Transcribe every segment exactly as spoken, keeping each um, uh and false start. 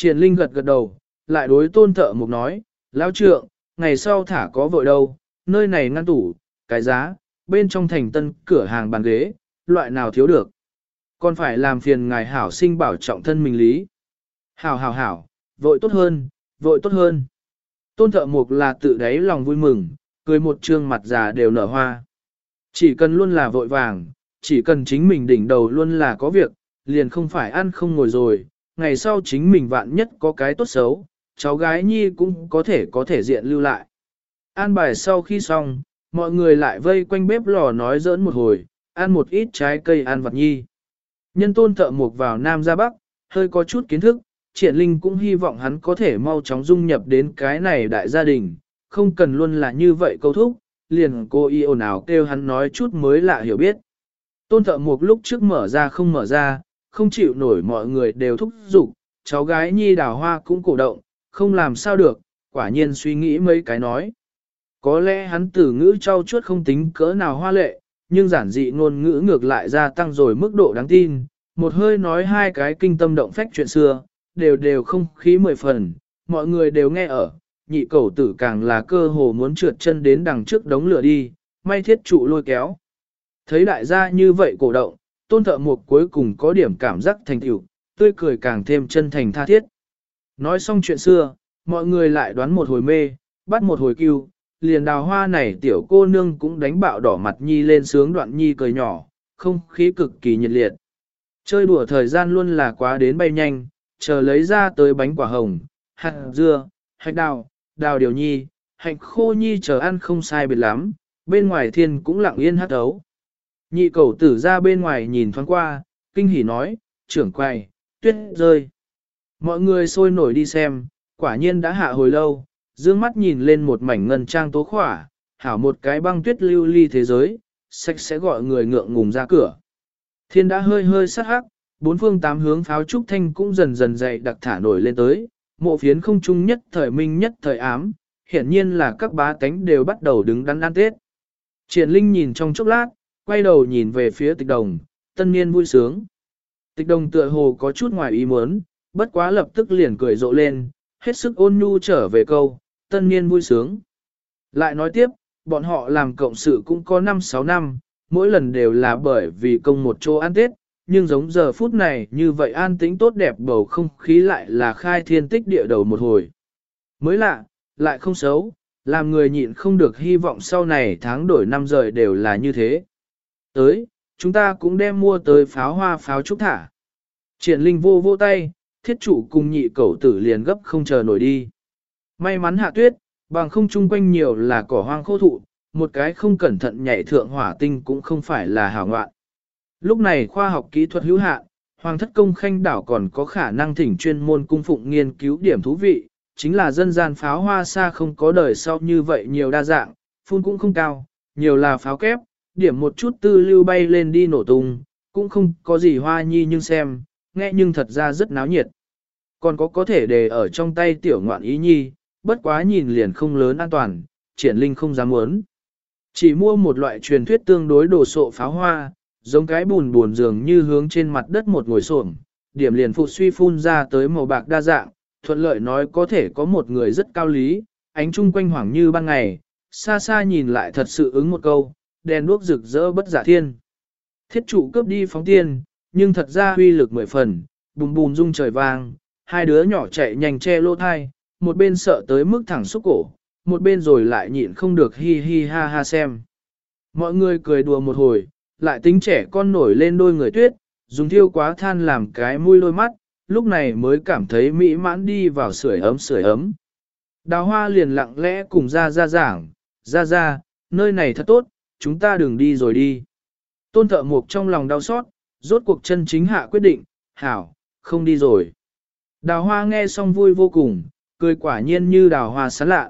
Triển Linh gật gật đầu, lại đối tôn thợ mục nói, lão trượng, ngày sau thả có vội đâu, nơi này ngăn tủ, cái giá, bên trong thành tân cửa hàng bàn ghế, loại nào thiếu được. Còn phải làm phiền ngài hảo sinh bảo trọng thân mình lý. Hảo hảo hảo, vội tốt hơn, vội tốt hơn. Tôn thợ mục là tự đáy lòng vui mừng, cười một trương mặt già đều nở hoa. Chỉ cần luôn là vội vàng, chỉ cần chính mình đỉnh đầu luôn là có việc, liền không phải ăn không ngồi rồi, ngày sau chính mình vạn nhất có cái tốt xấu, cháu gái nhi cũng có thể có thể diện lưu lại. An bài sau khi xong, mọi người lại vây quanh bếp lò nói giỡn một hồi, ăn một ít trái cây ăn vặt nhi. Nhân tôn thợ mục vào Nam ra Bắc, hơi có chút kiến thức, Triển Linh cũng hy vọng hắn có thể mau chóng dung nhập đến cái này đại gia đình, không cần luôn là như vậy câu thúc, liền cô y ồn ào kêu hắn nói chút mới lạ hiểu biết. Tôn thợ mục lúc trước mở ra không mở ra, không chịu nổi mọi người đều thúc giục, cháu gái nhi đào hoa cũng cổ động, không làm sao được, quả nhiên suy nghĩ mấy cái nói. Có lẽ hắn từ ngữ trau chuốt không tính cỡ nào hoa lệ, nhưng giản dị ngôn ngữ ngược lại gia tăng rồi mức độ đáng tin, một hơi nói hai cái kinh tâm động phách chuyện xưa, đều đều không khí mười phần, mọi người đều nghe ở, nhị cẩu tử càng là cơ hồ muốn trượt chân đến đằng trước đống lửa đi, may thiết trụ lôi kéo. Thấy đại gia như vậy cổ động, tôn thợ mục cuối cùng có điểm cảm giác thành tựu, tươi cười càng thêm chân thành tha thiết. Nói xong chuyện xưa, mọi người lại đoán một hồi mê, bắt một hồi cưu, liền đào hoa này tiểu cô nương cũng đánh bạo đỏ mặt nhi lên sướng đoạn nhi cười nhỏ, không khí cực kỳ nhiệt liệt. Chơi đùa thời gian luôn là quá đến bay nhanh, chờ lấy ra tới bánh quả hồng, hạt dưa, hạch đào, đào điều nhi, hạnh khô nhi chờ ăn không sai biệt lắm, bên ngoài thiên cũng lặng yên hát ấu. Nhị cẩu tử ra bên ngoài nhìn thoáng qua, kinh hỉ nói, trưởng quầy, tuyết rơi. Mọi người sôi nổi đi xem, quả nhiên đã hạ hồi lâu, dương mắt nhìn lên một mảnh ngân trang tố khỏa, hảo một cái băng tuyết lưu ly thế giới, sạch sẽ gọi người ngượng ngùng ra cửa. Thiên đã hơi hơi sát hắc, bốn phương tám hướng pháo trúc thanh cũng dần dần dậy đặc thả nổi lên tới, mộ phiến không chung nhất thời minh nhất thời ám, hiển nhiên là các bá tánh đều bắt đầu đứng đắn ăn Tết. Triển Linh nhìn trong chốc lát, quay đầu nhìn về phía tịch đồng, tân niên vui sướng. Tịch đồng tựa hồ có chút ngoài ý muốn, bất quá lập tức liền cười rộ lên, hết sức ôn nhu trở về câu, tân niên vui sướng. Lại nói tiếp, bọn họ làm cộng sự cũng có năm sáu năm, mỗi lần đều là bởi vì công một chỗ ăn Tết, nhưng giống giờ phút này như vậy an tĩnh tốt đẹp bầu không khí lại là khai thiên tích địa đầu một hồi. Mới lạ, lại không xấu, làm người nhịn không được hy vọng sau này tháng đổi năm rời đều là như thế. Tới, chúng ta cũng đem mua tới pháo hoa pháo trúc thả. Triển Linh vô vô tay, thiết chủ cùng nhị cẩu tử liền gấp không chờ nổi đi. May mắn hạ tuyết, bằng không chung quanh nhiều là cỏ hoang khô thụ, một cái không cẩn thận nhảy thượng hỏa tinh cũng không phải là hảo ngoạn. Lúc này khoa học kỹ thuật hữu hạn, Hoàng thất công khanh đảo còn có khả năng thỉnh chuyên môn cung phụng nghiên cứu điểm thú vị, chính là dân gian pháo hoa xa không có đời sau như vậy nhiều đa dạng, phun cũng không cao, nhiều là pháo kép, điểm một chút tư lưu bay lên đi nổ tung, cũng không có gì hoa nhi nhưng xem, nghe nhưng thật ra rất náo nhiệt. Còn có có thể để ở trong tay tiểu ngoạn ý nhi, bất quá nhìn liền không lớn an toàn, Triển Linh không dám muốn. Chỉ mua một loại truyền thuyết tương đối đồ sộ pháo hoa, giống cái bùn buồn dường như hướng trên mặt đất một ngồi xổm, điểm liền phụ suy phun ra tới màu bạc đa dạng, thuận lợi nói có thể có một người rất cao lý, ánh chung quanh hoàng như ban ngày, xa xa nhìn lại thật sự ứng một câu, đèn đuốc rực rỡ bất giả thiên. Thiết trụ cướp đi phóng tiên, nhưng thật ra huy lực mười phần, bùm bùm rung trời vang, hai đứa nhỏ chạy nhanh che lỗ thai, một bên sợ tới mức thẳng xúc cổ, một bên rồi lại nhịn không được hi hi ha ha xem. Mọi người cười đùa một hồi, lại tính trẻ con nổi lên đôi người tuyết, dùng thiêu quá than làm cái mũi lôi mắt, lúc này mới cảm thấy mỹ mãn đi vào sưởi ấm sưởi ấm. Đào hoa liền lặng lẽ cùng ra ra giảng, ra ra, nơi này thật tốt, chúng ta đừng đi rồi đi. Tôn thợ mục trong lòng đau xót, rốt cuộc chân chính hạ quyết định, hảo, không đi rồi. Đào hoa nghe xong vui vô cùng, cười quả nhiên như đào hoa sán lạ.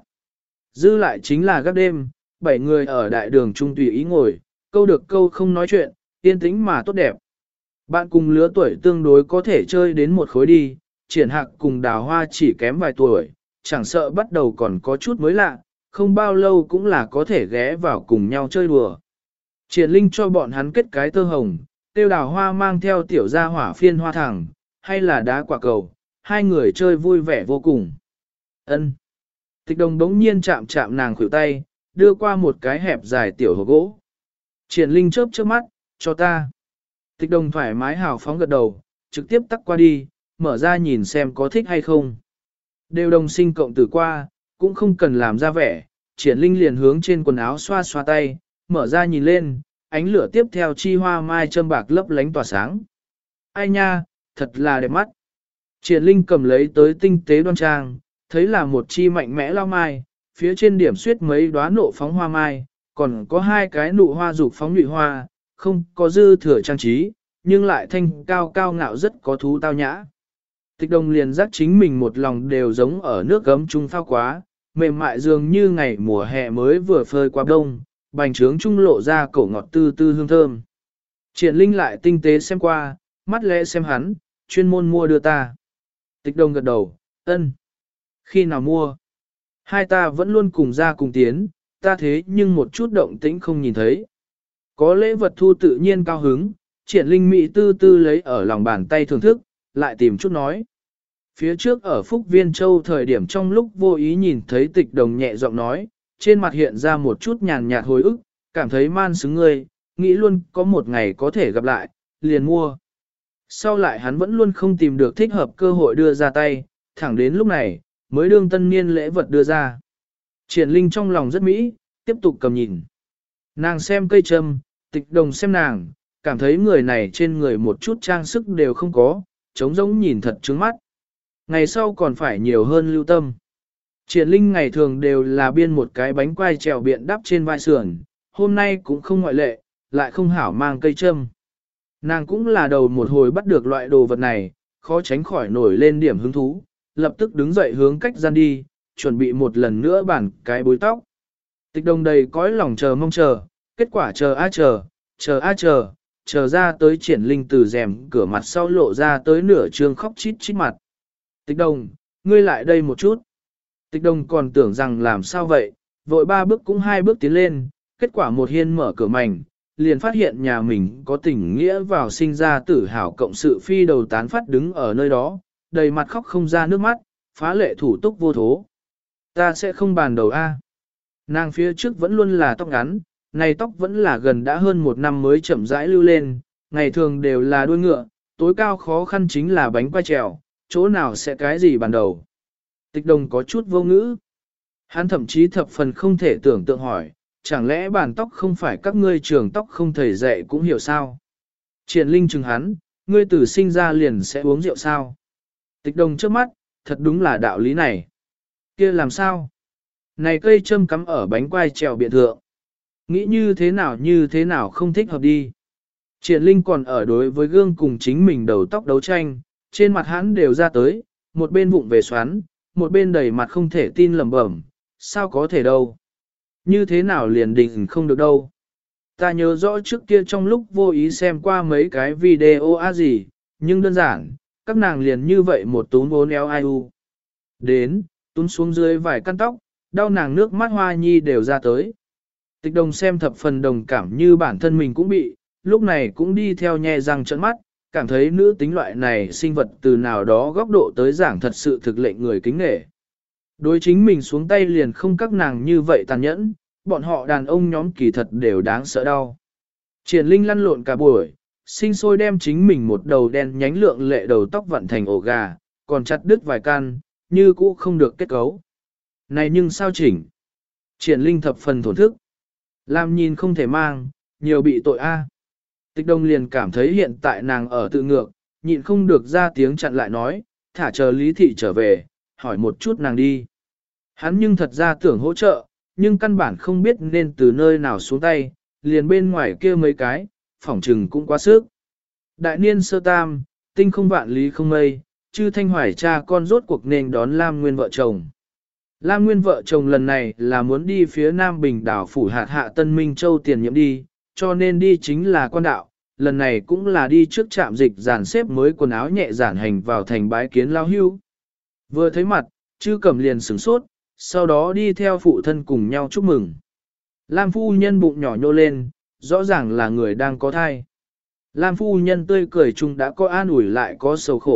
Dư lại chính là gác đêm, bảy người ở đại đường trung tùy ý ngồi, câu được câu không nói chuyện, yên tĩnh mà tốt đẹp. Bạn cùng lứa tuổi tương đối có thể chơi đến một khối đi, Triển Hạc cùng đào hoa chỉ kém vài tuổi, chẳng sợ bắt đầu còn có chút mới lạ, không bao lâu cũng là có thể ghé vào cùng nhau chơi đùa. Triển Linh cho bọn hắn kết cái tơ hồng, tiêu đào hoa mang theo tiểu gia hỏa phiên hoa thẳng, hay là đá quả cầu, hai người chơi vui vẻ vô cùng. Ân. Tịch đồng đống nhiên chạm chạm nàng khuỷu tay, đưa qua một cái hẹp dài tiểu hộp gỗ. Triển Linh chớp chớp mắt, cho ta. Tịch đồng thoải mái hào phóng gật đầu, trực tiếp tắt qua đi, mở ra nhìn xem có thích hay không. Đều đồng sinh cộng tử qua, cũng không cần làm ra vẻ, Triển Linh liền hướng trên quần áo xoa xoa tay, mở ra nhìn lên, ánh lửa tiếp theo chi hoa mai châm bạc lấp lánh tỏa sáng. Ai nha, thật là đẹp mắt. Triển Linh cầm lấy tới tinh tế đoan trang, thấy là một chi mạnh mẽ lao mai, phía trên điểm suyết mấy đóa nộ phóng hoa mai, còn có hai cái nụ hoa dục phóng nhụy hoa, không có dư thừa trang trí, nhưng lại thanh cao cao ngạo rất có thú tao nhã. Tịch đồng liền giác chính mình một lòng đều giống ở nước gấm trung phao quá, mềm mại dường như ngày mùa hè mới vừa phơi qua đông, bành trướng trung lộ ra cổ ngọt tư tư hương thơm. Triển Linh lại tinh tế xem qua, mắt lẽ xem hắn, chuyên môn mua đưa ta. Tịch đồng gật đầu, ân. Khi nào mua? Hai ta vẫn luôn cùng ra cùng tiến, ta thế nhưng một chút động tĩnh không nhìn thấy. Có lễ vật thu tự nhiên cao hứng, Triển Linh mỹ tư tư lấy ở lòng bàn tay thưởng thức, lại tìm chút nói. Phía trước ở Phúc Viên Châu thời điểm trong lúc vô ý nhìn thấy tịch đồng nhẹ giọng nói, trên mặt hiện ra một chút nhàn nhạt hồi ức, cảm thấy man xứng ngươi, nghĩ luôn có một ngày có thể gặp lại, liền mua. Sau lại hắn vẫn luôn không tìm được thích hợp cơ hội đưa ra tay, thẳng đến lúc này, mới đương tân niên lễ vật đưa ra. Triển Linh trong lòng rất mỹ, tiếp tục cầm nhìn. Nàng xem cây châm, tịch đồng xem nàng, cảm thấy người này trên người một chút trang sức đều không có, trống rỗng nhìn thật trướng mắt. Ngày sau còn phải nhiều hơn lưu tâm. Triển Linh ngày thường đều là biên một cái bánh quai trèo biện đắp trên vai sườn, hôm nay cũng không ngoại lệ, lại không hảo mang cây châm. Nàng cũng là đầu một hồi bắt được loại đồ vật này, khó tránh khỏi nổi lên điểm hứng thú, lập tức đứng dậy hướng cách gian đi, chuẩn bị một lần nữa bản cái bối tóc. Tịch đồng đầy cõi lòng chờ mong chờ, kết quả chờ a chờ, chờ a chờ, chờ ra tới Triển Linh từ rèm cửa mặt sau lộ ra tới nửa trương khóc chít chít mặt. Tịch đồng, ngươi lại đây một chút. Tịch đồng còn tưởng rằng làm sao vậy, vội ba bước cũng hai bước tiến lên, kết quả một hiên mở cửa mảnh, liền phát hiện nhà mình có tình nghĩa vào sinh ra tử hào cộng sự phi đầu tán phát đứng ở nơi đó, đầy mặt khóc không ra nước mắt, phá lệ thủ túc vô thố. Ta sẽ không bàn đầu A. Nàng phía trước vẫn luôn là tóc ngắn, này tóc vẫn là gần đã hơn một năm mới chậm rãi lưu lên, ngày thường đều là đuôi ngựa, tối cao khó khăn chính là bánh quai trèo, chỗ nào sẽ cái gì bàn đầu. Tịch đồng có chút vô ngữ. Hắn thậm chí thập phần không thể tưởng tượng hỏi, chẳng lẽ bàn tóc không phải các ngươi trường tóc không thầy dạy cũng hiểu sao? Triển Linh chừng hắn, ngươi từ sinh ra liền sẽ uống rượu sao? Tịch đồng trước mắt, thật đúng là đạo lý này. Kia làm sao? Này cây châm cắm ở bánh quai trèo biện thượng. Nghĩ như thế nào như thế nào không thích hợp đi. Triển Linh còn ở đối với gương cùng chính mình đầu tóc đấu tranh, trên mặt hắn đều ra tới, một bên vụng về xoắn, một bên đầy mặt không thể tin lẩm bẩm, sao có thể đâu. Như thế nào liền định không được đâu. Ta nhớ rõ trước kia trong lúc vô ý xem qua mấy cái video á gì, nhưng đơn giản, các nàng liền như vậy một túm bốn eo ai u. Đến, túm xuống dưới vài căn tóc, đau nàng nước mắt hoa nhi đều ra tới. Tịch đồng xem thập phần đồng cảm như bản thân mình cũng bị, lúc này cũng đi theo nhẹ răng trợn mắt, cảm thấy nữ tính loại này sinh vật từ nào đó góc độ tới giảng thật sự thực lệnh người kính nể. Đối chính mình xuống tay liền không các nàng như vậy tàn nhẫn, bọn họ đàn ông nhóm kỳ thật đều đáng sợ đau. Triển Linh lăn lộn cả buổi, sinh sôi đem chính mình một đầu đen nhánh lượng lệ đầu tóc vặn thành ổ gà, còn chặt đứt vài căn, như cũ không được kết cấu. Này nhưng sao chỉnh? Triển Linh thập phần thổn thức. Làm nhìn không thể mang, nhiều bị tội a. Tịch đồng liền cảm thấy hiện tại nàng ở tự ngược, nhịn không được ra tiếng chặn lại nói, thả chờ Lý Thị trở về, hỏi một chút nàng đi. Hắn nhưng thật ra tưởng hỗ trợ, nhưng căn bản không biết nên từ nơi nào xuống tay, liền bên ngoài kia mấy cái, phỏng trừng cũng quá sức. Đại niên sơ tam, tinh không vạn lý không mây, chư Thanh Hoài cha con rốt cuộc nên đón Lam Nguyên vợ chồng. Lam Nguyên vợ chồng lần này là muốn đi phía Nam Bình đảo phủ hạt hạ Tân Minh Châu tiền nhiệm đi, cho nên đi chính là quan đạo, lần này cũng là đi trước trạm dịch giản xếp mới quần áo nhẹ giản hành vào thành bái kiến lao hưu. Vừa thấy mặt, chư cẩm liền sửng sốt, sau đó đi theo phụ thân cùng nhau chúc mừng. Lam phu nhân bụng nhỏ nhô lên, rõ ràng là người đang có thai. Lam phu nhân tươi cười chung đã có an ủi lại có sầu khổ,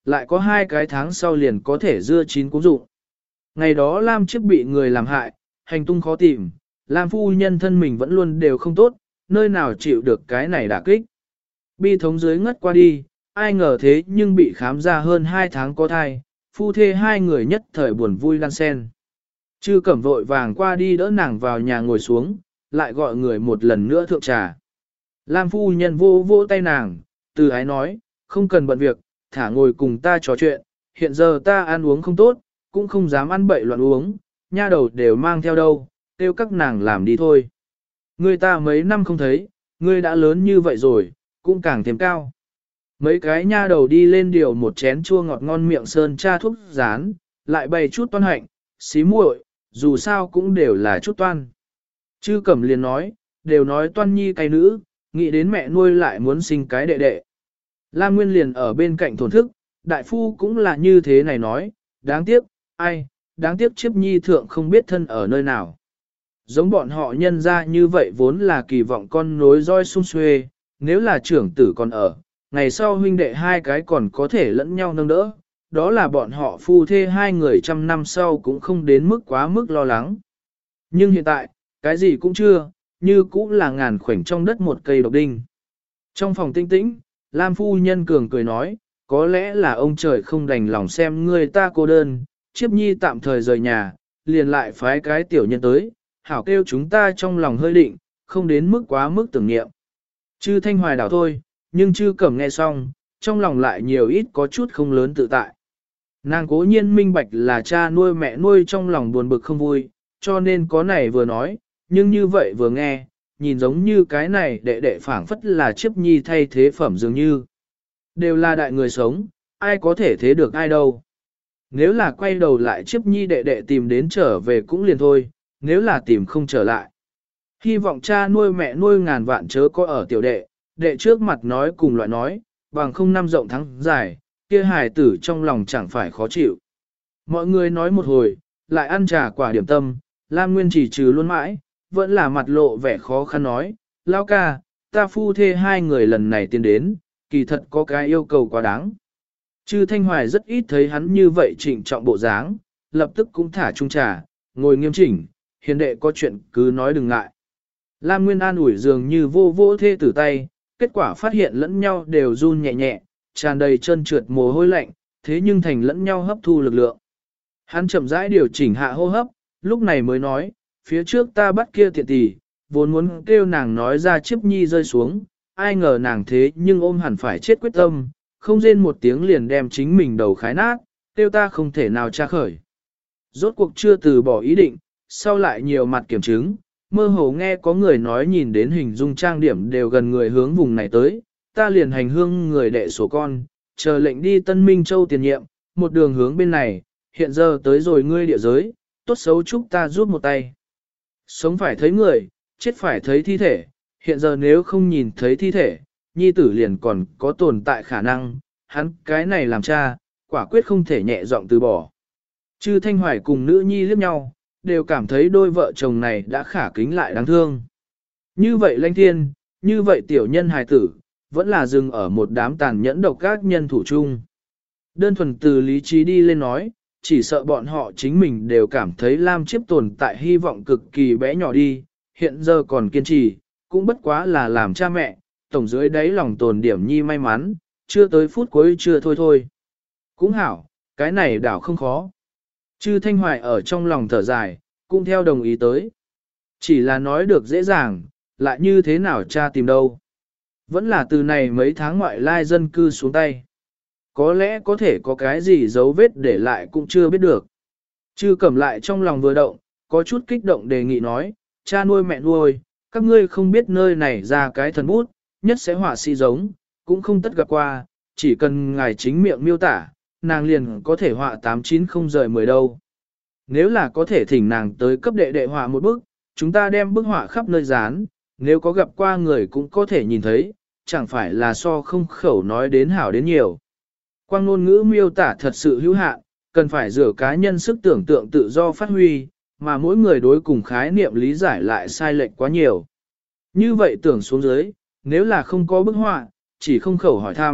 lại có hai cái tháng sau liền có thể dưa chín cũng dụng. Ngày đó Lam Chiếp bị người làm hại, hành tung khó tìm, Lam phu nhân thân mình vẫn luôn đều không tốt, nơi nào chịu được cái này đả kích. Bi thống dưới ngất qua đi, ai ngờ thế nhưng bị khám ra hơn hai tháng có thai, phu thê hai người nhất thời buồn vui lan sen. Chư Cẩm vội vàng qua đi đỡ nàng vào nhà ngồi xuống, lại gọi người một lần nữa thượng trà. Lam phu nhân vô vô tay nàng, từ ái nói, không cần bận việc, thả ngồi cùng ta trò chuyện, hiện giờ ta ăn uống không tốt, cũng không dám ăn bậy loạn uống, nha đầu đều mang theo đâu, kêu các nàng làm đi thôi. Người ta mấy năm không thấy, ngươi đã lớn như vậy rồi, cũng càng thêm cao. Mấy cái nha đầu đi lên điều một chén chua ngọt ngon miệng sơn cha thuốc rán, lại bày chút toan hạnh, xí muội, dù sao cũng đều là chút toan. Chư Cẩm liền nói, đều nói toan nhi cái nữ, nghĩ đến mẹ nuôi lại muốn sinh cái đệ đệ. Lam Nguyên liền ở bên cạnh thổn thức, đại phu cũng là như thế này nói, đáng tiếc, ai, đáng tiếc Chiếp Nhi thượng không biết thân ở nơi nào. Giống bọn họ nhân ra như vậy vốn là kỳ vọng con nối roi sung xuê, nếu là trưởng tử còn ở, ngày sau huynh đệ hai cái còn có thể lẫn nhau nâng đỡ, đó là bọn họ phu thê hai người trăm năm sau cũng không đến mức quá mức lo lắng. Nhưng hiện tại, cái gì cũng chưa, như cũng là ngàn khoảnh trong đất một cây độc đinh. Trong phòng tinh tĩnh, Lam phu nhân cường cười nói, có lẽ là ông trời không đành lòng xem người ta cô đơn, Chiếp Nhi tạm thời rời nhà, liền lại phái cái tiểu nhân tới, hảo kêu chúng ta trong lòng hơi định, không đến mức quá mức tưởng niệm. Chư Thanh Hoài đảo thôi, nhưng Chư Cẩm nghe xong, trong lòng lại nhiều ít có chút không lớn tự tại. Nàng cố nhiên minh bạch là cha nuôi mẹ nuôi trong lòng buồn bực không vui, cho nên có này vừa nói, nhưng như vậy vừa nghe, nhìn giống như cái này đệ đệ phảng phất là Chiếp Nhi thay thế phẩm dường như. Đều là đại người sống, ai có thể thế được ai đâu. Nếu là quay đầu lại Chiếp Nhi đệ đệ tìm đến trở về cũng liền thôi, nếu là tìm không trở lại. Hy vọng cha nuôi mẹ nuôi ngàn vạn chớ có ở tiểu đệ, đệ trước mặt nói cùng loại nói, bằng không năm rộng tháng dài, kia hài tử trong lòng chẳng phải khó chịu. Mọi người nói một hồi, lại ăn trà quả điểm tâm, Lam Nguyên chỉ trừ luôn mãi, vẫn là mặt lộ vẻ khó khăn nói, lao ca, ta phu thê hai người lần này tiến đến, kỳ thật có cái yêu cầu quá đáng. Chư Thanh Hoài rất ít thấy hắn như vậy trịnh trọng bộ dáng, lập tức cũng thả chung trà, ngồi nghiêm chỉnh, hiền đệ có chuyện cứ nói đừng ngại. Lam Nguyên an ủi dường như vô vô thê tử tay, kết quả phát hiện lẫn nhau đều run nhẹ nhẹ, tràn đầy chân trượt mồ hôi lạnh, thế nhưng thành lẫn nhau hấp thu lực lượng. Hắn chậm rãi điều chỉnh hạ hô hấp, lúc này mới nói, phía trước ta bắt kia tiện tỷ, vốn muốn kêu nàng nói ra Chiếp Nhi rơi xuống, ai ngờ nàng thế nhưng ôm hẳn phải chết quyết tâm, không rên một tiếng liền đem chính mình đầu khái nát, kêu ta không thể nào tra khởi. Rốt cuộc chưa từ bỏ ý định, sau lại nhiều mặt kiểm chứng, mơ hồ nghe có người nói nhìn đến hình dung trang điểm đều gần người hướng vùng này tới, ta liền hành hương người đệ sổ con, chờ lệnh đi Tân Minh Châu tiền nhiệm, một đường hướng bên này, hiện giờ tới rồi ngươi địa giới, tốt xấu chúc ta giúp một tay. Sống phải thấy người, chết phải thấy thi thể, hiện giờ nếu không nhìn thấy thi thể, nhi tử liền còn có tồn tại khả năng, hắn cái này làm cha, quả quyết không thể nhẹ giọng từ bỏ. Chư Thanh Hoài cùng nữ nhi liếc nhau, đều cảm thấy đôi vợ chồng này đã khả kính lại đáng thương. Như vậy Lanh Thiên, như vậy tiểu nhân hài tử, vẫn là dừng ở một đám tàn nhẫn độc các nhân thủ chung. Đơn thuần từ lý trí đi lên nói, chỉ sợ bọn họ chính mình đều cảm thấy Lam Chiếp tồn tại hy vọng cực kỳ bé nhỏ đi, hiện giờ còn kiên trì, cũng bất quá là làm cha mẹ, tổng dưới đáy lòng tồn điểm nhi may mắn, chưa tới phút cuối chưa thôi thôi. Cũng hảo, cái này đảo không khó. Chư Thanh Hoài ở trong lòng thở dài, cũng theo đồng ý tới. Chỉ là nói được dễ dàng, lại như thế nào cha tìm đâu. Vẫn là từ này mấy tháng ngoại lai dân cư xuống tay. Có lẽ có thể có cái gì dấu vết để lại cũng chưa biết được. Chư Cẩm lại trong lòng vừa động, có chút kích động đề nghị nói, cha nuôi mẹ nuôi, các ngươi không biết nơi này ra cái thần bút, nhất sẽ họa sĩ giống, cũng không tất gặp qua, chỉ cần ngài chính miệng miêu tả, nàng liền có thể họa tám chín không rời mười đâu. Nếu là có thể thỉnh nàng tới cấp đệ đệ họa một bức, chúng ta đem bức họa khắp nơi dán, nếu có gặp qua người cũng có thể nhìn thấy, chẳng phải là so không khẩu nói đến hảo đến nhiều. Quang ngôn ngữ miêu tả thật sự hữu hạn, cần phải rửa cá nhân sức tưởng tượng tự do phát huy, mà mỗi người đối cùng khái niệm lý giải lại sai lệch quá nhiều. Như vậy tưởng xuống dưới, nếu là không có bức họa, chỉ không khẩu hỏi thăm,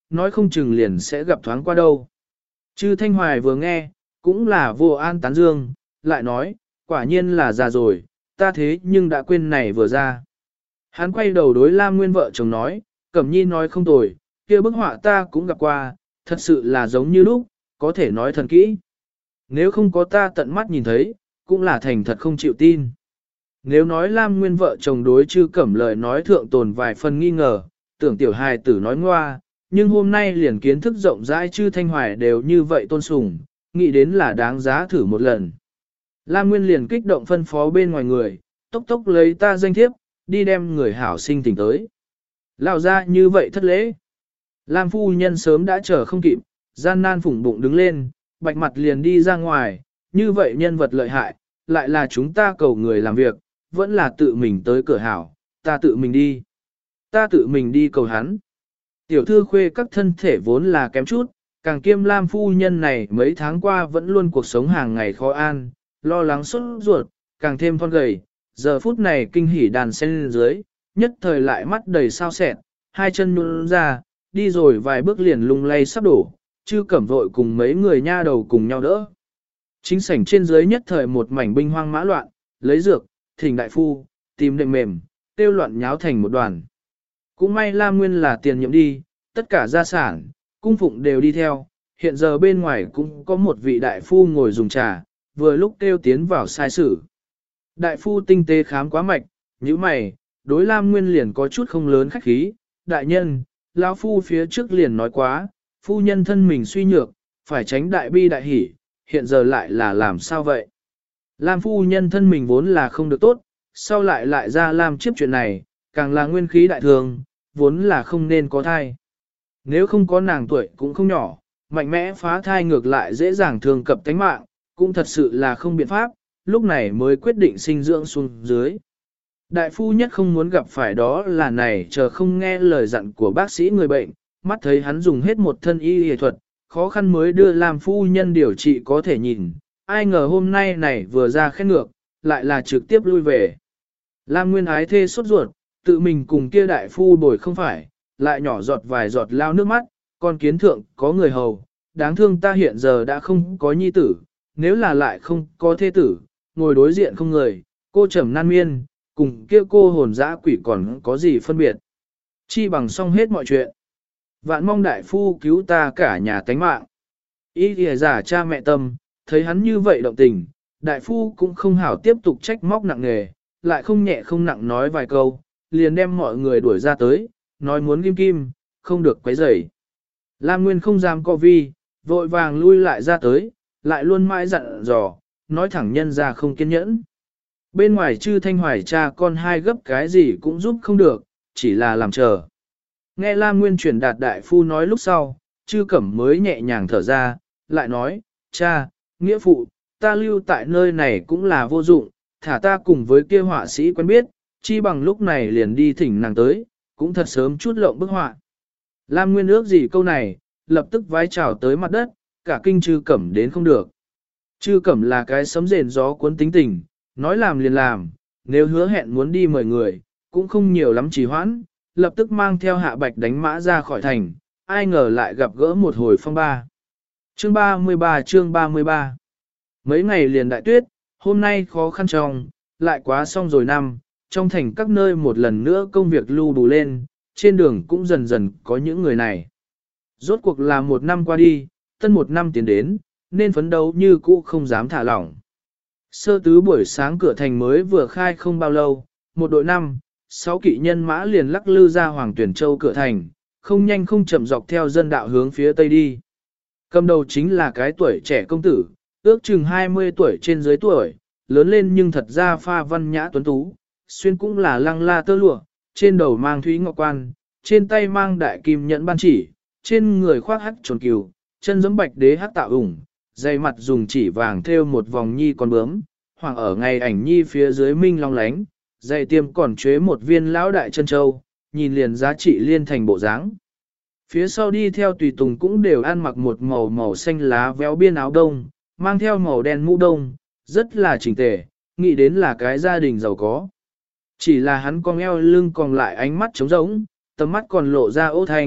nói không chừng liền sẽ gặp thoáng qua đâu. Chư Thanh Hoài vừa nghe, cũng là vô an tán dương, lại nói, quả nhiên là già rồi, ta thế nhưng đã quên này vừa ra. Hắn quay đầu đối Lam Nguyên vợ chồng nói, Cẩm Nhi nói không tồi, kia bức họa ta cũng gặp qua, thật sự là giống như lúc, có thể nói thần kỹ. Nếu không có ta tận mắt nhìn thấy, cũng là thành thật không chịu tin. Nếu nói Lam Nguyên vợ chồng đối chư Cẩm lời nói thượng tồn vài phần nghi ngờ, tưởng tiểu hài tử nói ngoa, nhưng hôm nay liền kiến thức rộng rãi chư Thanh Hoài đều như vậy tôn sùng, nghĩ đến là đáng giá thử một lần. Lam Nguyên liền kích động phân phó bên ngoài người, tốc tốc lấy ta danh thiếp, đi đem người hảo sinh tỉnh tới. Lao ra như vậy thất lễ. Lam phu nhân sớm đã chờ không kịp, gian nan phủng bụng đứng lên, bạch mặt liền đi ra ngoài, như vậy nhân vật lợi hại, lại là chúng ta cầu người làm việc, vẫn là tự mình tới cửa hảo, ta tự mình đi. Ta tự mình đi cầu hắn. Tiểu thư khuê các thân thể vốn là kém chút, càng kiêm Lam phu nhân này mấy tháng qua vẫn luôn cuộc sống hàng ngày khó an, lo lắng sốt ruột, càng thêm thon gầy, giờ phút này kinh hỉ đàn sen lên dưới, nhất thời lại mắt đầy sao sẹn, hai chân nhún ra, đi rồi vài bước liền lung lay sắp đổ, chư Cẩm vội cùng mấy người nha đầu cùng nhau đỡ. Chính sảnh trên dưới nhất thời một mảnh binh hoang mã loạn, lấy dược, thỉnh đại phu, tìm đệm mềm, tiêu loạn nháo thành một đoàn. Cũng may Lam Nguyên là tiền nhiệm đi, tất cả gia sản, cung phụng đều đi theo, hiện giờ bên ngoài cũng có một vị đại phu ngồi dùng trà, vừa lúc kêu tiến vào sai sử. Đại phu tinh tế khám quá mạch, như mày, đối Lam Nguyên liền có chút không lớn khách khí, đại nhân, lão phu phía trước liền nói quá, phu nhân thân mình suy nhược, phải tránh đại bi đại hỷ, hiện giờ lại là làm sao vậy? Lam phu nhân thân mình vốn là không được tốt, sau lại lại ra Lam chiếp chuyện này, càng là nguyên khí đại thường, vốn là không nên có thai. Nếu không có nàng tuổi cũng không nhỏ, mạnh mẽ phá thai ngược lại dễ dàng thường cập tánh mạng, cũng thật sự là không biện pháp, lúc này mới quyết định sinh dưỡng xuống dưới. Đại phu nhất không muốn gặp phải đó là này chờ không nghe lời dặn của bác sĩ người bệnh, mắt thấy hắn dùng hết một thân y y thuật, khó khăn mới đưa làm phu nhân điều trị có thể nhìn, ai ngờ hôm nay này vừa ra khét ngược, lại là trực tiếp lui về. Lam Nguyên ái thê sốt ruột, tự mình cùng kia đại phu bồi không phải, lại nhỏ giọt vài giọt lao nước mắt, con kiến thượng có người hầu, đáng thương ta hiện giờ đã không có nhi tử, nếu là lại không có thê tử, ngồi đối diện không người, cô trầm nan miên, cùng kia cô hồn dã quỷ còn có gì phân biệt. Chi bằng xong hết mọi chuyện. Vạn mong đại phu cứu ta cả nhà tánh mạng. Ý kìa giả cha mẹ tâm, thấy hắn như vậy động tình, đại phu cũng không hảo tiếp tục trách móc nặng nề, lại không nhẹ không nặng nói vài câu, liền đem mọi người đuổi ra tới, nói muốn kim kim, không được quấy rầy. Lam Nguyên không dám co vi, vội vàng lui lại ra tới, lại luôn mãi dặn dò, nói thẳng nhân ra không kiên nhẫn. Bên ngoài chư Thanh Hoài cha con hai gấp cái gì cũng giúp không được, chỉ là làm chờ. Nghe Lam Nguyên chuyển đạt đại phu nói lúc sau, chư Cẩm mới nhẹ nhàng thở ra, lại nói, cha, nghĩa phụ, ta lưu tại nơi này cũng là vô dụng, thả ta cùng với kia họa sĩ quen biết, chi bằng lúc này liền đi thỉnh nàng tới, cũng thật sớm chút lộng bức họa. Lam Nguyên ước gì câu này, lập tức vái chào tới mặt đất, cả kinh chư Cẩm đến không được. Chư Cẩm là cái sấm rền gió cuốn tính tình, nói làm liền làm, nếu hứa hẹn muốn đi mời người, cũng không nhiều lắm trì hoãn, lập tức mang theo Hạ Bạch đánh mã ra khỏi thành, ai ngờ lại gặp gỡ một hồi phong ba. Chương ba mươi ba chương ba mươi ba Mấy ngày liền đại tuyết, hôm nay khó khăn trong, lại quá xong rồi năm, trong thành các nơi một lần nữa công việc lưu đủ lên, trên đường cũng dần dần có những người này. Rốt cuộc là một năm qua đi, tân một năm tiến đến, nên phấn đấu như cũ không dám thả lỏng. Sơ tứ buổi sáng cửa thành mới vừa khai không bao lâu, một đội năm, sáu kỵ nhân mã liền lắc lư ra Hoàng Tuyển Châu cửa thành, không nhanh không chậm dọc theo dân đạo hướng phía tây đi. Cầm đầu chính là cái tuổi trẻ công tử, ước chừng hai mươi tuổi trên dưới tuổi, lớn lên nhưng thật ra pha văn nhã tuấn tú, xuyên cũng là lăng la tơ lụa, trên đầu mang thúy ngọc quan, trên tay mang đại kim nhẫn ban chỉ, trên người khoác hắc trồn cừu, chân giẫm bạch đế hắc tạo ủng, dày mặt dùng chỉ vàng thêu một vòng nhi con bướm, hoàng ở ngày ảnh nhi phía dưới minh long lánh, dày tiêm còn chế một viên lão đại chân châu, nhìn liền giá trị liên thành bộ dáng. Phía sau đi theo tùy tùng cũng đều ăn mặc một màu màu xanh lá véo biên áo đông, mang theo màu đen mũ đông, rất là chỉnh tề, nghĩ đến là cái gia đình giàu có. Chỉ là hắn cong eo lưng còn lại ánh mắt trống rỗng, tầm mắt còn lộ ra ô thanh,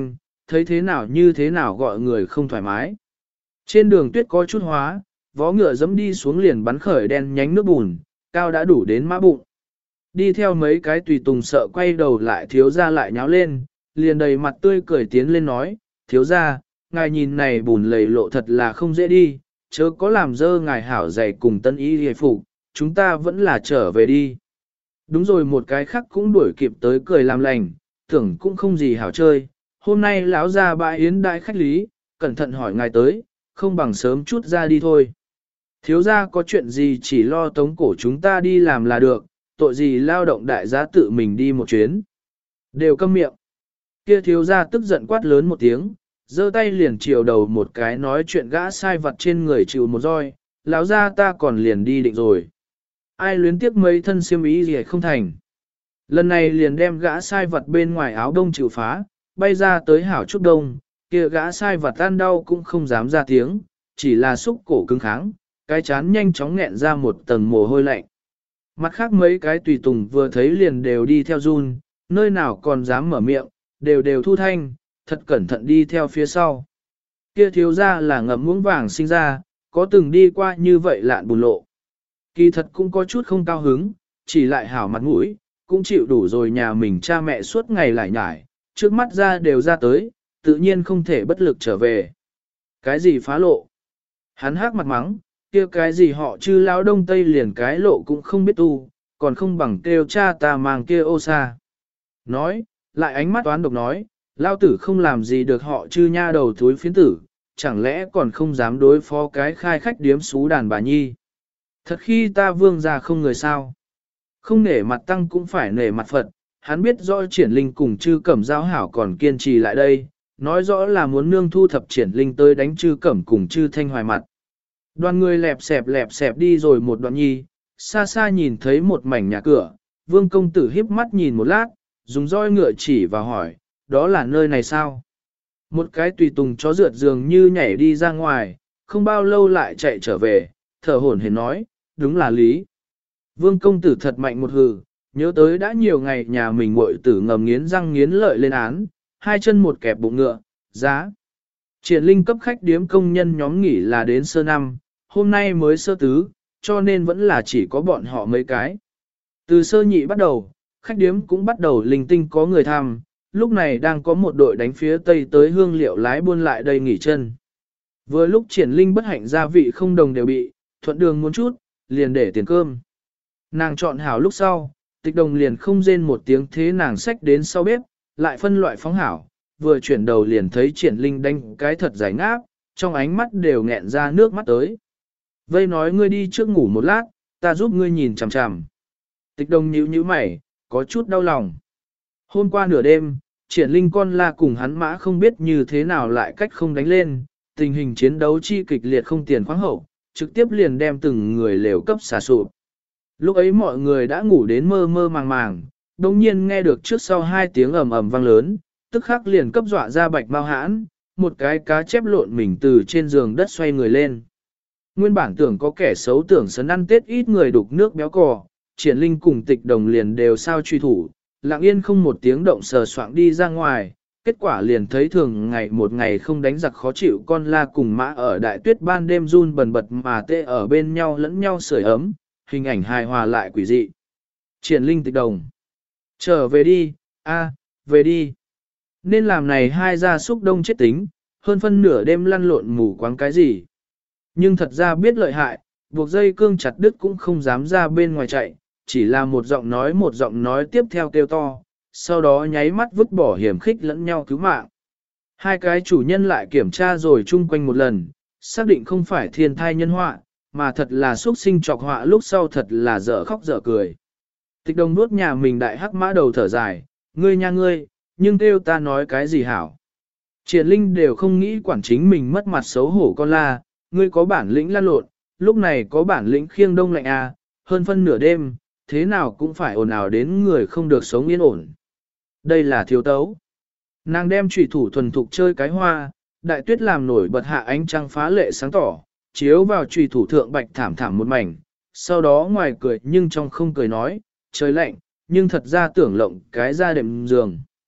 thấy thế nào như thế nào gọi người không thoải mái. Trên đường tuyết có chút hóa, vó ngựa dẫm đi xuống liền bắn khởi đen nhánh nước bùn, cao đã đủ đến mã bụng. Đi theo mấy cái tùy tùng sợ quay đầu lại thiếu ra lại nháo lên, liền đầy mặt tươi cười tiến lên nói, thiếu ra, ngài nhìn này bùn lầy lộ thật là không dễ đi, chớ có làm dơ ngài hảo dày cùng tân y hề phục, chúng ta vẫn là trở về đi. Đúng rồi, một cái khác cũng đuổi kịp tới cười làm lành, tưởng cũng không gì hảo chơi, hôm nay lão ra bãi yến đại khách lý, cẩn thận hỏi ngài tới, không bằng sớm chút ra đi thôi. Thiếu ra có chuyện gì chỉ lo tống cổ chúng ta đi làm là được, tội gì lao động đại giá tự mình đi một chuyến. Đều câm miệng. Kia thiếu ra tức giận quát lớn một tiếng, giơ tay liền chiều đầu một cái nói chuyện gã sai vặt trên người chịu một roi, lão ra ta còn liền đi định rồi. Ai luyến tiếc mấy thân xiêm ý gì không thành. Lần này liền đem gã sai vặt bên ngoài áo đông chịu phá, bay ra tới hảo chút đông, kia gã sai vặt tan đau cũng không dám ra tiếng, chỉ là xúc cổ cứng kháng, cái chán nhanh chóng nghẹn ra một tầng mồ hôi lạnh. Mặt khác mấy cái tùy tùng vừa thấy liền đều đi theo run, nơi nào còn dám mở miệng, đều đều thu thanh, thật cẩn thận đi theo phía sau. Kia thiếu ra là ngậm muỗng vàng sinh ra, có từng đi qua như vậy lạn bùn lộ. Kỳ thật cũng có chút không cao hứng, chỉ lại hảo mặt mũi, cũng chịu đủ rồi nhà mình cha mẹ suốt ngày lại nhải, trước mắt ra đều ra tới, tự nhiên không thể bất lực trở về. Cái gì phá lộ? Hắn hát mặt mắng, kia cái gì họ chư lão đông tây liền cái lộ cũng không biết tu, còn không bằng kêu cha ta mang kia ô sa. Nói, lại ánh mắt toán độc nói, lao tử không làm gì được họ chư nha đầu thúi phiến tử, chẳng lẽ còn không dám đối phó cái khai khách điếm xú đàn bà nhi. Thật khi ta vương ra không người sao. Không nể mặt tăng cũng phải nể mặt Phật, hắn biết rõ triển linh cùng chư cẩm giao hảo còn kiên trì lại đây, nói rõ là muốn nương thu thập triển linh tới đánh chư cẩm cùng chư thanh hoài mặt. Đoàn người lẹp xẹp lẹp xẹp đi rồi một đoạn nhi, xa xa nhìn thấy một mảnh nhà cửa, vương công tử híp mắt nhìn một lát, dùng roi ngựa chỉ và hỏi, đó là nơi này sao? Một cái tùy tùng chó rượt dường như nhảy đi ra ngoài, không bao lâu lại chạy trở về, thở hổn hển nói, đúng là lý. Vương công tử thật mạnh một hừ, nhớ tới đã nhiều ngày nhà mình muội tử ngầm nghiến răng nghiến lợi lên án, hai chân một kẹp bụng ngựa, giá. Triển linh cấp khách điếm công nhân nhóm nghỉ là đến sơ năm, hôm nay mới sơ tứ, cho nên vẫn là chỉ có bọn họ mấy cái. Từ sơ nhị bắt đầu, khách điếm cũng bắt đầu linh tinh có người tham, lúc này đang có một đội đánh phía tây tới hương liệu lái buôn lại đây nghỉ chân. Vừa lúc triển linh bất hạnh gia vị không đồng đều bị, thuận đường muốn chút, liền để tiền cơm. Nàng chọn hảo lúc sau, tịch đồng liền không rên một tiếng thế nàng xách đến sau bếp, lại phân loại phóng hảo, vừa chuyển đầu liền thấy triển linh đánh cái thật giải ngáp, trong ánh mắt đều nghẹn ra nước mắt tới. Vây nói ngươi đi trước ngủ một lát, ta giúp ngươi nhìn chằm chằm. Tịch đồng nhíu nhíu mày, có chút đau lòng. Hôm qua nửa đêm, triển linh con la cùng hắn mã không biết như thế nào lại cách không đánh lên, tình hình chiến đấu chi kịch liệt không tiền khoáng hậu, trực tiếp liền đem từng người lều cấp xả sụp. Lúc ấy mọi người đã ngủ đến mơ mơ màng màng, đồng nhiên nghe được trước sau hai tiếng ầm ầm vang lớn, tức khắc liền cấp dọa ra bạch mau hãn, một cái cá chép lộn mình từ trên giường đất xoay người lên. Nguyên bản tưởng có kẻ xấu tưởng sấn ăn tết ít người đục nước béo cò, triển linh cùng tịch đồng liền đều sao truy thủ, lặng yên không một tiếng động sờ soạng đi ra ngoài, kết quả liền thấy thường ngày một ngày không đánh giặc khó chịu con la cùng mã ở đại tuyết ban đêm run bần bật mà tê ở bên nhau lẫn nhau sưởi ấm, hình ảnh hài hòa lại quỷ dị. Triển linh tịch đồng. Trở về đi, a, về đi. Nên làm này hai gia súc đông chết tính, hơn phân nửa đêm lăn lộn mù quáng cái gì. Nhưng thật ra biết lợi hại, buộc dây cương chặt đứt cũng không dám ra bên ngoài chạy, chỉ là một giọng nói một giọng nói tiếp theo kêu to, sau đó nháy mắt vứt bỏ hiểm khích lẫn nhau cứu mạng. Hai cái chủ nhân lại kiểm tra rồi chung quanh một lần, xác định không phải thiên thai nhân họa, mà thật là xuất sinh trọc họa lúc sau thật là dở khóc dở cười. Tịch đồng nuốt nhà mình đại hắc mã đầu thở dài, ngươi nha ngươi, nhưng kêu ta nói cái gì hảo. Triển linh đều không nghĩ quản chính mình mất mặt xấu hổ con la, ngươi có bản lĩnh lan lộn, lúc này có bản lĩnh khiêng đông lạnh à, hơn phân nửa đêm, thế nào cũng phải ồn ào đến người không được sống yên ổn. Đây là thiếu tấu. Nàng đem trùy thủ thuần thục chơi cái hoa, đại tuyết làm nổi bật hạ ánh trăng phá lệ sáng tỏ, chiếu vào trùy thủ thượng bạch thảm thảm một mảnh, sau đó ngoài cười nhưng trong không cười nói, trời lạnh, nhưng thật ra tưởng lộng cái ra đệm giường.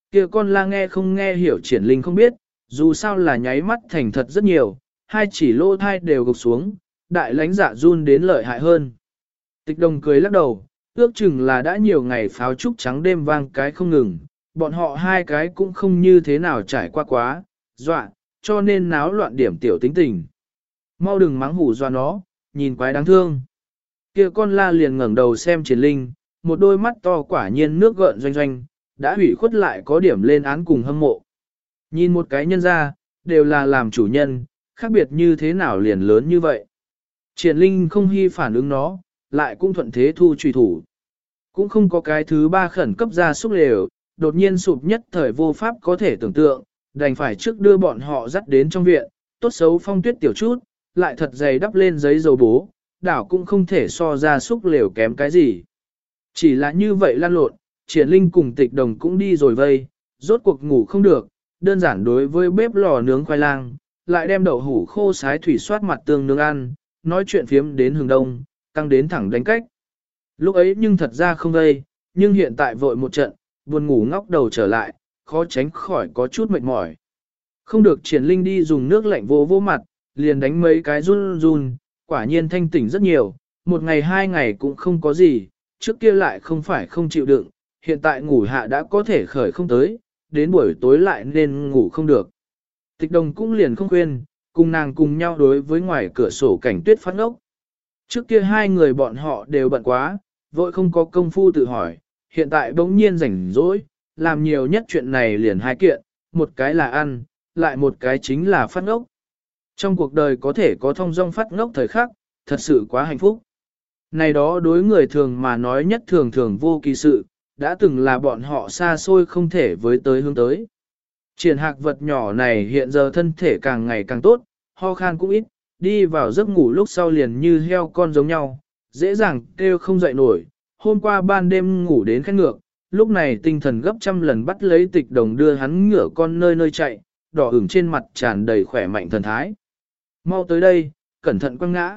Kia con la nghe không nghe hiểu triển linh không biết, dù sao là nháy mắt thành thật rất nhiều, hai chỉ lỗ thai đều gục xuống, đại lãnh dạ run đến lợi hại hơn. Tịch đồng cười lắc đầu, ước chừng là đã nhiều ngày pháo trúc trắng đêm vang cái không ngừng, bọn họ hai cái cũng không như thế nào trải qua quá, dọa, cho nên náo loạn điểm tiểu tính tình. Mau đừng mắng hủ dọa nó, nhìn quái đáng thương. Kia con la liền ngẩng đầu xem triển linh, một đôi mắt to quả nhiên nước gợn doanh doanh, đã hủy khuất lại có điểm lên án cùng hâm mộ. Nhìn một cái nhân ra, đều là làm chủ nhân, khác biệt như thế nào liền lớn như vậy. Triển linh không hy phản ứng nó, lại cũng thuận thế thu trùy thủ. Cũng không có cái thứ ba khẩn cấp ra xúc lều, đột nhiên sụp nhất thời vô pháp có thể tưởng tượng, đành phải trước đưa bọn họ dắt đến trong viện, tốt xấu phong tuyết tiểu chút, lại thật dày đắp lên giấy dầu bố, đảo cũng không thể so ra xúc lều kém cái gì. Chỉ là như vậy lan lộn, triển linh cùng tịch đồng cũng đi rồi vây, rốt cuộc ngủ không được, đơn giản đối với bếp lò nướng khoai lang, lại đem đậu hủ khô sái thủy soát mặt tương nướng ăn, nói chuyện phiếm đến hừng đông, căng đến thẳng đánh cách. Lúc ấy nhưng thật ra không vây, nhưng hiện tại vội một trận, buồn ngủ ngóc đầu trở lại, khó tránh khỏi có chút mệt mỏi. Không được triển linh đi dùng nước lạnh vô vô mặt, liền đánh mấy cái run run, quả nhiên thanh tỉnh rất nhiều, một ngày hai ngày cũng không có gì, trước kia lại không phải không chịu đựng, hiện tại ngủ hạ đã có thể khởi không tới, đến buổi tối lại nên ngủ không được. Tịch đồng cũng liền không khuyên, cùng nàng cùng nhau đối với ngoài cửa sổ cảnh tuyết phát ngốc. Trước kia hai người bọn họ đều bận quá, vội không có công phu tự hỏi, hiện tại bỗng nhiên rảnh rỗi, làm nhiều nhất chuyện này liền hai kiện, một cái là ăn, lại một cái chính là phát ngốc. Trong cuộc đời có thể có thông dong phát ngốc thời khắc, thật sự quá hạnh phúc. Này đó đối người thường mà nói nhất thường thường vô kỳ sự, đã từng là bọn họ xa xôi không thể với tới hướng tới. Triển hạc vật nhỏ này hiện giờ thân thể càng ngày càng tốt, ho khan cũng ít, đi vào giấc ngủ lúc sau liền như heo con giống nhau, dễ dàng kêu không dậy nổi. Hôm qua ban đêm ngủ đến khét ngược, lúc này tinh thần gấp trăm lần bắt lấy tịch đồng đưa hắn ngửa con nơi nơi chạy, đỏ ửng trên mặt tràn đầy khỏe mạnh thần thái. Mau tới đây, cẩn thận quăng ngã.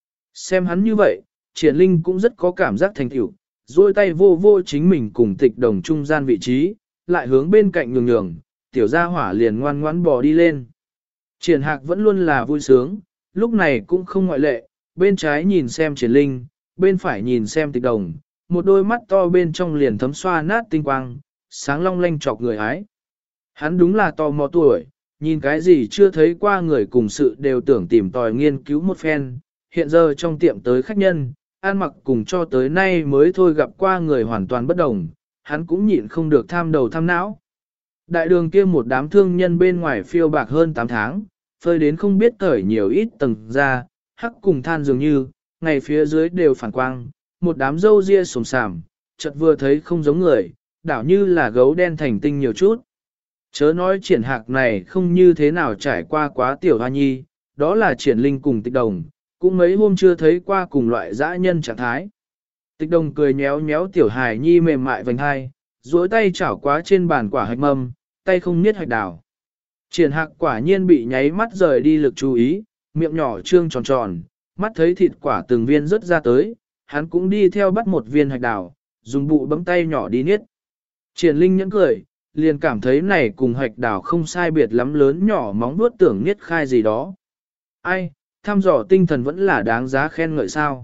Xem hắn như vậy, triển linh cũng rất có cảm giác thành tựu, duỗi tay vô vô chính mình cùng tịch đồng trung gian vị trí, lại hướng bên cạnh nhường nhường, tiểu gia hỏa liền ngoan ngoãn bò đi lên. Triển hạc vẫn luôn là vui sướng, lúc này cũng không ngoại lệ, bên trái nhìn xem triển linh, bên phải nhìn xem tịch đồng, một đôi mắt to bên trong liền thấm xoa nát tinh quang, sáng long lanh chọc người ái. Hắn đúng là tò mò tuổi, nhìn cái gì chưa thấy qua người cùng sự đều tưởng tìm tòi nghiên cứu một phen, hiện giờ trong tiệm tới khách nhân, ăn mặc cùng cho tới nay mới thôi gặp qua người hoàn toàn bất đồng, hắn cũng nhịn không được tham đầu tham não. Đại đường kia một đám thương nhân bên ngoài phiêu bạc hơn tám tháng, phơi đến không biết cởi nhiều ít tầng ra, hắc cùng than dường như, ngày phía dưới đều phản quang, một đám râu ria sồm sàm, chợt vừa thấy không giống người, đảo như là gấu đen thành tinh nhiều chút. Chớ nói triển hạc này không như thế nào trải qua quá tiểu hoa nhi, đó là triển linh cùng tịch đồng, cũng mấy hôm chưa thấy qua cùng loại dã nhân trạng thái. Tịch đồng cười nhéo nhéo tiểu hài nhi mềm mại vành hai, duỗi tay chảo quá trên bàn quả hạch mâm, tay không niết hạch đào. Triển hạc quả nhiên bị nháy mắt rời đi lực chú ý, miệng nhỏ trương tròn tròn, mắt thấy thịt quả từng viên rớt ra tới, hắn cũng đi theo bắt một viên hạch đào, dùng bụ bấm tay nhỏ đi niết. Triển linh nhẫn cười, liền cảm thấy này cùng hạch đào không sai biệt lắm lớn nhỏ móng vuốt tưởng niết khai gì đó. Ai, thăm dò tinh thần vẫn là đáng giá khen ngợi sao.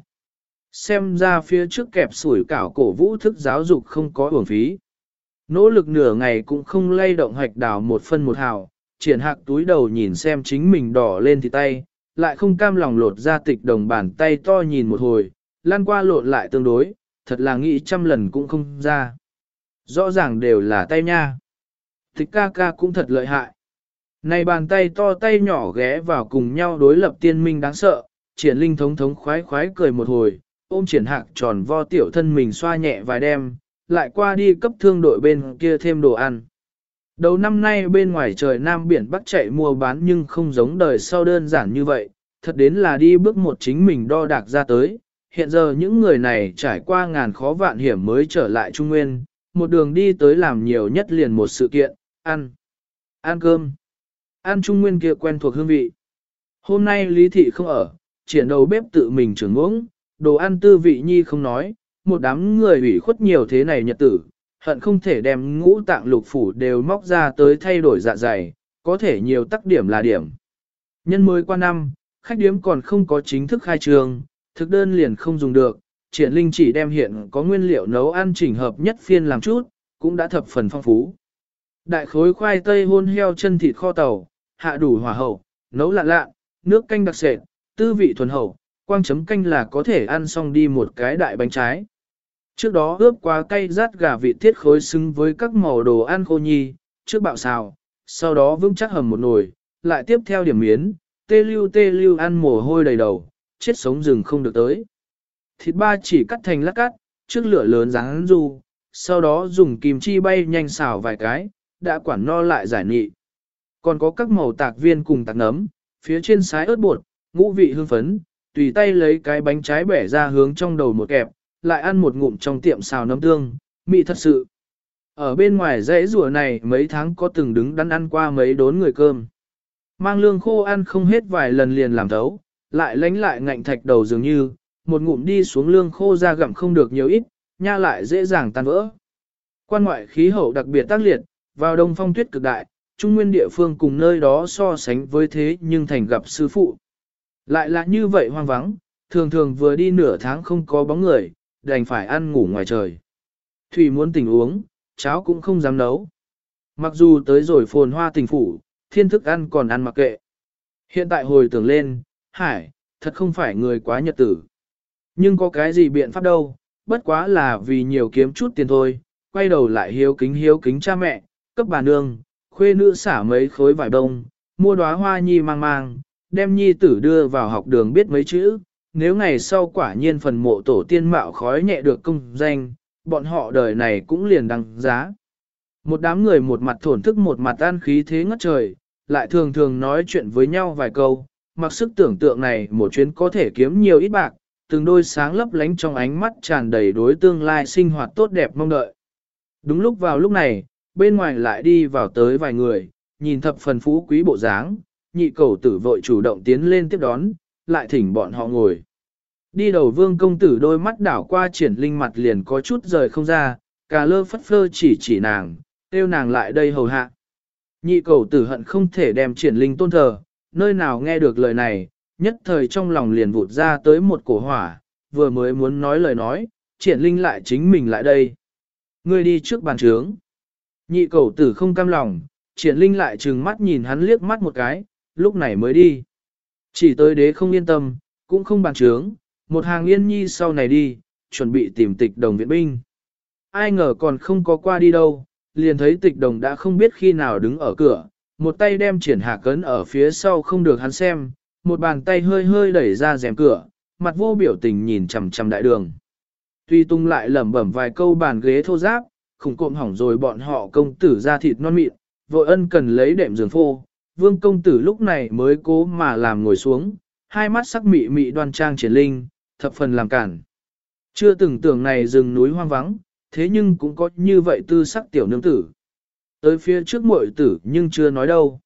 Xem ra phía trước kẹp sủi cảo cổ vũ thức giáo dục không có uổng phí. Nỗ lực nửa ngày cũng không lay động hạch đào một phân một hào, triển hạc túi đầu nhìn xem chính mình đỏ lên thì tay, lại không cam lòng lột ra tịch đồng bàn tay to nhìn một hồi, lan qua lộn lại tương đối, thật là nghĩ trăm lần cũng không ra. Rõ ràng đều là tay nha. Tịch ca ca cũng thật lợi hại. Này bàn tay to tay nhỏ ghé vào cùng nhau đối lập tiên minh đáng sợ, triển linh thống thống khoái khoái cười một hồi, ôm triển hạc tròn vo tiểu thân mình xoa nhẹ vài đêm, lại qua đi cấp thương đội bên kia thêm đồ ăn. Đầu năm nay bên ngoài trời Nam Biển Bắc chạy mua bán nhưng không giống đời sau đơn giản như vậy, thật đến là đi bước một chính mình đo đạc ra tới. Hiện giờ những người này trải qua ngàn khó vạn hiểm mới trở lại Trung Nguyên, một đường đi tới làm nhiều nhất liền một sự kiện, ăn. Ăn cơm. Ăn Trung Nguyên kia quen thuộc hương vị. Hôm nay Lý Thị không ở, triển đầu bếp tự mình trưởng uống, đồ ăn tư vị nhi không nói, một đám người ủy khuất nhiều thế này nhật tử, hận không thể đem ngũ tạng lục phủ đều móc ra tới thay đổi dạ dày, có thể nhiều tắc điểm là điểm. Nhân mới qua năm, khách điếm còn không có chính thức khai trương, thực đơn liền không dùng được, Triển Linh chỉ đem hiện có nguyên liệu nấu ăn chỉnh hợp nhất phiên làm chút, cũng đã thập phần phong phú. Đại khối khoai tây hôn heo chân thịt kho tàu, hạ đủ hỏa hậu, nấu lạ lạ, nước canh đặc sệt, tư vị thuần hậu, quang chấm canh là có thể ăn xong đi một cái đại bánh trái. Trước đó ướp quá cay rát gà vị tiết khối xứng với các màu đồ ăn khô nhi, trước bạo xào, sau đó vững chắc hầm một nồi, lại tiếp theo điểm miến, tê lưu tê lưu ăn mồ hôi đầy đầu, chết sống rừng không được tới. Thịt ba chỉ cắt thành lát cắt, trước lửa lớn ráng ru, sau đó dùng kim chi bay nhanh xào vài cái, đã quản no lại giải nị. Còn có các màu tạc viên cùng tạc nấm, phía trên sái ớt bột, ngũ vị hương phấn, tùy tay lấy cái bánh trái bẻ ra hướng trong đầu một kẹp, lại ăn một ngụm trong tiệm xào nấm tương, mị thật sự. Ở bên ngoài dãy rùa này mấy tháng có từng đứng đắn ăn qua mấy đốn người cơm. Mang lương khô ăn không hết vài lần liền làm thấu, lại lánh lại ngạnh thạch đầu dường như, một ngụm đi xuống lương khô ra gặm không được nhiều ít, nha lại dễ dàng tan vỡ. Quan ngoại khí hậu đặc biệt tác liệt, vào đông phong tuyết cực đại, trung nguyên địa phương cùng nơi đó so sánh với thế nhưng thành gặp sư phụ. Lại là như vậy hoang vắng, thường thường vừa đi nửa tháng không có bóng người, đành phải ăn ngủ ngoài trời. Thủy muốn tỉnh uống, cháo cũng không dám nấu. Mặc dù tới rồi phồn hoa tỉnh phủ, thiên thức ăn còn ăn mặc kệ. Hiện tại hồi tưởng lên, hải, thật không phải người quá nhật tử. Nhưng có cái gì biện pháp đâu, bất quá là vì nhiều kiếm chút tiền thôi, quay đầu lại hiếu kính hiếu kính cha mẹ, cấp bà nương, khuê nữ xả mấy khối vải đông, mua đóa hoa nhi mang mang, đem nhi tử đưa vào học đường biết mấy chữ, nếu ngày sau quả nhiên phần mộ tổ tiên mạo khói nhẹ được công danh, bọn họ đời này cũng liền đăng giá. Một đám người một mặt thổn thức một mặt an khí thế ngất trời, lại thường thường nói chuyện với nhau vài câu, mặc sức tưởng tượng này một chuyến có thể kiếm nhiều ít bạc, từng đôi sáng lấp lánh trong ánh mắt tràn đầy đối tương lai sinh hoạt tốt đẹp mong đợi. Đúng lúc vào lúc này, bên ngoài lại đi vào tới vài người, nhìn thập phần phú quý bộ dáng, nhị cầu tử vội chủ động tiến lên tiếp đón, lại thỉnh bọn họ ngồi. Đi đầu vương công tử đôi mắt đảo qua Triển Linh mặt liền có chút rời không ra, cà lơ phất phơ chỉ chỉ nàng, kêu nàng lại đây hầu hạ. Nhị cầu tử hận không thể đem Triển Linh tôn thờ, nơi nào nghe được lời này, nhất thời trong lòng liền vụt ra tới một cổ hỏa, vừa mới muốn nói lời nói, Triển Linh lại chính mình lại đây. Ngươi đi trước bàn trướng. Nhị cầu tử không cam lòng, Triển Linh lại trừng mắt nhìn hắn liếc mắt một cái, lúc này mới đi. Chỉ tới đế không yên tâm, cũng không bàn trướng, một hàng yên nhi sau này đi, chuẩn bị tìm tịch đồng viện binh. Ai ngờ còn không có qua đi đâu, liền thấy tịch đồng đã không biết khi nào đứng ở cửa, một tay đem Triển Hạ cấn ở phía sau không được hắn xem, một bàn tay hơi hơi đẩy ra rèm cửa, mặt vô biểu tình nhìn chằm chằm đại đường. Tuy tung lại lẩm bẩm vài câu bàn ghế thô giáp, khủng cộm hỏng rồi bọn họ công tử ra thịt non mịn, vội ân cần lấy đệm giường phô, vương công tử lúc này mới cố mà làm ngồi xuống, hai mắt sắc mị mị đoan trang Triển Linh, thập phần làm cản. Chưa từng tưởng này rừng núi hoang vắng, thế nhưng cũng có như vậy tư sắc tiểu nương tử. Tới phía trước muội tử nhưng chưa nói đâu.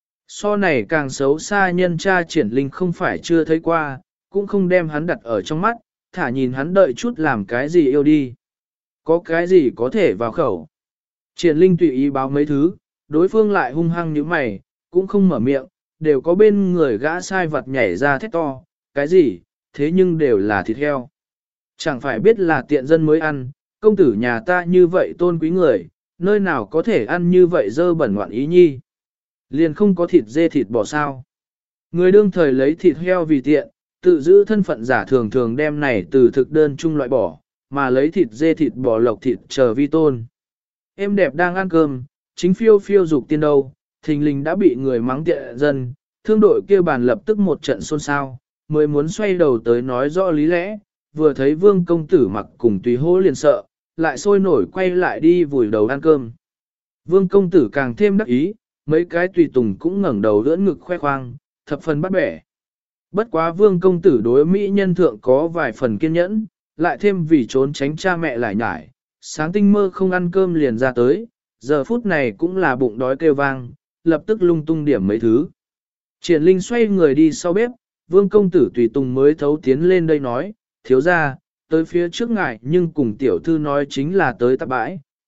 So này càng xấu xa nhân cha Triển Linh không phải chưa thấy qua, cũng không đem hắn đặt ở trong mắt, thả nhìn hắn đợi chút làm cái gì yêu đi. Có cái gì có thể vào khẩu. Triển Linh tùy ý báo mấy thứ, đối phương lại hung hăng như mày, cũng không mở miệng, đều có bên người gã sai vật nhảy ra thét to, cái gì, thế nhưng đều là thịt heo. Chẳng phải biết là tiện dân mới ăn, công tử nhà ta như vậy tôn quý người, nơi nào có thể ăn như vậy dơ bẩn ngoạn ý nhi. Liền không có thịt dê thịt bò sao. Người đương thời lấy thịt heo vì tiện, tự giữ thân phận giả thường thường đem này từ thực đơn chung loại bỏ, mà lấy thịt dê thịt bò lộc thịt chờ vi tôn. Em đẹp đang ăn cơm, chính phiêu phiêu dục tiên đâu, thình lình đã bị người mắng tiện dân, thương đội kia bàn lập tức một trận xôn xao, mới muốn xoay đầu tới nói rõ lý lẽ, vừa thấy vương công tử mặc cùng tùy hô liền sợ, lại sôi nổi quay lại đi vùi đầu ăn cơm. Vương công tử càng thêm đắc ý, mấy cái tùy tùng cũng ngẩng đầu đỡ ngực khoe khoang, thập phần bắt bẻ. Bất quá vương công tử đối Mỹ nhân thượng có vài phần kiên nhẫn, lại thêm vì trốn tránh cha mẹ lại nhải, sáng tinh mơ không ăn cơm liền ra tới, giờ phút này cũng là bụng đói kêu vang, lập tức lung tung điểm mấy thứ. Triển Linh xoay người đi sau bếp, vương công tử tùy tùng mới thấu tiến lên đây nói, thiếu ra, tới phía trước ngại nhưng cùng tiểu thư nói chính là tới tạp bãi,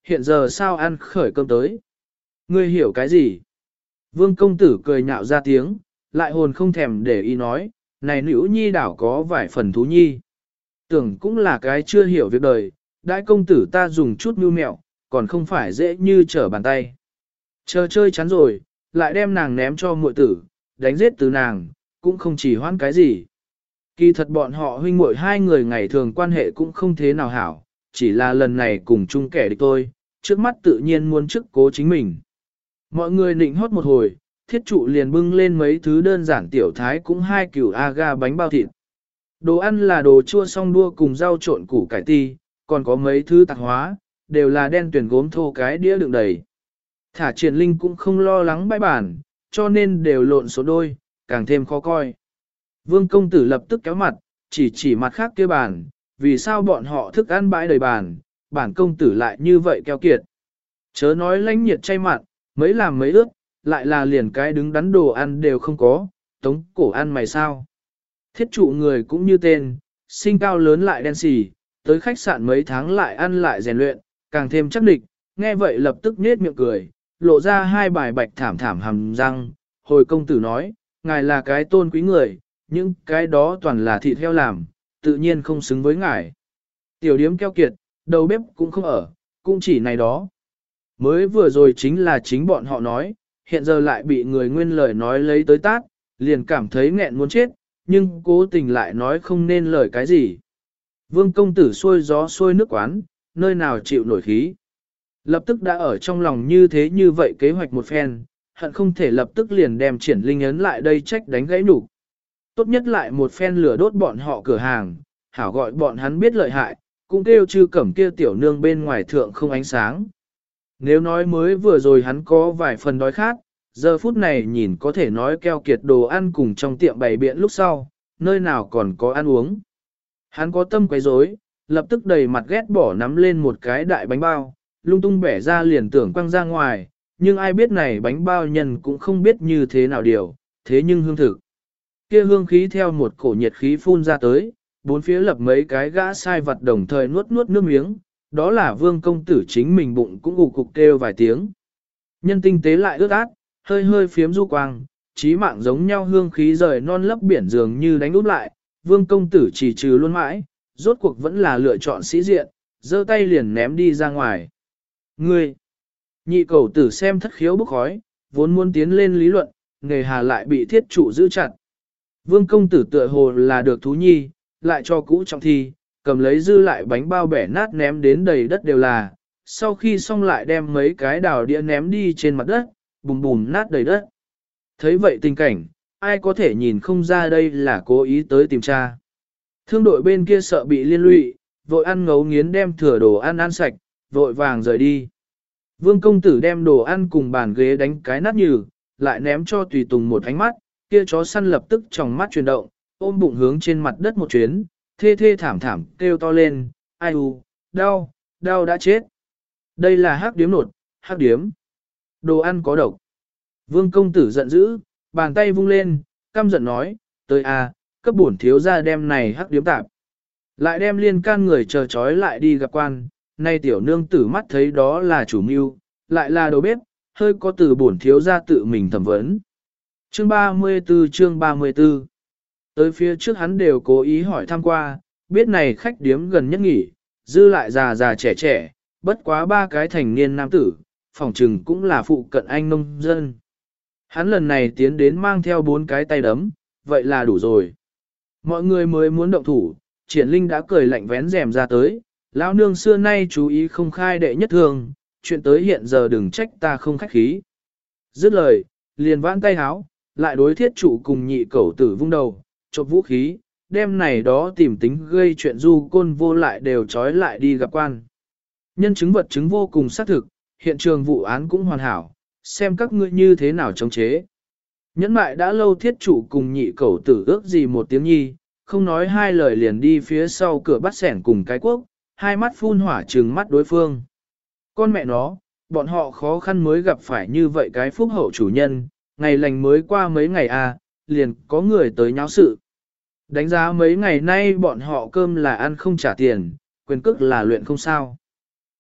hiện giờ sao ăn khởi cơm tới. Ngươi hiểu cái gì? Vương công tử cười nhạo ra tiếng, lại hồn không thèm để ý nói, này nữ nhi đảo có vài phần thú nhi. Tưởng cũng là cái chưa hiểu việc đời, đại công tử ta dùng chút mưu mẹo, còn không phải dễ như trở bàn tay. Chờ chơi chán rồi, lại đem nàng ném cho muội tử, đánh giết từ nàng, cũng không chỉ hoãn cái gì. Kỳ thật bọn họ huynh muội hai người ngày thường quan hệ cũng không thế nào hảo, chỉ là lần này cùng chung kẻ địch tôi, trước mắt tự nhiên muốn chức cố chính mình. Mọi người nịnh hót một hồi, thiết trụ liền bưng lên mấy thứ đơn giản tiểu thái cũng hai củ aga bánh bao thịt. Đồ ăn là đồ chua song đua cùng rau trộn củ cải ti, còn có mấy thứ tạp hóa, đều là đen tuyển gốm thô cái đĩa đựng đầy. Thả triển linh cũng không lo lắng bãi bản, cho nên đều lộn số đôi, càng thêm khó coi. Vương công tử lập tức kéo mặt, chỉ chỉ mặt khác kia bàn, vì sao bọn họ thức ăn bãi đầy bàn, bản công tử lại như vậy keo kiệt. Chớ nói lãnh nhiệt chay mặn, mấy làm mấy ướt, lại là liền cái đứng đắn đồ ăn đều không có, tống cổ ăn mày sao. Thiết trụ người cũng như tên, sinh cao lớn lại đen xì, tới khách sạn mấy tháng lại ăn lại rèn luyện, càng thêm chắc địch, nghe vậy lập tức nết miệng cười, lộ ra hai bài bạch thảm thảm hầm răng, hồi công tử nói, ngài là cái tôn quý người, nhưng cái đó toàn là thịt heo làm, tự nhiên không xứng với ngài. Tiểu điếm keo kiệt, đầu bếp cũng không ở, cũng chỉ này đó. Mới vừa rồi chính là chính bọn họ nói, hiện giờ lại bị người nguyên lời nói lấy tới tát, liền cảm thấy nghẹn muốn chết, nhưng cố tình lại nói không nên lời cái gì. Vương công tử xuôi gió xuôi nước quán, nơi nào chịu nổi khí. Lập tức đã ở trong lòng như thế như vậy kế hoạch một phen, hận không thể lập tức liền đem triển linh ấn lại đây trách đánh gãy nụ. Tốt nhất lại một phen lửa đốt bọn họ cửa hàng, hảo gọi bọn hắn biết lợi hại, cũng kêu chư cẩm kia tiểu nương bên ngoài thượng không ánh sáng. Nếu nói mới vừa rồi hắn có vài phần đói khát, giờ phút này nhìn có thể nói keo kiệt đồ ăn cùng trong tiệm bày biện lúc sau, nơi nào còn có ăn uống. Hắn có tâm quấy rối, lập tức đầy mặt ghét bỏ nắm lên một cái đại bánh bao, lung tung bẻ ra liền tưởng quăng ra ngoài, nhưng ai biết này bánh bao nhân cũng không biết như thế nào điều, thế nhưng hương thực. Kia hương khí theo một cổ nhiệt khí phun ra tới, bốn phía lập mấy cái gã sai vật đồng thời nuốt nuốt nước miếng, đó là vương công tử chính mình bụng cũng gục cục kêu vài tiếng. Nhân tinh tế lại ướt át, hơi hơi phiếm du quang, trí mạng giống nhau hương khí rời non lấp biển dường như đánh úp lại, vương công tử chỉ trừ luôn mãi, rốt cuộc vẫn là lựa chọn sĩ diện, giơ tay liền ném đi ra ngoài. Ngươi! Nhị cầu tử xem thất khiếu bốc khói, vốn muốn tiến lên lý luận, nghề hà lại bị thiết trụ giữ chặt. Vương công tử tựa hồ là được thú nhi, lại cho cũ trọng thi, cầm lấy dư lại bánh bao bẻ nát ném đến đầy đất đều là, sau khi xong lại đem mấy cái đào đĩa ném đi trên mặt đất, bùm bùm nát đầy đất. Thấy vậy tình cảnh, ai có thể nhìn không ra đây là cố ý tới tìm tra. Thương đội bên kia sợ bị liên lụy, vội ăn ngấu nghiến đem thừa đồ ăn ăn sạch, vội vàng rời đi. Vương công tử đem đồ ăn cùng bàn ghế đánh cái nát nhừ, lại ném cho tùy tùng một ánh mắt, kia chó săn lập tức tròng mắt chuyển động, ôm bụng hướng trên mặt đất một chuyến, thê thê thảm thảm kêu to lên, ai u, đau, đau đã chết. Đây là hắc điếm nột, hắc điếm. Đồ ăn có độc. Vương công tử giận dữ, bàn tay vung lên, căm giận nói, tới a, cấp bổn thiếu gia đem này hắc điếm tạp. Lại đem liên can người chờ trói lại đi gặp quan, nay tiểu nương tử mắt thấy đó là chủ mưu, lại là đầu bếp, hơi có từ bổn thiếu gia tự mình thẩm vấn. Chương ba mươi tư chương ba mươi tư. Tới phía trước hắn đều cố ý hỏi thăm qua, biết này khách điếm gần nhất nghỉ, dư lại già già trẻ trẻ, bất quá ba cái thành niên nam tử, phòng trừng cũng là phụ cận anh nông dân. Hắn lần này tiến đến mang theo bốn cái tay đấm, vậy là đủ rồi. Mọi người mới muốn động thủ, triển linh đã cười lạnh vén rèm ra tới, lão nương xưa nay chú ý không khai đệ nhất thường, chuyện tới hiện giờ đừng trách ta không khách khí. Dứt lời, liền vãn tay háo, lại đối thiết trụ cùng nhị cẩu tử vung đầu, chộp vũ khí, đem này đó tìm tính gây chuyện du côn vô lại đều trói lại đi gặp quan. Nhân chứng vật chứng vô cùng xác thực, hiện trường vụ án cũng hoàn hảo, xem các ngươi như thế nào chống chế. Nhẫn mại đã lâu thiết trụ cùng nhị cẩu tử ước gì một tiếng nhi, không nói hai lời liền đi phía sau cửa bắt sẻn cùng cái quốc, hai mắt phun hỏa trừng mắt đối phương. Con mẹ nó, bọn họ khó khăn mới gặp phải như vậy cái phúc hậu chủ nhân, ngày lành mới qua mấy ngày à, liền có người tới nháo sự. Đánh giá mấy ngày nay bọn họ cơm là ăn không trả tiền, quyền cước là luyện không sao.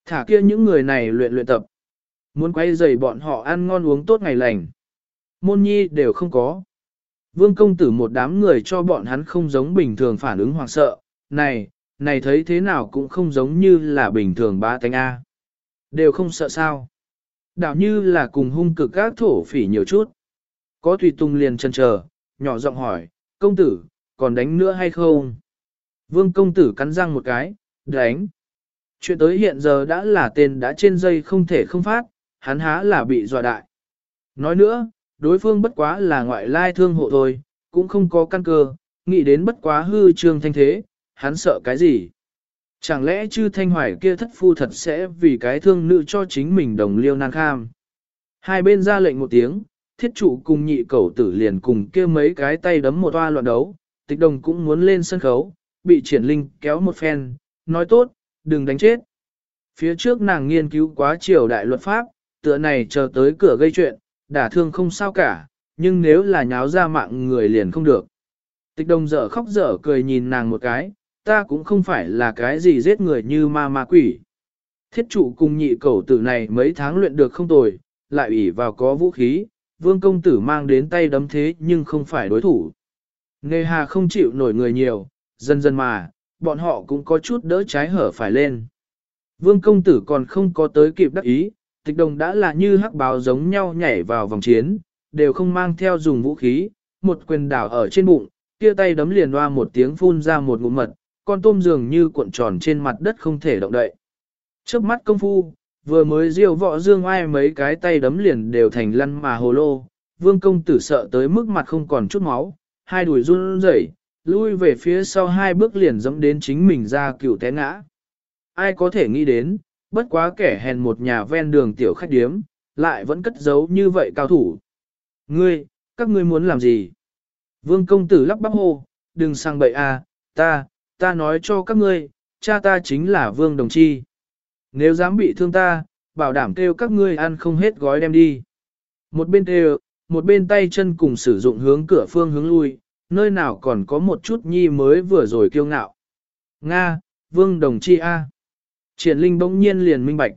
Thả kia những người này luyện luyện tập. Muốn quay dày bọn họ ăn ngon uống tốt ngày lành. Môn nhi đều không có. Vương công tử một đám người cho bọn hắn không giống bình thường phản ứng hoảng sợ. Này, này thấy thế nào cũng không giống như là bình thường ba tánh A. Đều không sợ sao. Đảo như là cùng hung cực các thổ phỉ nhiều chút. Có tùy tùng liền chần chờ, nhỏ giọng hỏi, công tử, còn đánh nữa hay không? Vương công tử cắn răng một cái, đánh. Chuyện tới hiện giờ đã là tên đã trên dây không thể không phát, hắn há là bị dọa đại. Nói nữa, đối phương bất quá là ngoại lai thương hộ thôi, cũng không có căn cơ, nghĩ đến bất quá hư trương thanh thế, hắn sợ cái gì? Chẳng lẽ chư thanh hoài kia thất phu thật sẽ vì cái thương nữ cho chính mình đồng liêu nan kham? Hai bên ra lệnh một tiếng, thiết trụ cùng nhị cẩu tử liền cùng kia mấy cái tay đấm một toa loạn đấu, tịch đồng cũng muốn lên sân khấu, bị triển linh kéo một phen, nói tốt, đừng đánh chết. Phía trước nàng nghiên cứu quá triều đại luật pháp, tựa này chờ tới cửa gây chuyện, đả thương không sao cả, nhưng nếu là nháo ra mạng người liền không được. Tịch đồng dở khóc dở cười nhìn nàng một cái, ta cũng không phải là cái gì giết người như ma ma quỷ. Thiết trụ cùng nhị cẩu tử này mấy tháng luyện được không tồi, lại ủy vào có vũ khí, vương công tử mang đến tay đấm thế nhưng không phải đối thủ. Nghề hà không chịu nổi người nhiều, dần dần mà, bọn họ cũng có chút đỡ trái hở phải lên. Vương công tử còn không có tới kịp đắc ý, tịch đồng đã là như hắc báo giống nhau nhảy vào vòng chiến, đều không mang theo dùng vũ khí, một quyền đảo ở trên bụng, kia tay đấm liền hoa một tiếng phun ra một ngụm mật, con tôm dường như cuộn tròn trên mặt đất không thể động đậy. Trước mắt công phu, vừa mới diêu võ dương ai mấy cái tay đấm liền đều thành lăn mà hồ lô, vương công tử sợ tới mức mặt không còn chút máu, hai đùi run rẩy, lui về phía sau hai bước liền dẫm đến chính mình ra cựu té ngã. Ai có thể nghĩ đến, bất quá kẻ hèn một nhà ven đường tiểu khách điếm, lại vẫn cất giấu như vậy cao thủ. Ngươi, các ngươi muốn làm gì? Vương công tử lắp bắp hô, đừng sang bậy à, ta, ta nói cho các ngươi, cha ta chính là Vương Đồng Chi. Nếu dám bị thương ta, bảo đảm kêu các ngươi ăn không hết gói đem đi. Một bên kêu, một bên tay chân cùng sử dụng hướng cửa phương hướng lui, nơi nào còn có một chút nhi mới vừa rồi kiêu ngạo. Nga, Vương Đồng Chi A. Triển Linh bỗng nhiên liền minh bạch.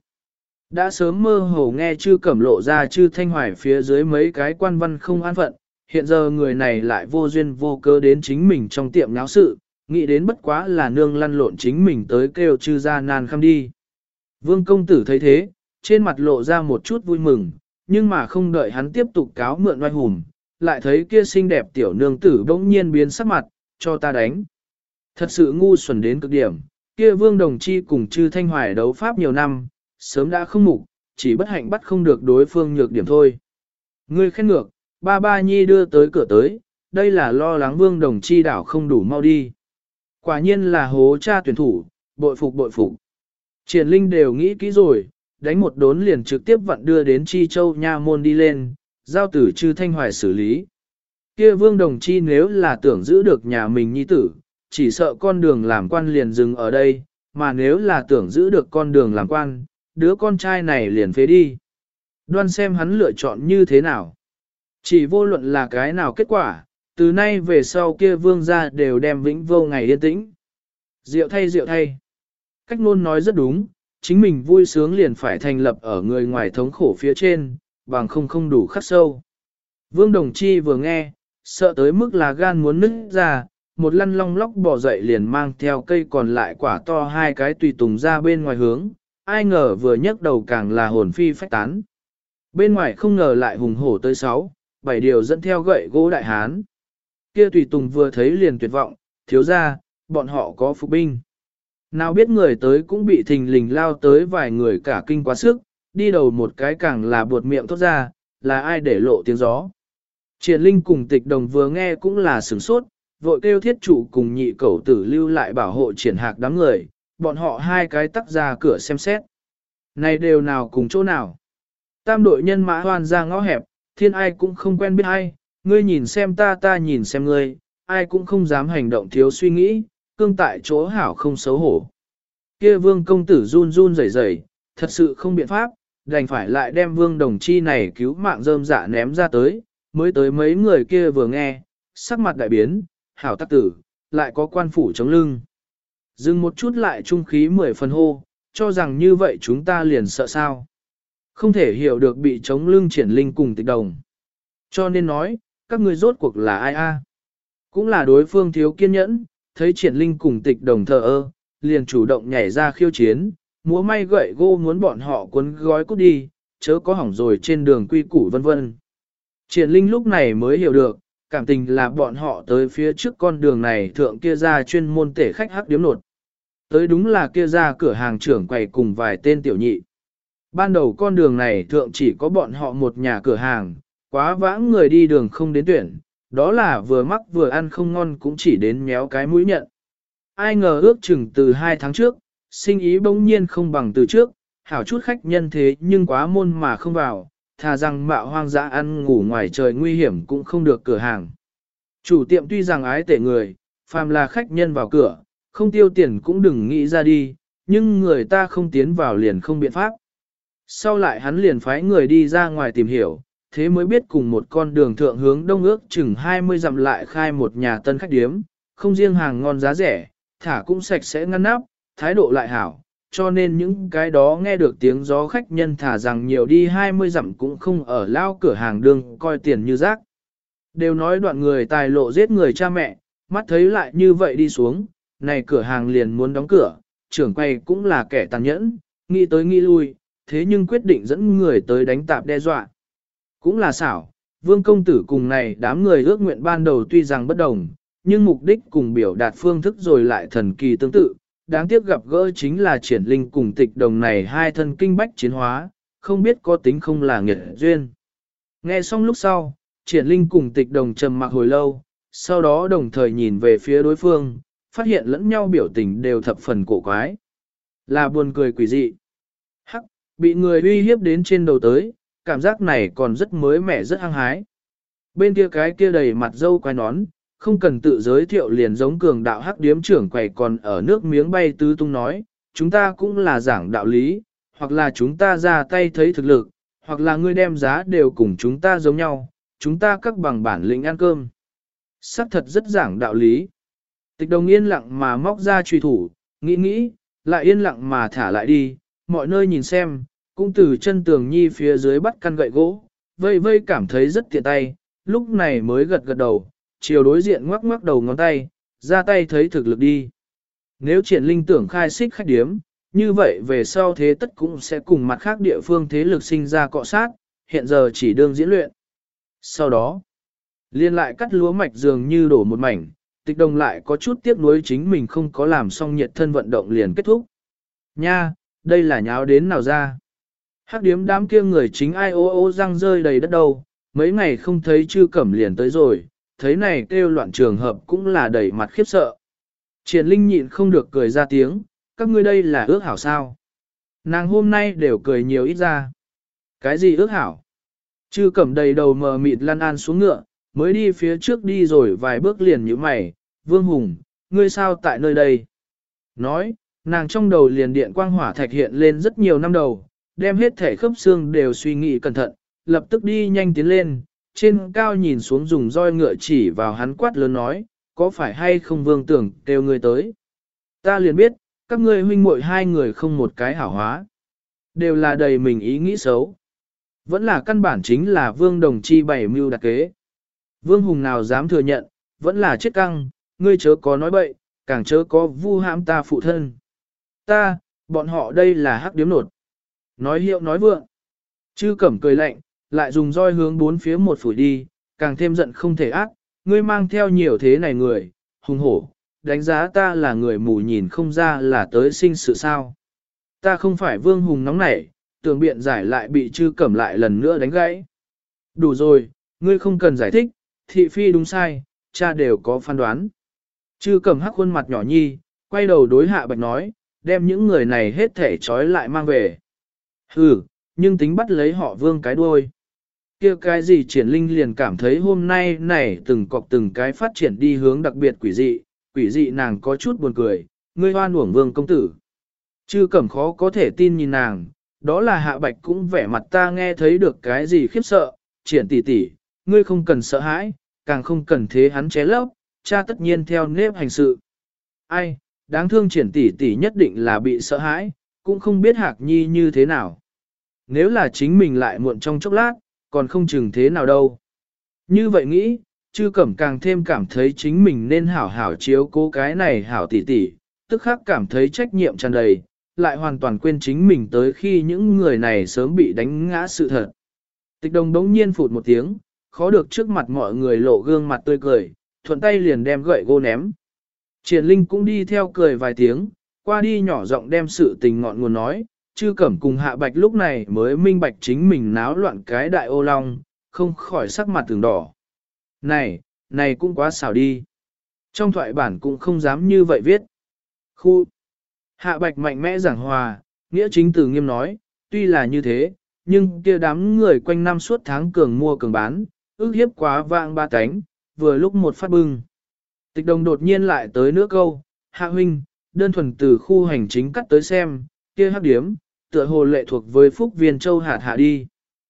Đã sớm mơ hồ nghe chư cẩm lộ ra chư thanh hoài phía dưới mấy cái quan văn không an phận, hiện giờ người này lại vô duyên vô cớ đến chính mình trong tiệm nháo sự, nghĩ đến bất quá là nương lăn lộn chính mình tới kêu chư ra nan khăm đi. Vương công tử thấy thế, trên mặt lộ ra một chút vui mừng, nhưng mà không đợi hắn tiếp tục cáo mượn oai hùng, lại thấy kia xinh đẹp tiểu nương tử bỗng nhiên biến sắc mặt, cho ta đánh. Thật sự ngu xuẩn đến cực điểm, kia Vương Đồng Chi cùng chư thanh hoài đấu pháp nhiều năm, sớm đã không mục, chỉ bất hạnh bắt không được đối phương nhược điểm thôi. Ngươi khen ngược, ba ba nhi đưa tới cửa tới, đây là lo lắng Vương Đồng Chi đảo không đủ mau đi. Quả nhiên là hố cha tuyển thủ, bội phục bội phục. Triển Linh đều nghĩ kỹ rồi, đánh một đốn liền trực tiếp vận đưa đến Chi Châu Nha Môn đi lên, giao tử chư thanh hoài xử lý. Kia Vương Đồng Chi nếu là tưởng giữ được nhà mình nhi tử, chỉ sợ con đường làm quan liền dừng ở đây, mà nếu là tưởng giữ được con đường làm quan, đứa con trai này liền phế đi. Đoan xem hắn lựa chọn như thế nào. Chỉ vô luận là cái nào kết quả, từ nay về sau kia vương gia đều đem vĩnh vô ngày yên tĩnh. Diệu thay diệu thay. Cách nôn nói rất đúng, chính mình vui sướng liền phải thành lập ở người ngoài thống khổ phía trên, bằng không không đủ khắc sâu. Vương Đồng Chi vừa nghe, sợ tới mức là gan muốn nứt ra, một lăn long lóc bỏ dậy liền mang theo cây còn lại quả to hai cái tùy tùng ra bên ngoài hướng, ai ngờ vừa nhấc đầu càng là hồn phi phách tán. Bên ngoài không ngờ lại hùng hổ tới sáu, bảy điều dẫn theo gậy gỗ đại hán. Kia tùy tùng vừa thấy liền tuyệt vọng, thiếu ra, bọn họ có phục binh. Nào biết người tới cũng bị thình lình lao tới vài người cả kinh quá sức, đi đầu một cái càng là buột miệng thốt ra, là ai để lộ tiếng gió. Triển Linh cùng tịch đồng vừa nghe cũng là sửng sốt, vội kêu thiết chủ cùng nhị cẩu tử lưu lại bảo hộ triển hạc đám người, bọn họ hai cái tắc ra cửa xem xét. Này đều nào cùng chỗ nào. Tam đội nhân mã hoan ra ngõ hẹp, thiên ai cũng không quen biết ai, ngươi nhìn xem ta ta nhìn xem ngươi, ai cũng không dám hành động thiếu suy nghĩ, cương tại chỗ hảo không xấu hổ. Kia vương công tử run run rẩy rẩy, thật sự không biện pháp, đành phải lại đem vương đồng chi này cứu mạng rơm dạ ném ra tới, mới tới mấy người kia vừa nghe, sắc mặt đại biến, hảo tắc tử, lại có quan phủ chống lưng. Dừng một chút lại trung khí mười phần hô, cho rằng như vậy chúng ta liền sợ sao. Không thể hiểu được bị chống lưng triển linh cùng tịch đồng. Cho nên nói, các ngươi rốt cuộc là ai a? Cũng là đối phương thiếu kiên nhẫn, thấy triển linh cùng tịch đồng thờ ơ, liền chủ động nhảy ra khiêu chiến, múa may gậy gô muốn bọn họ cuốn gói cút đi, chớ có hỏng rồi trên đường quy củ vân vân. Triển linh lúc này mới hiểu được, cảm tình là bọn họ tới phía trước con đường này thượng kia ra chuyên môn tể khách hắc điếm nột. Tới đúng là kia ra cửa hàng trưởng quầy cùng vài tên tiểu nhị. Ban đầu con đường này thượng chỉ có bọn họ một nhà cửa hàng, quá vãng người đi đường không đến tuyển, đó là vừa mắc vừa ăn không ngon cũng chỉ đến méo cái mũi nhận. Ai ngờ ước chừng từ hai tháng trước, sinh ý bỗng nhiên không bằng từ trước, hảo chút khách nhân thế nhưng quá môn mà không vào, thà rằng mạo hoang dã ăn ngủ ngoài trời nguy hiểm cũng không được cửa hàng. Chủ tiệm tuy rằng ái tể người, phàm là khách nhân vào cửa, không tiêu tiền cũng đừng nghĩ ra đi, nhưng người ta không tiến vào liền không biện pháp. Sau lại hắn liền phái người đi ra ngoài tìm hiểu, thế mới biết cùng một con đường thượng hướng đông ước chừng hai mươi dặm lại khai một nhà tân khách điếm, không riêng hàng ngon giá rẻ, thả cũng sạch sẽ ngăn nắp, thái độ lại hảo, cho nên những cái đó nghe được tiếng gió khách nhân thả rằng nhiều đi hai mươi dặm cũng không ở lao cửa hàng đường coi tiền như rác. Đều nói đoạn người tài lộ giết người cha mẹ, mắt thấy lại như vậy đi xuống, này cửa hàng liền muốn đóng cửa, trưởng quầy cũng là kẻ tàn nhẫn, nghĩ tới nghĩ lui, thế nhưng quyết định dẫn người tới đánh tạp đe dọa. Cũng là xảo, vương công tử cùng này đám người ước nguyện ban đầu tuy rằng bất đồng, nhưng mục đích cùng biểu đạt phương thức rồi lại thần kỳ tương tự. Đáng tiếc gặp gỡ chính là triển linh cùng tịch đồng này hai thân kinh bách chiến hóa, không biết có tính không là nghiệt duyên. Nghe xong lúc sau, triển linh cùng tịch đồng trầm mặc hồi lâu, sau đó đồng thời nhìn về phía đối phương, phát hiện lẫn nhau biểu tình đều thập phần cổ quái. Là buồn cười quỷ dị. Hắc, bị người uy hiếp đến trên đầu tới, cảm giác này còn rất mới mẻ rất hăng hái. Bên kia cái kia đầy mặt dâu quai nón, không cần tự giới thiệu liền giống cường đạo hắc điếm trưởng quầy còn ở nước miếng bay tứ tung nói, chúng ta cũng là giảng đạo lý, hoặc là chúng ta ra tay thấy thực lực, hoặc là ngươi đem giá đều cùng chúng ta giống nhau, chúng ta các bằng bản lĩnh ăn cơm. Sắc thật rất giảng đạo lý. Tịch đồng yên lặng mà móc ra truy thủ, nghĩ nghĩ, lại yên lặng mà thả lại đi, mọi nơi nhìn xem, cũng từ chân tường nhi phía dưới bắt căn gậy gỗ, vây vây cảm thấy rất tiện tay, lúc này mới gật gật đầu, chiều đối diện ngoắc ngoắc đầu ngón tay, ra tay thấy thực lực đi. Nếu triển linh tưởng khai xích khách điếm, như vậy về sau thế tất cũng sẽ cùng mặt khác địa phương thế lực sinh ra cọ sát, hiện giờ chỉ đương diễn luyện. Sau đó, liên lại cắt lúa mạch dường như đổ một mảnh, tịch đồng lại có chút tiếc nuối chính mình không có làm xong nhiệt thân vận động liền kết thúc. Nha, đây là nháo đến nào ra? Hắc điếm đám kia người chính ai ô ô răng rơi đầy đất đâu, mấy ngày không thấy Chư Cẩm liền tới rồi, thấy này kêu loạn trường hợp cũng là đầy mặt khiếp sợ. Triển Linh nhịn không được cười ra tiếng, các ngươi đây là ước hảo sao? Nàng hôm nay đều cười nhiều ít ra. Cái gì ước hảo? Chư Cẩm đầy đầu mờ mịt lăn an xuống ngựa, mới đi phía trước đi rồi vài bước liền như mày, Vương Hùng, ngươi sao tại nơi đây? Nói, nàng trong đầu liền điện quang hỏa thạch hiện lên rất nhiều năm đầu, đem hết thể khớp xương đều suy nghĩ cẩn thận, lập tức đi nhanh tiến lên, trên cao nhìn xuống dùng roi ngựa chỉ vào hắn quát lớn nói, có phải hay không Vương Tưởng kêu ngươi tới? Ta liền biết, các ngươi huynh muội hai người không một cái hảo hóa, đều là đầy mình ý nghĩ xấu. Vẫn là căn bản chính là Vương Đồng Chi bày mưu đặc kế. Vương Hùng nào dám thừa nhận, vẫn là chết căng, ngươi chớ có nói bậy, càng chớ có vu hãm ta phụ thân. Ta, bọn họ đây là hắc điếm nột. Nói hiệu nói vượng. Chư Cẩm cười lạnh, lại dùng roi hướng bốn phía một phủi đi, càng thêm giận không thể ác, ngươi mang theo nhiều thế này người, hùng hổ, đánh giá ta là người mù nhìn không ra là tới sinh sự sao. Ta không phải Vương Hùng nóng nảy, tưởng biện giải lại bị Chư Cẩm lại lần nữa đánh gãy. Đủ rồi, ngươi không cần giải thích, thị phi đúng sai, cha đều có phán đoán. Chư Cẩm hắc khuôn mặt nhỏ nhi, quay đầu đối Hạ Bạch nói, đem những người này hết thể trói lại mang về. Hừ, nhưng tính bắt lấy họ Vương cái đuôi. Kia cái gì Triển Linh liền cảm thấy hôm nay này từng cọc từng cái phát triển đi hướng đặc biệt quỷ dị, quỷ dị nàng có chút buồn cười, ngươi hoan uổng Vương công tử. Chư Cẩm khó có thể tin nhìn nàng, đó là Hạ Bạch cũng vẻ mặt ta nghe thấy được cái gì khiếp sợ, Triển tỷ tỷ, ngươi không cần sợ hãi, càng không cần thế hắn ché lấp, cha tất nhiên theo nếp hành sự. Ai, đáng thương Triển tỷ tỷ nhất định là bị sợ hãi, cũng không biết Hạc Nhi như thế nào. Nếu là chính mình lại muộn trong chốc lát, còn không chừng thế nào đâu. Như vậy nghĩ, Chư Cẩm càng thêm cảm thấy chính mình nên hảo hảo chiếu cố cái này hảo tỉ tỉ, tức khắc cảm thấy trách nhiệm tràn đầy, lại hoàn toàn quên chính mình tới khi những người này sớm bị đánh ngã sự thật. Tịch Đồng đống nhiên phụt một tiếng, khó được trước mặt mọi người lộ gương mặt tươi cười, thuận tay liền đem gậy gô ném. Triển Linh cũng đi theo cười vài tiếng, qua đi nhỏ giọng đem sự tình ngọn nguồn nói, Chư Cẩm cùng Hạ Bạch lúc này mới minh bạch chính mình náo loạn cái đại ô long, không khỏi sắc mặt từng đỏ. Này, này cũng quá xảo đi. Trong thoại bản cũng không dám như vậy viết. Khu. Hạ Bạch mạnh mẽ giảng hòa, nghĩa chính từ nghiêm nói, tuy là như thế, nhưng kia đám người quanh năm suốt tháng cường mua cường bán, ước hiếp quá vạng ba cánh, vừa lúc một phát bưng. Tịch Đồng đột nhiên lại tới nữa câu, Hạ huynh, đơn thuần từ khu hành chính cắt tới xem, kia hắc điếm, tựa hồ lệ thuộc với Phúc Viên Châu hạt hạ đi.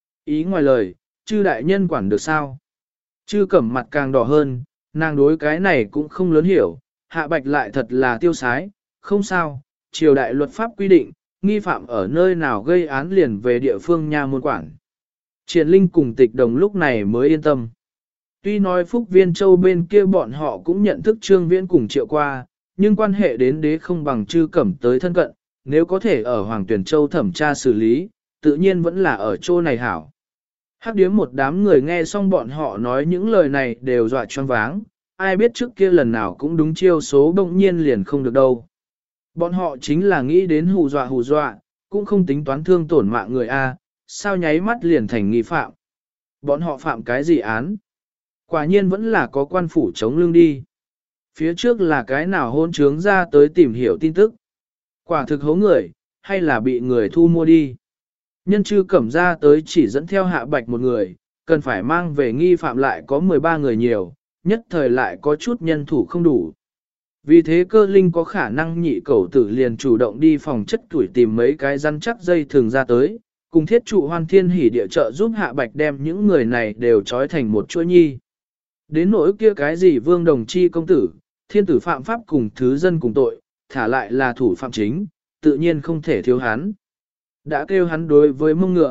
Ý ngoài lời, chư đại nhân quản được sao? Chư Cẩm mặt càng đỏ hơn, nàng đối cái này cũng không lớn hiểu, Hạ Bạch lại thật là tiêu sái, không sao, triều đại luật pháp quy định, nghi phạm ở nơi nào gây án liền về địa phương nha môn quản. Triển Linh cùng Tịch Đồng lúc này mới yên tâm. Tuy nói Phúc Viên Châu bên kia bọn họ cũng nhận thức Trương Viễn cùng Triệu qua, nhưng quan hệ đến đế không bằng Chư Cẩm tới thân cận, nếu có thể ở Hoàng Tuyển Châu thẩm tra xử lý, tự nhiên vẫn là ở chỗ này hảo. Hắc điếm một đám người nghe xong bọn họ nói những lời này đều dọa choáng váng, ai biết trước kia lần nào cũng đúng chiêu số đông nhiên liền không được đâu. Bọn họ chính là nghĩ đến hù dọa hù dọa, cũng không tính toán thương tổn mạng người A, sao nháy mắt liền thành nghi phạm. Bọn họ phạm cái gì án? Quả nhiên vẫn là có quan phủ chống lưng đi. Phía trước là cái nào hôn trướng ra tới tìm hiểu tin tức. Quả thực hố người, hay là bị người thu mua đi. Nhân Chư Cẩm ra tới chỉ dẫn theo Hạ Bạch một người, cần phải mang về nghi phạm lại có mười ba người nhiều, nhất thời lại có chút nhân thủ không đủ. Vì thế Cơ Linh có khả năng nhị cẩu tử liền chủ động đi phòng chất tuổi tìm mấy cái rắn chắc dây thường ra tới, cùng thiết trụ Hoan Thiên Hỉ địa trợ giúp Hạ Bạch đem những người này đều trói thành một chuỗi nhi. Đến nỗi kia cái gì Vương Đồng Chi công tử, thiên tử phạm pháp cùng thứ dân cùng tội, thả lại là thủ phạm chính, tự nhiên không thể thiếu hắn. Đã kêu hắn đối với mông ngựa.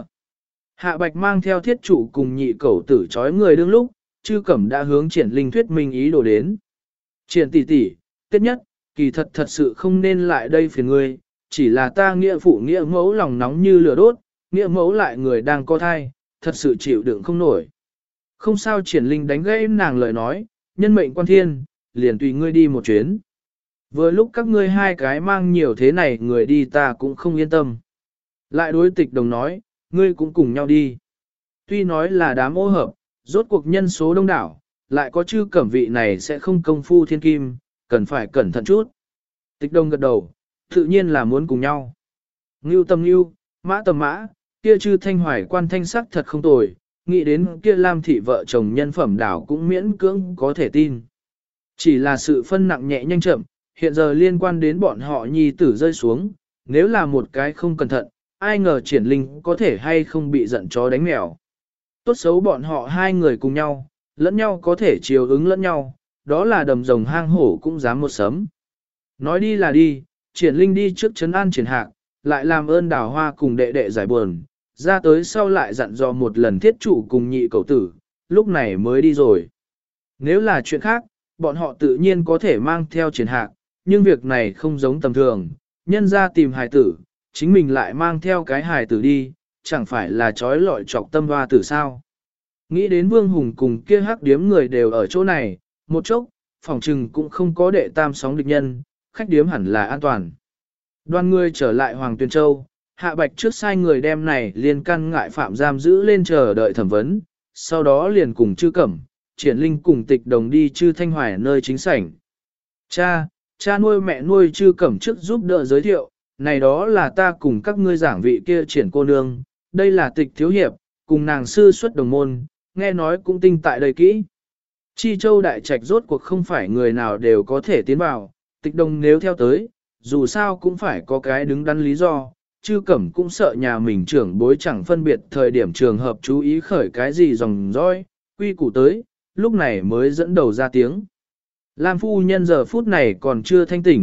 Hạ Bạch mang theo thiết trụ cùng nhị cẩu tử trói người đương lúc, Chư Cẩm đã hướng Triển Linh thuyết minh ý đồ đến. Triển tỷ tỷ, tiết nhất, kỳ thật thật sự không nên lại đây phiền ngươi, chỉ là ta nghĩa phụ nghĩa mẫu lòng nóng như lửa đốt, nghĩa mẫu lại người đang có thai, thật sự chịu đựng không nổi. Không sao. Triển Linh đánh gãy nàng lời nói, nhân mệnh quan thiên, liền tùy ngươi đi một chuyến. Vừa lúc các ngươi hai cái mang nhiều thế này người đi ta cũng không yên tâm. Lại đối Tịch Đồng nói, ngươi cũng cùng nhau đi. Tuy nói là đám ô hợp, rốt cuộc nhân số đông đảo, lại có Chư Cẩm vị này sẽ không công phu thiên kim, cần phải cẩn thận chút. Tịch Đồng gật đầu, tự nhiên là muốn cùng nhau. Ngưu tầm ngưu, mã tầm mã, kia Chư Thanh Hoài quan thanh sắc thật không tồi, nghĩ đến kia Lam thị vợ chồng nhân phẩm đảo cũng miễn cưỡng có thể tin. Chỉ là sự phân nặng nhẹ nhanh chậm, hiện giờ liên quan đến bọn họ nhi tử rơi xuống, nếu là một cái không cẩn thận, ai ngờ Triển Linh có thể hay không bị giận chó đánh mèo. Tốt xấu bọn họ hai người cùng nhau, lẫn nhau có thể chiều ứng lẫn nhau, đó là đầm rồng hang hổ cũng dám một sấm. Nói đi là đi, Triển Linh đi trước trấn an Triển Hạc, lại làm ơn Đào Hoa cùng đệ đệ giải buồn, ra tới sau lại dặn dò một lần thiết trụ cùng nhị cậu tử, lúc này mới đi rồi. Nếu là chuyện khác, bọn họ tự nhiên có thể mang theo Triển Hạc, nhưng việc này không giống tầm thường, nhân ra tìm hài tử, chính mình lại mang theo cái hài tử đi, chẳng phải là trói lọi trọc tâm hoa tử sao. Nghĩ đến Vương Hùng cùng kia hắc điếm người đều ở chỗ này, một chốc, phòng trừng cũng không có đệ tam sóng địch nhân, khách điếm hẳn là an toàn. Đoàn người trở lại Hoàng Tuyền Châu, Hạ Bạch trước sai người đem này liên căn ngại phạm giam giữ lên chờ đợi thẩm vấn, sau đó liền cùng Chư Cẩm, Triển Linh cùng Tịch Đồng đi Chư Thanh Hoài nơi chính sảnh. Cha, cha nuôi mẹ nuôi Chư Cẩm trước giúp đỡ giới thiệu, này đó là ta cùng các ngươi giảng vị kia Triển cô nương, đây là Tịch thiếu hiệp, cùng nàng sư xuất đồng môn, nghe nói cũng tinh tại đây kỹ. Chi Châu đại trạch rốt cuộc không phải người nào đều có thể tiến vào, Tịch Đồng nếu theo tới, dù sao cũng phải có cái đứng đắn lý do, Chư Cẩm cũng sợ nhà mình trưởng bối chẳng phân biệt thời điểm trường hợp chú ý khởi cái gì dòng dõi, quy củ tới, lúc này mới dẫn đầu ra tiếng. Lam phu nhân giờ phút này còn chưa thanh tỉnh,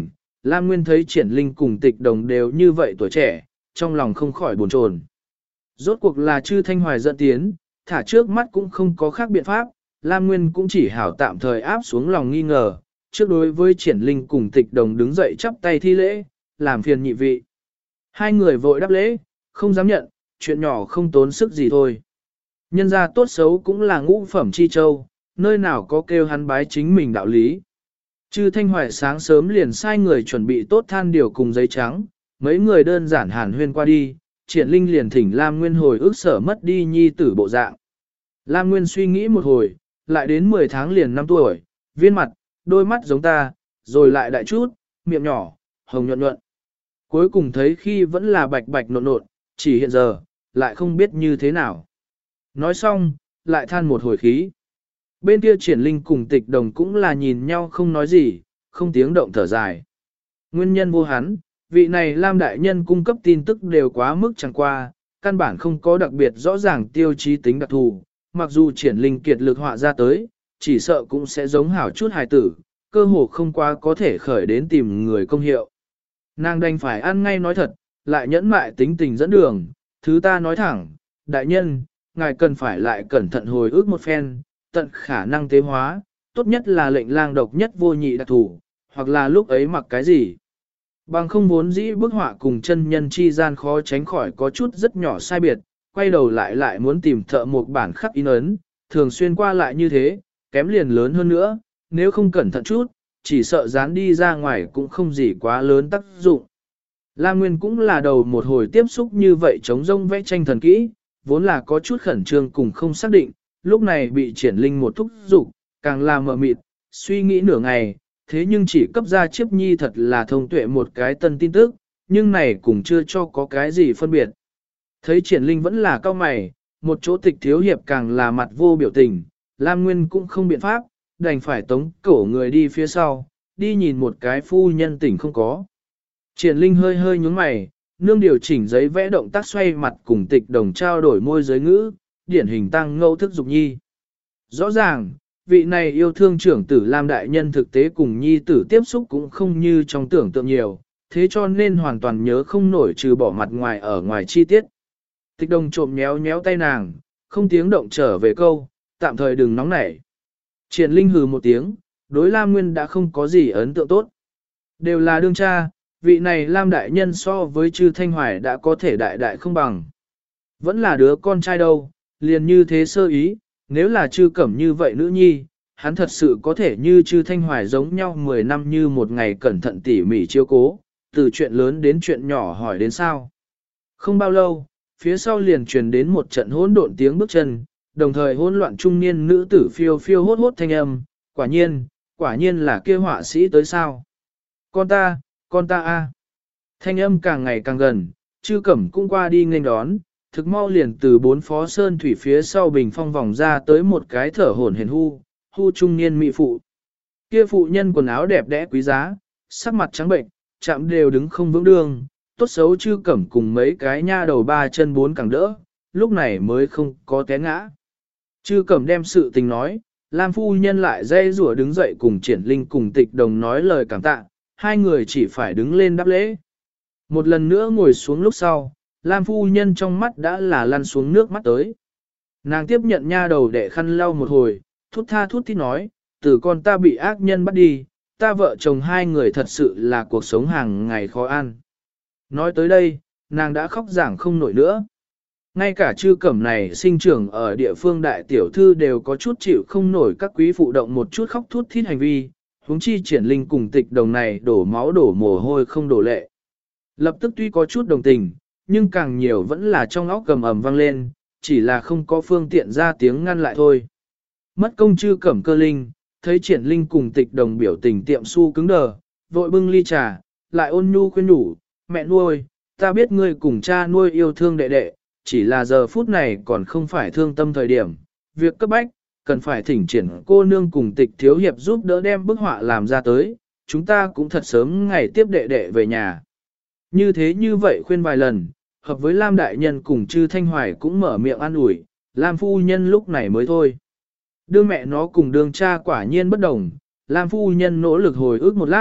Lam Nguyên thấy Triển Linh cùng Tịch Đồng đều như vậy tuổi trẻ, trong lòng không khỏi buồn chồn. Rốt cuộc là Chư Thanh Hoài dẫn tiến, thả trước mắt cũng không có khác biện pháp, Lam Nguyên cũng chỉ hảo tạm thời áp xuống lòng nghi ngờ, trước đối với Triển Linh cùng Tịch Đồng đứng dậy chắp tay thi lễ, làm phiền nhị vị. Hai người vội đáp lễ, không dám nhận, chuyện nhỏ không tốn sức gì thôi. Nhân gia tốt xấu cũng là ngũ phẩm chi châu, nơi nào có kêu hắn bái chính mình đạo lý. Chư Thanh Hoài sáng sớm liền sai người chuẩn bị tốt than điều cùng giấy trắng, mấy người đơn giản hàn huyên qua đi, Triển Linh liền thỉnh Lam Nguyên hồi ức sở mất đi nhi tử bộ dạng. Lam Nguyên suy nghĩ một hồi, lại đến mười tháng liền năm tuổi, viên mặt, đôi mắt giống ta, rồi lại đại chút, miệng nhỏ, hồng nhuận nhuận. Cuối cùng thấy khi vẫn là bạch bạch nộn nộn, chỉ hiện giờ, lại không biết như thế nào. Nói xong, lại than một hồi khí. Bên kia Triển Linh cùng Tịch Đồng cũng là nhìn nhau không nói gì, không tiếng động thở dài. Nguyên nhân vô hắn, vị này Lam đại nhân cung cấp tin tức đều quá mức chẳng qua, căn bản không có đặc biệt rõ ràng tiêu chí tính đặc thù, mặc dù Triển Linh kiệt lực họa ra tới, chỉ sợ cũng sẽ giống hảo chút hài tử, cơ hồ không quá có thể khởi đến tìm người công hiệu. Nàng đành phải ăn ngay nói thật, lại nhẫn mại tính tình dẫn đường, thứ ta nói thẳng, đại nhân, ngài cần phải lại cẩn thận hồi ức một phen, tận khả năng tế hóa, tốt nhất là lệnh lang độc nhất vô nhị đặc thủ, hoặc là lúc ấy mặc cái gì. Bằng không vốn dĩ bức họa cùng chân nhân chi gian khó tránh khỏi có chút rất nhỏ sai biệt, quay đầu lại lại muốn tìm thợ một bản khắc in ấn, thường xuyên qua lại như thế, kém liền lớn hơn nữa, nếu không cẩn thận chút, chỉ sợ dán đi ra ngoài cũng không gì quá lớn tác dụng. Lam Nguyên cũng là đầu một hồi tiếp xúc như vậy chống rông vẽ tranh thần kỹ, vốn là có chút khẩn trương cùng không xác định, lúc này bị Triển Linh một thúc dục càng làm mờ mịt, suy nghĩ nửa ngày, thế nhưng chỉ cấp ra chiếp nhi thật là thông tuệ một cái tân tin tức, nhưng này cũng chưa cho có cái gì phân biệt. Thấy Triển Linh vẫn là cao mày, một chỗ tịch thiếu hiệp càng là mặt vô biểu tình, Lam Nguyên cũng không biện pháp, đành phải tống cổ người đi phía sau, đi nhìn một cái phu nhân tỉnh không có. Triển Linh hơi hơi nhướng mày, nương điều chỉnh giấy vẽ động tác xoay mặt cùng Tịch Đồng trao đổi môi giới ngữ, điển hình tăng ngẫu thức dục nhi. Rõ ràng, vị này yêu thương trưởng tử Lam đại nhân thực tế cùng nhi tử tiếp xúc cũng không như trong tưởng tượng nhiều, thế cho nên hoàn toàn nhớ không nổi trừ bỏ mặt ngoài ở ngoài chi tiết. Tịch Đồng trộm nhéo nhéo tay nàng, không tiếng động trở về câu, tạm thời đừng nóng nảy. Triển Linh hừ một tiếng, đối Lam Nguyên đã không có gì ấn tượng tốt. Đều là đương cha, vị này Lam đại nhân so với Chư Thanh Hoài đã có thể đại đại không bằng. Vẫn là đứa con trai đâu, liền như thế sơ ý, nếu là Chư Cẩm như vậy nữ nhi, hắn thật sự có thể như Chư Thanh Hoài giống nhau mười năm như một ngày cẩn thận tỉ mỉ chiếu cố, từ chuyện lớn đến chuyện nhỏ hỏi đến sao. Không bao lâu, phía sau liền truyền đến một trận hỗn độn tiếng bước chân, đồng thời hỗn loạn trung niên nữ tử phiêu phiêu hốt hốt thanh âm, quả nhiên, quả nhiên là kia họa sĩ tới sao. Con ta, con ta a. Thanh âm càng ngày càng gần, Chư Cẩm cũng qua đi nghênh đón, thực mau liền từ bốn phó sơn thủy phía sau bình phong vòng ra tới một cái thở hổn hển hu, hu trung niên mỹ phụ. Kia phụ nhân quần áo đẹp đẽ quý giá, sắc mặt trắng bệnh, chạm đều đứng không vững đường, tốt xấu Chư Cẩm cùng mấy cái nha đầu ba chân bốn cẳng đỡ, lúc này mới không có té ngã. Chư Cẩm đem sự tình nói, Lam phu nhân lại dây rủa đứng dậy cùng Triển Linh cùng Tịch Đồng nói lời cảm tạ, hai người chỉ phải đứng lên đáp lễ. Một lần nữa ngồi xuống lúc sau, Lam phu nhân trong mắt đã là lăn xuống nước mắt tới. Nàng tiếp nhận nha đầu để khăn lau một hồi, thút tha thút thít nói, từ con ta bị ác nhân bắt đi, ta vợ chồng hai người thật sự là cuộc sống hàng ngày khó ăn. Nói tới đây, nàng đã khóc giảng không nổi nữa. Ngay cả Chư Cẩm này sinh trưởng ở địa phương đại tiểu thư đều có chút chịu không nổi các quý phụ động một chút khóc thút thít hành vi, huống chi Triển Linh cùng Tịch Đồng này đổ máu đổ mồ hôi không đổ lệ. Lập tức tuy có chút đồng tình, nhưng càng nhiều vẫn là trong óc cầm ầm vang lên, chỉ là không có phương tiện ra tiếng ngăn lại thôi. Mất công Chư Cẩm cơ linh, thấy Triển Linh cùng Tịch Đồng biểu tình tiệm su cứng đờ, vội bưng ly trà, lại ôn nhu khuyên nhủ, mẹ nuôi, ta biết ngươi cùng cha nuôi yêu thương đệ đệ, chỉ là giờ phút này còn không phải thương tâm thời điểm, việc cấp bách, cần phải thỉnh triển cô nương cùng Tịch thiếu hiệp giúp đỡ đem bức họa làm ra tới, chúng ta cũng thật sớm ngày tiếp đệ đệ về nhà. Như thế như vậy khuyên vài lần, hợp với Lam đại nhân cùng Chư Thanh Hoài cũng mở miệng an ủi, Lam phu nhân lúc này mới thôi. Đương mẹ nó cùng đương cha quả nhiên bất đồng, Lam phu nhân nỗ lực hồi ức một lát,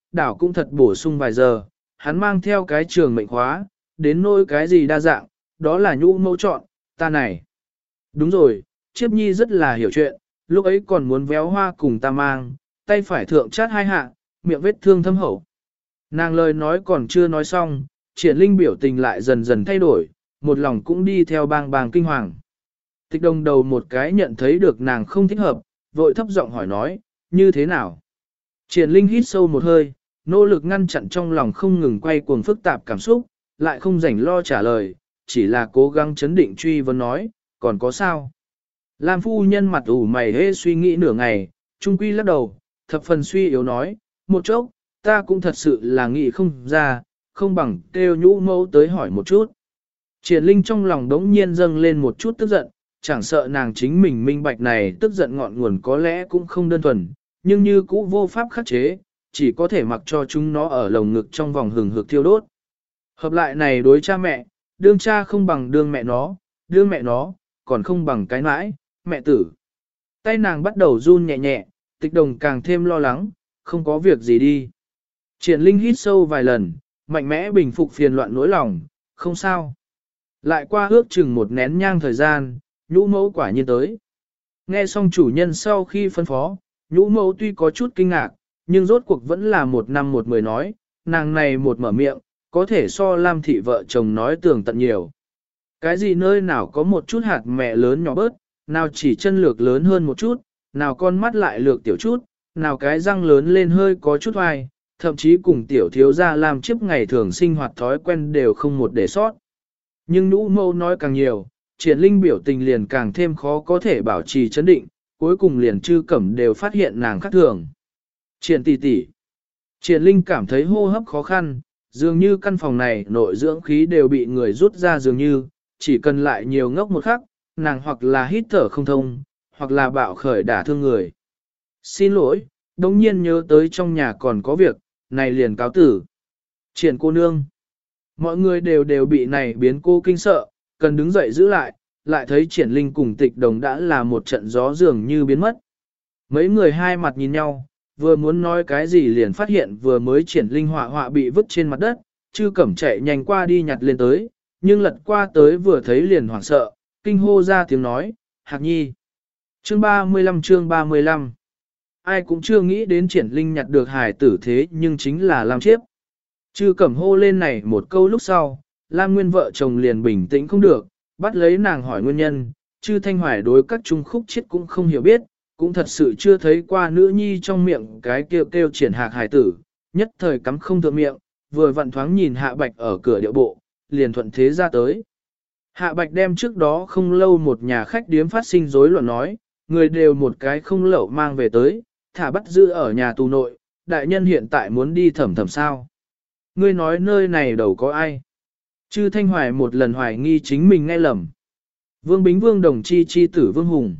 đảo cũng thật bổ sung vài giờ, hắn mang theo cái trường mệnh khóa, đến nỗi cái gì đa dạng, đó là nhũ mẫu chọn, ta này. Đúng rồi, Chiếp Nhi rất là hiểu chuyện, lúc ấy còn muốn véo hoa cùng ta mang, tay phải thượng chát hai hạ, miệng vết thương thâm hậu. Nàng lời nói còn chưa nói xong, Triển Linh biểu tình lại dần dần thay đổi, một lòng cũng đi theo bang bang kinh hoàng. Tịch Đồng đầu một cái nhận thấy được nàng không thích hợp, vội thấp giọng hỏi nói, như thế nào? Triển Linh hít sâu một hơi, nỗ lực ngăn chặn trong lòng không ngừng quay cuồng phức tạp cảm xúc, lại không rảnh lo trả lời, chỉ là cố gắng chấn định truy vấn nói, còn có sao? Lam phu nhân mặt ủ mày hê suy nghĩ nửa ngày, trung quy lắc đầu, thập phần suy yếu nói, một chốc, ta cũng thật sự là nghĩ không ra, không bằng kêu nhũ mẫu tới hỏi một chút. Triển Linh trong lòng đống nhiên dâng lên một chút tức giận, chẳng sợ nàng chính mình minh bạch này tức giận ngọn nguồn có lẽ cũng không đơn thuần, nhưng như cũ vô pháp khắc chế, chỉ có thể mặc cho chúng nó ở lồng ngực trong vòng hừng hực thiêu đốt. Hợp lại này đối cha mẹ, đương cha không bằng đương mẹ nó, đương mẹ nó, còn không bằng cái mãi, mẹ tử. Tay nàng bắt đầu run nhẹ nhẹ, Tịch Đồng càng thêm lo lắng, không có việc gì đi. Triển Linh hít sâu vài lần, mạnh mẽ bình phục phiền loạn nỗi lòng, không sao. Lại qua ước chừng một nén nhang thời gian, nhũ mẫu quả nhiên tới. Nghe xong chủ nhân sau khi phân phó, nhũ mẫu tuy có chút kinh ngạc, nhưng rốt cuộc vẫn là một năm một mười nói, nàng này một mở miệng, có thể so Lam thị vợ chồng nói tường tận nhiều. Cái gì nơi nào có một chút hạt mẹ lớn nhỏ bớt, nào chỉ chân lược lớn hơn một chút, nào con mắt lại lược tiểu chút, nào cái răng lớn lên hơi có chút oai, thậm chí cùng tiểu thiếu gia làm chiếc ngày thường sinh hoạt thói quen đều không một để sót. Nhưng nhũ mẫu nói càng nhiều, Triển Linh biểu tình liền càng thêm khó có thể bảo trì chấn định, cuối cùng liền Chư Cẩm đều phát hiện nàng khác thường. Triển tỷ tỷ. Triển Linh cảm thấy hô hấp khó khăn, dường như căn phòng này nội dưỡng khí đều bị người rút ra dường như, chỉ cần lại nhiều ngốc một khắc, nàng hoặc là hít thở không thông, hoặc là bạo khởi đả thương người. Xin lỗi, đồng nhiên nhớ tới trong nhà còn có việc, này liền cáo tử. Triển cô nương. Mọi người đều đều bị này biến cô kinh sợ, cần đứng dậy giữ lại, lại thấy Triển Linh cùng Tịch Đồng đã là một trận gió dường như biến mất. Mấy người hai mặt nhìn nhau, vừa muốn nói cái gì liền phát hiện vừa mới Triển Linh họa họa bị vứt trên mặt đất, Chư Cẩm chạy nhanh qua đi nhặt lên tới, nhưng lật qua tới vừa thấy liền hoảng sợ, kinh hô ra tiếng nói, Hạc Nhi. Chương ba mươi lăm chương ba mươi lăm. Ai cũng chưa nghĩ đến Triển Linh nhặt được hài tử thế nhưng chính là Lam Chiếp. Chư Cẩm hô lên này một câu lúc sau, Lam Nguyên vợ chồng liền bình tĩnh không được, bắt lấy nàng hỏi nguyên nhân, Chư Thanh Hoài đối các trung khúc chết cũng không hiểu biết, cũng thật sự chưa thấy qua nữ nhi trong miệng cái kêu kêu Triển Hạc hài tử, nhất thời cắm không thượng miệng, vừa vặn thoáng nhìn Hạ Bạch ở cửa điệu bộ, liền thuận thế ra tới. Hạ Bạch đem trước đó không lâu một nhà khách điếm phát sinh rối loạn nói, người đều một cái không lậu mang về tới, thả bắt giữ ở nhà tù nội, đại nhân hiện tại muốn đi thẩm thẩm sao. Ngươi nói nơi này đâu có ai. Chư Thanh Hoài một lần hoài nghi chính mình nghe lầm. Vương Bính Vương đồng chi chi tử Vương Hùng.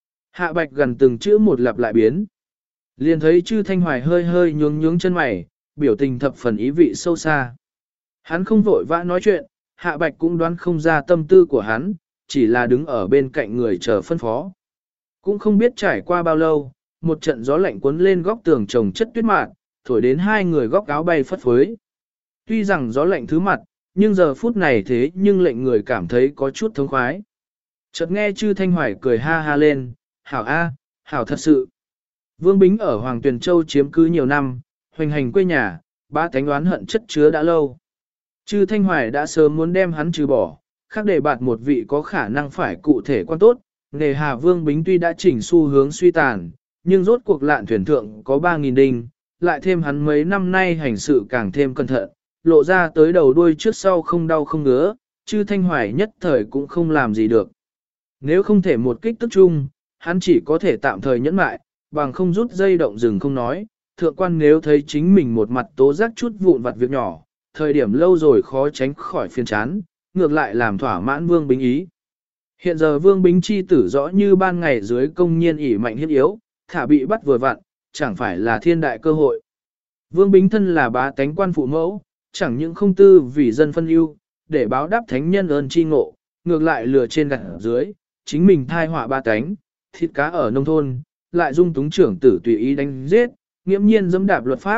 Hạ Bạch gần từng chữ một lặp lại biến. Liền thấy Chư Thanh Hoài hơi hơi nhướng nhướng chân mày, biểu tình thập phần ý vị sâu xa. Hắn không vội vã nói chuyện, Hạ Bạch cũng đoán không ra tâm tư của hắn, chỉ là đứng ở bên cạnh người chờ phân phó. Cũng không biết trải qua bao lâu, một trận gió lạnh cuốn lên góc tường trồng chất tuyết mạn, thổi đến hai người góc áo bay phất phới. Tuy rằng gió lạnh thứ mặt, nhưng giờ phút này thế nhưng lệnh người cảm thấy có chút thống khoái. Chợt nghe Chư Thanh Hoài cười ha ha lên, hảo a, hảo thật sự. Vương Bính ở Hoàng Tuyền Châu chiếm cứ nhiều năm, hoành hành quê nhà, ba tánh đoán hận chất chứa đã lâu. Chư Thanh Hoài đã sớm muốn đem hắn trừ bỏ, khác để bạt một vị có khả năng phải cụ thể quan tốt, nghề hà Vương Bính tuy đã chỉnh xu hướng suy tàn, nhưng rốt cuộc lạn thuyền thượng có ba nghìn đinh, lại thêm hắn mấy năm nay hành sự càng thêm cẩn thận, lộ ra tới đầu đuôi trước sau không đau không ngứa, Chư Thanh Hoài nhất thời cũng không làm gì được. Nếu không thể một kích tức chung, hắn chỉ có thể tạm thời nhẫn mại, bằng không rút dây động rừng không nói, thượng quan nếu thấy chính mình một mặt tố giác chút vụn vặt việc nhỏ, thời điểm lâu rồi khó tránh khỏi phiền chán, ngược lại làm thỏa mãn Vương Bính ý. Hiện giờ Vương Bính chi tử rõ như ban ngày dưới công nhiên ỉ mạnh hiết yếu, thả bị bắt vừa vặn, chẳng phải là thiên đại cơ hội. Vương Bính thân là bá tánh quan phụ mẫu, chẳng những không tư vì dân phân ưu, để báo đáp thánh nhân ơn chi ngộ, ngược lại lừa trên gặt dưới, chính mình thai họa ba tánh, thịt cá ở nông thôn, lại dung túng trưởng tử tùy ý đánh giết, nghiễm nhiên dẫm đạp luật pháp,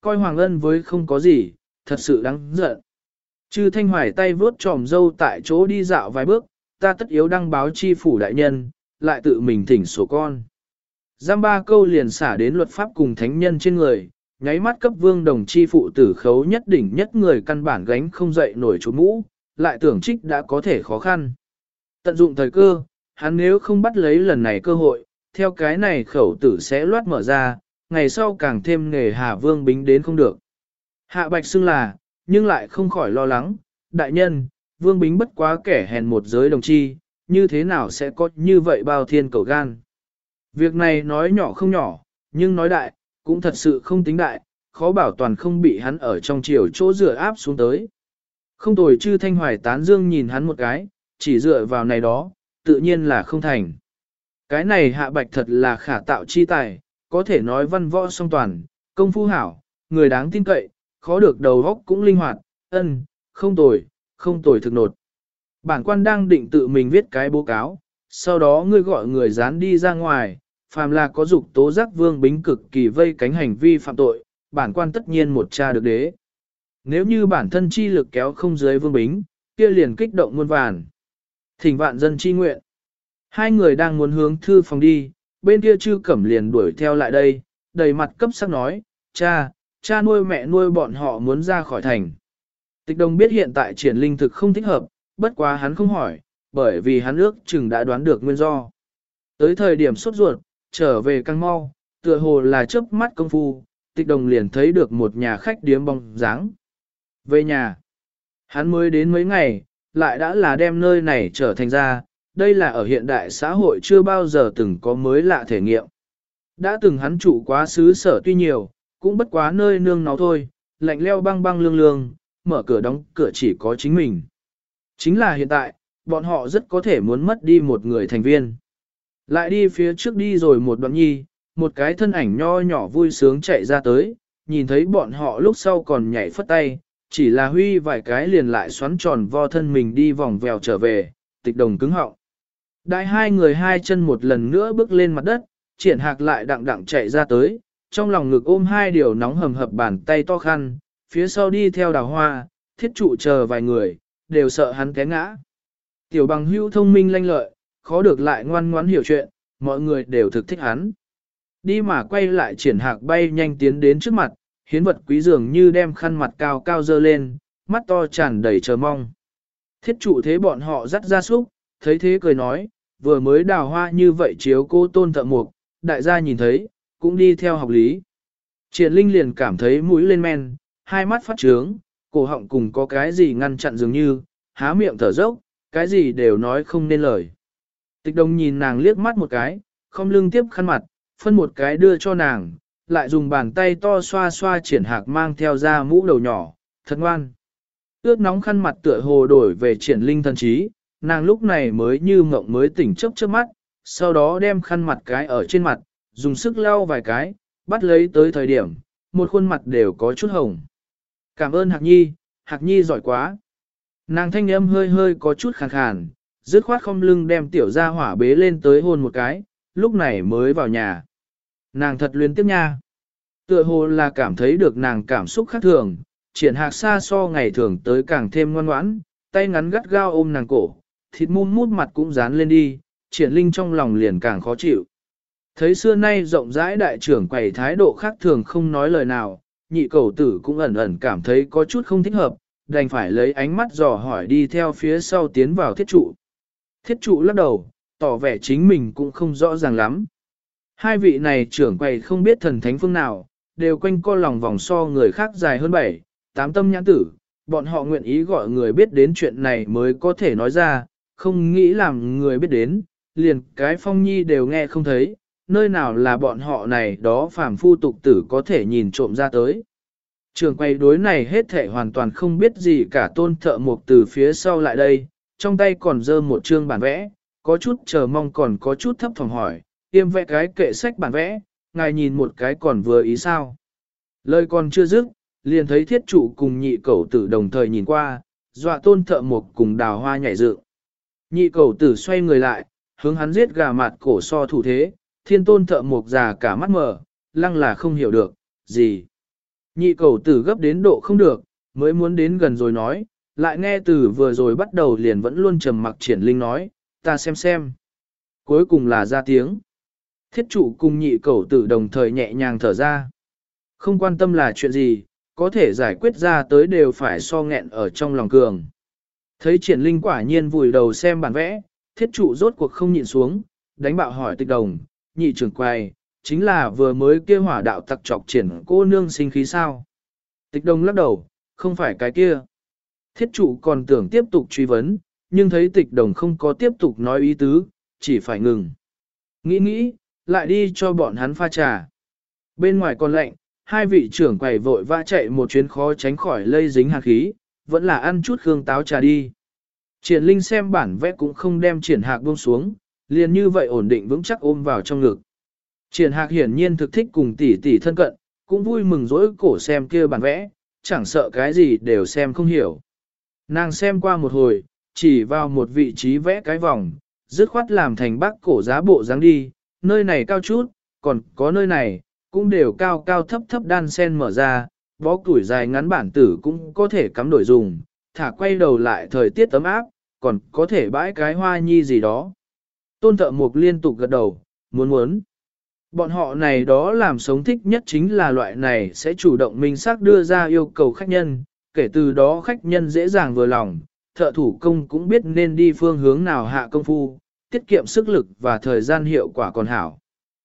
coi Hoàng Ân với không có gì, thật sự đáng giận. Chư Thanh Hoài tay vướt tròm dâu tại chỗ đi dạo vài bước, ta tất yếu đăng báo chi phủ đại nhân, lại tự mình thỉnh sổ con. Giam ba câu liền xả đến luật pháp cùng thánh nhân trên người, nháy mắt cấp vương đồng chi phụ tử khấu nhất đỉnh nhất người căn bản gánh không dậy nổi chút mũ, lại tưởng trích đã có thể khó khăn. Tận dụng thời cơ, hắn nếu không bắt lấy lần này cơ hội, theo cái này khẩu tử sẽ loát mở ra, ngày sau càng thêm nghề hà vương bính đến không được. Hạ bạch xưng là, nhưng lại không khỏi lo lắng, đại nhân, vương bính bất quá kẻ hèn một giới đồng chi, như thế nào sẽ có như vậy bao thiên cầu gan. Việc này nói nhỏ không nhỏ, nhưng nói đại, cũng thật sự không tính đại, khó bảo toàn không bị hắn ở trong chiều chỗ dựa áp xuống tới. Không tồi chư Thanh Hoài tán dương nhìn hắn một cái, chỉ dựa vào này đó, tự nhiên là không thành. Cái này hạ bạch thật là khả tạo chi tài, có thể nói văn võ song toàn, công phu hảo, người đáng tin cậy, khó được đầu óc cũng linh hoạt, ân, không tồi, không tồi thực nột. Bản quan đang định tự mình viết cái báo cáo, sau đó ngươi gọi người dán đi ra ngoài, phàm là có dục tố giác vương bính cực kỳ vây cánh hành vi phạm tội, bản quan tất nhiên một tra được đế. Nếu như bản thân chi lực kéo không dưới vương bính, kia liền kích động muôn vàn. Thỉnh vạn dân chi nguyện. Hai người đang muốn hướng thư phòng đi, bên kia chư cẩm liền đuổi theo lại đây, đầy mặt cấp sắc nói, cha, cha nuôi mẹ nuôi bọn họ muốn ra khỏi thành. Tịch đồng biết hiện tại triển linh thực không thích hợp, bất quá hắn không hỏi, bởi vì hắn ước chừng đã đoán được nguyên do. Tới thời điểm sốt ruột, trở về căng mau, tựa hồ là chớp mắt công phu, tịch đồng liền thấy được một nhà khách điếm bóng dáng. Về nhà, hắn mới đến mấy ngày, lại đã là đem nơi này trở thành ra, đây là ở hiện đại xã hội chưa bao giờ từng có mới lạ thể nghiệm. Đã từng hắn trụ quá xứ sở tuy nhiều, cũng bất quá nơi nương nó thôi, lạnh leo băng băng lương lương, mở cửa đóng cửa chỉ có chính mình. Chính là hiện tại, bọn họ rất có thể muốn mất đi một người thành viên. Lại đi phía trước đi rồi một đoạn nhi, một cái thân ảnh nho nhỏ vui sướng chạy ra tới, nhìn thấy bọn họ lúc sau còn nhảy phất tay, chỉ là huy vài cái liền lại xoắn tròn vo thân mình đi vòng vèo trở về, tịch đồng cứng họng. Đại hai người hai chân một lần nữa bước lên mặt đất, triển hạc lại đặng đặng chạy ra tới, trong lòng ngực ôm hai điều nóng hầm hập bàn tay to khăn, phía sau đi theo đào hoa, thiết trụ chờ vài người, đều sợ hắn té ngã. Tiểu bằng hữu thông minh lanh lợi, khó được lại ngoan ngoãn hiểu chuyện, mọi người đều thực thích hắn. Đi mà quay lại triển hạc bay nhanh tiến đến trước mặt, hiến vật quý dường như đem khăn mặt cao cao dơ lên, mắt to tràn đầy chờ mong. Thiết trụ thế bọn họ dắt ra súc, thấy thế cười nói, vừa mới đào hoa như vậy chiếu cô tôn thợ mục, đại gia nhìn thấy, cũng đi theo học lý. Triển linh liền cảm thấy mũi lên men, hai mắt phát trướng, cổ họng cùng có cái gì ngăn chặn dường như, há miệng thở dốc, cái gì đều nói không nên lời. Tịch đồng nhìn nàng liếc mắt một cái, không lưng tiếp khăn mặt, phân một cái đưa cho nàng, lại dùng bàn tay to xoa xoa triển hạc mang theo ra mũ đầu nhỏ, thật ngoan. Ướt nóng khăn mặt tựa hồ đổi về triển linh thần trí, nàng lúc này mới như mộng mới tỉnh chớp chớp mắt, sau đó đem khăn mặt cái ở trên mặt, dùng sức lau vài cái, bắt lấy tới thời điểm, một khuôn mặt đều có chút hồng. Cảm ơn Hạc Nhi, Hạc Nhi giỏi quá. Nàng thanh âm hơi hơi có chút khàn khàn, dứt khoát không lưng đem tiểu gia hỏa bế lên tới hôn một cái, lúc này mới vào nhà. Nàng thật luyến tiếc nha. Tựa hồ là cảm thấy được nàng cảm xúc khác thường, triển hạc xa so ngày thường tới càng thêm ngoan ngoãn, tay ngắn gắt gao ôm nàng cổ, thịt mum mút mặt cũng dán lên đi, triển linh trong lòng liền càng khó chịu. Thấy xưa nay rộng rãi đại trưởng quầy thái độ khác thường không nói lời nào, nhị cầu tử cũng ẩn ẩn cảm thấy có chút không thích hợp, đành phải lấy ánh mắt dò hỏi đi theo phía sau tiến vào thiết trụ. Thiết trụ lắc đầu, tỏ vẻ chính mình cũng không rõ ràng lắm. Hai vị này trưởng quầy không biết thần thánh phương nào, đều quanh co lòng vòng so người khác dài hơn bảy, tám tâm nhãn tử, bọn họ nguyện ý gọi người biết đến chuyện này mới có thể nói ra, không nghĩ làm người biết đến, liền cái phong nhi đều nghe không thấy, nơi nào là bọn họ này đó phàm phu tục tử có thể nhìn trộm ra tới. Trường quay đối này hết thể hoàn toàn không biết gì cả tôn thợ mộc từ phía sau lại đây, trong tay còn dơ một chương bản vẽ, có chút chờ mong còn có chút thấp thỏm hỏi, tiêm vẽ cái kệ sách bản vẽ, ngài nhìn một cái còn vừa ý sao. Lời còn chưa dứt, liền thấy thiết trụ cùng nhị cẩu tử đồng thời nhìn qua, dọa tôn thợ mộc cùng đào hoa nhảy dựng. Nhị cẩu tử xoay người lại, hướng hắn giết gà mặt cổ so thủ thế, thiên tôn thợ mộc già cả mắt mở, lăng là không hiểu được, gì. Nhị cầu tử gấp đến độ không được, mới muốn đến gần rồi nói, lại nghe từ vừa rồi bắt đầu liền vẫn luôn trầm mặc Triển Linh nói, ta xem xem. Cuối cùng là ra tiếng. Thiết trụ cùng nhị cầu tử đồng thời nhẹ nhàng thở ra. Không quan tâm là chuyện gì, có thể giải quyết ra tới đều phải so nghẹn ở trong lòng cường. Thấy Triển Linh quả nhiên vùi đầu xem bản vẽ, thiết trụ rốt cuộc không nhịn xuống, đánh bạo hỏi Tịch Đồng, nhị trưởng quầy, chính là vừa mới kia hỏa đạo tặc chọc Triển cô nương sinh khí sao. Tịch Đồng lắc đầu, không phải cái kia. Thiết trụ còn tưởng tiếp tục truy vấn, nhưng thấy Tịch Đồng không có tiếp tục nói ý tứ, chỉ phải ngừng. Nghĩ nghĩ, lại đi cho bọn hắn pha trà. Bên ngoài còn lạnh, hai vị trưởng quầy vội vã chạy một chuyến khó tránh khỏi lây dính hàn khí, vẫn là ăn chút khương táo trà đi. Triển Linh xem bản vẽ cũng không đem Triển Hạc buông xuống, liền như vậy ổn định vững chắc ôm vào trong ngực. Triển Hạc hiển nhiên thực thích cùng tỷ tỷ thân cận, cũng vui mừng dỗi cổ xem kia bản vẽ, chẳng sợ cái gì đều xem không hiểu. Nàng xem qua một hồi, chỉ vào một vị trí vẽ cái vòng, dứt khoát làm thành bác cổ giá bộ dáng đi, nơi này cao chút, còn có nơi này, cũng đều cao cao thấp thấp đan sen mở ra, bó củi dài ngắn bản tử cũng có thể cắm đổi dùng, thả quay đầu lại thời tiết ấm áp, còn có thể bãi cái hoa nhi gì đó. Tôn Thợ Mộc liên tục gật đầu, muốn muốn. Bọn họ này đó làm sống thích nhất chính là loại này sẽ chủ động minh xác đưa ra yêu cầu khách nhân, kể từ đó khách nhân dễ dàng vừa lòng, thợ thủ công cũng biết nên đi phương hướng nào hạ công phu, tiết kiệm sức lực và thời gian hiệu quả còn hảo.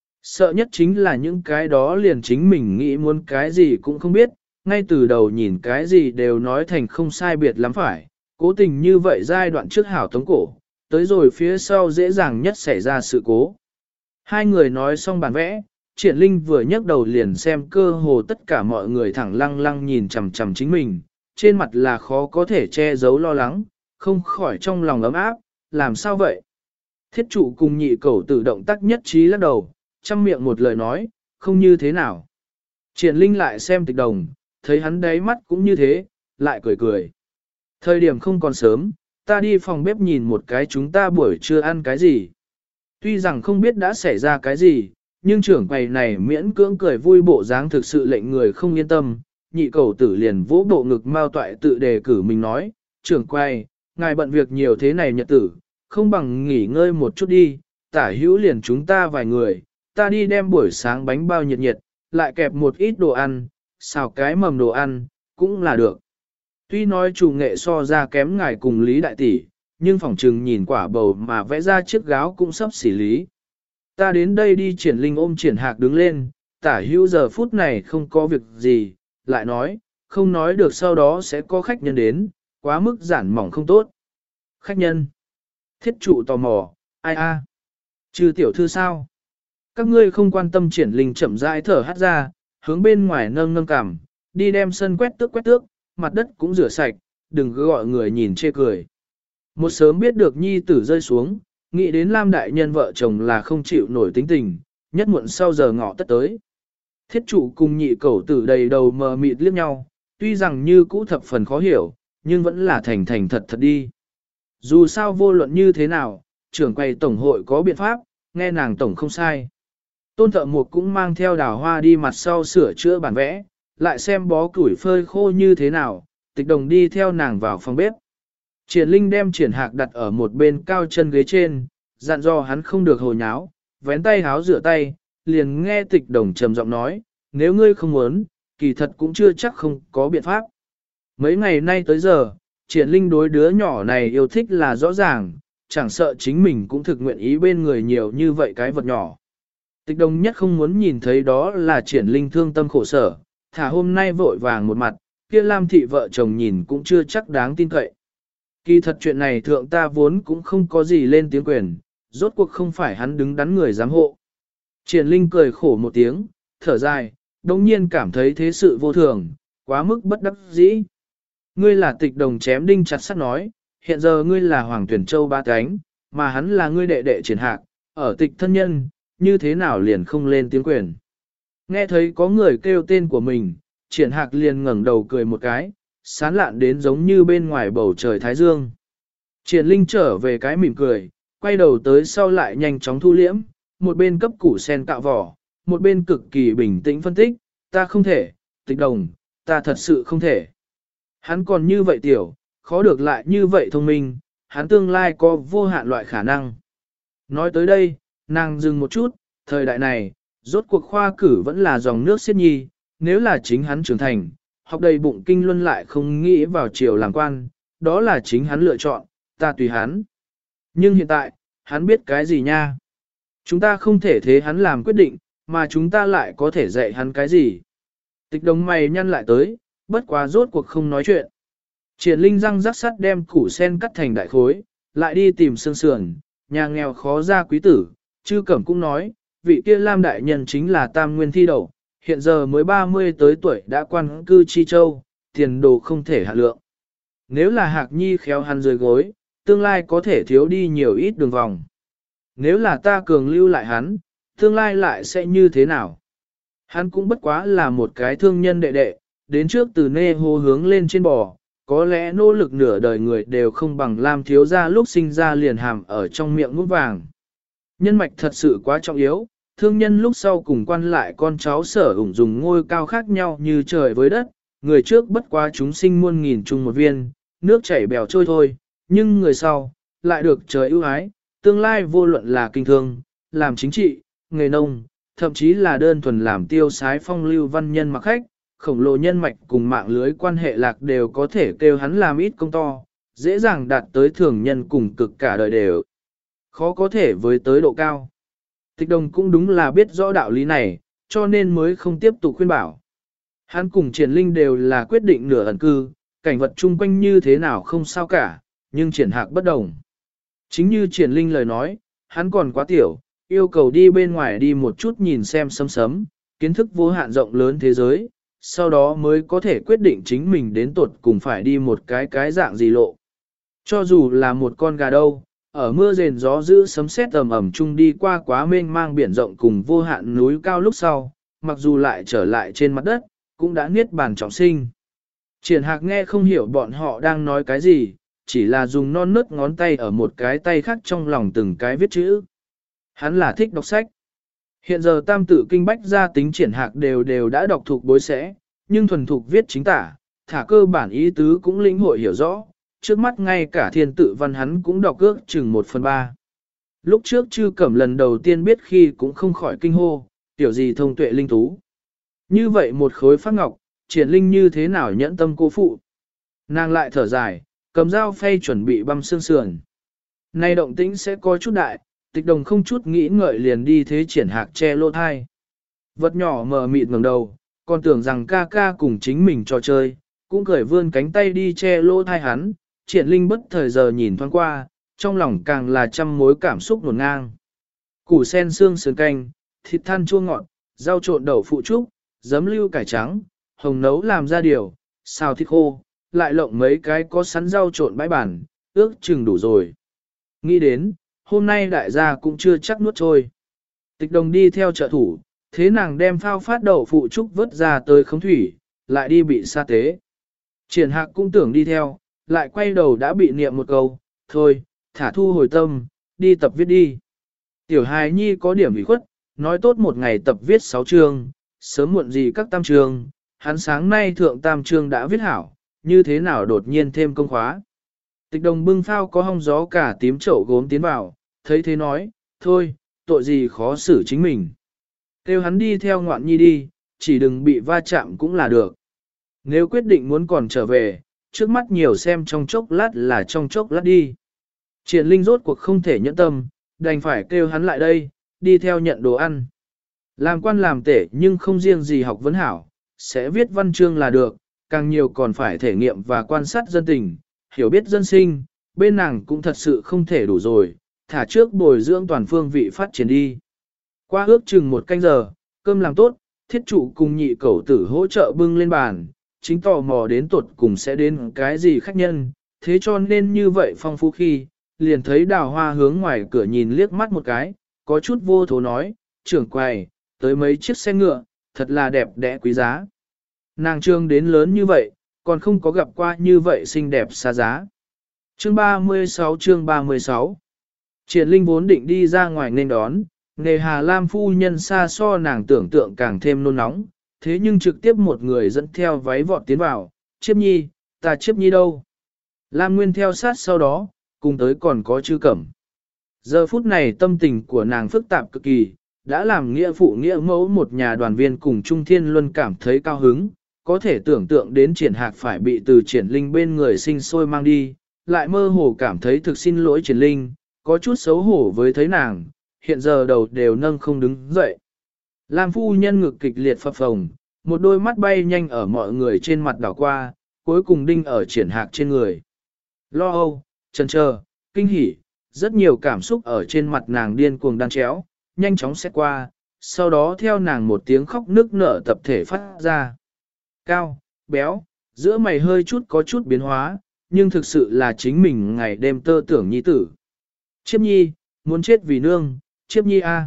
Sợ nhất chính là những cái đó liền chính mình nghĩ muốn cái gì cũng không biết, ngay từ đầu nhìn cái gì đều nói thành không sai biệt lắm phải, cố tình như vậy giai đoạn trước hảo tống cổ, tới rồi phía sau dễ dàng nhất xảy ra sự cố. Hai người nói xong bản vẽ, Triển Linh vừa nhấc đầu liền xem cơ hồ tất cả mọi người thẳng lăng lăng nhìn chằm chằm chính mình, trên mặt là khó có thể che giấu lo lắng, không khỏi trong lòng ấm áp, làm sao vậy? Thiết trụ cùng nhị cầu tự động tác nhất trí lắc đầu, chăm miệng một lời nói, không như thế nào. Triển Linh lại xem Tịch Đồng, thấy hắn đáy mắt cũng như thế, lại cười cười. Thời điểm không còn sớm, ta đi phòng bếp nhìn một cái chúng ta buổi trưa ăn cái gì. Tuy rằng không biết đã xảy ra cái gì, nhưng trưởng quầy này miễn cưỡng cười vui bộ dáng thực sự lệnh người không yên tâm. Nhị cầu tử liền vỗ bộ ngực mao toại tự đề cử mình nói, trưởng quầy, ngài bận việc nhiều thế này nhật tử, không bằng nghỉ ngơi một chút đi, tả hữu liền chúng ta vài người, ta đi đem buổi sáng bánh bao nhiệt nhiệt, lại kẹp một ít đồ ăn, xào cái mầm đồ ăn, cũng là được. Tuy nói chủ nghệ so ra kém ngài cùng Lý Đại Tỷ, nhưng phòng trừng nhìn quả bầu mà vẽ ra chiếc gáo cũng sắp xử lý. Ta đến đây đi. Triển Linh ôm Triển Hạc đứng lên, tả hữu giờ phút này không có việc gì, lại nói, không nói được sau đó sẽ có khách nhân đến, quá mức giản mỏng không tốt. Khách nhân. Thiết trụ tò mò, ai a? À? Trừ tiểu thư sao? Các ngươi không quan tâm. Triển Linh chậm rãi thở hắt ra, hướng bên ngoài nâng nâng cằm, đi đem sân quét tước quét tước, mặt đất cũng rửa sạch, đừng cứ gọi người nhìn chê cười. Một sớm biết được nhi tử rơi xuống, nghĩ đến Lam đại nhân vợ chồng là không chịu nổi tính tình, nhất muộn sau giờ ngọ tất tới. Thiết trụ cùng nhị cẩu tử đầy đầu mờ mịt liếc nhau, tuy rằng như cũ thập phần khó hiểu, nhưng vẫn là thành thành thật thật đi. Dù sao vô luận như thế nào, trưởng quầy tổng hội có biện pháp, nghe nàng tổng không sai. Tôn Thợ Mộc cũng mang theo đào hoa đi mặt sau sửa chữa bản vẽ, lại xem bó củi phơi khô như thế nào, Tịch Đồng đi theo nàng vào phòng bếp. Triển Linh đem Triển Hạc đặt ở một bên cao chân ghế trên, dặn dò hắn không được hồ nháo, vén tay háo rửa tay, liền nghe Tịch Đồng trầm giọng nói, nếu ngươi không muốn, kỳ thật cũng chưa chắc không có biện pháp. Mấy ngày nay tới giờ, Triển Linh đối đứa nhỏ này yêu thích là rõ ràng, chẳng sợ chính mình cũng thực nguyện ý bên người nhiều như vậy cái vật nhỏ. Tịch Đồng nhất không muốn nhìn thấy đó là Triển Linh thương tâm khổ sở, thả hôm nay vội vàng một mặt, kia Lam thị vợ chồng nhìn cũng chưa chắc đáng tin cậy. Kỳ thật chuyện này thượng ta vốn cũng không có gì lên tiếng quyền, rốt cuộc không phải hắn đứng đắn người giám hộ. Triển Linh cười khổ một tiếng, thở dài, đồng nhiên cảm thấy thế sự vô thường, quá mức bất đắc dĩ. Ngươi là Tịch Đồng chém đinh chặt sắt nói, hiện giờ ngươi là Hoàng Tuyển Châu ba cánh, mà hắn là ngươi đệ đệ Triển Hạc, ở tịch thân nhân, như thế nào liền không lên tiếng quyền. Nghe thấy có người kêu tên của mình, Triển Hạc liền ngẩng đầu cười một cái, sán lạn đến giống như bên ngoài bầu trời thái dương. Triển Linh trở về cái mỉm cười, quay đầu tới sau lại nhanh chóng thu liễm, một bên cấp củ sen cạo vỏ, một bên cực kỳ bình tĩnh phân tích, ta không thể, Tịch Đồng, ta thật sự không thể. Hắn còn như vậy tiểu, khó được lại như vậy thông minh, hắn tương lai có vô hạn loại khả năng. Nói tới đây, nàng dừng một chút, thời đại này, rốt cuộc khoa cử vẫn là dòng nước xiết nhi, nếu là chính hắn trưởng thành, học đầy bụng kinh luân lại không nghĩ vào triều làm quan, đó là chính hắn lựa chọn, ta tùy hắn. Nhưng hiện tại, hắn biết cái gì nha? Chúng ta không thể thế hắn làm quyết định, mà chúng ta lại có thể dạy hắn cái gì? Tịch đồng mày nhăn lại tới, bất quá rốt cuộc không nói chuyện. Triển Linh răng rắc sắt đem củ sen cắt thành đại khối, lại đi tìm xương sườn, nhà nghèo khó ra quý tử, Chư Cẩm cũng nói, vị kia Lam đại nhân chính là tam nguyên thi đậu, hiện giờ mới ba mươi tới tuổi đã quan cư Chi Châu, tiền đồ không thể hạ lượng. Nếu là Hạc Nhi khéo hắn dưới gối, tương lai có thể thiếu đi nhiều ít đường vòng. Nếu là ta cường lưu lại hắn, tương lai lại sẽ như thế nào? Hắn cũng bất quá là một cái thương nhân đệ đệ, đến trước từ nê hô hướng lên trên bò, có lẽ nỗ lực nửa đời người đều không bằng Lam thiếu gia lúc sinh ra liền hàm ở trong miệng nút vàng. Nhân mạch thật sự quá trọng yếu, thương nhân lúc sau cùng quan lại con cháu sở ủng dùng ngôi cao khác nhau như trời với đất, người trước bất quá chúng sinh muôn nghìn chung một viên, nước chảy bèo trôi thôi, nhưng người sau, lại được trời ưu ái, tương lai vô luận là kinh thương, làm chính trị, nghề nông, thậm chí là đơn thuần làm tiêu sái phong lưu văn nhân mặc khách, khổng lồ nhân mạch cùng mạng lưới quan hệ lạc đều có thể kêu hắn làm ít công to, dễ dàng đạt tới thường nhân cùng cực cả đời đều. Khó có thể với tới độ cao. Tịch đồng cũng đúng là biết rõ đạo lý này, cho nên mới không tiếp tục khuyên bảo. Hắn cùng triển linh đều là quyết định nửa ẩn cư, cảnh vật chung quanh như thế nào không sao cả, nhưng triển hạc bất đồng. Chính như triển linh lời nói, hắn còn quá tiểu, yêu cầu đi bên ngoài đi một chút nhìn xem sấm sấm, kiến thức vô hạn rộng lớn thế giới, sau đó mới có thể quyết định chính mình đến tuột cùng phải đi một cái cái dạng gì lộ. Cho dù là một con gà đâu, ở mưa rền gió dữ sấm sét ầm ầm chung đi qua quá mênh mang biển rộng cùng vô hạn núi cao lúc sau, mặc dù lại trở lại trên mặt đất, cũng đã niết bàn trọng sinh. Triển Hạc nghe không hiểu bọn họ đang nói cái gì, chỉ là dùng non nớt ngón tay ở một cái tay khác trong lòng từng cái viết chữ. Hắn là thích đọc sách. Hiện giờ tam tự kinh bách gia tính Triển Hạc đều đều đã đọc thuộc bối sẽ, nhưng thuần thục viết chính tả, thả cơ bản ý tứ cũng lĩnh hội hiểu rõ, trước mắt ngay cả thiên tự văn hắn cũng đọc ước chừng một phần ba. Lúc trước Chư Cẩm lần đầu tiên biết khi cũng không khỏi kinh hô, tiểu gì thông tuệ linh tú. Như vậy một khối phát ngọc, Triển Linh như thế nào nhẫn tâm cô phụ. Nàng lại thở dài, cầm dao phay chuẩn bị băm xương sườn. Nay động tĩnh sẽ có chút đại, tịch đồng không chút nghĩ ngợi liền đi thế Triển Hạc che lỗ thai. Vật nhỏ mờ mịt ngẩng đầu, còn tưởng rằng ca ca cùng chính mình trò chơi, cũng cởi vươn cánh tay đi che lỗ thai hắn. Triển Linh bất thời giờ nhìn thoáng qua, trong lòng càng là trăm mối cảm xúc nổn ngang. Củ sen xương sườn canh, thịt than chua ngọt, rau trộn đậu phụ trúc, giấm lưu cải trắng, hồng nấu làm ra điều, xào thịt khô, lại lộng mấy cái có sắn rau trộn bãi bản, ước chừng đủ rồi. Nghĩ đến, hôm nay đại gia cũng chưa chắc nuốt trôi. Tịch đồng đi theo trợ thủ, thế nàng đem phao phát đậu phụ trúc vớt ra tới khống thủy, lại đi bị sa tế. Triển Hạc cũng tưởng đi theo, lại quay đầu đã bị niệm một câu, thôi, thả thu hồi tâm, đi tập viết đi. Tiểu hài nhi có điểm ủy khuất, nói tốt một ngày tập viết sáu chương, sớm muộn gì các tam chương, hắn sáng nay thượng tam chương đã viết hảo, như thế nào đột nhiên thêm công khóa. Tịch đồng bưng phao có hong gió cả tím chậu gốm tiến vào, thấy thế nói, thôi, tội gì khó xử chính mình. Kêu hắn đi theo ngoạn nhi đi, chỉ đừng bị va chạm cũng là được. Nếu quyết định muốn còn trở về, trước mắt nhiều xem trong chốc lát là trong chốc lát đi. Triển Linh rốt cuộc không thể nhẫn tâm, đành phải kêu hắn lại đây, đi theo nhận đồ ăn. Làm quan làm tể nhưng không riêng gì học vấn hảo, sẽ viết văn chương là được, càng nhiều còn phải thể nghiệm và quan sát dân tình, hiểu biết dân sinh, bên nàng cũng thật sự không thể đủ rồi, thả trước bồi dưỡng toàn phương vị phát triển đi. Qua ước chừng một canh giờ, cơm làm tốt, thiết trụ cùng nhị cẩu tử hỗ trợ bưng lên bàn, chính tò mò đến tuột cùng sẽ đến cái gì khách nhân, thế cho nên như vậy phong phú khi, liền thấy đào hoa hướng ngoài cửa nhìn liếc mắt một cái, có chút vô thố nói, trưởng quầy, tới mấy chiếc xe ngựa, thật là đẹp đẽ quý giá. Nàng trương đến lớn như vậy, còn không có gặp qua như vậy xinh đẹp xa giá. Chương ba mươi sáu chương ba mươi sáu Triển Linh vốn định đi ra ngoài nên đón, nghề Hà Lam phu nhân xa so nàng tưởng tượng càng thêm nôn nóng, thế nhưng trực tiếp một người dẫn theo váy vọt tiến vào, Chiếp Nhi, ta Chiếp Nhi đâu? Lam Nguyên theo sát sau đó, cùng tới còn có Trư Cẩm. Giờ phút này tâm tình của nàng phức tạp cực kỳ, đã làm nghĩa phụ nghĩa mẫu một nhà đoàn viên cùng Trung Thiên Luân cảm thấy cao hứng, có thể tưởng tượng đến triển hạc phải bị từ triển linh bên người sinh sôi mang đi, lại mơ hồ cảm thấy thực xin lỗi triển linh, có chút xấu hổ với thấy nàng, hiện giờ đầu đều nâng không đứng dậy. Lam phu nhân ngực kịch liệt phập phồng, một đôi mắt bay nhanh ở mọi người trên mặt đảo qua, cuối cùng đinh ở triển hạc trên người. Lo âu, chần chờ, kinh hỉ, rất nhiều cảm xúc ở trên mặt nàng điên cuồng đan chéo, nhanh chóng xét qua, sau đó theo nàng một tiếng khóc nức nở tập thể phát ra. Cao, béo, giữa mày hơi chút có chút biến hóa, nhưng thực sự là chính mình ngày đêm tơ tưởng nhi tử. Chiếp Nhi, muốn chết vì nương, Chiếp Nhi a.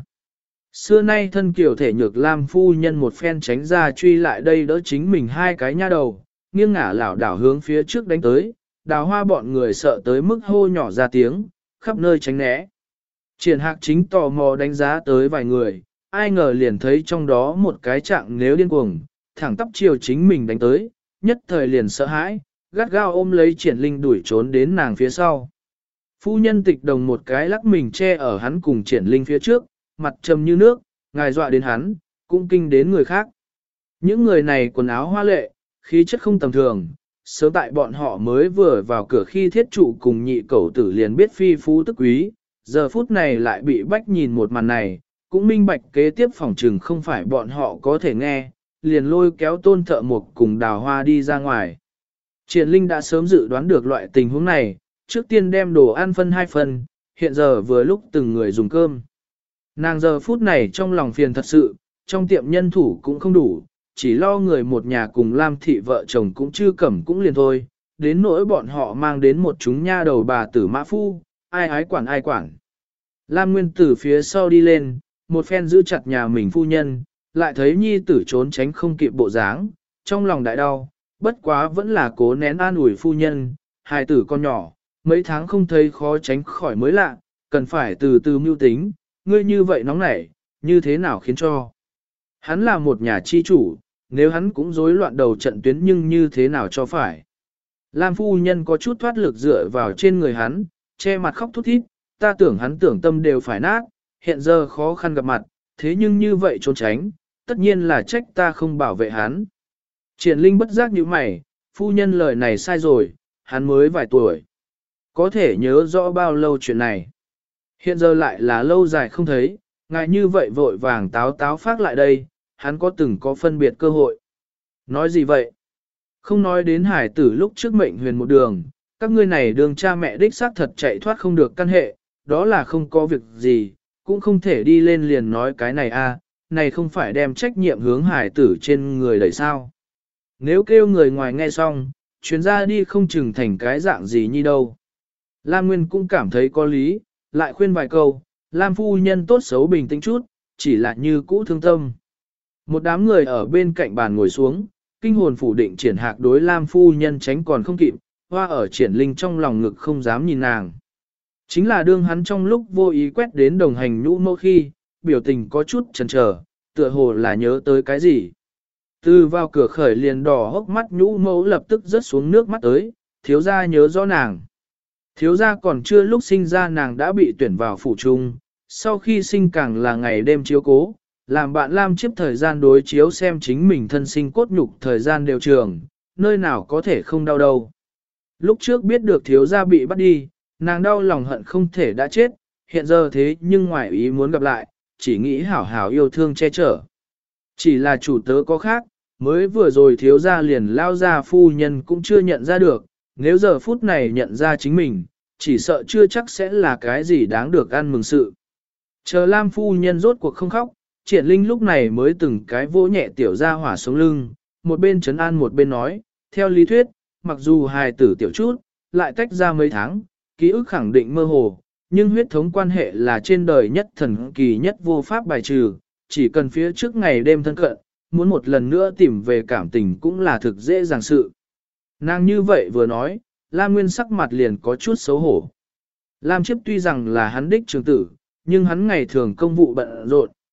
Xưa nay thân kiểu thể nhược Lam phu nhân một phen tránh ra truy lại đây đỡ chính mình hai cái nha đầu, nghiêng ngả lảo đảo hướng phía trước đánh tới, đào hoa bọn người sợ tới mức hô nhỏ ra tiếng, khắp nơi tránh né. Triển hạc chính tò mò đánh giá tới vài người, ai ngờ liền thấy trong đó một cái trạng nếu điên cuồng, thẳng tắp chiều chính mình đánh tới, nhất thời liền sợ hãi, gắt gao ôm lấy triển linh đuổi trốn đến nàng phía sau. Phu nhân tịch đồng một cái lắc mình che ở hắn cùng triển linh phía trước, mặt trầm như nước, ngài dọa đến hắn, cũng kinh đến người khác. Những người này quần áo hoa lệ, khí chất không tầm thường, sớm tại bọn họ mới vừa vào cửa khi thiết trụ cùng nhị cẩu tử liền biết phi phú tức quý, giờ phút này lại bị bách nhìn một màn này, cũng minh bạch kế tiếp phòng trừng không phải bọn họ có thể nghe, liền lôi kéo tôn thợ mộc cùng đào hoa đi ra ngoài. Triển Linh đã sớm dự đoán được loại tình huống này, trước tiên đem đồ ăn phân hai phần, hiện giờ vừa lúc từng người dùng cơm. Nàng giờ phút này trong lòng phiền thật sự, trong tiệm nhân thủ cũng không đủ, chỉ lo người một nhà cùng Lam thị vợ chồng cũng chưa cẩm cũng liền thôi, đến nỗi bọn họ mang đến một chúng nha đầu bà tử mã phu, ai ái quản ai quản. Lam Nguyên từ phía sau đi lên, một phen giữ chặt nhà mình phu nhân, lại thấy nhi tử trốn tránh không kịp bộ dáng, trong lòng đại đau, bất quá vẫn là cố nén an ủi phu nhân, hài tử con nhỏ, mấy tháng không thấy khó tránh khỏi mới lạ, cần phải từ từ mưu tính, ngươi như vậy nóng nảy, như thế nào khiến cho. Hắn là một nhà chi chủ, nếu hắn cũng rối loạn đầu trận tuyến nhưng như thế nào cho phải. Lam phu nhân có chút thoát lực dựa vào trên người hắn, che mặt khóc thút thít, ta tưởng hắn tưởng tâm đều phải nát, hiện giờ khó khăn gặp mặt, thế nhưng như vậy trốn tránh, tất nhiên là trách ta không bảo vệ hắn. Triển Linh bất giác như mày, phu nhân lời này sai rồi, hắn mới vài tuổi. Có thể nhớ rõ bao lâu chuyện này. Hiện giờ lại là lâu dài không thấy, ngài như vậy vội vàng táo táo phát lại đây, hắn có từng có phân biệt cơ hội. Nói gì vậy? Không nói đến hải tử lúc trước mệnh huyền một đường, các ngươi này đường cha mẹ đích xác thật chạy thoát không được căn hệ, đó là không có việc gì, cũng không thể đi lên liền nói cái này a, này không phải đem trách nhiệm hướng hải tử trên người đẩy sao. Nếu kêu người ngoài nghe xong, chuyến ra đi không chừng thành cái dạng gì như đâu. Lam Nguyên cũng cảm thấy có lý, lại khuyên vài câu, Lam phu nhân tốt xấu bình tĩnh chút, chỉ là như cũ thương tâm. Một đám người ở bên cạnh bàn ngồi xuống, kinh hồn phủ định triển hạc đối Lam phu nhân tránh còn không kịp, hoa ở triển linh trong lòng ngực không dám nhìn nàng. Chính là đương hắn trong lúc vô ý quét đến đồng hành nhũ mẫu khi, biểu tình có chút chần chờ, tựa hồ là nhớ tới cái gì. Từ vào cửa khởi liền đỏ hốc mắt nhũ mẫu lập tức rớt xuống nước mắt tới, thiếu gia nhớ rõ nàng. Thiếu gia còn chưa lúc sinh ra nàng đã bị tuyển vào phủ trung, sau khi sinh càng là ngày đêm chiếu cố, làm bạn Lam chiếp thời gian đối chiếu xem chính mình thân sinh cốt nhục thời gian đều trường, nơi nào có thể không đau đâu. Lúc trước biết được thiếu gia bị bắt đi, nàng đau lòng hận không thể đã chết, hiện giờ thế nhưng ngoài ý muốn gặp lại, chỉ nghĩ hảo hảo yêu thương che chở. Chỉ là chủ tớ có khác, mới vừa rồi thiếu gia liền lao ra phu nhân cũng chưa nhận ra được, nếu giờ phút này nhận ra chính mình, chỉ sợ chưa chắc sẽ là cái gì đáng được ăn mừng sự. Chờ Lam phu nhân rốt cuộc không khóc, Triển Linh lúc này mới từng cái vỗ nhẹ tiểu ra hỏa sống lưng, một bên trấn an một bên nói, theo lý thuyết, mặc dù hài tử tiểu chút, lại tách ra mấy tháng, ký ức khẳng định mơ hồ, nhưng huyết thống quan hệ là trên đời nhất thần kỳ nhất vô pháp bài trừ, chỉ cần phía trước ngày đêm thân cận, muốn một lần nữa tìm về cảm tình cũng là thực dễ dàng sự. Nàng như vậy vừa nói, Lam Nguyên sắc mặt liền có chút xấu hổ. Lam Chiếp tuy rằng là hắn đích trường tử, nhưng hắn ngày thường công vụ bận rộn,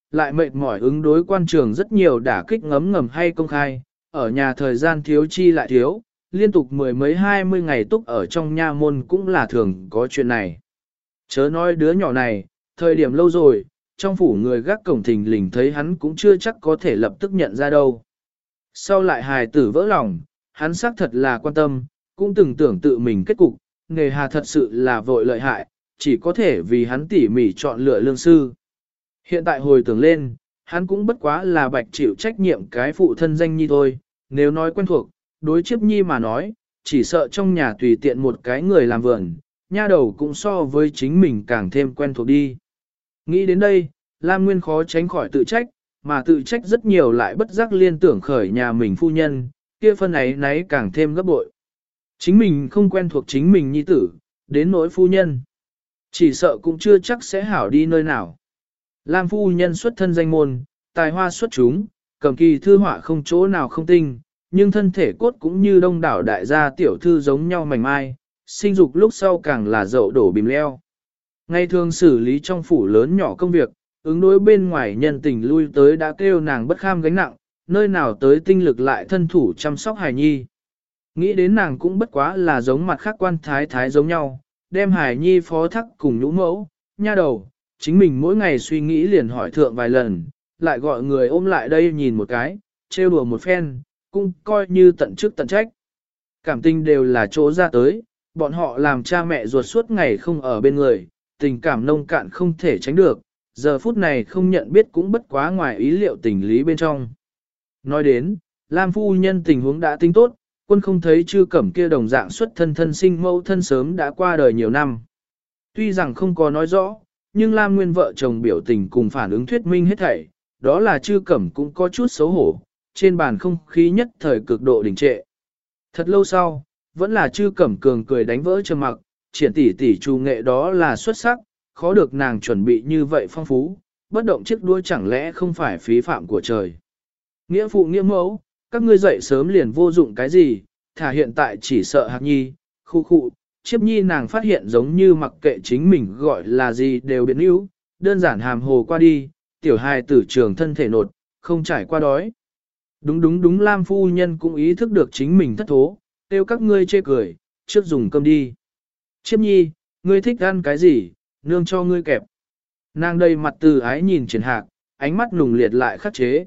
lại mệt mỏi ứng đối quan trường rất nhiều đả kích ngấm ngầm hay công khai, ở nhà thời gian thiếu chi lại thiếu, liên tục mười mấy hai mươi ngày túc ở trong nha môn cũng là thường có chuyện này. Chớ nói đứa nhỏ này, thời điểm lâu rồi, trong phủ người gác cổng thình lình thấy hắn cũng chưa chắc có thể lập tức nhận ra đâu. Sau lại hài tử vỡ lòng, hắn xác thật là quan tâm, cũng từng tưởng tự mình kết cục, nghề hà thật sự là vội lợi hại, chỉ có thể vì hắn tỉ mỉ chọn lựa lương sư. Hiện tại hồi tưởng lên, hắn cũng bất quá là bạch chịu trách nhiệm cái phụ thân danh nhi thôi, nếu nói quen thuộc, đối chiếp nhi mà nói, chỉ sợ trong nhà tùy tiện một cái người làm vườn, nha đầu cũng so với chính mình càng thêm quen thuộc đi. Nghĩ đến đây, Lam Nguyên khó tránh khỏi tự trách, mà tự trách rất nhiều lại bất giác liên tưởng khởi nhà mình phu nhân, kia phân ấy nấy càng thêm gấp bội. Chính mình không quen thuộc chính mình nhi tử, đến nỗi phu nhân. Chỉ sợ cũng chưa chắc sẽ hảo đi nơi nào. Lam phu nhân xuất thân danh môn, tài hoa xuất chúng, cầm kỳ thư họa không chỗ nào không tinh, nhưng thân thể cốt cũng như đông đảo đại gia tiểu thư giống nhau mảnh mai, sinh dục lúc sau càng là dậu đổ bìm leo. Ngày thường xử lý trong phủ lớn nhỏ công việc, ứng đối bên ngoài nhân tình lui tới đã kêu nàng bất kham gánh nặng, nơi nào tới tinh lực lại thân thủ chăm sóc hài nhi. Nghĩ đến nàng cũng bất quá là giống mặt khác quan thái thái giống nhau, đem hài nhi phó thác cùng nhũ mẫu, nha đầu, chính mình mỗi ngày suy nghĩ liền hỏi thượng vài lần, lại gọi người ôm lại đây nhìn một cái, trêu đùa một phen, cũng coi như tận chức tận trách. Cảm tình đều là chỗ ra tới, bọn họ làm cha mẹ ruột suốt ngày không ở bên người, tình cảm nông cạn không thể tránh được, giờ phút này không nhận biết cũng bất quá ngoài ý liệu tình lý bên trong. Nói đến, Lam phu nhân tình huống đã tính tốt, quân không thấy chư cẩm kia đồng dạng xuất thân thân sinh mẫu thân sớm đã qua đời nhiều năm. Tuy rằng không có nói rõ, nhưng Lam Nguyên vợ chồng biểu tình cùng phản ứng thuyết minh hết thảy, đó là chư cẩm cũng có chút xấu hổ, trên bàn không khí nhất thời cực độ đình trệ. Thật lâu sau, vẫn là chư cẩm cường cười đánh vỡ trầm mặc, triển tỷ tỷ trù nghệ đó là xuất sắc, khó được nàng chuẩn bị như vậy phong phú, bất động chiếc đuôi chẳng lẽ không phải phí phạm của trời. Nghĩa phụ nghĩa mẫu, các ngươi dậy sớm liền vô dụng cái gì, thả hiện tại chỉ sợ Hạc Nhi, khu khu, chiếp nhi nàng phát hiện giống như mặc kệ chính mình gọi là gì đều biến yếu, đơn giản hàm hồ qua đi, tiểu hài tử trường thân thể nột, không trải qua đói. Đúng đúng đúng Lam phu nhân cũng ý thức được chính mình thất thố, kêu các ngươi chê cười, trước dùng cơm đi. Chiếp nhi, ngươi thích ăn cái gì, nương cho ngươi kẹp. Nàng đầy mặt từ ái nhìn Triển Hạc, ánh mắt nùng liệt lại khắc chế.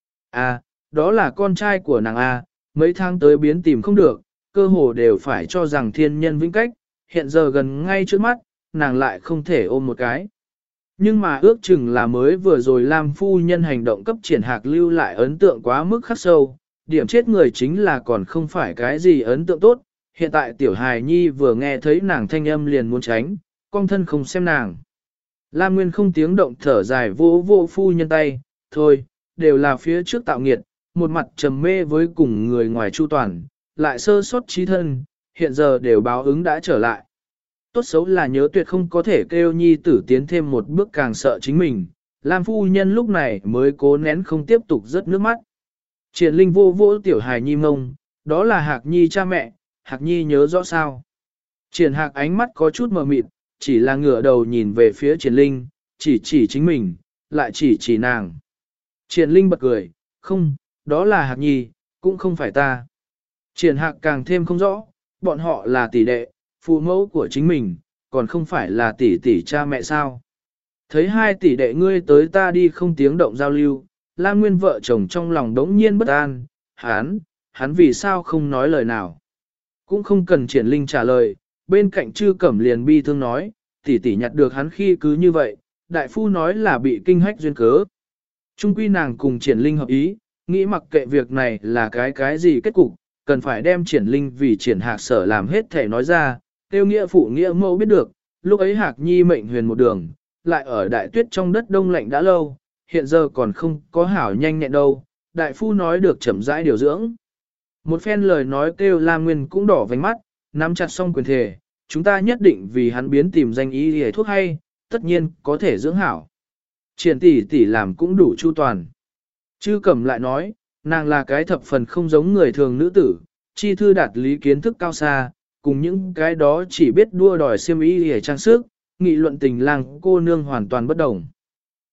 À, đó là con trai của nàng A, mấy tháng tới biến tìm không được, cơ hồ đều phải cho rằng thiên nhân vĩnh cách, hiện giờ gần ngay trước mắt, nàng lại không thể ôm một cái. Nhưng mà ước chừng là mới vừa rồi Lam phu nhân hành động cấp Triển Hạc lưu lại ấn tượng quá mức khắc sâu, điểm chết người chính là còn không phải cái gì ấn tượng tốt, hiện tại tiểu hài nhi vừa nghe thấy nàng thanh âm liền muốn tránh, con thân không xem nàng. Lam Nguyên không tiếng động thở dài vô vô phu nhân tay, thôi, đều là phía trước tạo nghiệt, một mặt trầm mê với cùng người ngoài chu toàn, lại sơ sót trí thân, hiện giờ đều báo ứng đã trở lại. Tốt xấu là nhớ tuyệt không có thể kêu nhi tử tiến thêm một bước càng sợ chính mình, Lam phu nhân lúc này mới cố nén không tiếp tục rớt nước mắt. Triển Linh vô vô tiểu hài nhi mông, đó là Hạc Nhi cha mẹ, Hạc Nhi nhớ rõ sao. Triển Hạc ánh mắt có chút mờ mịt, chỉ là ngửa đầu nhìn về phía Triển Linh, chỉ chỉ chính mình, lại chỉ chỉ nàng. Triển Linh bật cười, không, đó là Hạc Nhi, cũng không phải ta. Triển Hạc càng thêm không rõ, bọn họ là tỷ đệ, phụ mẫu của chính mình, còn không phải là tỷ tỷ cha mẹ sao. Thấy hai tỷ đệ ngươi tới ta đi không tiếng động giao lưu, Lam Nguyên vợ chồng trong lòng đống nhiên bất an, hắn, hắn vì sao không nói lời nào. Cũng không cần Triển Linh trả lời, bên cạnh Trư Cẩm liền bi thương nói, tỷ tỷ nhặt được hắn khi cứ như vậy, đại phu nói là bị kinh hách duyên cớ. Trung quy nàng cùng Triển Linh hợp ý, nghĩ mặc kệ việc này là cái cái gì kết cục, cần phải đem Triển Linh vì Triển Hạc sở làm hết thể nói ra, tiêu nghĩa phụ nghĩa mẫu biết được, lúc ấy Hạc Nhi mệnh huyền một đường, lại ở đại tuyết trong đất đông lạnh đã lâu, hiện giờ còn không có hảo nhanh nhẹn đâu, đại phu nói được chậm rãi điều dưỡng. Một phen lời nói kêu Lam Nguyên cũng đỏ vành mắt, nắm chặt xong quyền thể, chúng ta nhất định vì hắn biến tìm danh y để thuốc hay, tất nhiên có thể dưỡng hảo. Triển tỷ tỷ làm cũng đủ chu toàn. Chư Cẩm lại nói, nàng là cái thập phần không giống người thường nữ tử, chi thư đạt lý kiến thức cao xa, cùng những cái đó chỉ biết đua đòi xiêm y để trang sức, nghị luận tình lang cô nương hoàn toàn bất đồng.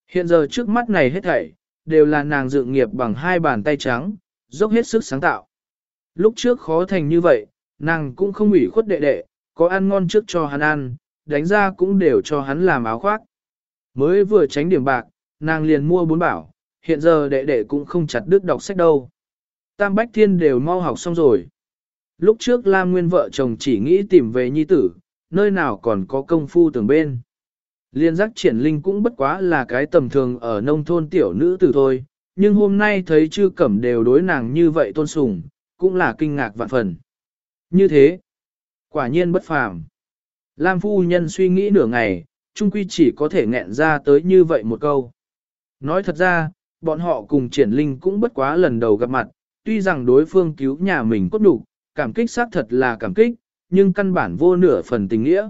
Hiện giờ trước mắt này hết thảy, đều là nàng dựng nghiệp bằng hai bàn tay trắng, dốc hết sức sáng tạo. Lúc trước khó thành như vậy, nàng cũng không ủy khuất đệ đệ, có ăn ngon trước cho hắn ăn, đánh ra cũng đều cho hắn làm áo khoác. Mới vừa tránh điểm bạc, nàng liền mua bốn bảo, hiện giờ đệ đệ cũng không chặt đứt đọc sách đâu. Tam Bách Thiên đều mau học xong rồi. Lúc trước Lam Nguyên vợ chồng chỉ nghĩ tìm về nhi tử, nơi nào còn có công phu tưởng bên. Liên giác triển linh cũng bất quá là cái tầm thường ở nông thôn tiểu nữ tử thôi, nhưng hôm nay thấy chư cẩm đều đối nàng như vậy tôn sùng, cũng là kinh ngạc vạn phần. Như thế, quả nhiên bất phàm. Lam phu nhân suy nghĩ nửa ngày, chung quy chỉ có thể nghẹn ra tới như vậy một câu. Nói thật ra, bọn họ cùng triển linh cũng bất quá lần đầu gặp mặt, tuy rằng đối phương cứu nhà mình cốt đủ, cảm kích xác thật là cảm kích, nhưng căn bản vô nửa phần tình nghĩa.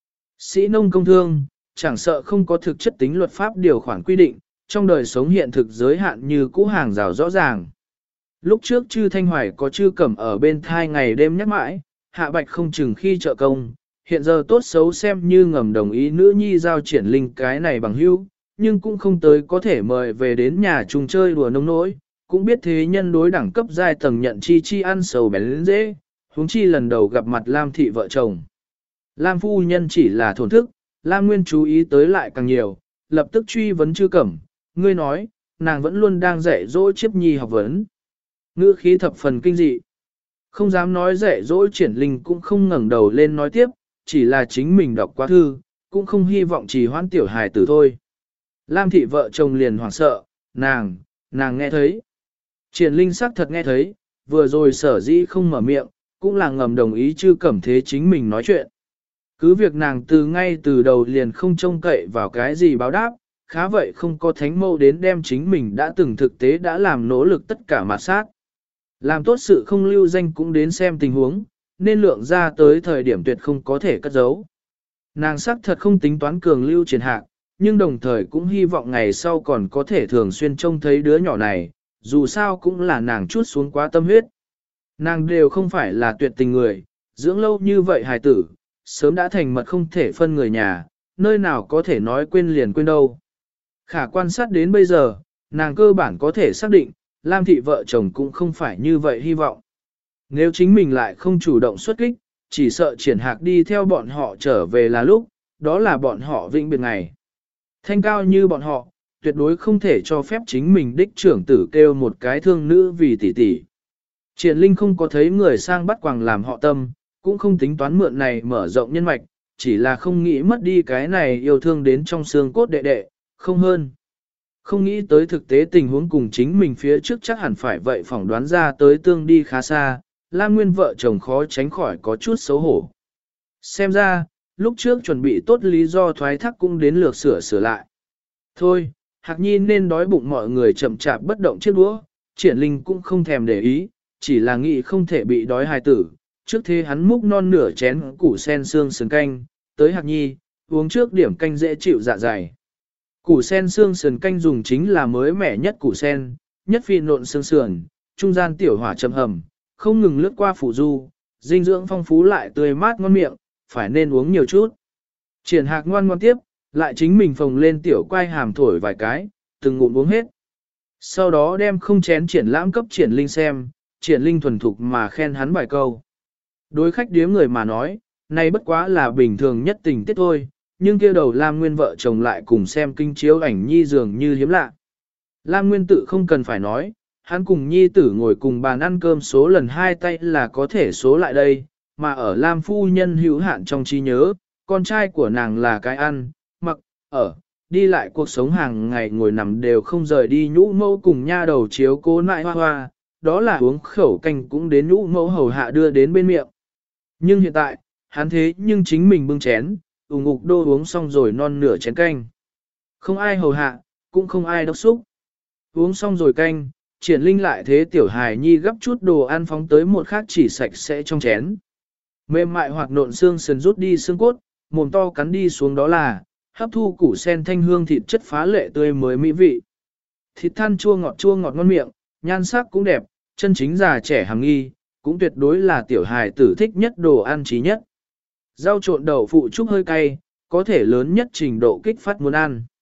Sĩ nông công thương, chẳng sợ không có thực chất tính luật pháp điều khoản quy định, trong đời sống hiện thực giới hạn như cũ hàng rào rõ ràng. Lúc trước chư Thanh Hoài có chư Cẩm ở bên thai ngày đêm nhắc mãi, Hạ Bạch không chừng khi trợ công, hiện giờ tốt xấu xem như ngầm đồng ý nữ nhi giao triển linh cái này bằng hữu, nhưng cũng không tới có thể mời về đến nhà chung chơi đùa nông nỗi, cũng biết thế nhân đối đẳng cấp giai tầng nhận chi chi ăn sầu bén lên dễ, huống chi lần đầu gặp mặt Lam thị vợ chồng. Lam phu nhân chỉ là thổn thức, Lam Nguyên chú ý tới lại càng nhiều, lập tức truy vấn chư Cẩm, ngươi nói, nàng vẫn luôn đang dạy dỗ chiếp nhi học vấn. Ngữ khí thập phần kinh dị. Không dám nói dạy dỗ triển linh cũng không ngẩng đầu lên nói tiếp, chỉ là chính mình đọc quá thư, cũng không hy vọng trì hoãn tiểu hài tử thôi. Lam thị vợ chồng liền hoảng sợ, nàng, nàng nghe thấy. Triển linh xác thật nghe thấy, vừa rồi sở dĩ không mở miệng, cũng là ngầm đồng ý chư Cẩm thế chính mình nói chuyện. Cứ việc nàng từ ngay từ đầu liền không trông cậy vào cái gì báo đáp, khá vậy không có thánh mâu đến đem chính mình đã từng thực tế đã làm nỗ lực tất cả mà sát. Làm tốt sự không lưu danh cũng đến xem tình huống, nên lượng ra tới thời điểm tuyệt không có thể cất giấu. Nàng sắc thật không tính toán cường lưu triển hạc, nhưng đồng thời cũng hy vọng ngày sau còn có thể thường xuyên trông thấy đứa nhỏ này, dù sao cũng là nàng chút xuống quá tâm huyết. Nàng đều không phải là tuyệt tình người, dưỡng lâu như vậy hài tử, sớm đã thành mật không thể phân người nhà, nơi nào có thể nói quên liền quên đâu. Khả quan sát đến bây giờ, nàng cơ bản có thể xác định, Lam thị vợ chồng cũng không phải như vậy hy vọng. Nếu chính mình lại không chủ động xuất kích, chỉ sợ triển hạc đi theo bọn họ trở về là lúc, đó là bọn họ vĩnh biệt ngày. Thanh cao như bọn họ, tuyệt đối không thể cho phép chính mình đích trưởng tử kêu một cái thương nữ vì tỷ tỷ. Triển linh không có thấy người sang bắt quàng làm họ tâm, cũng không tính toán mượn này mở rộng nhân mạch, chỉ là không nghĩ mất đi cái này yêu thương đến trong xương cốt đệ đệ, không hơn. Không nghĩ tới thực tế tình huống cùng chính mình phía trước chắc hẳn phải vậy phỏng đoán ra tới tương đi khá xa, Lam Nguyên vợ chồng khó tránh khỏi có chút xấu hổ. Xem ra, lúc trước chuẩn bị tốt lý do thoái thác cũng đến lược sửa sửa lại. Thôi, Hạc Nhi nên đói bụng mọi người chậm chạp bất động chiếc đũa, Triển Linh cũng không thèm để ý, chỉ là nghĩ không thể bị đói hài tử. Trước thế hắn múc non nửa chén củ sen xương sườn canh, tới Hạc Nhi, uống trước điểm canh dễ chịu dạ dày. Củ sen xương sườn canh dùng chính là mới mẻ nhất củ sen, nhất phi nộn xương sườn, trung gian tiểu hỏa châm hầm, không ngừng lướt qua phủ du, dinh dưỡng phong phú lại tươi mát ngon miệng, phải nên uống nhiều chút. Triển Hạc ngoan ngoan tiếp, lại chính mình phồng lên tiểu quai hàm thổi vài cái, từng ngụm uống hết. Sau đó đem không chén triển lãm cấp Triển Linh xem, Triển Linh thuần thục mà khen hắn vài câu. Đối khách điếm người mà nói, này bất quá là bình thường nhất tình tiết thôi, nhưng kia đầu Lam Nguyên vợ chồng lại cùng xem kinh chiếu ảnh nhi dường như hiếm lạ. Lam Nguyên tự không cần phải nói, hắn cùng nhi tử ngồi cùng bàn ăn cơm số lần hai tay là có thể số lại đây, mà ở Lam phu nhân hữu hạn trong trí nhớ, con trai của nàng là cái ăn, mặc, ở, đi lại cuộc sống hàng ngày ngồi nằm đều không rời đi nhũ mẫu cùng nha đầu chiếu cố nại hoa hoa, đó là uống khẩu canh cũng đến nhũ mẫu hầu hạ đưa đến bên miệng. Nhưng hiện tại, hắn thế nhưng chính mình bưng chén, ủng ngục đô uống xong rồi non nửa chén canh. Không ai hầu hạ, cũng không ai đốc xúc. Uống xong rồi canh, Triển Linh lại thế tiểu hài nhi gấp chút đồ ăn phóng tới một khác chỉ sạch sẽ trong chén. Mềm mại hoặc nộn xương sườn rút đi xương cốt, mồm to cắn đi xuống đó là, hấp thu củ sen thanh hương thịt chất phá lệ tươi mới mỹ vị. Thịt than chua ngọt chua ngọt ngon miệng, nhan sắc cũng đẹp, chân chính già trẻ hàm nghi, cũng tuyệt đối là tiểu hài tử thích nhất đồ ăn trí nhất. Rau trộn đậu phụ trúc hơi cay, có thể lớn nhất trình độ kích phát muốn ăn.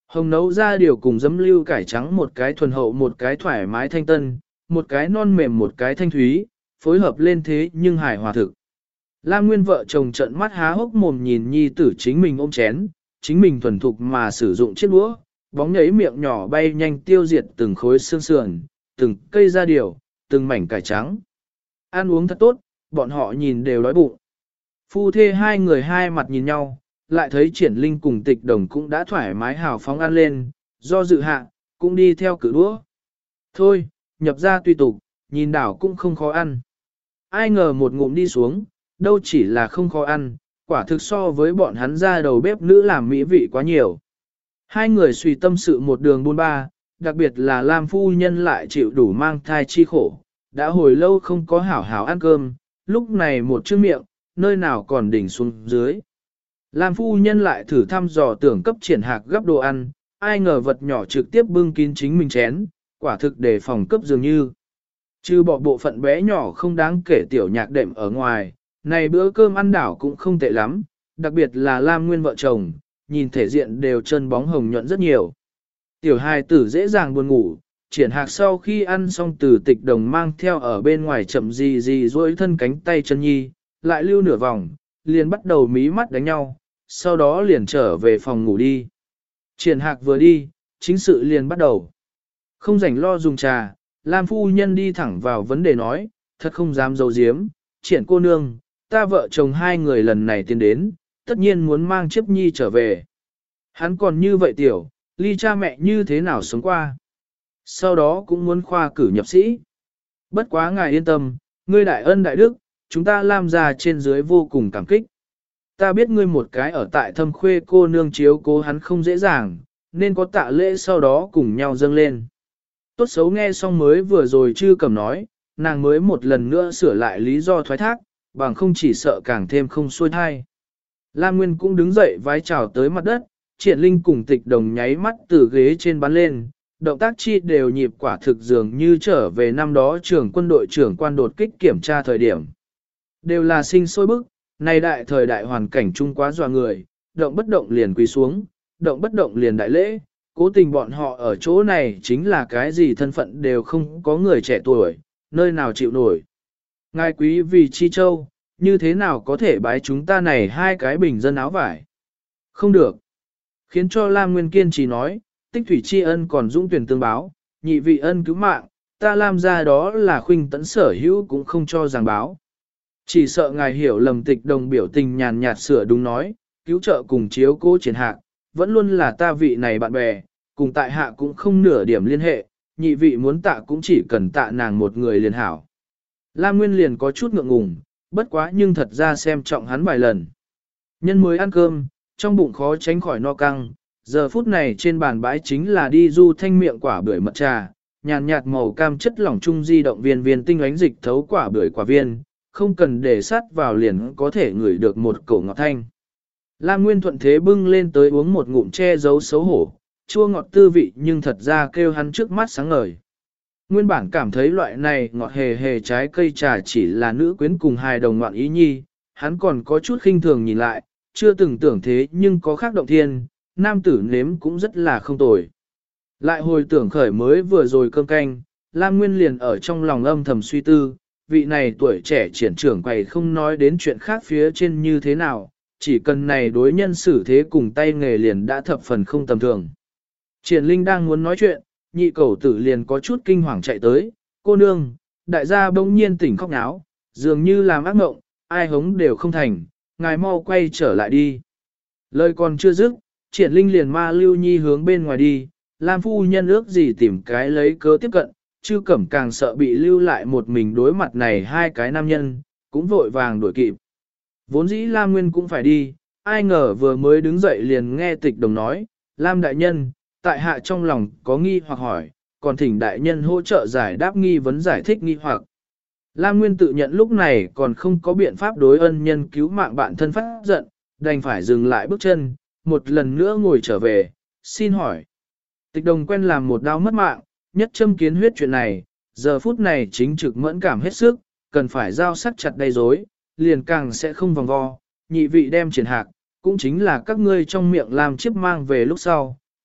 Hồng nấu ra điều cùng giấm lưu cải trắng một cái thuần hậu một cái thoải mái thanh tân, một cái non mềm một cái thanh thúy, phối hợp lên thế nhưng hài hòa thực. Lam Nguyên vợ chồng trợn mắt há hốc mồm nhìn nhi tử chính mình ôm chén, chính mình thuần thục mà sử dụng chiếc đũa, bóng nhảy miệng nhỏ bay nhanh tiêu diệt từng khối xương sườn, từng cây da điều, từng mảnh cải trắng. Ăn uống thật tốt, bọn họ nhìn đều đói bụng. Phu thê hai người hai mặt nhìn nhau, lại thấy triển linh cùng tịch đồng cũng đã thoải mái hào phóng ăn lên, do dự hạ, cũng đi theo cử đũa. Thôi, nhập ra tùy tục, nhìn đảo cũng không khó ăn. Ai ngờ một ngụm đi xuống, đâu chỉ là không khó ăn, quả thực so với bọn hắn ra đầu bếp nữ làm mỹ vị quá nhiều. Hai người suy tâm sự một đường buôn ba, đặc biệt là Lam phu nhân lại chịu đủ mang thai chi khổ, đã hồi lâu không có hảo hảo ăn cơm, lúc này một chữ miệng, nơi nào còn đỉnh xuống dưới. Lam phu nhân lại thử thăm dò tưởng cấp triển hạc gấp đồ ăn, ai ngờ vật nhỏ trực tiếp bưng kín chính mình chén, quả thực để phòng cấp dường như. Chứ bỏ bộ phận bé nhỏ không đáng kể tiểu nhạc đệm ở ngoài, này bữa cơm ăn đảo cũng không tệ lắm, đặc biệt là Lam Nguyên vợ chồng, nhìn thể diện đều chân bóng hồng nhuận rất nhiều. Tiểu hài tử dễ dàng buồn ngủ, triển hạc sau khi ăn xong từ tịch đồng mang theo ở bên ngoài chậm gì gì duỗi thân cánh tay chân nhi, lại lưu nửa vòng, liền bắt đầu mí mắt đánh nhau, sau đó liền trở về phòng ngủ đi. Triển hạc vừa đi, chính sự liền bắt đầu. Không rảnh lo dùng trà, Lam phu nhân đi thẳng vào vấn đề nói, thật không dám giấu giếm, triển cô nương, ta vợ chồng hai người lần này tiến đến, tất nhiên muốn mang chiếc nhi trở về. Hắn còn như vậy tiểu, ly cha mẹ như thế nào sống qua. Sau đó cũng muốn khoa cử nhập sĩ. Bất quá ngài yên tâm, ngươi đại ân đại đức, chúng ta làm ra trên dưới vô cùng cảm kích. Ta biết ngươi một cái ở tại thâm khuê cô nương chiếu cố hắn không dễ dàng, nên có tạ lễ sau đó cùng nhau dâng lên. Tốt xấu nghe xong mới vừa rồi chư cầm nói, nàng mới một lần nữa sửa lại lý do thoái thác, bằng không chỉ sợ càng thêm không xuôi thai. Lam Nguyên cũng đứng dậy vái chào tới mặt đất, triển linh cùng tịch đồng nháy mắt từ ghế trên bắn lên, động tác chi đều nhịp quả thực dường như trở về năm đó trưởng quân đội trưởng quan đột kích kiểm tra thời điểm. Đều là sinh sôi bức, này đại thời đại hoàn cảnh chung quá dọa người, động bất động liền quỳ xuống, động bất động liền đại lễ, cố tình bọn họ ở chỗ này chính là cái gì thân phận đều không có người trẻ tuổi, nơi nào chịu nổi. Ngài quý vì chi châu, như thế nào có thể bái chúng ta này hai cái bình dân áo vải? Không được. Khiến cho Lam Nguyên kiên trì nói, tích thủy tri ân còn dũng tuyển tương báo, nhị vị ân cứu mạng, ta làm ra đó là khuynh tẫn sở hữu cũng không cho giảng báo. Chỉ sợ ngài hiểu lầm tịch đồng biểu tình nhàn nhạt sửa đúng nói, cứu trợ cùng chiếu cố triển hạ, vẫn luôn là ta vị này bạn bè, cùng tại hạ cũng không nửa điểm liên hệ, nhị vị muốn tạ cũng chỉ cần tạ nàng một người liền hảo. Lam Nguyên liền có chút ngượng ngùng, bất quá nhưng thật ra xem trọng hắn vài lần. Nhân mới ăn cơm, trong bụng khó tránh khỏi no căng, giờ phút này trên bàn bãi chính là đi du thanh miệng quả bưởi mật trà, nhàn nhạt màu cam chất lỏng trung di động viên viên tinh ánh dịch thấu quả bưởi quả viên, không cần để sát vào liền có thể ngửi được một cổ ngọt thanh. Lam Nguyên thuận thế bưng lên tới uống một ngụm che giấu xấu hổ, chua ngọt tư vị nhưng thật ra kêu hắn trước mắt sáng ngời. Nguyên bản cảm thấy loại này ngọt hề hề trái cây trà chỉ là nữ quyến cùng hài đồng ngoạn ý nhi, hắn còn có chút khinh thường nhìn lại, chưa từng tưởng thế nhưng có khác động thiên, nam tử nếm cũng rất là không tồi. Lại hồi tưởng khởi mới vừa rồi cơm canh, Lam Nguyên liền ở trong lòng âm thầm suy tư, vị này tuổi trẻ triển trưởng quầy không nói đến chuyện khác phía trên như thế nào, chỉ cần này đối nhân xử thế cùng tay nghề liền đã thập phần không tầm thường. Triển Linh đang muốn nói chuyện, nhị cầu tử liền có chút kinh hoàng chạy tới, cô nương, đại gia bỗng nhiên tỉnh khóc náo, dường như làm ác mộng, ai hống đều không thành, ngài mau quay trở lại đi. Lời còn chưa dứt, Triển Linh liền ma lưu nhi hướng bên ngoài đi, Lam phu nhân ước gì tìm cái lấy cớ tiếp cận, chư cẩm càng sợ bị lưu lại một mình đối mặt này hai cái nam nhân, cũng vội vàng đuổi kịp. Vốn dĩ Lam Nguyên cũng phải đi, ai ngờ vừa mới đứng dậy liền nghe tịch đồng nói, Lam đại nhân, tại hạ trong lòng có nghi hoặc hỏi, còn thỉnh đại nhân hỗ trợ giải đáp nghi vấn giải thích nghi hoặc. Lam Nguyên tự nhận lúc này còn không có biện pháp đối ân nhân cứu mạng bạn thân phát giận, đành phải dừng lại bước chân, một lần nữa ngồi trở về, xin hỏi. Tịch đồng quen làm một đau mất mạng, nhất châm kiến huyết chuyện này, giờ phút này chính trực mẫn cảm hết sức, cần phải giao sắc chặt đầy rối, liền càng sẽ không vòng vo, nhị vị đem triển hạc, cũng chính là các ngươi trong miệng làm chiếc mang về lúc sau,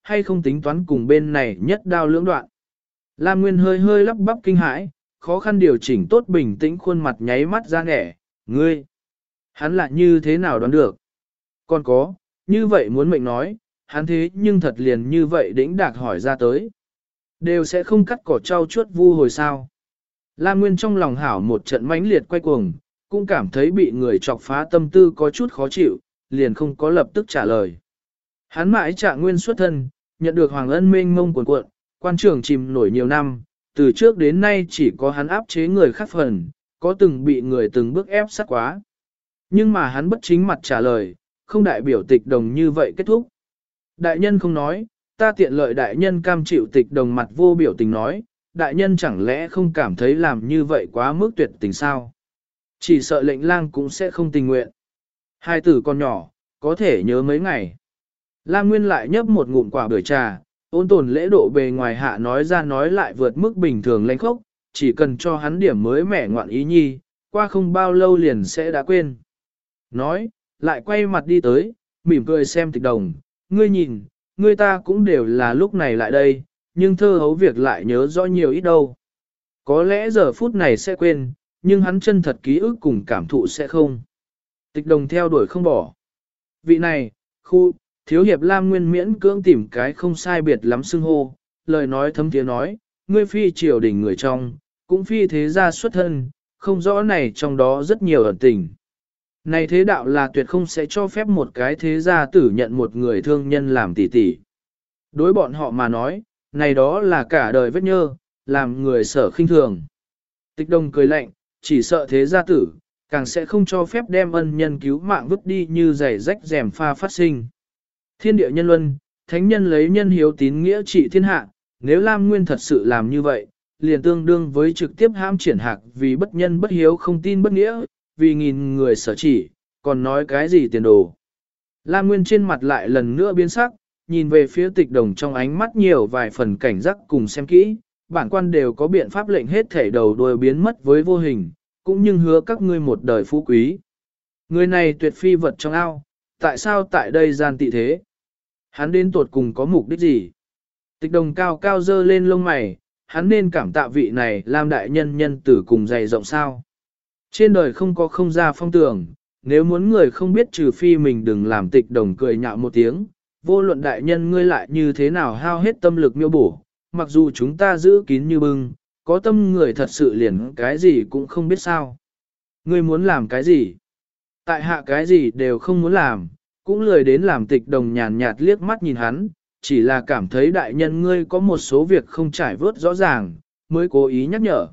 hay không tính toán cùng bên này nhất đao lưỡng đoạn. Lam Nguyên hơi hơi lắp bắp kinh hãi, khó khăn điều chỉnh tốt bình tĩnh khuôn mặt nháy mắt ra nẻ, ngươi, hắn lại như thế nào đoán được. Còn có, như vậy muốn mệnh nói, hắn thế nhưng thật liền như vậy đĩnh đạc hỏi ra tới. Đều sẽ không cắt cỏ trao chuốt vu hồi sao. Lam Nguyên trong lòng hảo một trận mãnh liệt quay cuồng, cũng cảm thấy bị người chọc phá tâm tư có chút khó chịu, liền không có lập tức trả lời. Hắn mãi Trạng Nguyên xuất thân, nhận được hoàng ân mênh mông cuồn cuộn, quan trường chìm nổi nhiều năm, từ trước đến nay chỉ có hắn áp chế người khác phần, có từng bị người từng bước ép sát quá. Nhưng mà hắn bất chính mặt trả lời, không đại biểu tịch đồng như vậy kết thúc. Đại nhân không nói, ta tiện lợi đại nhân cam chịu tịch đồng mặt vô biểu tình nói, đại nhân chẳng lẽ không cảm thấy làm như vậy quá mức tuyệt tình sao? Chỉ sợ lệnh lang cũng sẽ không tình nguyện. Hai tử con nhỏ, có thể nhớ mấy ngày. Lam Nguyên lại nhấp một ngụm quả bưởi trà, ôn tồn lễ độ bề ngoài hạ nói ra nói lại vượt mức bình thường lãnh khốc, chỉ cần cho hắn điểm mới mẻ ngoạn ý nhi, qua không bao lâu liền sẽ đã quên. Nói, lại quay mặt đi tới, mỉm cười xem tịch đồng, ngươi nhìn, ngươi ta cũng đều là lúc này lại đây, nhưng thơ hấu việc lại nhớ rõ nhiều ít đâu. Có lẽ giờ phút này sẽ quên, nhưng hắn chân thật ký ức cùng cảm thụ sẽ không. Tịch đồng theo đuổi không bỏ. Vị này, khu, thiếu hiệp Lam Nguyên miễn cưỡng tìm cái không sai biệt lắm xưng hô, lời nói thấm tiếng nói, ngươi phi triều đình người trong, cũng phi thế gia xuất thân, không rõ này trong đó rất nhiều ẩn tình. Này thế đạo là tuyệt không sẽ cho phép một cái thế gia tử nhận một người thương nhân làm tỷ tỷ. Đối bọn họ mà nói, này đó là cả đời vết nhơ, làm người sở khinh thường. Tịch đồng cười lạnh, chỉ sợ thế gia tử, càng sẽ không cho phép đem ân nhân cứu mạng vứt đi như giày rách rèm pha phát sinh. Thiên địa nhân luân, thánh nhân lấy nhân hiếu tín nghĩa trị thiên hạ, nếu Lam Nguyên thật sự làm như vậy, liền tương đương với trực tiếp ham triển hạc vì bất nhân bất hiếu không tin bất nghĩa, vì nghìn người sở chỉ, còn nói cái gì tiền đồ. Lam Nguyên trên mặt lại lần nữa biến sắc, nhìn về phía tịch đồng trong ánh mắt nhiều vài phần cảnh giác cùng xem kỹ, bản quan đều có biện pháp lệnh hết thể đầu đuôi biến mất với vô hình, cũng nhưng hứa các ngươi một đời phú quý. Người này tuyệt phi vật trong ao, tại sao tại đây gian tị thế? Hắn đến tuột cùng có mục đích gì? Tịch đồng cao cao dơ lên lông mày, hắn nên cảm tạ vị này làm đại nhân nhân tử cùng dày rộng sao. Trên đời không có không ra phong tưởng, nếu muốn người không biết trừ phi mình đừng làm tịch đồng cười nhạo một tiếng, vô luận đại nhân ngươi lại như thế nào hao hết tâm lực miêu bổ, mặc dù chúng ta giữ kín như bưng, có tâm người thật sự liền cái gì cũng không biết sao. Ngươi muốn làm cái gì? Tại hạ cái gì đều không muốn làm, cũng lười đến làm tịch đồng nhàn nhạt liếc mắt nhìn hắn, chỉ là cảm thấy đại nhân ngươi có một số việc không trải vớt rõ ràng, mới cố ý nhắc nhở.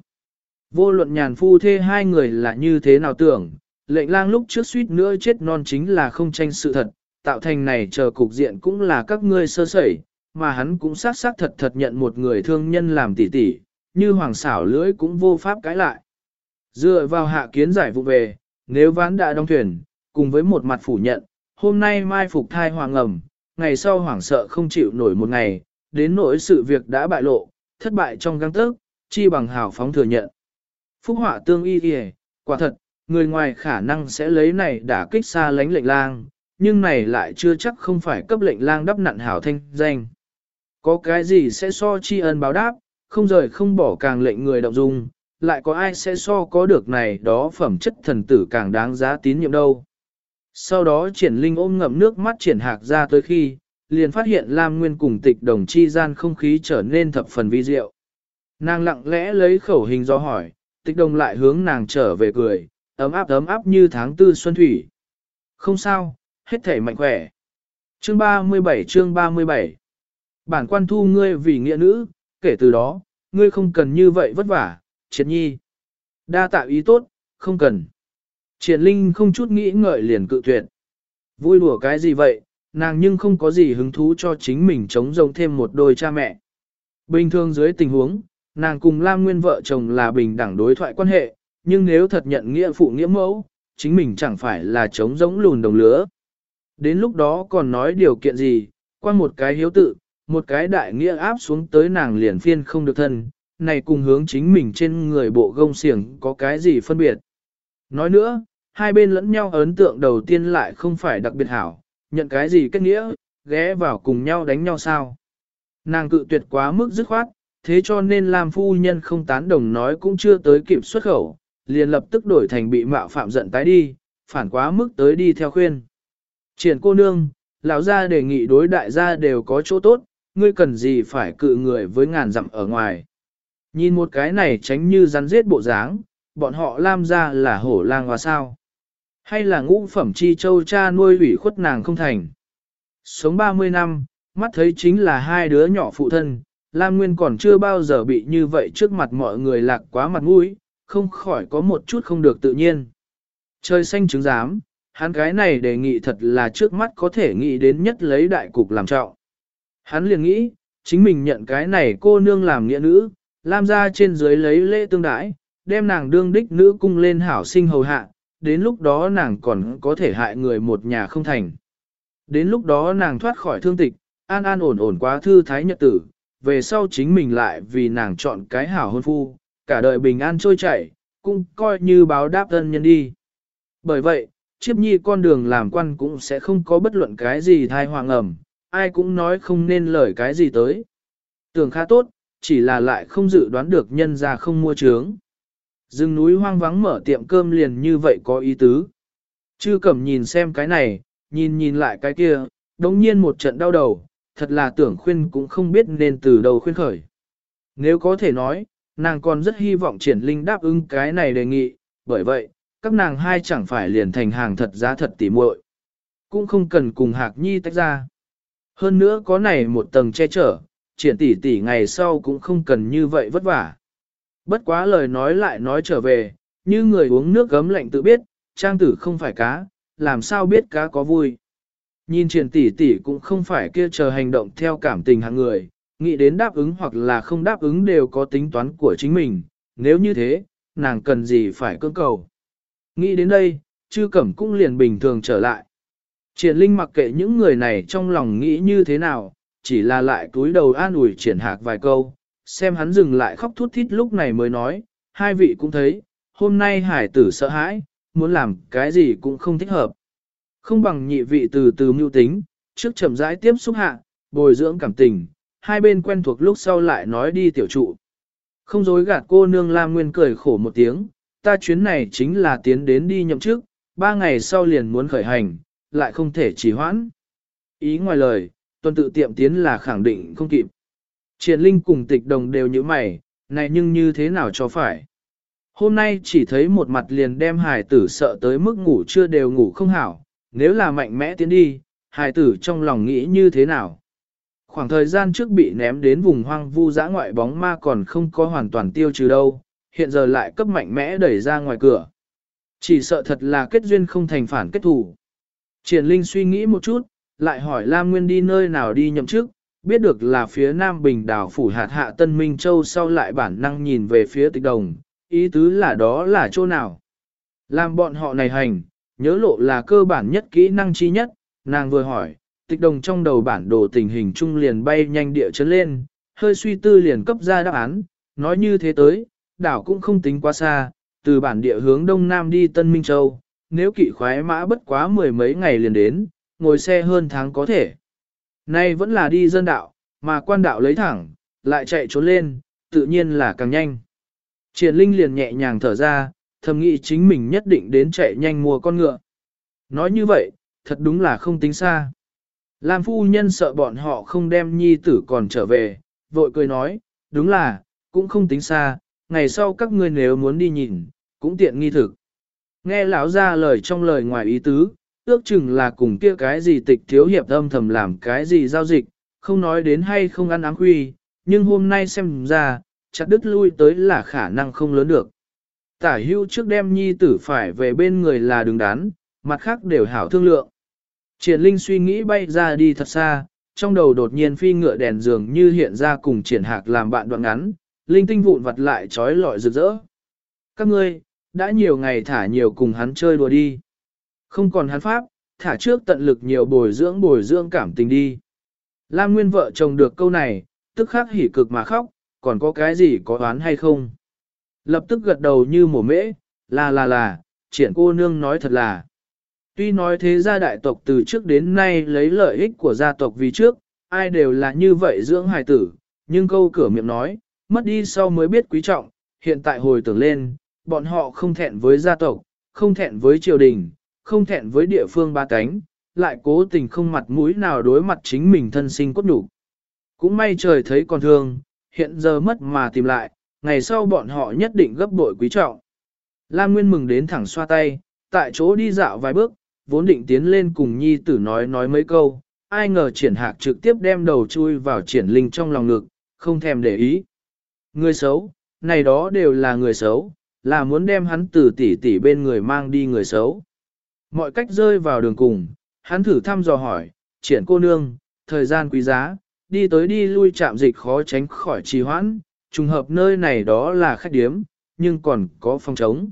Vô luận nhàn phu thê hai người là như thế nào tưởng, lệnh lang lúc trước suýt nữa chết non chính là không tranh sự thật, tạo thành này chờ cục diện cũng là các ngươi sơ sẩy, mà hắn cũng xác xác thật thật nhận một người thương nhân làm tỉ tỉ, như hoàng xảo lưỡi cũng vô pháp cãi lại. Dựa vào hạ kiến giải vụ về, nếu ván đã đóng thuyền, cùng với một mặt phủ nhận, hôm nay mai phục thai hoàng ẩm, ngày sau hoảng sợ không chịu nổi một ngày, đến nỗi sự việc đã bại lộ, thất bại trong găng tớc, chi bằng hào phóng thừa nhận. Phúc họa tương y y, quả thật, người ngoài khả năng sẽ lấy này đả kích xa lánh lệnh lang, nhưng này lại chưa chắc không phải cấp lệnh lang đắp nặn hảo thanh danh. Có cái gì sẽ so tri ân báo đáp, không rời không bỏ càng lệnh người động dung, lại có ai sẽ so có được này đó phẩm chất thần tử càng đáng giá tín nhiệm đâu. Sau đó triển linh ôm ngậm nước mắt triển hạc ra tới khi, liền phát hiện Lam Nguyên cùng tịch đồng chi gian không khí trở nên thập phần vi diệu. Nàng lặng lẽ lấy khẩu hình do hỏi, tịch đồng lại hướng nàng trở về cười, ấm áp ấm áp như tháng tư xuân thủy. Không sao, hết thảy mạnh khỏe. Chương ba mươi bảy chương ba mươi bảy Bản quan thu ngươi vì nghĩa nữ, kể từ đó, ngươi không cần như vậy vất vả, triệt nhi. Đa tạo ý tốt, không cần. Triển linh không chút nghĩ ngợi liền cự tuyệt. Vui đùa cái gì vậy, nàng nhưng không có gì hứng thú cho chính mình chống rồng thêm một đôi cha mẹ. Bình thường dưới tình huống, nàng cùng Lam Nguyên vợ chồng là bình đẳng đối thoại quan hệ, nhưng nếu thật nhận nghĩa phụ nghĩa mẫu, chính mình chẳng phải là chống giống lùn đồng lứa. Đến lúc đó còn nói điều kiện gì, qua một cái hiếu tự, một cái đại nghĩa áp xuống tới nàng liền phiên không được thân, này cùng hướng chính mình trên người bộ gông xiềng có cái gì phân biệt. Nói nữa, hai bên lẫn nhau ấn tượng đầu tiên lại không phải đặc biệt hảo, nhận cái gì kết nghĩa, ghé vào cùng nhau đánh nhau sao. Nàng cự tuyệt quá mức dứt khoát, thế cho nên Lam phu nhân không tán đồng nói cũng chưa tới kịp xuất khẩu, liền lập tức đổi thành bị mạo phạm giận tái đi, phản quá mức tới đi theo khuyên. Triển cô nương, lão gia đề nghị đối đại gia đều có chỗ tốt, ngươi cần gì phải cự người với ngàn dặm ở ngoài. Nhìn một cái này tránh như rắn giết bộ dáng, bọn họ Lam gia là hổ lang hoa sao. Hay là ngũ phẩm chi châu cha nuôi ủy khuất nàng không thành. Sống ba mươi năm, mắt thấy chính là hai đứa nhỏ phụ thân, Lam Nguyên còn chưa bao giờ bị như vậy trước mặt mọi người lạc quá mặt mũi, không khỏi có một chút không được tự nhiên. Trời xanh chứng giám, hắn cái này đề nghị thật là trước mắt có thể nghĩ đến nhất lấy đại cục làm trọng. Hắn liền nghĩ, chính mình nhận cái này cô nương làm nghĩa nữ, Lam gia trên dưới lấy lễ tương đãi, đem nàng đương đích nữ cung lên hảo sinh hầu hạ, đến lúc đó nàng còn có thể hại người một nhà không thành. Đến lúc đó nàng thoát khỏi thương tịch, an an ổn ổn quá thư thái nhật tử, về sau chính mình lại vì nàng chọn cái hảo hôn phu, cả đời bình an trôi chảy, cũng coi như báo đáp ân nhân đi. Bởi vậy, chiếp nhi con đường làm quan cũng sẽ không có bất luận cái gì thai hoàng ẩm, ai cũng nói không nên lời cái gì tới. Tưởng khá tốt, chỉ là lại không dự đoán được nhân ra không mua trướng. Rừng núi hoang vắng mở tiệm cơm liền như vậy có ý tứ. Chư Cẩm nhìn xem cái này, nhìn nhìn lại cái kia, đống nhiên một trận đau đầu, thật là tưởng khuyên cũng không biết nên từ đầu khuyên khởi. Nếu có thể nói, nàng còn rất hy vọng Triển Linh đáp ứng cái này đề nghị, bởi vậy, các nàng hai chẳng phải liền thành hàng thật giá thật tỉ muội, cũng không cần cùng Hạc Nhi tách ra. Hơn nữa có này một tầng che chở, Triển tỷ tỷ ngày sau cũng không cần như vậy vất vả. Bất quá lời nói lại nói trở về, như người uống nước gấm lạnh tự biết, trang tử không phải cá, làm sao biết cá có vui. Nhìn Triển tỷ tỷ cũng không phải kia chờ hành động theo cảm tình hạng người, nghĩ đến đáp ứng hoặc là không đáp ứng đều có tính toán của chính mình, nếu như thế, nàng cần gì phải cưỡng cầu. Nghĩ đến đây, Chư Cẩm cũng liền bình thường trở lại. Triển Linh mặc kệ những người này trong lòng nghĩ như thế nào, chỉ là lại túi đầu an ủi Triển Hạc vài câu, xem hắn dừng lại khóc thút thít lúc này mới nói, hai vị cũng thấy, hôm nay hải tử sợ hãi, muốn làm cái gì cũng không thích hợp. Không bằng nhị vị từ từ mưu tính, trước chậm rãi tiếp xúc hạ, bồi dưỡng cảm tình, hai bên quen thuộc lúc sau lại nói đi tiểu trụ. Không dối gạt cô nương Lam Nguyên cười khổ một tiếng, ta chuyến này chính là tiến đến đi nhậm chức, ba ngày sau liền muốn khởi hành, lại không thể trì hoãn. Ý ngoài lời, tuần tự tiệm tiến là khẳng định không kịp. Triển Linh cùng Tịch Đồng đều như mày, này nhưng như thế nào cho phải. Hôm nay chỉ thấy một mặt liền đem hài tử sợ tới mức ngủ chưa đều ngủ không hảo, nếu là mạnh mẽ tiến đi, hài tử trong lòng nghĩ như thế nào. Khoảng thời gian trước bị ném đến vùng hoang vu dã ngoại bóng ma còn không có hoàn toàn tiêu trừ đâu, hiện giờ lại cấp mạnh mẽ đẩy ra ngoài cửa. Chỉ sợ thật là kết duyên không thành phản kết thủ. Triển Linh suy nghĩ một chút, lại hỏi Lam Nguyên đi nơi nào đi nhậm chức, biết được là phía Nam Bình đảo phủ hạt hạ Tân Minh Châu sau lại bản năng nhìn về phía Tịch Đồng, ý tứ là đó là chỗ nào. Làm bọn họ này hành, nhớ lộ là cơ bản nhất kỹ năng chi nhất, nàng vừa hỏi, Tịch Đồng trong đầu bản đồ tình hình trung liền bay nhanh địa chấn lên, hơi suy tư liền cấp ra đáp án, nói như thế tới, đảo cũng không tính quá xa, từ bản địa hướng đông nam đi Tân Minh Châu, nếu kỵ khoái mã bất quá mười mấy ngày liền đến, ngồi xe hơn tháng có thể. Nay vẫn là đi dân đạo, mà quan đạo lấy thẳng, lại chạy trốn lên, tự nhiên là càng nhanh. Triển Linh liền nhẹ nhàng thở ra, thầm nghĩ chính mình nhất định đến chạy nhanh mua con ngựa. Nói như vậy, thật đúng là không tính xa. Lam phu nhân sợ bọn họ không đem nhi tử còn trở về, vội cười nói, đúng là, cũng không tính xa, ngày sau các ngươi nếu muốn đi nhìn, cũng tiện nghi thực. Nghe lão ra lời trong lời ngoài ý tứ, ước chừng là cùng kia cái gì Tịch thiếu hiệp âm thầm làm cái gì giao dịch, không nói đến hay không ăn áng khuy, nhưng hôm nay xem ra, chặt đứt lui tới là khả năng không lớn được. Tả hưu trước đem nhi tử phải về bên người là đứng đắn, mặt khác đều hảo thương lượng. Triển Linh suy nghĩ bay ra đi thật xa, trong đầu đột nhiên phi ngựa đèn dường như hiện ra cùng Triển Hạc làm bạn đoạn ngắn, linh tinh vụn vặt lại trói lọi rực rỡ. Các ngươi, đã nhiều ngày thả nhiều cùng hắn chơi đùa đi. Không còn hắn pháp, thả trước tận lực nhiều bồi dưỡng bồi dưỡng cảm tình đi. Lam Nguyên vợ chồng được câu này, tức khắc hỉ cực mà khóc, còn có cái gì có oán hay không? Lập tức gật đầu như mổ mễ, là là là, Triển cô nương nói thật là. Tuy nói thế gia đại tộc từ trước đến nay lấy lợi ích của gia tộc vì trước, ai đều là như vậy dưỡng hài tử, nhưng câu cửa miệng nói, mất đi sau mới biết quý trọng, hiện tại hồi tưởng lên, bọn họ không thẹn với gia tộc, không thẹn với triều đình, không thẹn với địa phương ba cánh, lại cố tình không mặt mũi nào đối mặt chính mình thân sinh cốt nhục. Cũng may trời thấy còn thương, hiện giờ mất mà tìm lại, ngày sau bọn họ nhất định gấp bội quý trọng. Lam Nguyên mừng đến thẳng xoa tay, tại chỗ đi dạo vài bước, vốn định tiến lên cùng nhi tử nói nói mấy câu, ai ngờ triển hạc trực tiếp đem đầu chui vào triển linh trong lòng ngực, không thèm để ý. Người xấu, này đó đều là người xấu, là muốn đem hắn từ tỷ tỷ bên người mang đi người xấu. Mọi cách rơi vào đường cùng, hắn thử thăm dò hỏi, triển cô nương, thời gian quý giá, đi tới đi lui chạm dịch khó tránh khỏi trì hoãn, trùng hợp nơi này đó là khách điếm, nhưng còn có phòng trống.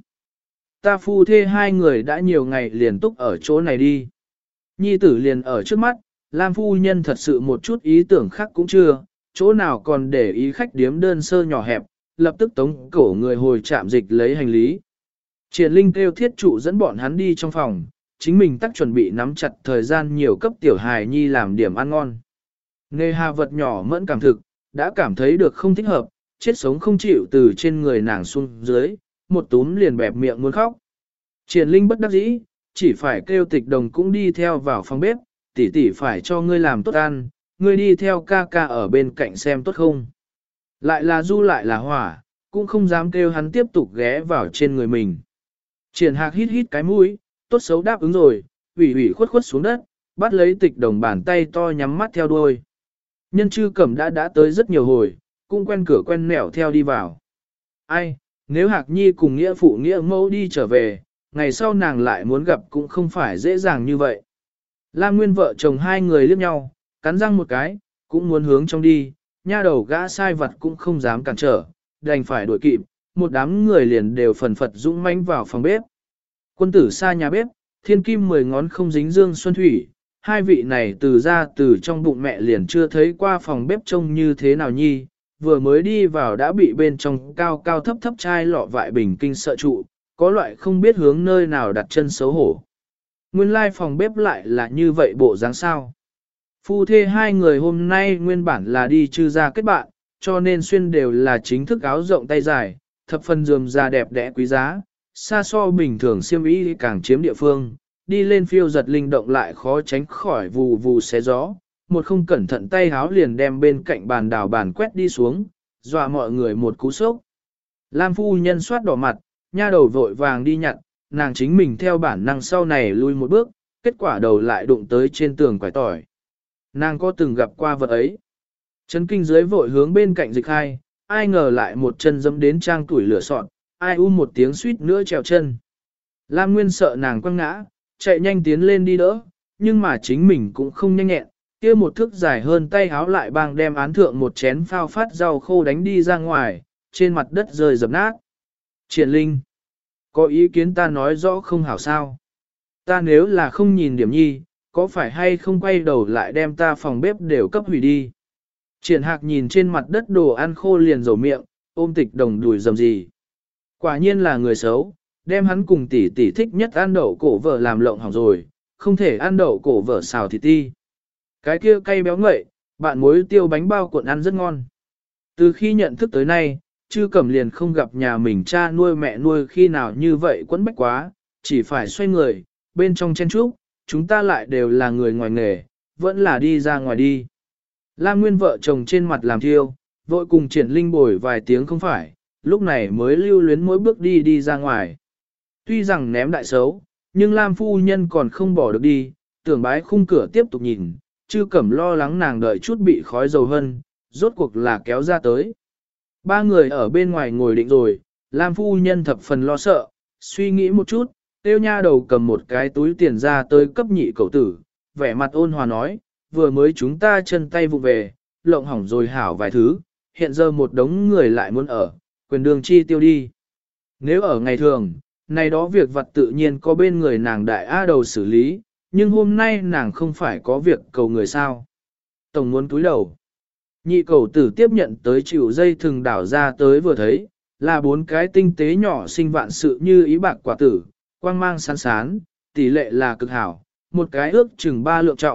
Ta phu thê hai người đã nhiều ngày liền túc ở chỗ này đi. Nhi tử liền ở trước mắt, Lam phu nhân thật sự một chút ý tưởng khác cũng chưa, chỗ nào còn để ý khách điếm đơn sơ nhỏ hẹp, lập tức tống cổ người hồi chạm dịch lấy hành lý. Triển Linh kêu thiết trụ dẫn bọn hắn đi trong phòng, chính mình tắc chuẩn bị nắm chặt thời gian nhiều cấp tiểu hài nhi làm điểm ăn ngon. Nề hà vật nhỏ mẫn cảm thực, đã cảm thấy được không thích hợp, chết sống không chịu từ trên người nàng xuống dưới, một túm liền bẹp miệng muốn khóc. Triển Linh bất đắc dĩ, chỉ phải kêu tịch đồng cũng đi theo vào phòng bếp, tỷ tỷ phải cho ngươi làm tốt ăn, ngươi đi theo ca ca ở bên cạnh xem tốt không. Lại là du lại là hỏa, cũng không dám kêu hắn tiếp tục ghé vào trên người mình. Triển Hạc hít hít cái mũi, tốt xấu đáp ứng rồi, ủy ủy khuất khuất xuống đất, bắt lấy tịch đồng bàn tay to nhắm mắt theo đuôi. Nhân chư cẩm đã đã tới rất nhiều hồi, cũng quen cửa quen nẻo theo đi vào. Ai, nếu Hạc Nhi cùng nghĩa phụ nghĩa mẫu đi trở về, ngày sau nàng lại muốn gặp cũng không phải dễ dàng như vậy. Lam Nguyên vợ chồng hai người liếc nhau, cắn răng một cái, cũng muốn hướng trong đi, nha đầu gã sai vật cũng không dám cản trở, đành phải đuổi kịp, một đám người liền đều phần phật dũng mãnh vào phòng bếp. Quân tử xa nhà bếp, thiên kim mười ngón không dính dương xuân thủy, hai vị này từ ra từ trong bụng mẹ liền chưa thấy qua phòng bếp trông như thế nào nhi, vừa mới đi vào đã bị bên trong cao cao thấp thấp chai lọ vại bình kinh sợ trụ, có loại không biết hướng nơi nào đặt chân xấu hổ. Nguyên lai phòng bếp lại là như vậy bộ dáng sao. Phu thê hai người hôm nay nguyên bản là đi chư ra kết bạn, cho nên xuyên đều là chính thức áo rộng tay dài, thập phần rườm ra đẹp đẽ quý giá, xa so bình thường xiêm y càng chiếm địa phương, đi lên phiêu giật linh động lại khó tránh khỏi vù vù xé gió, một không cẩn thận tay háo liền đem bên cạnh bàn đảo bàn quét đi xuống, dọa mọi người một cú sốc. Lam phu nhân soát đỏ mặt, nha đầu vội vàng đi nhặt, nàng chính mình theo bản năng sau này lui một bước, kết quả đầu lại đụng tới trên tường quải tỏi. Nàng có từng gặp qua vật ấy. Chấn kinh dưới vội hướng bên cạnh dịch hai, ai ngờ lại một chân dẫm đến trang tuổi lửa sọt, ai u một tiếng suýt nữa trèo chân. Lam Nguyên sợ nàng quăng ngã, chạy nhanh tiến lên đi đỡ, nhưng mà chính mình cũng không nhanh nhẹn, kia một thước dài hơn tay háo lại bang đem án thượng một chén phao phát rau khô đánh đi ra ngoài, trên mặt đất rơi dập nát. Triển Linh, có ý kiến ta nói rõ không hảo sao. Ta nếu là không nhìn điểm nhi, có phải hay không quay đầu lại đem ta phòng bếp đều cấp hủy đi. Triển Hạc nhìn trên mặt đất đồ ăn khô liền rầu miệng, ôm tịch đồng đùi dầm gì. Quả nhiên là người xấu, đem hắn cùng tỷ tỷ thích nhất ăn đậu cổ vợ làm lộng hỏng rồi, không thể ăn đậu cổ vợ xào thịt ti. Cái kia cay béo ngậy, bạn muối tiêu bánh bao cuộn ăn rất ngon. Từ khi nhận thức tới nay, Chư Cẩm liền không gặp nhà mình cha nuôi mẹ nuôi khi nào như vậy quẫn bách quá, chỉ phải xoay người, bên trong chen trúc, chúng ta lại đều là người ngoài nghề, vẫn là đi ra ngoài đi. Lam Nguyên vợ chồng trên mặt làm thiêu, vội cùng Triển Linh bồi vài tiếng không phải, lúc này mới lưu luyến mỗi bước đi đi ra ngoài. Tuy rằng ném đại xấu, nhưng Lam phu nhân còn không bỏ được đi, tưởng bái khung cửa tiếp tục nhìn, Chư Cẩm lo lắng nàng đợi chút bị khói dầu hân, rốt cuộc là kéo ra tới. Ba người ở bên ngoài ngồi định rồi, Lam phu nhân thập phần lo sợ, suy nghĩ một chút, tiêu nha đầu cầm một cái túi tiền ra tới cấp nhị cậu tử, vẻ mặt ôn hòa nói, vừa mới chúng ta chân tay vụ về, lộng hỏng rồi hảo vài thứ, hiện giờ một đống người lại muốn ở, quyền đường chi tiêu đi. Nếu ở ngày thường, này đó việc vặt tự nhiên có bên người nàng đại A đầu xử lý, nhưng hôm nay nàng không phải có việc cầu người sao. Tổng muốn túi đầu. Nhị cầu tử tiếp nhận tới chịu dây thừng đảo ra tới vừa thấy, là bốn cái tinh tế nhỏ sinh vạn sự như ý bạc quả tử, quang mang sáng sán, tỷ lệ là cực hảo, một cái ước chừng ba lượng trọng,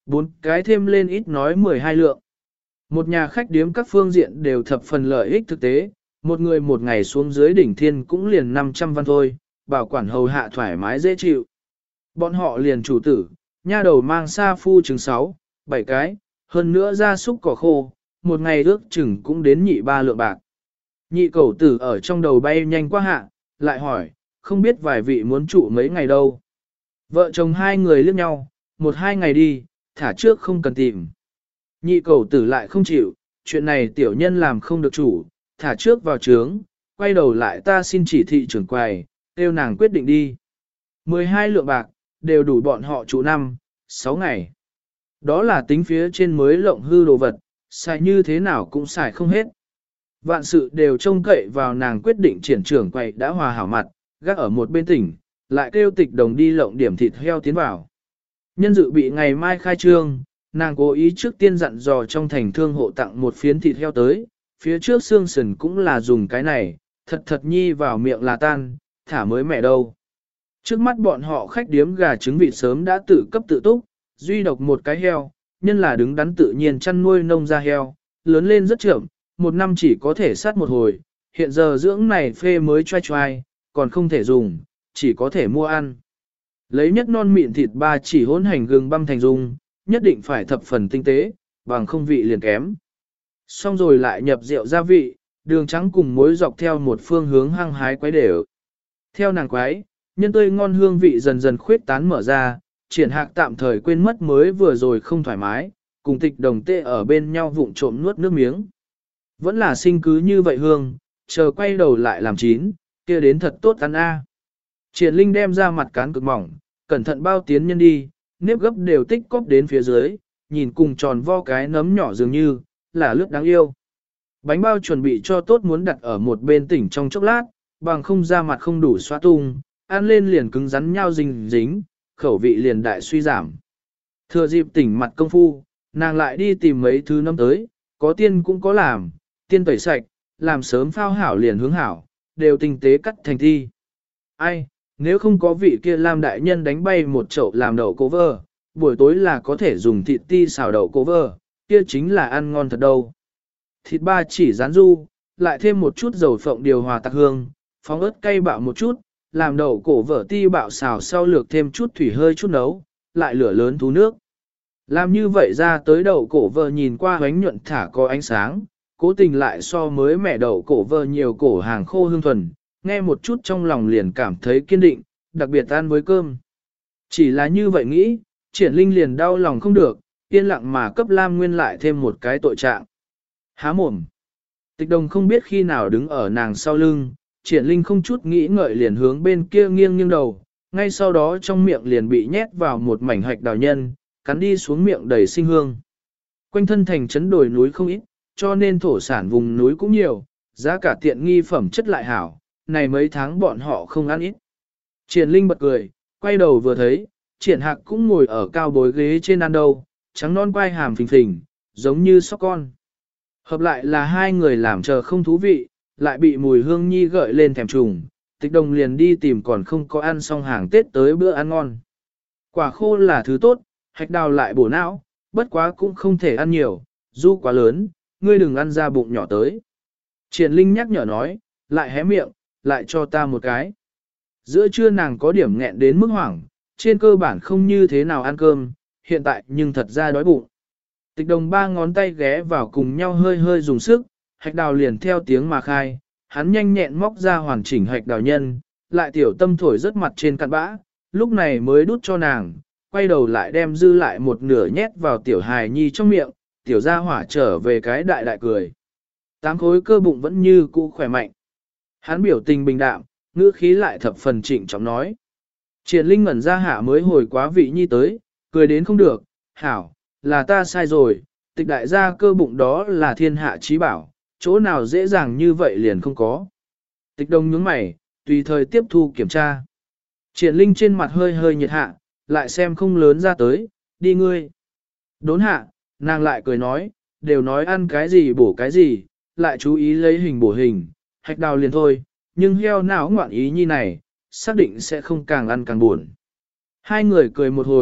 Bốn cái thêm lên ít nói mười hai lượng. Một nhà khách điếm các phương diện đều thập phần lợi ích thực tế, một người một ngày xuống dưới đỉnh thiên cũng liền năm trăm văn thôi, bảo quản hầu hạ thoải mái dễ chịu. Bọn họ liền chủ tử, nha đầu mang sa phu trứng sáu, bảy cái, hơn nữa gia súc cỏ khô, một ngày ước chừng cũng đến nhị ba lượng bạc. Nhị cẩu tử ở trong đầu bay nhanh qua hạ, lại hỏi, không biết vài vị muốn trụ mấy ngày đâu. Vợ chồng hai người liếc nhau, một hai ngày đi, thả trước không cần tìm. Nhị cẩu tử lại không chịu, chuyện này tiểu nhân làm không được chủ, thả trước vào trướng, quay đầu lại ta xin chỉ thị trưởng quầy, kêu nàng quyết định đi. mười hai lượng bạc, đều đủ bọn họ trụ năm, sáu ngày. Đó là tính phía trên mới lộng hư đồ vật, xài như thế nào cũng xài không hết. Vạn sự đều trông cậy vào nàng quyết định triển trưởng quầy đã hòa hảo mặt, gác ở một bên tỉnh, lại kêu tịch đồng đi lộng điểm thịt heo tiến vào. Nhân dự bị ngày mai khai trương, nàng cố ý trước tiên dặn dò trong thành thương hộ tặng một phiến thịt heo tới, phía trước xương sườn cũng là dùng cái này, thật thật nhi vào miệng là tan, thả mới mẹ đâu. Trước mắt bọn họ khách điếm gà trứng vịt sớm đã tự cấp tự túc, duy độc một cái heo, nhân là đứng đắn tự nhiên chăn nuôi nông ra heo, lớn lên rất chậm, một năm chỉ có thể sát một hồi, hiện giờ dưỡng này phê mới choai choai, còn không thể dùng, chỉ có thể mua ăn. Lấy nhất non mịn thịt ba chỉ hỗn hành gừng băm thành dung, nhất định phải thập phần tinh tế, bằng không vị liền kém. Xong rồi lại nhập rượu gia vị, đường trắng cùng muối dọc theo một phương hướng hăng hái quấy đều. Theo nàng quái, nhân tươi ngon hương vị dần dần khuyết tán mở ra, triển hạc tạm thời quên mất mới vừa rồi không thoải mái, cùng tịch đồng tê ở bên nhau vụng trộm nuốt nước miếng. Vẫn là sinh cứ như vậy hương, chờ quay đầu lại làm chín, kia đến thật tốt ăn a. Triển Linh đem ra mặt cán cực mỏng, cẩn thận bao tiến nhân đi, nếp gấp đều tích cóp đến phía dưới, nhìn cùng tròn vo cái nấm nhỏ dường như, là lướt đáng yêu. Bánh bao chuẩn bị cho tốt muốn đặt ở một bên tỉnh trong chốc lát, bằng không ra mặt không đủ xoa tung, ăn lên liền cứng rắn nhau dính dính, khẩu vị liền đại suy giảm. Thừa dịp tỉnh mặt công phu, nàng lại đi tìm mấy thứ nấm tới, có tiên cũng có làm, tiên tẩy sạch, làm sớm phao hảo liền hướng hảo, đều tinh tế cắt thành thi. Ai, nếu không có vị kia làm đại nhân đánh bay một chậu làm đậu cô vơ, buổi tối là có thể dùng thịt ti xào đậu cô vơ, kia chính là ăn ngon thật đâu. Thịt ba chỉ rán ru, lại thêm một chút dầu phộng điều hòa tạc hương, phóng ớt cay bạo một chút, làm đậu cổ vở ti bạo xào sau lược thêm chút thủy hơi chút nấu, lại lửa lớn thú nước. Làm như vậy ra tới đậu cổ vợ nhìn qua hoánh nhuận thả có ánh sáng, cố tình lại so mới mẹ đậu cổ vợ nhiều cổ hàng khô hương thuần, nghe một chút trong lòng liền cảm thấy kiên định, đặc biệt ăn với cơm. Chỉ là như vậy nghĩ, triển linh liền đau lòng không được, yên lặng mà cấp Lam Nguyên lại thêm một cái tội trạng. Há mồm. Tịch đồng không biết khi nào đứng ở nàng sau lưng, triển linh không chút nghĩ ngợi liền hướng bên kia nghiêng nghiêng đầu, ngay sau đó trong miệng liền bị nhét vào một mảnh hạch đào nhân, cắn đi xuống miệng đầy sinh hương. Quanh thân thành trấn đồi núi không ít, cho nên thổ sản vùng núi cũng nhiều, giá cả tiện nghi phẩm chất lại hảo, này mấy tháng bọn họ không ăn ít. Triển linh bật cười, quay đầu vừa thấy, triển hạc cũng ngồi ở cao bối ghế trên ăn đâu, trắng non quai hàm phình phình, giống như sóc con. Hợp lại là hai người làm chờ không thú vị, lại bị mùi hương nhi gợi lên thèm trùng, tịch đồng liền đi tìm còn không có ăn xong hàng Tết tới bữa ăn ngon. Quả khô là thứ tốt, hạch đào lại bổ não, bất quá cũng không thể ăn nhiều, du quá lớn, ngươi đừng ăn ra bụng nhỏ tới. Triển Linh nhắc nhở nói, lại hé miệng, lại cho ta một cái. Giữa trưa nàng có điểm nghẹn đến mức hoảng, trên cơ bản không như thế nào ăn cơm, hiện tại nhưng thật ra đói bụng. Tịch đồng ba ngón tay ghé vào cùng nhau hơi hơi dùng sức, hạch đào liền theo tiếng mà khai, hắn nhanh nhẹn móc ra hoàn chỉnh hạch đào nhân, lại tiểu tâm thổi rất mặt trên cặn bã, lúc này mới đút cho nàng, quay đầu lại đem dư lại một nửa nhét vào tiểu hài nhi trong miệng, tiểu gia hỏa trở về cái đại đại cười. Tám khối cơ bụng vẫn như cũ khỏe mạnh. Hắn biểu tình bình đạm, ngữ khí lại thập phần trịnh trọng nói. Triển Linh ngẩn ra hạ mới hồi quá vị nhi tới, cười đến không được, hảo, là ta sai rồi, tịch đại gia cơ bụng đó là thiên hạ trí bảo, chỗ nào dễ dàng như vậy liền không có. Tịch đồng nhướng mày, tùy thời tiếp thu kiểm tra. Triển Linh trên mặt hơi hơi nhiệt hạ, lại xem không lớn ra tới, đi ngươi. Đốn hạ, nàng lại cười nói, đều nói ăn cái gì bổ cái gì, lại chú ý lấy hình bổ hình, hạch đào liền thôi, nhưng heo não ngoạn ý như này, xác định sẽ không càng ăn càng buồn. Hai người cười một hồi,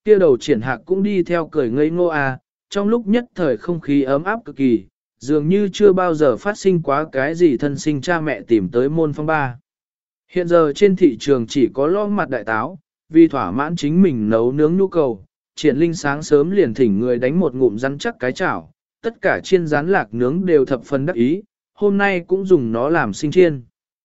Kia đầu triển hạc cũng đi theo cười ngây ngô à, trong lúc nhất thời không khí ấm áp cực kỳ, dường như chưa bao giờ phát sinh quá cái gì thân sinh cha mẹ tìm tới môn phong ba. Hiện giờ trên thị trường chỉ có lo mặt đại táo, vì thỏa mãn chính mình nấu nướng nhu cầu, triển linh sáng sớm liền thỉnh người đánh một ngụm rắn chắc cái chảo, tất cả chiên rán lạc nướng đều thập phần đắc ý, hôm nay cũng dùng nó làm sinh chiên.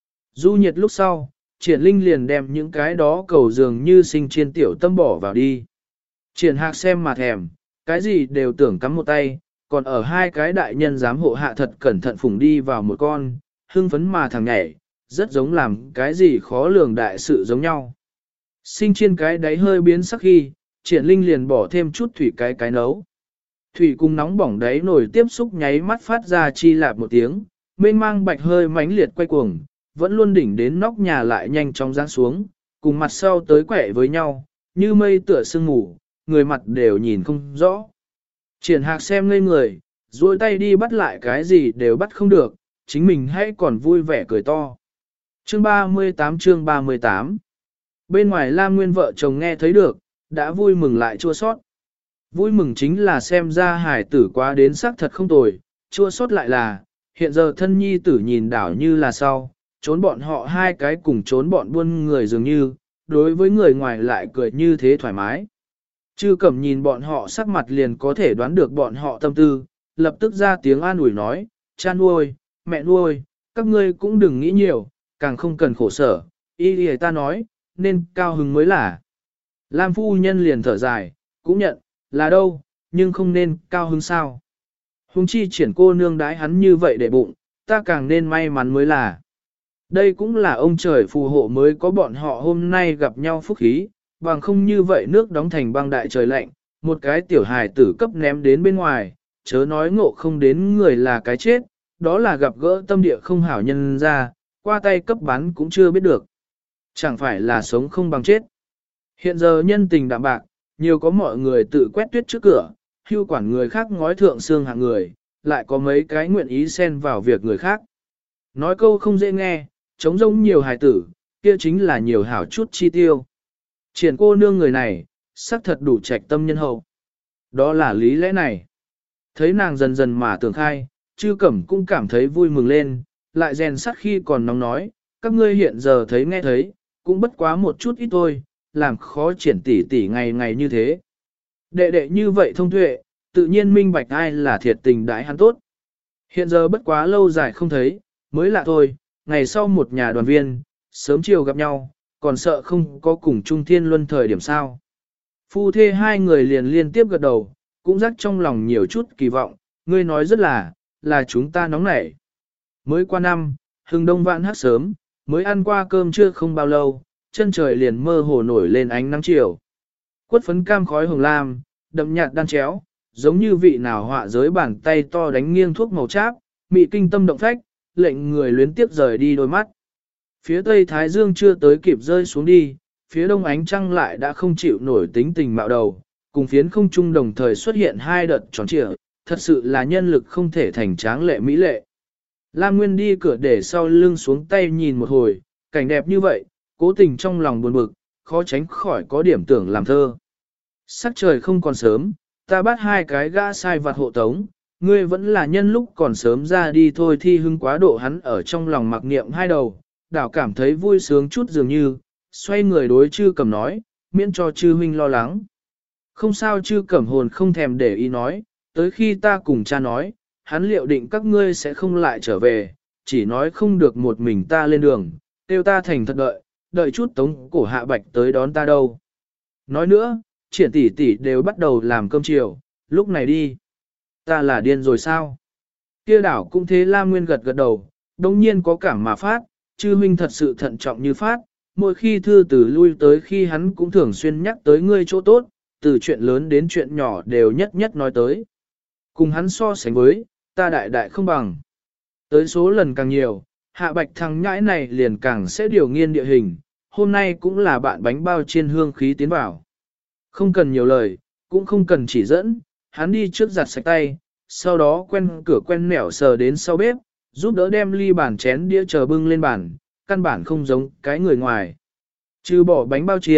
Du nhiệt lúc sau, triển linh liền đem những cái đó cầu dường như sinh chiên tiểu tâm bỏ vào đi. Triển hạc xem mà thèm, cái gì đều tưởng cắm một tay, còn ở hai cái đại nhân giám hộ hạ thật cẩn thận phủng đi vào một con, hưng phấn mà thằng nhảy, rất giống làm cái gì khó lường đại sự giống nhau. Sinh chiên cái đáy hơi biến sắc khi, triển linh liền bỏ thêm chút thủy cái cái nấu. Thủy cùng nóng bỏng đáy nổi tiếp xúc nháy mắt phát ra chi lạp một tiếng, mênh mang bạch hơi mãnh liệt quay cuồng, vẫn luôn đỉnh đến nóc nhà lại nhanh chóng giáng xuống, cùng mặt sau tới quẻ với nhau, như mây tựa sương mù, người mặt đều nhìn không rõ. Triển hạc xem ngây người, duỗi tay đi bắt lại cái gì đều bắt không được, chính mình hãy còn vui vẻ cười to. Chương ba mươi tám chương ba mươi tám Bên ngoài Lam Nguyên vợ chồng nghe thấy được, đã vui mừng lại chua sót. Vui mừng chính là xem ra hải tử quá đến sắc thật không tồi, chua sót lại là, hiện giờ thân nhi tử nhìn đảo như là sau, trốn bọn họ hai cái cùng trốn bọn buôn người dường như, đối với người ngoài lại cười như thế thoải mái. Chư Cẩm nhìn bọn họ sắc mặt liền có thể đoán được bọn họ tâm tư, lập tức ra tiếng an ủi nói, cha nuôi, mẹ nuôi, các ngươi cũng đừng nghĩ nhiều, càng không cần khổ sở, y lìa ta nói, nên cao hứng mới là. Lam phu nhân liền thở dài, cũng nhận, là đâu, nhưng không nên cao hứng sao. Hùng chi triển cô nương đái hắn như vậy để bụng, ta càng nên may mắn mới là. Đây cũng là ông trời phù hộ mới có bọn họ hôm nay gặp nhau phúc khí, bằng không như vậy nước đóng thành băng đại trời lạnh, một cái tiểu hài tử cấp ném đến bên ngoài, chớ nói ngộ không đến người là cái chết, đó là gặp gỡ tâm địa không hảo nhân ra, qua tay cấp bán cũng chưa biết được. Chẳng phải là sống không bằng chết. Hiện giờ nhân tình đạm bạc, nhiều có mọi người tự quét tuyết trước cửa, hưu quản người khác ngói thượng xương hạng người, lại có mấy cái nguyện ý xen vào việc người khác. Nói câu không dễ nghe, chống rông nhiều hài tử, kia chính là nhiều hảo chút chi tiêu. Triển cô nương người này, xác thật đủ trạch tâm nhân hậu. Đó là lý lẽ này. Thấy nàng dần dần mà tưởng khai, Chư Cẩm cũng cảm thấy vui mừng lên, lại rèn sắt khi còn nóng nói, các ngươi hiện giờ thấy nghe thấy, cũng bất quá một chút ít thôi, làm khó triển tỷ tỷ ngày ngày như thế. Đệ đệ như vậy thông tuệ, tự nhiên minh bạch ai là thiệt tình đãi hắn tốt. Hiện giờ bất quá lâu dài không thấy, mới lạ thôi, ngày sau một nhà đoàn viên, sớm chiều gặp nhau, còn sợ không có cùng chung thiên luân thời điểm sao. Phu thê hai người liền liên tiếp gật đầu, cũng rắc trong lòng nhiều chút kỳ vọng, ngươi nói rất là, là chúng ta nóng nảy. Mới qua năm, hừng đông vạn hát sớm, mới ăn qua cơm trưa không bao lâu, chân trời liền mơ hồ nổi lên ánh nắng chiều. Quất phấn cam khói hồng lam, đậm nhạt đan chéo, giống như vị nào họa giới bàn tay to đánh nghiêng thuốc màu cháp, mị kinh tâm động phách, lệnh người luyến tiếp rời đi đôi mắt. Phía tây Thái Dương chưa tới kịp rơi xuống đi, phía đông ánh trăng lại đã không chịu nổi tính tình mạo đầu, cùng phiến không trung đồng thời xuất hiện hai đợt tròn trịa, thật sự là nhân lực không thể thành tráng lệ mỹ lệ. Lam Nguyên đi cửa để sau lưng xuống tay nhìn một hồi, cảnh đẹp như vậy, cố tình trong lòng buồn bực, khó tránh khỏi có điểm tưởng làm thơ. Sắc trời không còn sớm, ta bắt hai cái gã sai vặt hộ tống, ngươi vẫn là nhân lúc còn sớm ra đi thôi. Thi hưng quá độ hắn ở trong lòng mặc niệm hai đầu, đảo cảm thấy vui sướng chút dường như, xoay người đối Chư Cẩm nói, miễn cho Chư huynh lo lắng. Không sao. Chư Cẩm hồn không thèm để ý nói, tới khi ta cùng cha nói, hắn liệu định các ngươi sẽ không lại trở về, chỉ nói không được một mình ta lên đường, tiêu ta thành thật đợi, đợi chút tống cổ hạ bạch tới đón ta đâu. Nói nữa, triển tỷ tỷ đều bắt đầu làm cơm chiều, lúc này đi. Ta là điên rồi sao? Kia đảo cũng thế. Lam Nguyên gật gật đầu, đồng nhiên có cảm mà phát, Chư huynh thật sự thận trọng như phát, mỗi khi thư từ lui tới khi hắn cũng thường xuyên nhắc tới ngươi chỗ tốt, từ chuyện lớn đến chuyện nhỏ đều nhất nhất nói tới. Cùng hắn so sánh với, ta đại đại không bằng. Tới số lần càng nhiều, hạ bạch thằng nhãi này liền càng sẽ điều nghiên địa hình, hôm nay cũng là bạn bánh bao chiên hương khí tiến vào. Không cần nhiều lời, cũng không cần chỉ dẫn, hắn đi trước giặt sạch tay, sau đó quen cửa quen nẻo sờ đến sau bếp, giúp đỡ đem ly bàn chén đĩa chờ bưng lên bàn, căn bản không giống cái người ngoài. Trừ bỏ bánh bao chiên,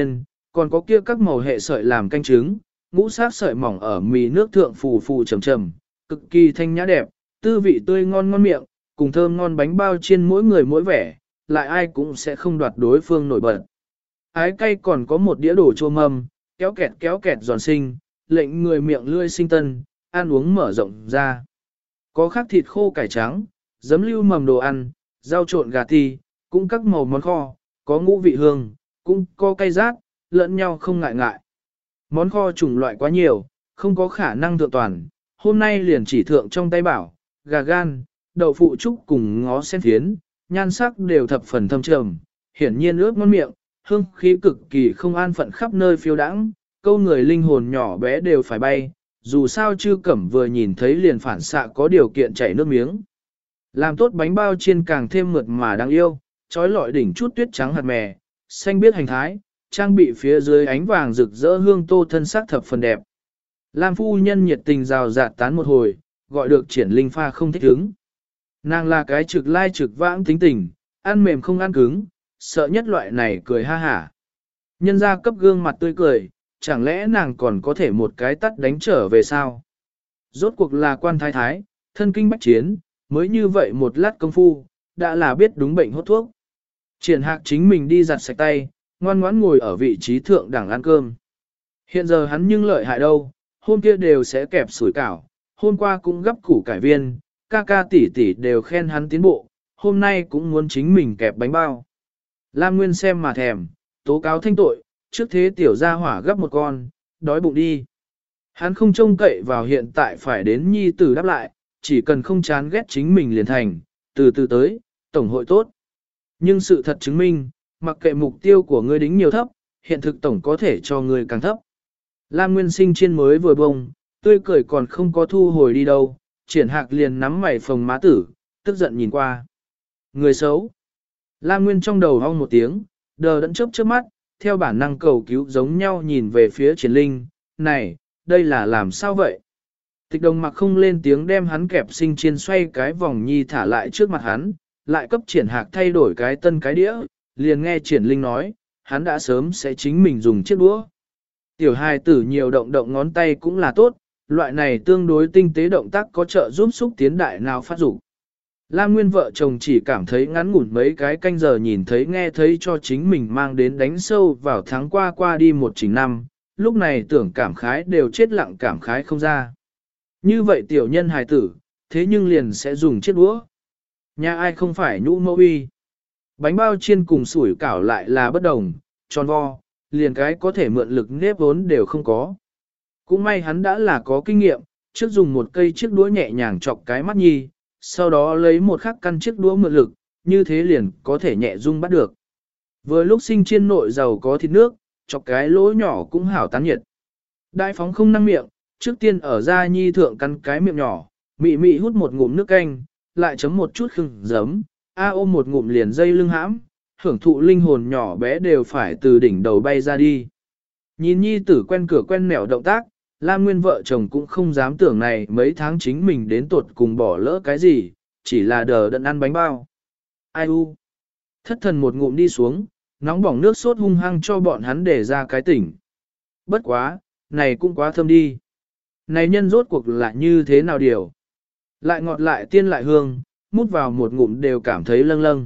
còn có kia các màu hệ sợi làm canh trứng, ngũ sát sợi mỏng ở mì nước thượng phù phù trầm trầm, cực kỳ thanh nhã đẹp, tư vị tươi ngon ngon miệng, cùng thơm ngon bánh bao chiên mỗi người mỗi vẻ, lại ai cũng sẽ không đoạt đối phương nổi bật. Ái cay còn có một đĩa đồ chua mâm, kéo kẹt kéo kẹt giòn xinh, lệnh người miệng lươi sinh tân, ăn uống mở rộng ra. Có khác thịt khô cải trắng, giấm lưu mầm đồ ăn, rau trộn gà ti, cũng các màu món kho, có ngũ vị hương, cũng có cay rát, lẫn nhau không ngại ngại. Món kho chủng loại quá nhiều, không có khả năng thượng toàn, hôm nay liền chỉ thượng trong tay bảo, gà gan, đậu phụ trúc cùng ngó sen phiến, nhan sắc đều thập phần thâm trầm, hiển nhiên ướp ngon miệng, hương khí cực kỳ không an phận khắp nơi phiêu đãng, câu người linh hồn nhỏ bé đều phải bay, dù sao chư cẩm vừa nhìn thấy liền phản xạ có điều kiện chảy nước miếng. Làm tốt bánh bao chiên càng thêm mượt mà đáng yêu, trói lọi đỉnh chút tuyết trắng hạt mè, xanh biết hành thái, trang bị phía dưới ánh vàng rực rỡ hương tô thân sắc thập phần đẹp. Lam phu nhân nhiệt tình rào rạt tán một hồi, gọi được triển linh pha không thích hứng. Nàng là cái trực lai trực vãng tính tình, ăn mềm không ăn cứng, sợ nhất loại này cười ha hả. Nhân ra cấp gương mặt tươi cười, chẳng lẽ nàng còn có thể một cái tắt đánh trở về sao? Rốt cuộc là quan thái thái, thân kinh bách chiến, mới như vậy một lát công phu, đã là biết đúng bệnh hốt thuốc. Triển hạc chính mình đi giặt sạch tay, ngoan ngoãn ngồi ở vị trí thượng đẳng ăn cơm. Hiện giờ hắn nhưng lợi hại đâu, hôm kia đều sẽ kẹp sủi cảo, hôm qua cũng gấp củ cải viên, ca ca tỷ tỷ đều khen hắn tiến bộ, hôm nay cũng muốn chính mình kẹp bánh bao. Lam Nguyên xem mà thèm, tố cáo thanh tội, trước thế tiểu gia hỏa gấp một con, đói bụng đi. Hắn không trông cậy vào hiện tại phải đến nhi tử đáp lại, chỉ cần không chán ghét chính mình liền thành, từ từ tới, tổng hội tốt. Nhưng sự thật chứng minh, mặc kệ mục tiêu của ngươi đính nhiều thấp, hiện thực tổng có thể cho ngươi càng thấp. Lam Nguyên Sinh chiên mới vừa bông, tươi cười còn không có thu hồi đi đâu, triển hạc liền nắm mày phồng má tử, tức giận nhìn qua. Người xấu. Lam Nguyên trong đầu hong một tiếng, đờ đẫn chớp chớp mắt, theo bản năng cầu cứu giống nhau nhìn về phía triển linh, này, đây là làm sao vậy? Tịch đồng mặc không lên tiếng đem hắn kẹp sinh chiên xoay cái vòng nhi thả lại trước mặt hắn, lại cấp triển hạc thay đổi cái tân cái đĩa, liền nghe triển linh nói, hắn đã sớm sẽ chính mình dùng chiếc đũa. Tiểu hài tử nhiều động động ngón tay cũng là tốt, loại này tương đối tinh tế động tác có trợ giúp xúc tiến đại nào phát dục. Lam Nguyên vợ chồng chỉ cảm thấy ngắn ngủn mấy cái canh giờ nhìn thấy nghe thấy cho chính mình mang đến đánh sâu vào tháng qua qua đi một trình năm, lúc này tưởng cảm khái đều chết lặng cảm khái không ra. Như vậy tiểu nhân hài tử, thế nhưng liền sẽ dùng chiếc đũa. Nhà ai không phải nhũ mẫu uy. Bánh bao chiên cùng sủi cảo lại là bất đồng, tròn vo, liền cái có thể mượn lực nếp vốn đều không có. Cũng may hắn đã là có kinh nghiệm, trước dùng một cây chiếc đũa nhẹ nhàng chọc cái mắt nhi, sau đó lấy một khắc căn chiếc đũa mượn lực, như thế liền có thể nhẹ dung bắt được. Vừa lúc sinh chiên nội dầu có thịt nước, chọc cái lỗ nhỏ cũng hảo tán nhiệt. Đại phóng không năng miệng, trước tiên ở da nhi thượng căn cái miệng nhỏ, mị mị hút một ngụm nước canh, lại chấm một chút khưng giấm, a ôm một ngụm liền dây lưng hãm, hưởng thụ linh hồn nhỏ bé đều phải từ đỉnh đầu bay ra đi. Nhìn nhi tử quen cửa quen mẻo động tác, Lam Nguyên vợ chồng cũng không dám tưởng này mấy tháng chính mình đến tuột cùng bỏ lỡ cái gì, chỉ là đờ đẫn ăn bánh bao. Ai u? Thất thần một ngụm đi xuống, nóng bỏng nước sốt hung hăng cho bọn hắn để ra cái tỉnh. Bất quá, này cũng quá thơm đi. Này nhân rốt cuộc là như thế nào điều? Lại ngọt lại tiên lại hương, mút vào một ngụm đều cảm thấy lâng lâng.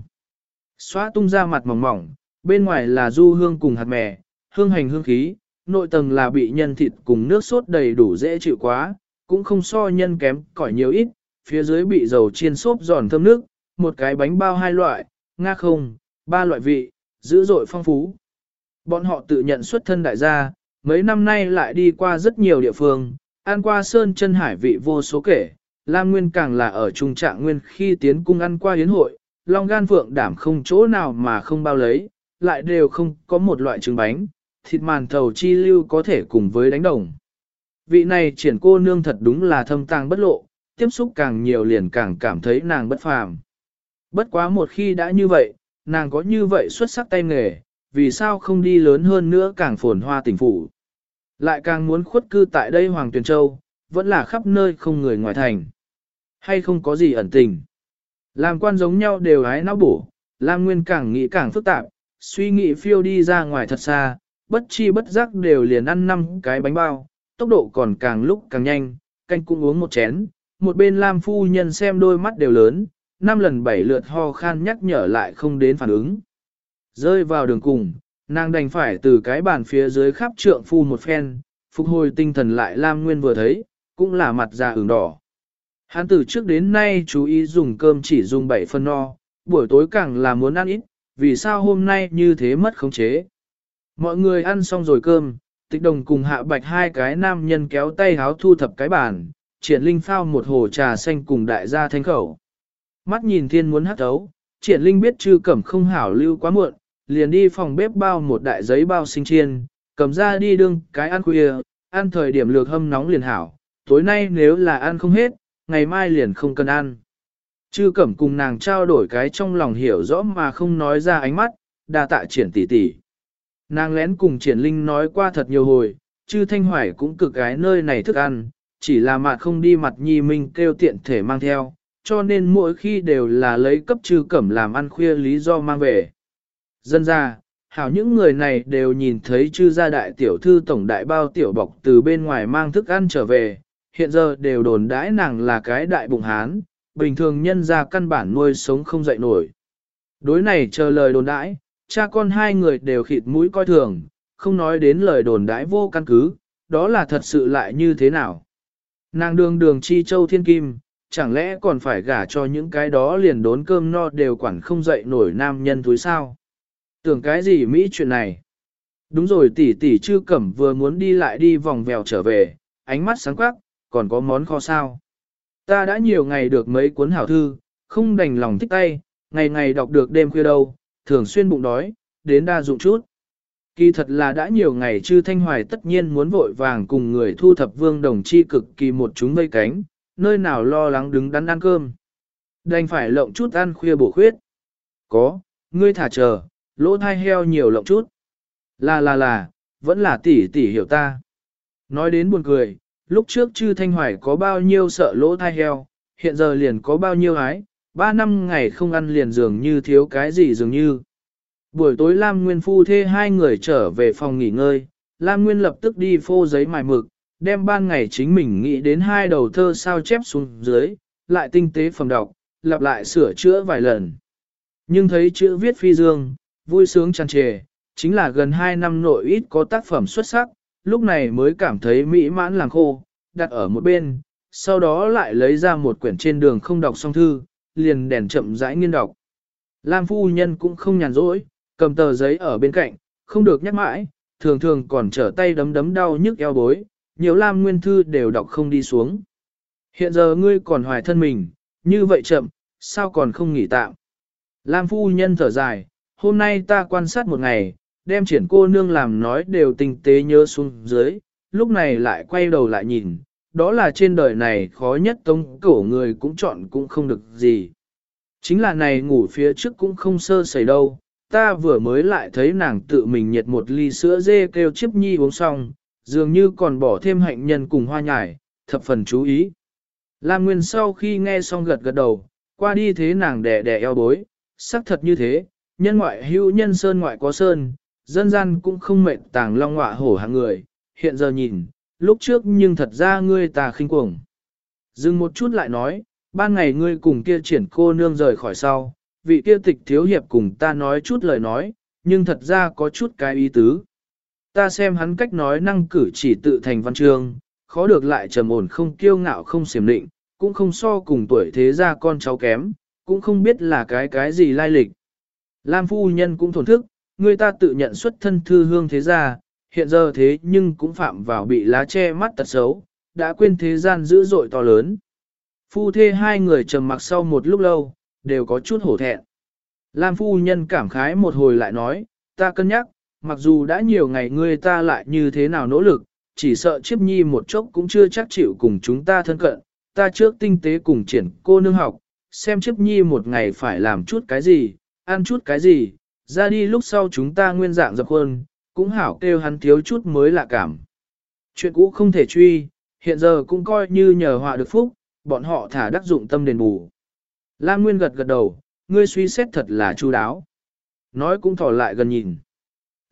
Xóa tung ra mặt mỏng mỏng, bên ngoài là du hương cùng hạt mè, hương hành hương khí, nội tầng là bị nhân thịt cùng nước sốt đầy đủ dễ chịu quá, cũng không so nhân kém cỏi nhiều ít, phía dưới bị dầu chiên xốp giòn thơm nước, một cái bánh bao hai loại, nga không, ba loại vị, dữ dội phong phú. Bọn họ tự nhận xuất thân đại gia, mấy năm nay lại đi qua rất nhiều địa phương, ăn qua sơn chân hải vị vô số kể, Lam Nguyên càng là ở trung trạng nguyên khi tiến cung ăn qua yến hội, long gan phượng đảm không chỗ nào mà không bao lấy, lại đều không có một loại trứng bánh, thịt màn thầu chi lưu có thể cùng với đánh đồng. Vị này triển cô nương thật đúng là thâm tàng bất lộ, tiếp xúc càng nhiều liền càng cảm thấy nàng bất phàm. Bất quá một khi đã như vậy, nàng có như vậy xuất sắc tay nghề, vì sao không đi lớn hơn nữa càng phồn hoa tỉnh phủ. Lại càng muốn khuất cư tại đây Hoàng Tuyền Châu, vẫn là khắp nơi không người ngoài thành. Hay không có gì ẩn tình. Làm quan giống nhau đều hái não bổ, Lam Nguyên càng nghĩ càng phức tạp, suy nghĩ phiêu đi ra ngoài thật xa, bất chi bất giác đều liền ăn năm cái bánh bao, tốc độ còn càng lúc càng nhanh, canh cũng uống một chén, một bên Lam phu nhân xem đôi mắt đều lớn, năm lần bảy lượt ho khan nhắc nhở lại không đến phản ứng. Rơi vào đường cùng, nàng đành phải từ cái bàn phía dưới khắp trượng phu một phen, phục hồi tinh thần lại Lam Nguyên vừa thấy, cũng là mặt già ửng đỏ. Hắn từ trước đến nay chú ý dùng cơm chỉ dùng bảy phần no, buổi tối càng là muốn ăn ít, vì sao hôm nay như thế mất khống chế. Mọi người ăn xong rồi cơm, Tịch Đồng cùng Hạ Bạch hai cái nam nhân kéo tay háo thu thập cái bàn, Triển Linh phao một hồ trà xanh cùng đại gia thanh khẩu. Mắt nhìn thiên muốn hắt thấu, Triển Linh biết Trư Cẩm không hảo lưu quá muộn, liền đi phòng bếp bao một đại giấy bao sinh chiên, cầm ra đi đương cái ăn khuya, ăn thời điểm lược hâm nóng liền hảo, tối nay nếu là ăn không hết, ngày mai liền không cần ăn. Trư Cẩm cùng nàng trao đổi cái trong lòng hiểu rõ mà không nói ra ánh mắt, đa tạ Triển tỷ tỷ. Nàng lén cùng Triển Linh nói qua thật nhiều hồi, Trư Thanh Hoài cũng cực gái nơi này thức ăn, chỉ là mặt không đi mặt nhi minh kêu tiện thể mang theo, cho nên mỗi khi đều là lấy cấp Trư Cẩm làm ăn khuya lý do mang về. Dân ra, hảo những người này đều nhìn thấy Trư gia đại tiểu thư tổng đại bao tiểu bọc từ bên ngoài mang thức ăn trở về, hiện giờ đều đồn đãi nàng là cái đại bụng hán, bình thường nhân ra căn bản nuôi sống không dậy nổi. Đối này chờ lời đồn đãi, cha con hai người đều khịt mũi coi thường, không nói đến lời đồn đãi vô căn cứ, đó là thật sự lại như thế nào. Nàng đường đường chi châu thiên kim, chẳng lẽ còn phải gả cho những cái đó liền đốn cơm no đều quản không dậy nổi nam nhân túi sao? Tưởng cái gì Mỹ chuyện này? Đúng rồi tỷ tỷ Trư Cẩm vừa muốn đi lại đi vòng vèo trở về, ánh mắt sáng quắc, còn có món kho sao? Ta đã nhiều ngày được mấy cuốn hảo thư, không đành lòng thích tay, ngày ngày đọc được đêm khuya đâu, thường xuyên bụng đói, đến đa dụng chút. Kỳ thật là đã nhiều ngày Trư Thanh Hoài tất nhiên muốn vội vàng cùng người thu thập Vương Đồng Chi cực kỳ một chúng vây cánh, nơi nào lo lắng đứng đắn ăn cơm. Đành phải lộng chút ăn khuya bổ khuyết. Có, ngươi thả chờ, lỗ thai heo nhiều lộng chút. Là là là, vẫn là tỷ tỷ hiểu ta. Nói đến buồn cười, lúc trước Trư Thanh Hoài có bao nhiêu sợ lỗ thai heo, hiện giờ liền có bao nhiêu ái, ba năm ngày không ăn liền dường như thiếu cái gì dường như. Buổi tối Lam Nguyên phu thê hai người trở về phòng nghỉ ngơi, Lam Nguyên lập tức đi phô giấy mài mực, đem ban ngày chính mình nghĩ đến hai đầu thơ sao chép xuống dưới, lại tinh tế phẩm đọc, lặp lại sửa chữa vài lần. Nhưng thấy chữ viết phi dương, vui sướng tràn trề, chính là gần hai năm nội ít có tác phẩm xuất sắc, lúc này mới cảm thấy mỹ mãn làng khô, đặt ở một bên, sau đó lại lấy ra một quyển trên đường không đọc xong thư, liền đèn chậm rãi nghiên đọc. Lam phu nhân cũng không nhàn rỗi, cầm tờ giấy ở bên cạnh, không được nhắc mãi, thường thường còn trở tay đấm đấm đau nhức eo bối, nhiều Lam nguyên thư đều đọc không đi xuống. Hiện giờ ngươi còn hoài thân mình, như vậy chậm, sao còn không nghỉ tạm. Lam phu nhân thở dài, hôm nay ta quan sát một ngày, đem Triển cô nương làm nói đều tinh tế nhớ xuống dưới, lúc này lại quay đầu lại nhìn, đó là trên đời này khó nhất tống cổ người cũng chọn cũng không được gì. Chính là này ngủ phía trước cũng không sơ sẩy đâu, ta vừa mới lại thấy nàng tự mình nhiệt một ly sữa dê kêu chiếp nhi uống xong, dường như còn bỏ thêm hạnh nhân cùng hoa nhài, thập phần chú ý. Lam Nguyên sau khi nghe xong gật gật đầu, qua đi thế nàng đẻ đẻ eo bối, xác thật như thế, nhân ngoại hữu nhân sơn ngoại có sơn, dân gian cũng không mệnh tàng long ngọa hổ hạng người, hiện giờ nhìn, lúc trước nhưng thật ra ngươi ta khinh cuồng. Dừng một chút lại nói, ban ngày ngươi cùng kia Triển cô nương rời khỏi sau, vị kia tịch thiếu hiệp cùng ta nói chút lời nói, nhưng thật ra có chút cái ý tứ. Ta xem hắn cách nói năng cử chỉ tự thành văn chương, khó được lại trầm ổn không kiêu ngạo không xiểm định, cũng không so cùng tuổi thế gia con cháu kém, cũng không biết là cái cái gì lai lịch. Lam phu nhân cũng thổn thức, người ta tự nhận xuất thân thư hương thế gia, hiện giờ thế nhưng cũng phạm vào bị lá che mắt tật xấu, đã quên thế gian dữ dội to lớn. Phu thê hai người trầm mặc sau một lúc lâu, đều có chút hổ thẹn. Lam phu nhân cảm khái một hồi lại nói, ta cân nhắc, mặc dù đã nhiều ngày ngươi ta lại như thế nào nỗ lực, chỉ sợ Chiếp Nhi một chốc cũng chưa chắc chịu cùng chúng ta thân cận, ta trước tinh tế cùng Triển cô nương học, xem Chiếp Nhi một ngày phải làm chút cái gì, ăn chút cái gì, ra đi lúc sau chúng ta nguyên dạng dập khuôn, cũng hảo kêu hắn thiếu chút mới lạ cảm. Chuyện cũ không thể truy, hiện giờ cũng coi như nhờ họa được phúc, bọn họ thả đắc dụng tâm đền bù. Lam Nguyên gật gật đầu, ngươi suy xét thật là chu đáo. Nói cũng thỏ lại gần nhìn.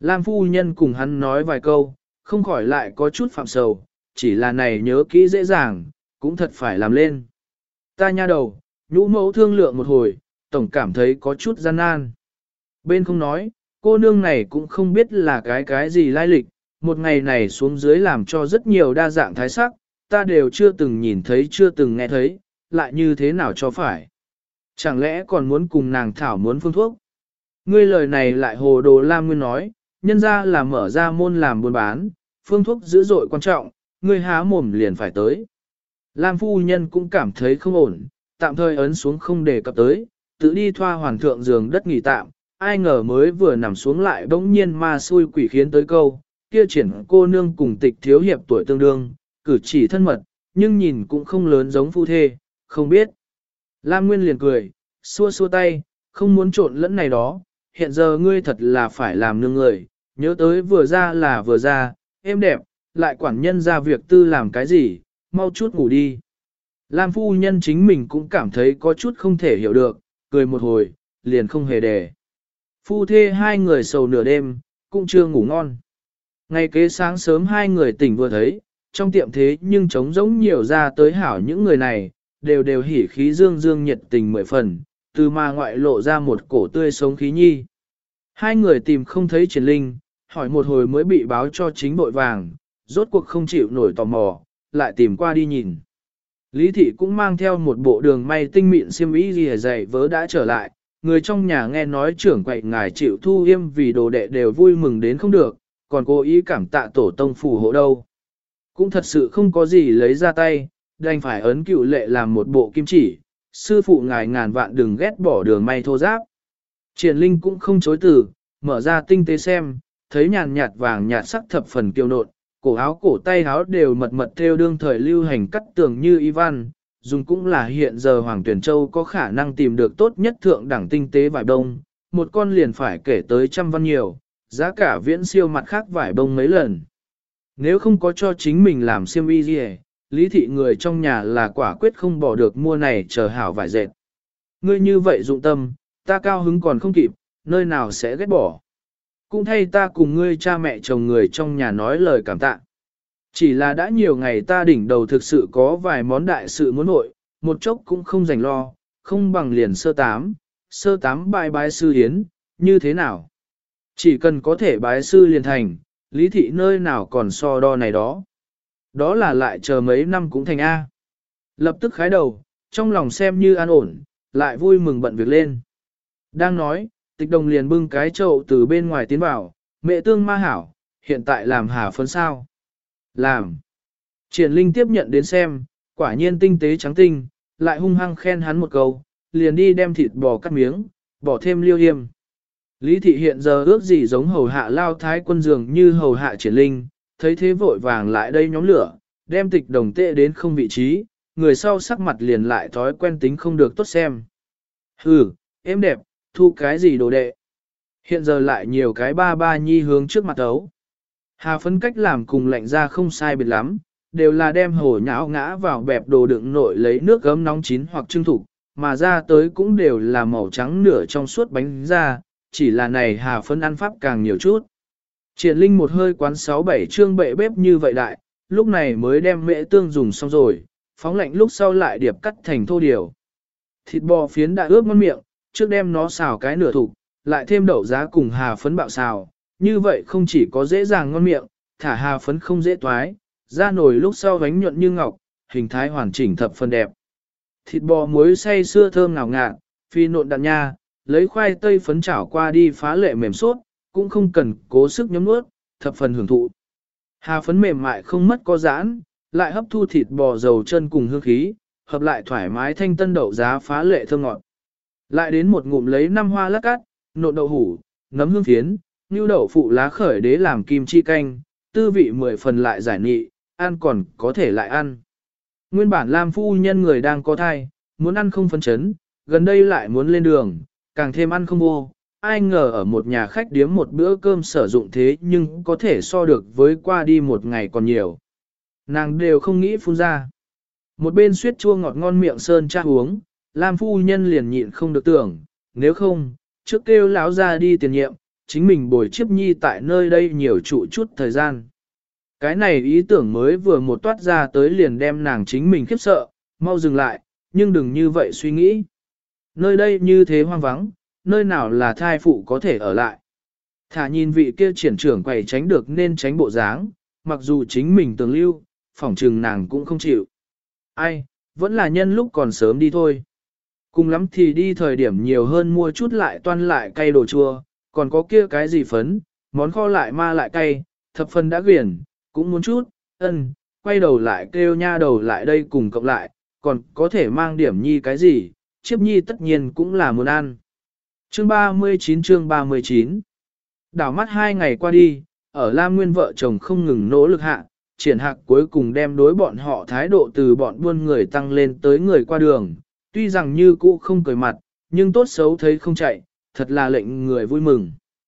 Lam phu nhân cùng hắn nói vài câu, không khỏi lại có chút phạm sầu, chỉ là này nhớ kỹ dễ dàng, cũng thật phải làm lên. Ta nha đầu, nhũ mẫu thương lượng một hồi, tổng cảm thấy có chút gian nan. Bên không nói, cô nương này cũng không biết là cái cái gì lai lịch, một ngày này xuống dưới làm cho rất nhiều đa dạng thái sắc, ta đều chưa từng nhìn thấy chưa từng nghe thấy, lại như thế nào cho phải. Chẳng lẽ còn muốn cùng nàng thảo muốn phương thuốc? Ngươi lời này lại hồ đồ Lam Nguyên nói, nhân ra là mở ra môn làm buôn bán, phương thuốc dữ dội quan trọng, ngươi há mồm liền phải tới. Lam phu nhân cũng cảm thấy không ổn, tạm thời ấn xuống không đề cập tới, tự đi thoa hoàn thượng giường đất nghỉ tạm, ai ngờ mới vừa nằm xuống lại bỗng nhiên ma xui quỷ khiến tới câu, kia triển cô nương cùng tịch thiếu hiệp tuổi tương đương, cử chỉ thân mật, nhưng nhìn cũng không lớn giống phu thê, không biết. Lam Nguyên liền cười, xua xua tay, không muốn trộn lẫn này đó, hiện giờ ngươi thật là phải làm nương người, nhớ tới vừa ra là vừa ra, êm đẹp, lại quản nhân ra việc tư làm cái gì, mau chút ngủ đi. Lam phu nhân chính mình cũng cảm thấy có chút không thể hiểu được, cười một hồi, liền không hề đề. Phu thê hai người sầu nửa đêm, cũng chưa ngủ ngon. Ngày kế sáng sớm hai người tỉnh vừa thấy, trong tiệm thế nhưng trống rỗng nhiều ra tới hảo những người này, đều đều hỉ khí dương dương nhiệt tình mười phần, từ mà ngoại lộ ra một cổ tươi sống khí nhi. Hai người tìm không thấy Triển Linh, hỏi một hồi mới bị báo cho chính bội vàng, rốt cuộc không chịu nổi tò mò, lại tìm qua đi nhìn. Lý thị cũng mang theo một bộ đường may tinh mịn xiêm y gì dày vớ đã trở lại, người trong nhà nghe nói trưởng quậy ngài chịu thu yêm vì đồ đệ đều vui mừng đến không được, còn cố ý cảm tạ tổ tông phù hộ đâu. Cũng thật sự không có gì lấy ra tay, đành phải ấn cựu lệ làm một bộ kim chỉ, sư phụ ngài ngàn vạn đừng ghét bỏ đường may thô giáp. Triển Linh cũng không chối từ, mở ra tinh tế xem, thấy nhàn nhạt vàng nhạt sắc thập phần kiêu nộn, cổ áo cổ tay áo đều mật mật theo đương thời lưu hành cắt tường như y văn, dùng cũng là hiện giờ Hoàng Tuyển Châu có khả năng tìm được tốt nhất thượng đẳng tinh tế vải đông, một con liền phải kể tới trăm văn nhiều, giá cả viễn siêu mặt khác vải bông mấy lần. Nếu không có cho chính mình làm xiêm y gì, lý thị người trong nhà là quả quyết không bỏ được mua này chờ hảo vải dệt. Ngươi như vậy dụng tâm, ta cao hứng còn không kịp, nơi nào sẽ ghét bỏ. Cũng thay ta cùng ngươi cha mẹ chồng người trong nhà nói lời cảm tạ. Chỉ là đã nhiều ngày ta đỉnh đầu thực sự có vài món đại sự muốn nội, một chốc cũng không rảnh lo, không bằng liền sơ tám, sơ tám bài bái sư hiến, như thế nào? Chỉ cần có thể bái sư liền thành, lý thị nơi nào còn so đo này đó. Đó là lại chờ mấy năm cũng thành A. Lập tức khái đầu, trong lòng xem như an ổn, lại vui mừng bận việc lên. Đang nói, tịch đồng liền bưng cái chậu từ bên ngoài tiến vào, mẹ tương ma hảo, hiện tại làm hà phấn sao? Làm. Triển Linh tiếp nhận đến xem, quả nhiên tinh tế trắng tinh, lại hung hăng khen hắn một câu, liền đi đem thịt bò cắt miếng, bỏ thêm liêu yêm. Lý thị hiện giờ ước gì giống hầu hạ lao thái quân dường như hầu hạ Triển Linh, thấy thế vội vàng lại đây nhóm lửa, đem tịch đồng tệ đến không vị trí, người sau sắc mặt liền lại thói quen tính không được tốt xem. Hừ, em đẹp, thu cái gì đồ đệ. Hiện giờ lại nhiều cái ba ba nhi hướng trước mặt ấu. Hà phấn cách làm cùng lạnh ra không sai biệt lắm, đều là đem hổ nhão ngã vào bẹp đồ đựng nội lấy nước gấm nóng chín hoặc trưng thủ, mà ra tới cũng đều là màu trắng nửa trong suốt bánh ra, chỉ là này hà phấn ăn pháp càng nhiều chút. Triển Linh một hơi quán sáu bảy trương bệ bếp như vậy đại, lúc này mới đem mễ tương dùng xong rồi, phóng lạnh lúc sau lại điệp cắt thành thô điều. Thịt bò phiến đã ướp ngon miệng, trước đem nó xào cái nửa thục, lại thêm đậu giá cùng hà phấn bạo xào, như vậy không chỉ có dễ dàng ngon miệng, thả hà phấn không dễ toái, ra nồi lúc sau bánh nhuận như ngọc, hình thái hoàn chỉnh thập phần đẹp. Thịt bò muối xay xưa thơm ngào ngạt, phi nộn đạn nha, lấy khoai tây phấn chảo qua đi phá lệ mềm suốt, cũng không cần cố sức nhấm nuốt, thập phần hưởng thụ. Hà phấn mềm mại không mất có giãn, lại hấp thu thịt bò dầu chân cùng hương khí, hợp lại thoải mái thanh tân đậu giá phá lệ thơm ngọt. Lại đến một ngụm lấy năm hoa lát cắt, nộn đậu hủ, nấm hương phiến, như đậu phụ lá khởi đế làm kim chi canh, tư vị mười phần lại giải nghị, ăn còn có thể lại ăn. Nguyên bản Lam phu nhân người đang có thai, muốn ăn không phấn chấn, gần đây lại muốn lên đường, càng thêm ăn không vô. Ai ngờ ở một nhà khách điếm một bữa cơm sử dụng thế nhưng có thể so được với qua đi một ngày còn nhiều. Nàng đều không nghĩ phun ra. Một bên suyết chua ngọt ngon miệng sơn cha uống, Lam phu nhân liền nhịn không được tưởng, nếu không, trước kêu lão ra đi tiền nhiệm, chính mình bồi chiếp nhi tại nơi đây nhiều trụ chút thời gian. Cái này ý tưởng mới vừa một toát ra tới liền đem nàng chính mình khiếp sợ, mau dừng lại, nhưng đừng như vậy suy nghĩ. Nơi đây như thế hoang vắng, nơi nào là thai phụ có thể ở lại. Thả nhìn vị kia triển trưởng quầy tránh được nên tránh bộ dáng, mặc dù chính mình tường lưu, phỏng trừng nàng cũng không chịu. Ai, vẫn là nhân lúc còn sớm đi thôi. Cùng lắm thì đi thời điểm nhiều hơn mua chút lại toan lại cay đồ chua, còn có kia cái gì phấn, món kho lại ma lại cay, thập phần đã quyển, cũng muốn chút, ân, quay đầu lại kêu nha đầu lại đây cùng cộng lại, còn có thể mang điểm nhi cái gì, chiếp nhi tất nhiên cũng là muốn ăn. Chương ba mươi chín chương ba mươi chín Đảo mắt hai ngày qua đi, ở Lam Nguyên vợ chồng không ngừng nỗ lực hạ, triển hạc cuối cùng đem đối bọn họ thái độ từ bọn buôn người tăng lên tới người qua đường, tuy rằng như cũ không cười mặt, nhưng tốt xấu thấy không chạy, thật là lệnh người vui mừng.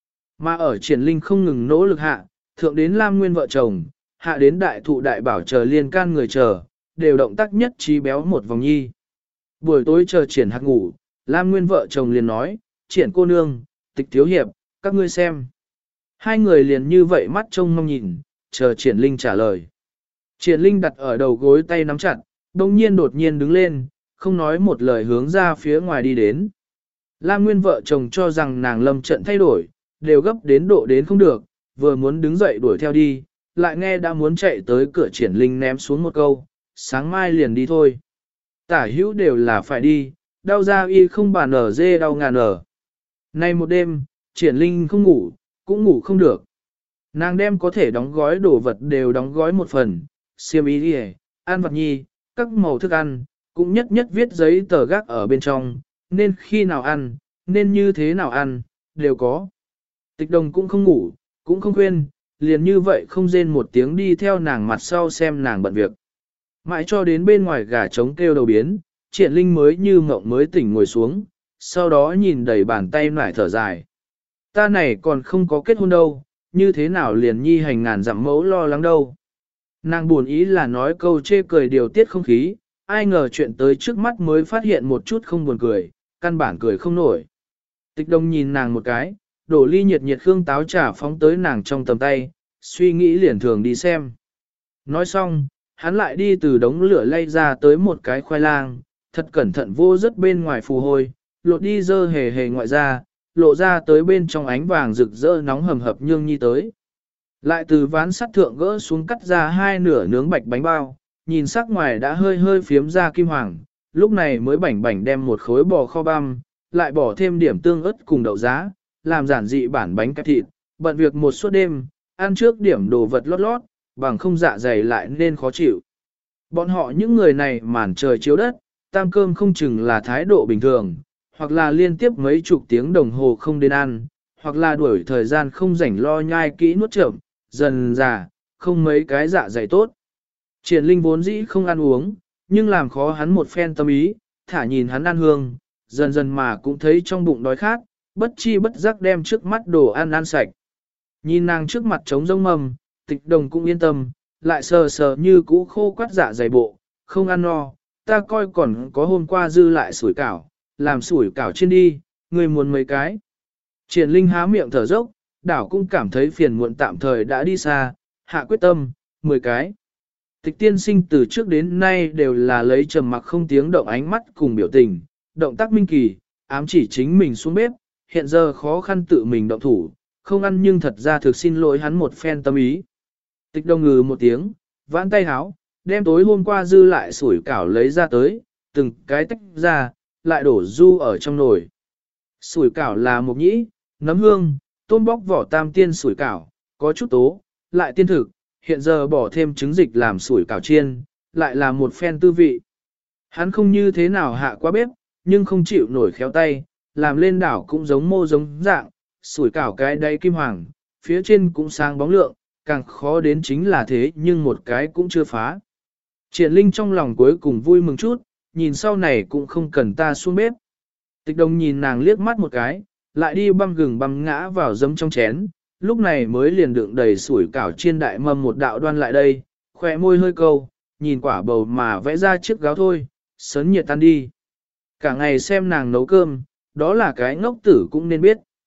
Mà ở triển linh không ngừng nỗ lực hạ, thượng đến Lam Nguyên vợ chồng, hạ đến đại thụ đại bảo chờ liên can người chờ, đều động tác nhất trí béo một vòng nhi. Buổi tối chờ triển hạc ngủ, Lam Nguyên vợ chồng liền nói, triển cô nương, tịch thiếu hiệp, các ngươi xem. Hai người liền như vậy mắt trông mong nhìn, chờ triển linh trả lời. Triển linh đặt ở đầu gối tay nắm chặt, đồng nhiên đột nhiên đứng lên, không nói một lời hướng ra phía ngoài đi đến. Lam Nguyên vợ chồng cho rằng nàng lâm trận thay đổi, đều gấp đến độ đến không được, vừa muốn đứng dậy đuổi theo đi, lại nghe đã muốn chạy tới cửa triển linh ném xuống một câu, sáng mai liền đi thôi. Tả hữu đều là phải đi, đau ra y không bàn ở dê đau ngàn ở. Nay một đêm, triển linh không ngủ, cũng ngủ không được. Nàng đem có thể đóng gói đồ vật đều đóng gói một phần, xiêm y đi ăn vật nhi, các màu thức ăn, cũng nhất nhất viết giấy tờ gác ở bên trong, nên khi nào ăn, nên như thế nào ăn, đều có. Tịch đồng cũng không ngủ, cũng không khuyên, liền như vậy không rên một tiếng đi theo nàng mặt sau xem nàng bận việc. Mãi cho đến bên ngoài gà trống kêu đầu biến, triển linh mới như mộng mới tỉnh ngồi xuống, sau đó nhìn đầy bàn tay nải thở dài. Ta này còn không có kết hôn đâu, như thế nào liền nhi hành ngàn dặm mẫu lo lắng đâu. Nàng buồn ý là nói câu chê cười điều tiết không khí, ai ngờ chuyện tới trước mắt mới phát hiện một chút không buồn cười, căn bản cười không nổi. Tịch đông nhìn nàng một cái, đổ ly nhiệt nhiệt khương táo trà phóng tới nàng trong tầm tay, suy nghĩ liền thường đi xem. Nói xong, hắn lại đi từ đống lửa lay ra tới một cái khoai lang, thật cẩn thận vô rất bên ngoài phù hôi, lột đi dơ hề hề ngoại ra, lộ ra tới bên trong ánh vàng rực rỡ nóng hầm hập nhương nhi tới. Lại từ ván sắt thượng gỡ xuống cắt ra hai nửa nướng bạch bánh bao, nhìn sắc ngoài đã hơi hơi phiếm ra kim hoàng, lúc này mới bảnh bảnh đem một khối bò kho băm, lại bỏ thêm điểm tương ớt cùng đậu giá, làm giản dị bản bánh kẹp thịt, bận việc một suốt đêm, ăn trước điểm đồ vật lót lót, bằng không dạ dày lại nên khó chịu. Bọn họ những người này màn trời chiếu đất, tam cơm không chừng là thái độ bình thường, hoặc là liên tiếp mấy chục tiếng đồng hồ không đến ăn, hoặc là đuổi thời gian không rảnh lo nhai kỹ nuốt chậm, dần già, không mấy cái dạ dày tốt. Triển linh vốn dĩ không ăn uống, nhưng làm khó hắn một phen tâm ý, thả nhìn hắn ăn hương, dần dần mà cũng thấy trong bụng đói khát, bất chi bất giác đem trước mắt đồ ăn ăn sạch. Nhìn nàng trước mặt trống rông mầm, tịch đồng cũng yên tâm, lại sờ sờ như cũ khô quắt dạ dày bộ, không ăn no, ta coi còn có hôm qua dư lại sủi cảo, làm sủi cảo trên đi, người muốn mấy cái. Triển linh há miệng thở dốc, đảo cũng cảm thấy phiền muộn tạm thời đã đi xa, hạ quyết tâm, mười cái. Tịch tiên sinh từ trước đến nay đều là lấy trầm mặc không tiếng động ánh mắt cùng biểu tình, động tác minh kỳ, ám chỉ chính mình xuống bếp, hiện giờ khó khăn tự mình động thủ, không ăn nhưng thật ra thực xin lỗi hắn một phen tâm ý. Tịch đồng ngừ một tiếng, vãn tay háo, đem tối hôm qua dư lại sủi cảo lấy ra tới, từng cái tách ra, lại đổ du ở trong nồi. Sủi cảo là mộc nhĩ, nấm hương, tôm bóc vỏ tam tiên sủi cảo, có chút tố, lại tiên thực, hiện giờ bỏ thêm trứng dịch làm sủi cảo chiên, lại là một phen tư vị. Hắn không như thế nào hạ qua bếp, nhưng không chịu nổi khéo tay, làm lên đảo cũng giống mô giống dạng, sủi cảo cái đáy kim hoàng, phía trên cũng sáng bóng lượng, càng khó đến chính là thế nhưng một cái cũng chưa phá. Triển linh trong lòng cuối cùng vui mừng chút, nhìn sau này cũng không cần ta xuống bếp. Tịch đồng nhìn nàng liếc mắt một cái, lại đi băm gừng băm ngã vào giấm trong chén, lúc này mới liền đựng đầy sủi cảo chiên đại mâm một đạo đoan lại đây, khỏe môi hơi câu, nhìn quả bầu mà vẽ ra chiếc gáo thôi, sớn nhiệt tan đi. Cả ngày xem nàng nấu cơm, đó là cái ngốc tử cũng nên biết.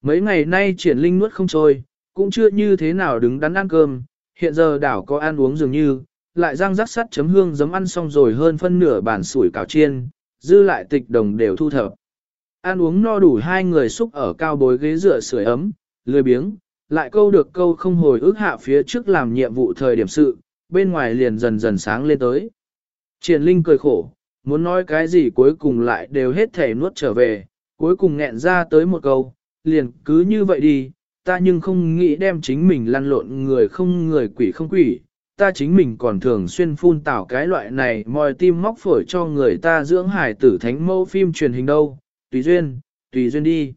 Mấy ngày nay triển linh nuốt không trôi, cũng chưa như thế nào đứng đắn ăn cơm, hiện giờ đảo có ăn uống dường như, lại răng rắc sắt chấm hương giấm ăn xong rồi hơn phân nửa bàn sủi cảo chiên, dư lại tịch đồng đều thu thập. Ăn uống no đủ hai người xúc ở cao bối ghế dựa sưởi ấm, lười biếng, lại câu được câu không hồi ức hạ phía trước làm nhiệm vụ thời điểm sự, bên ngoài liền dần dần sáng lên tới. Triển Linh cười khổ, muốn nói cái gì cuối cùng lại đều hết thể nuốt trở về, cuối cùng nghẹn ra tới một câu, liền cứ như vậy đi, ta nhưng không nghĩ đem chính mình lăn lộn người không người quỷ không quỷ, ta chính mình còn thường xuyên phun tảo cái loại này mòi tim móc phổi cho người ta dưỡng hải tử thánh mẫu phim truyền hình đâu, tùy duyên, tùy duyên đi.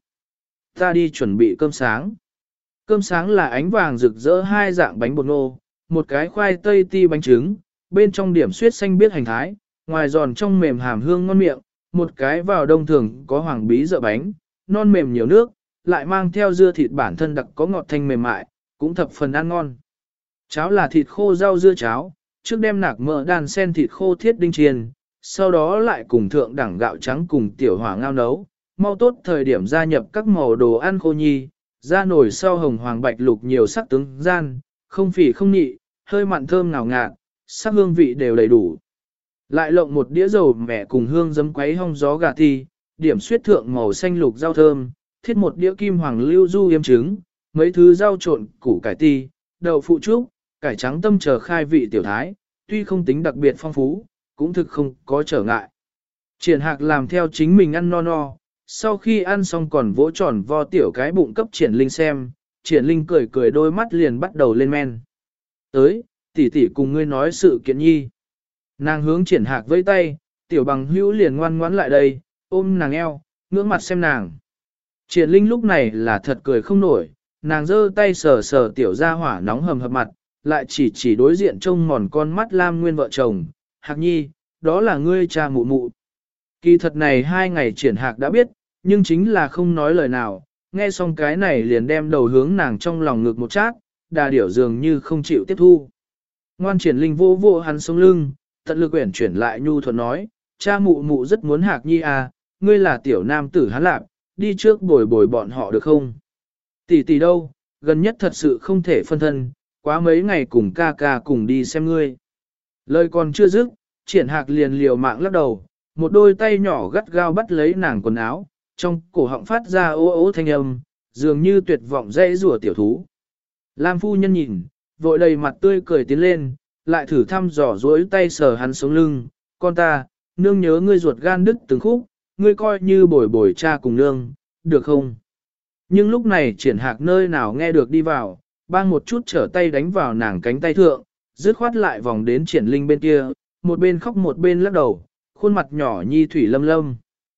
Ta đi chuẩn bị cơm sáng. Cơm sáng là ánh vàng rực rỡ hai dạng bánh bột ngô, một cái khoai tây ti bánh trứng, bên trong điểm suyết xanh biếc hành thái, ngoài giòn trong mềm hàm hương ngon miệng, một cái vào đông thường có hoàng bí dợ bánh, non mềm nhiều nước, lại mang theo dưa thịt bản thân đặc có ngọt thanh mềm mại, cũng thập phần ăn ngon. Cháo là thịt khô rau dưa cháo, trước đem nạc mỡ đàn sen thịt khô thiết đinh chiên, sau đó lại cùng thượng đẳng gạo trắng cùng tiểu hỏa ngao nấu, mau tốt thời điểm gia nhập các màu đồ ăn khô nhi, ra nổi sau hồng hoàng bạch lục nhiều sắc tướng gian, không phỉ không nhị, hơi mặn thơm ngào ngạt, sắc hương vị đều đầy đủ. Lại lộng một đĩa dầu mẹ cùng hương giấm quấy hong gió gà ti, điểm suyết thượng màu xanh lục rau thơm, thiết một đĩa kim hoàng lưu du yêm trứng, mấy thứ rau trộn củ cải ti, đậu phụ trúc, cải trắng tâm chờ khai vị tiểu thái, tuy không tính đặc biệt phong phú, cũng thực không có trở ngại. Triển Hạc làm theo chính mình ăn no no, sau khi ăn xong còn vỗ tròn vo tiểu cái bụng cấp Triển Linh xem, Triển Linh cười cười đôi mắt liền bắt đầu lên men. Tới, tỷ tỷ cùng ngươi nói sự kiện nhi. Nàng hướng Triển Hạc vẫy tay, tiểu bằng hữu liền ngoan ngoãn lại đây, ôm nàng eo, ngưỡng mặt xem nàng. Triển Linh lúc này là thật cười không nổi, nàng giơ tay sờ sờ tiểu ra hỏa nóng hầm hập mặt, lại chỉ chỉ đối diện trông mòn con mắt Lam Nguyên vợ chồng, Hạc nhi, đó là ngươi cha mụ mụ. Kỳ thật này hai ngày Triển Hạc đã biết, nhưng chính là không nói lời nào, nghe xong cái này liền đem đầu hướng nàng trong lòng ngực một chát, đà điểu dường như không chịu tiếp thu. Ngoan Triển Linh vô vô hắn sống lưng, tận lực quyển chuyển lại nhu thuận nói, cha mụ mụ rất muốn Hạc nhi à, ngươi là tiểu nam tử hắn lạc, đi trước bồi bồi bọn họ được không? Tỷ tỷ đâu, gần nhất thật sự không thể phân thân, quá mấy ngày cùng ca ca cùng đi xem ngươi. Lời còn chưa dứt, Triển Hạc liền liều mạng lắc đầu, một đôi tay nhỏ gắt gao bắt lấy nàng quần áo, trong cổ họng phát ra ố ố thanh âm, dường như tuyệt vọng dãy rủa tiểu thú. Lam phu nhân nhìn, vội đầy mặt tươi cười tiến lên, lại thử thăm dò dối tay sờ hắn sống lưng, con ta, nương nhớ ngươi ruột gan đứt từng khúc, ngươi coi như bồi bồi cha cùng nương, được không? Nhưng lúc này Triển Hạc nơi nào nghe được đi vào, bang một chút trở tay đánh vào nàng cánh tay thượng, dứt khoát lại vòng đến Triển Linh bên kia, một bên khóc một bên lắc đầu, khuôn mặt nhỏ nhi thủy lâm lâm.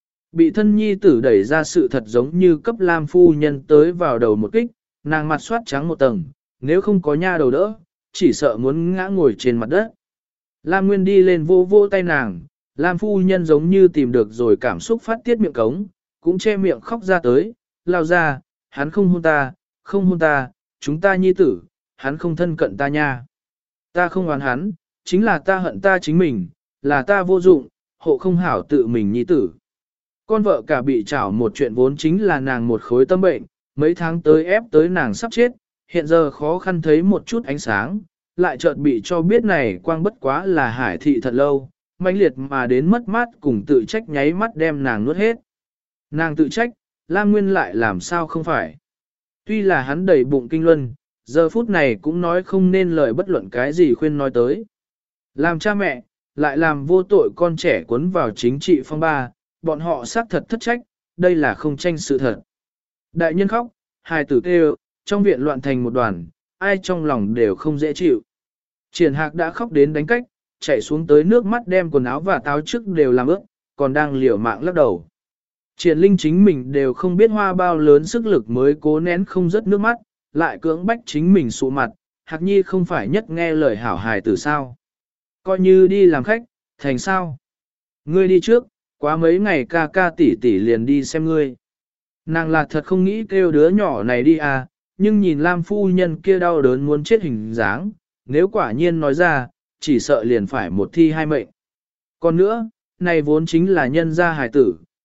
Bị thân nhi tử đẩy ra sự thật giống như cấp Lam phu nhân tới vào đầu một kích, nàng mặt soát trắng một tầng, nếu không có nha đầu đỡ, chỉ sợ muốn ngã ngồi trên mặt đất. Lam Nguyên đi lên vô vô tay nàng, Lam phu nhân giống như tìm được rồi cảm xúc phát tiết miệng cống, cũng che miệng khóc ra tới, lao ra, hắn không hôn ta, không hôn ta, chúng ta nhi tử, hắn không thân cận ta nha. Ta không oán hắn, chính là ta hận ta chính mình, là ta vô dụng, hộ không hảo tự mình nhi tử. Con vợ cả bị trảo một chuyện vốn chính là nàng một khối tâm bệnh, mấy tháng tới ép tới nàng sắp chết, hiện giờ khó khăn thấy một chút ánh sáng, lại chợt bị cho biết này quang bất quá là hải thị thật lâu, mãnh liệt mà đến mất mát cùng tự trách nháy mắt đem nàng nuốt hết. Nàng tự trách, Lam Nguyên lại làm sao không phải. Tuy là hắn đầy bụng kinh luân, giờ phút này cũng nói không nên lời bất luận cái gì khuyên nói tới. Làm cha mẹ, lại làm vô tội con trẻ cuốn vào chính trị phong ba, bọn họ xác thật thất trách, đây là không tranh sự thật. Đại nhân khóc, hài tử kêu, trong viện loạn thành một đoàn, ai trong lòng đều không dễ chịu. Triển Hạc đã khóc đến đánh cách, chạy xuống tới nước mắt đem quần áo và táo trước đều làm ướt, còn đang liều mạng lắc đầu. Triển Linh chính mình đều không biết hoa bao lớn sức lực mới cố nén không rớt nước mắt, lại cưỡng bách chính mình sụ mặt, Hạc Nhi không phải nhất nghe lời hảo hài tử sao. Coi như đi làm khách, thành sao. Ngươi đi trước, quá mấy ngày ca ca tỷ tỷ liền đi xem ngươi. Nàng là thật không nghĩ kêu đứa nhỏ này đi à, nhưng nhìn Lam phu nhân kia đau đớn muốn chết hình dáng, nếu quả nhiên nói ra, chỉ sợ liền phải một thi hai mệnh. Còn nữa, này vốn chính là nhân gia hài tử,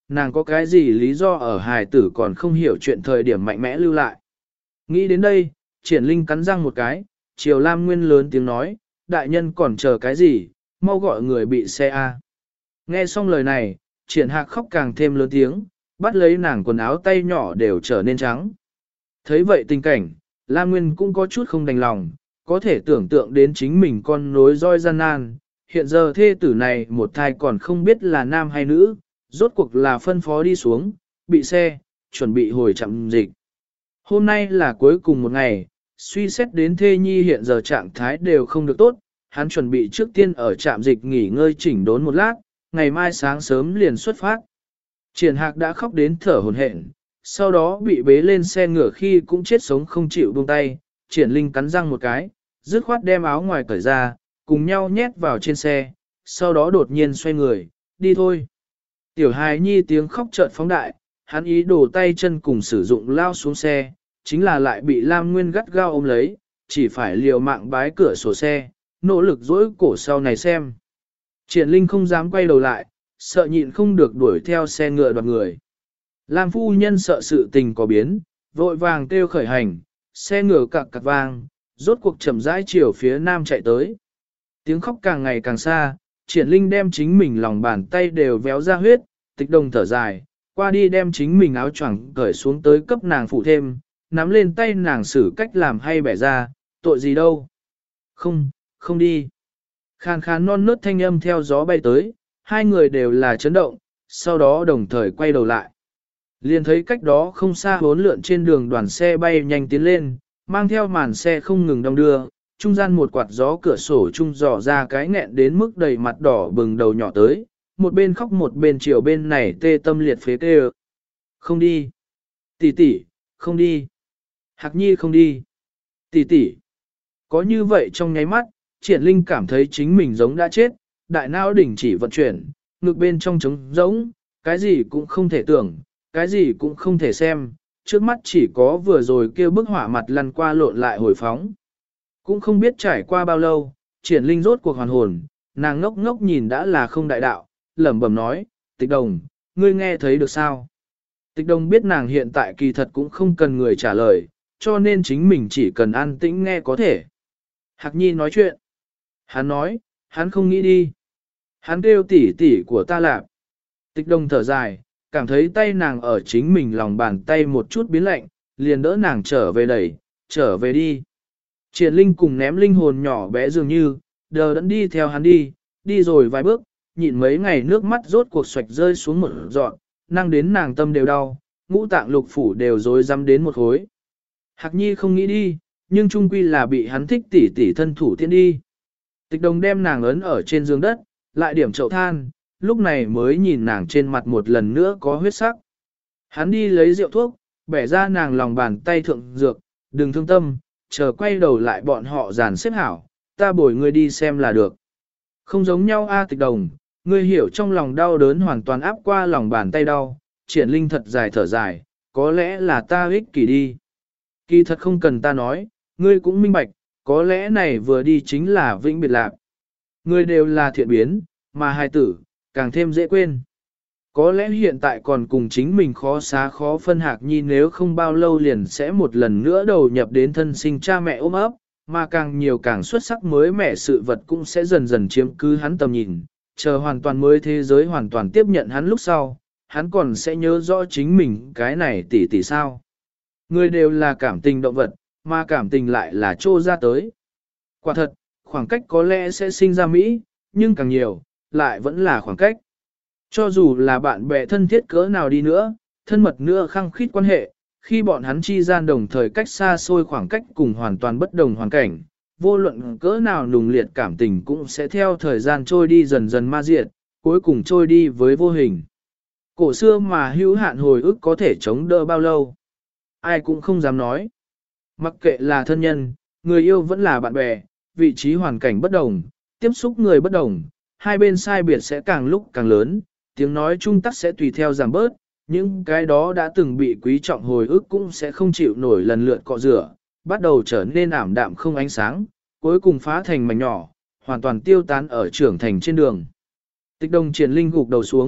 nàng có cái gì lý do ở hài tử còn không hiểu chuyện thời điểm mạnh mẽ lưu lại. Nghĩ đến đây, triển linh cắn răng một cái, Triều Lam Nguyên lớn tiếng nói, đại nhân còn chờ cái gì, mau gọi người bị xe A. Nghe xong lời này, triển hạc khóc càng thêm lớn tiếng, bắt lấy nàng quần áo tay nhỏ đều trở nên trắng. Thấy vậy tình cảnh, Lam Nguyên cũng có chút không đành lòng, có thể tưởng tượng đến chính mình con nối roi gian nan, hiện giờ thê tử này một thai còn không biết là nam hay nữ, rốt cuộc là phân phó đi xuống, bị xe, chuẩn bị hồi chậm dịch. Hôm nay là cuối cùng một ngày, suy xét đến thê nhi hiện giờ trạng thái đều không được tốt, hắn chuẩn bị trước tiên ở trạm dịch nghỉ ngơi chỉnh đốn một lát, ngày mai sáng sớm liền xuất phát. Triển Hạc đã khóc đến thở hổn hển, sau đó bị bế lên xe ngựa khi cũng chết sống không chịu buông tay, Triển Linh cắn răng một cái, dứt khoát đem áo ngoài cởi ra, cùng nhau nhét vào trên xe, sau đó đột nhiên xoay người, đi thôi. Tiểu hài nhi tiếng khóc chợt phóng đại, hắn ý đổ tay chân cùng sử dụng lao xuống xe, chính là lại bị Lam Nguyên gắt gao ôm lấy, chỉ phải liều mạng bái cửa sổ xe, nỗ lực dỗi cổ sau này xem. Triển Linh không dám quay đầu lại, sợ nhịn không được đuổi theo xe ngựa đoạt người. Lam phu nhân sợ sự tình có biến, vội vàng kêu khởi hành, xe ngựa cạc cạc vang, rốt cuộc chậm rãi chiều phía nam chạy tới. Tiếng khóc càng ngày càng xa, Triển Linh đem chính mình lòng bàn tay đều véo ra huyết, Tịch Đồng thở dài, qua đi đem chính mình áo choàng cởi xuống tới cấp nàng phụ thêm, nắm lên tay nàng xử cách làm hay bẻ ra, tội gì đâu. Không, không đi. Khàn khàn non nớt thanh âm theo gió bay tới, hai người đều là chấn động, sau đó đồng thời quay đầu lại. Liền thấy cách đó không xa bốn lượn trên đường đoàn xe bay nhanh tiến lên, mang theo màn xe không ngừng đong đưa, trung gian một quạt gió cửa sổ trung dò ra cái nghẹn đến mức đầy mặt đỏ bừng đầu nhỏ tới, một bên khóc một bên chiều bên này tê tâm liệt phế tê. Không đi. Tỷ tỷ, không đi. Hạc nhi không đi. Tỷ tỷ. Có như vậy trong nháy mắt, Triển Linh cảm thấy chính mình giống đã chết, đại não đỉnh chỉ vận chuyển, ngực bên trong trống rỗng, cái gì cũng không thể tưởng, cái gì cũng không thể xem, trước mắt chỉ có vừa rồi kêu bức hỏa mặt lăn qua lộn lại hồi phóng. Cũng không biết trải qua bao lâu, Triển Linh rốt cuộc hoàn hồn, nàng ngốc ngốc nhìn đã là không đại đạo, lẩm bẩm nói, Tịch Đồng, ngươi nghe thấy được sao? Tịch Đồng biết nàng hiện tại kỳ thật cũng không cần người trả lời, cho nên chính mình chỉ cần an tĩnh nghe có thể. Hạc Nhi nói chuyện. Hắn nói, hắn không nghĩ đi. Hắn kêu tỷ tỷ của ta lạp. Tịch Đồng thở dài, cảm thấy tay nàng ở chính mình lòng bàn tay một chút biến lạnh, liền đỡ nàng trở về đẩy, trở về đi. Triển Linh cùng ném linh hồn nhỏ bé dường như, đờ đẫn đi theo hắn đi, đi rồi vài bước, nhịn mấy ngày nước mắt rốt cuộc xoạch rơi xuống một dọn, năng đến nàng tâm đều đau, ngũ tạng lục phủ đều rối rắm đến một khối. Hạc Nhi không nghĩ đi, nhưng trung quy là bị hắn thích tỉ tỉ thân thủ tiên đi. Tịch Đồng đem nàng ấn ở trên giường đất, lại điểm chậu than, lúc này mới nhìn nàng trên mặt một lần nữa có huyết sắc. Hắn đi lấy rượu thuốc, bẻ ra nàng lòng bàn tay thượng dược, đừng thương tâm, chờ quay đầu lại bọn họ dàn xếp hảo, ta bồi ngươi đi xem là được. Không giống nhau a Tịch Đồng, ngươi hiểu trong lòng đau đớn hoàn toàn áp qua lòng bàn tay đau, Triển Linh thật dài thở dài, có lẽ là ta ích kỷ đi. Kỳ thật không cần ta nói, ngươi cũng minh bạch, có lẽ này vừa đi chính là vĩnh biệt lạc. Ngươi đều là thiện biến, mà hai tử, càng thêm dễ quên. Có lẽ hiện tại còn cùng chính mình khó xá khó phân Hạc Nhi nếu không bao lâu liền sẽ một lần nữa đầu nhập đến thân sinh cha mẹ ôm ấp, mà càng nhiều càng xuất sắc mới mẻ sự vật cũng sẽ dần dần chiếm cứ hắn tầm nhìn, chờ hoàn toàn mới thế giới hoàn toàn tiếp nhận hắn lúc sau, hắn còn sẽ nhớ rõ chính mình cái này tỷ tỷ sao. Người đều là cảm tình động vật, mà cảm tình lại là trô ra tới. Quả thật, khoảng cách có lẽ sẽ sinh ra Mỹ, nhưng càng nhiều, lại vẫn là khoảng cách. Cho dù là bạn bè thân thiết cỡ nào đi nữa, thân mật nữa khăng khít quan hệ, khi bọn hắn chi gian đồng thời cách xa xôi khoảng cách cùng hoàn toàn bất đồng hoàn cảnh, vô luận cỡ nào nùng liệt cảm tình cũng sẽ theo thời gian trôi đi dần dần ma diệt, cuối cùng trôi đi với vô hình. Cổ xưa mà hữu hạn hồi ức có thể chống đỡ bao lâu? Ai cũng không dám nói. Mặc kệ là thân nhân, người yêu vẫn là bạn bè, vị trí hoàn cảnh bất đồng, tiếp xúc người bất đồng, hai bên sai biệt sẽ càng lúc càng lớn, tiếng nói chung tắc sẽ tùy theo giảm bớt, những cái đó đã từng bị quý trọng hồi ức cũng sẽ không chịu nổi lần lượt cọ rửa, bắt đầu trở nên ảm đạm không ánh sáng, cuối cùng phá thành mảnh nhỏ, hoàn toàn tiêu tán ở trưởng thành trên đường. Tịch Đồng Triển Linh gục đầu xuống,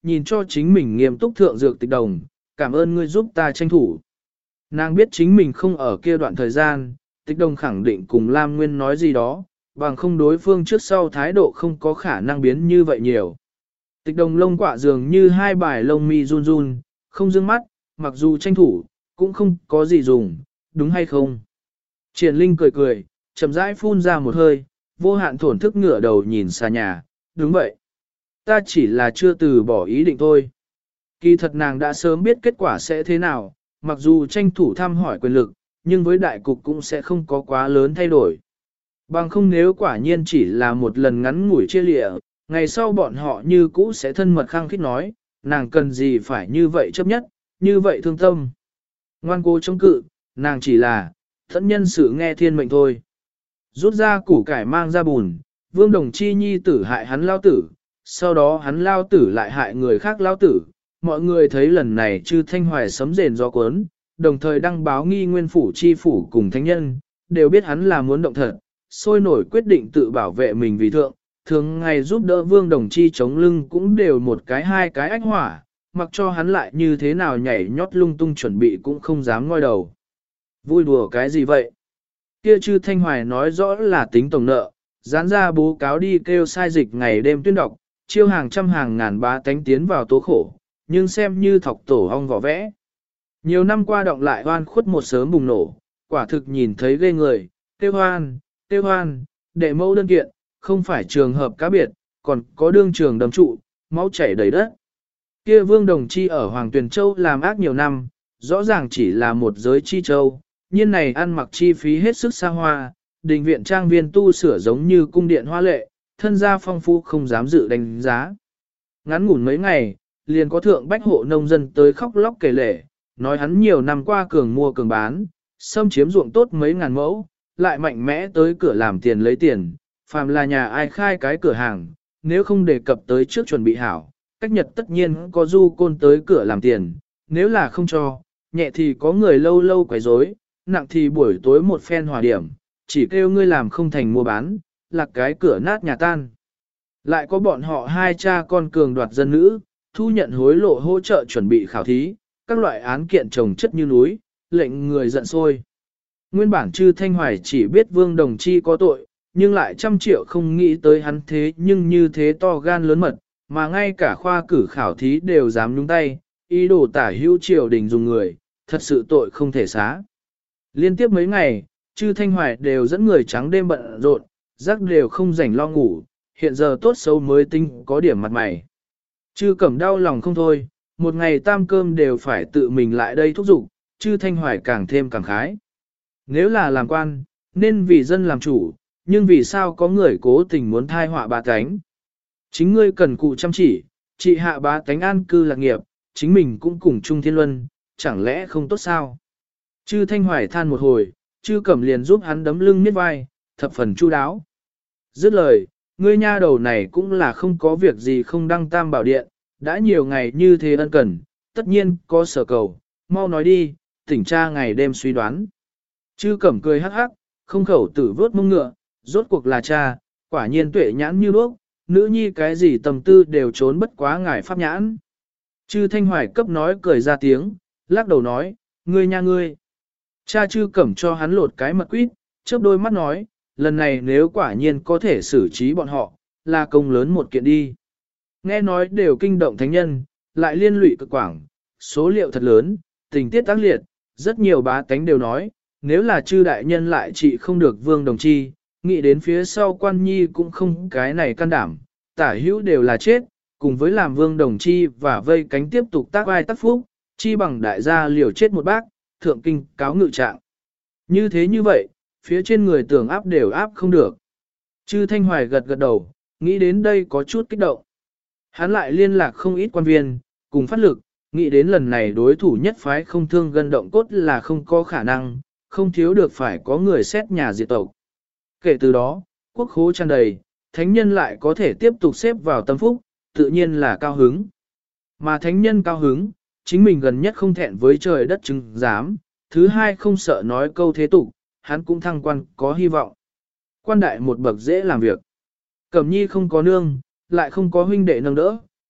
nhìn cho chính mình nghiêm túc thượng dược Tịch Đồng, cảm ơn ngươi giúp ta tranh thủ. Nàng biết chính mình không ở kia đoạn thời gian, Tịch Đồng khẳng định cùng Lam Nguyên nói gì đó, bằng không đối phương trước sau thái độ không có khả năng biến như vậy nhiều. Tịch Đồng lông quạ dường như hai bài lông mi run run, không dương mắt, mặc dù tranh thủ, cũng không có gì dùng, đúng hay không? Triển Linh cười cười, chậm rãi phun ra một hơi, vô hạn thổn thức ngửa đầu nhìn xa nhà, đúng vậy. Ta chỉ là chưa từ bỏ ý định thôi. Kỳ thật nàng đã sớm biết kết quả sẽ thế nào, mặc dù tranh thủ thăm hỏi quyền lực, nhưng với đại cục cũng sẽ không có quá lớn thay đổi. Bằng không nếu quả nhiên chỉ là một lần ngắn ngủi chia lịa, ngày sau bọn họ như cũ sẽ thân mật khăng khít nói, nàng cần gì phải như vậy chấp nhất, như vậy thương tâm. Ngoan cố chống cự, nàng chỉ là, thẫn nhân sự nghe thiên mệnh thôi. Rút ra củ cải mang ra bùn, Vương Đồng Chi nhi tử hại hắn lao tử, sau đó hắn lao tử lại hại người khác lao tử. Mọi người thấy lần này Chư Thanh Hoài sấm rền gió cuốn, đồng thời đăng báo nghi nguyên phủ chi phủ cùng thánh nhân, đều biết hắn là muốn động thật, sôi nổi quyết định tự bảo vệ mình vì thượng, thường ngày giúp đỡ Vương Đồng Chi chống lưng cũng đều một cái hai cái ách hỏa, mặc cho hắn lại như thế nào nhảy nhót lung tung chuẩn bị cũng không dám ngoi đầu. Vui đùa cái gì vậy? Kia Chư Thanh Hoài nói rõ là tính tổng nợ, dán ra bố cáo đi kêu sai dịch ngày đêm tuyên đọc, chiêu hàng trăm hàng ngàn bá tánh tiến vào tố khổ, nhưng xem như thọc tổ ong vỏ vẽ. Nhiều năm qua động lại hoan khuất một sớm bùng nổ, quả thực nhìn thấy ghê người, tiêu hoan, tiêu hoan, đệ mẫu đơn kiện, không phải trường hợp cá biệt, còn có đương trường đầm trụ, máu chảy đầy đất. Kia Vương Đồng Chi ở Hoàng Tuyền Châu làm ác nhiều năm, rõ ràng chỉ là một giới chi châu, nhiên này ăn mặc chi phí hết sức xa hoa, đình viện trang viên tu sửa giống như cung điện hoa lệ, thân gia phong phú không dám dự đánh giá. Ngắn ngủn mấy ngày, liền có thượng bách hộ nông dân tới khóc lóc kể lể, nói hắn nhiều năm qua cường mua cường bán, xâm chiếm ruộng tốt mấy ngàn mẫu, lại mạnh mẽ tới cửa làm tiền lấy tiền, phàm là nhà ai khai cái cửa hàng, nếu không đề cập tới trước chuẩn bị hảo, cách nhật tất nhiên có du côn tới cửa làm tiền, nếu là không cho, nhẹ thì có người lâu lâu quấy rối, nặng thì buổi tối một phen hòa điểm, chỉ kêu ngươi làm không thành mua bán, là cái cửa nát nhà tan. Lại có bọn họ hai cha con cường đoạt dân nữ, thu nhận hối lộ hỗ trợ chuẩn bị khảo thí, các loại án kiện chồng chất như núi, lệnh người giận sôi. Nguyên bản Chư Thanh Hoài chỉ biết Vương Đồng Chi có tội, nhưng lại trăm triệu không nghĩ tới hắn thế nhưng như thế to gan lớn mật, mà ngay cả khoa cử khảo thí đều dám nhúng tay, ý đồ tả hữu triều đình dùng người, thật sự tội không thể xá. Liên tiếp mấy ngày, Chư Thanh Hoài đều dẫn người trắng đêm bận rộn, giấc đều không rảnh lo ngủ, hiện giờ tốt xấu mới tinh có điểm mặt mày. Chư Cẩm đau lòng không thôi, một ngày tam cơm đều phải tự mình lại đây thúc giục, Chư Thanh Hoài càng thêm càng khái. Nếu là làm quan, nên vì dân làm chủ, nhưng vì sao có người cố tình muốn thai họa bá tánh? Chính ngươi cần cụ chăm chỉ, trị hạ bá tánh an cư lạc nghiệp, chính mình cũng cùng chung thiên luân, chẳng lẽ không tốt sao? Chư Thanh Hoài than một hồi, Chư Cẩm liền giúp hắn đấm lưng miết vai, thập phần chu đáo. Dứt lời, ngươi nha đầu này cũng là không có việc gì không đăng tam bảo điện, đã nhiều ngày như thế ân cần, tất nhiên có sở cầu, mau nói đi, tỉnh tra ngày đêm suy đoán. Chư Cẩm cười hắc hắc, không khẩu tử vớt mông ngựa, rốt cuộc là cha, quả nhiên tuệ nhãn như đuốc, nữ nhi cái gì tầm tư đều trốn bất quá ngài pháp nhãn. Chư Thanh Hoài cấp nói cười ra tiếng, lắc đầu nói, ngươi nha ngươi. Cha Chư Cẩm cho hắn lột cái mật quýt, chớp đôi mắt nói, lần này nếu quả nhiên có thể xử trí bọn họ, là công lớn một kiện đi. Nghe nói đều kinh động thánh nhân, lại liên lụy cực quảng, số liệu thật lớn, tình tiết tác liệt, rất nhiều bá tánh đều nói, nếu là chư đại nhân lại trị không được Vương Đồng Chi, nghĩ đến phía sau quan nhi cũng không cái này can đảm, tả hữu đều là chết, cùng với làm Vương Đồng Chi và vây cánh tiếp tục tác ai tác phúc, chi bằng đại gia liều chết một bác, thượng kinh cáo ngự trạng. Như thế như vậy, phía trên người tưởng áp đều áp không được. Chư Thanh Hoài gật gật đầu, nghĩ đến đây có chút kích động. Hắn lại liên lạc không ít quan viên, cùng phát lực, nghĩ đến lần này đối thủ nhất phái không thương gân động cốt là không có khả năng, không thiếu được phải có người xét nhà diệt tộc. Kể từ đó, quốc khố tràn đầy, thánh nhân lại có thể tiếp tục xếp vào tâm phúc, tự nhiên là cao hứng. Mà thánh nhân cao hứng, chính mình gần nhất không thẹn với trời đất chứng giám, thứ hai không sợ nói câu thế tục, hắn cũng thăng quan có hy vọng. Quan đại một bậc dễ làm việc. Cẩm nhi không có nương, lại không có huynh đệ nâng đỡ,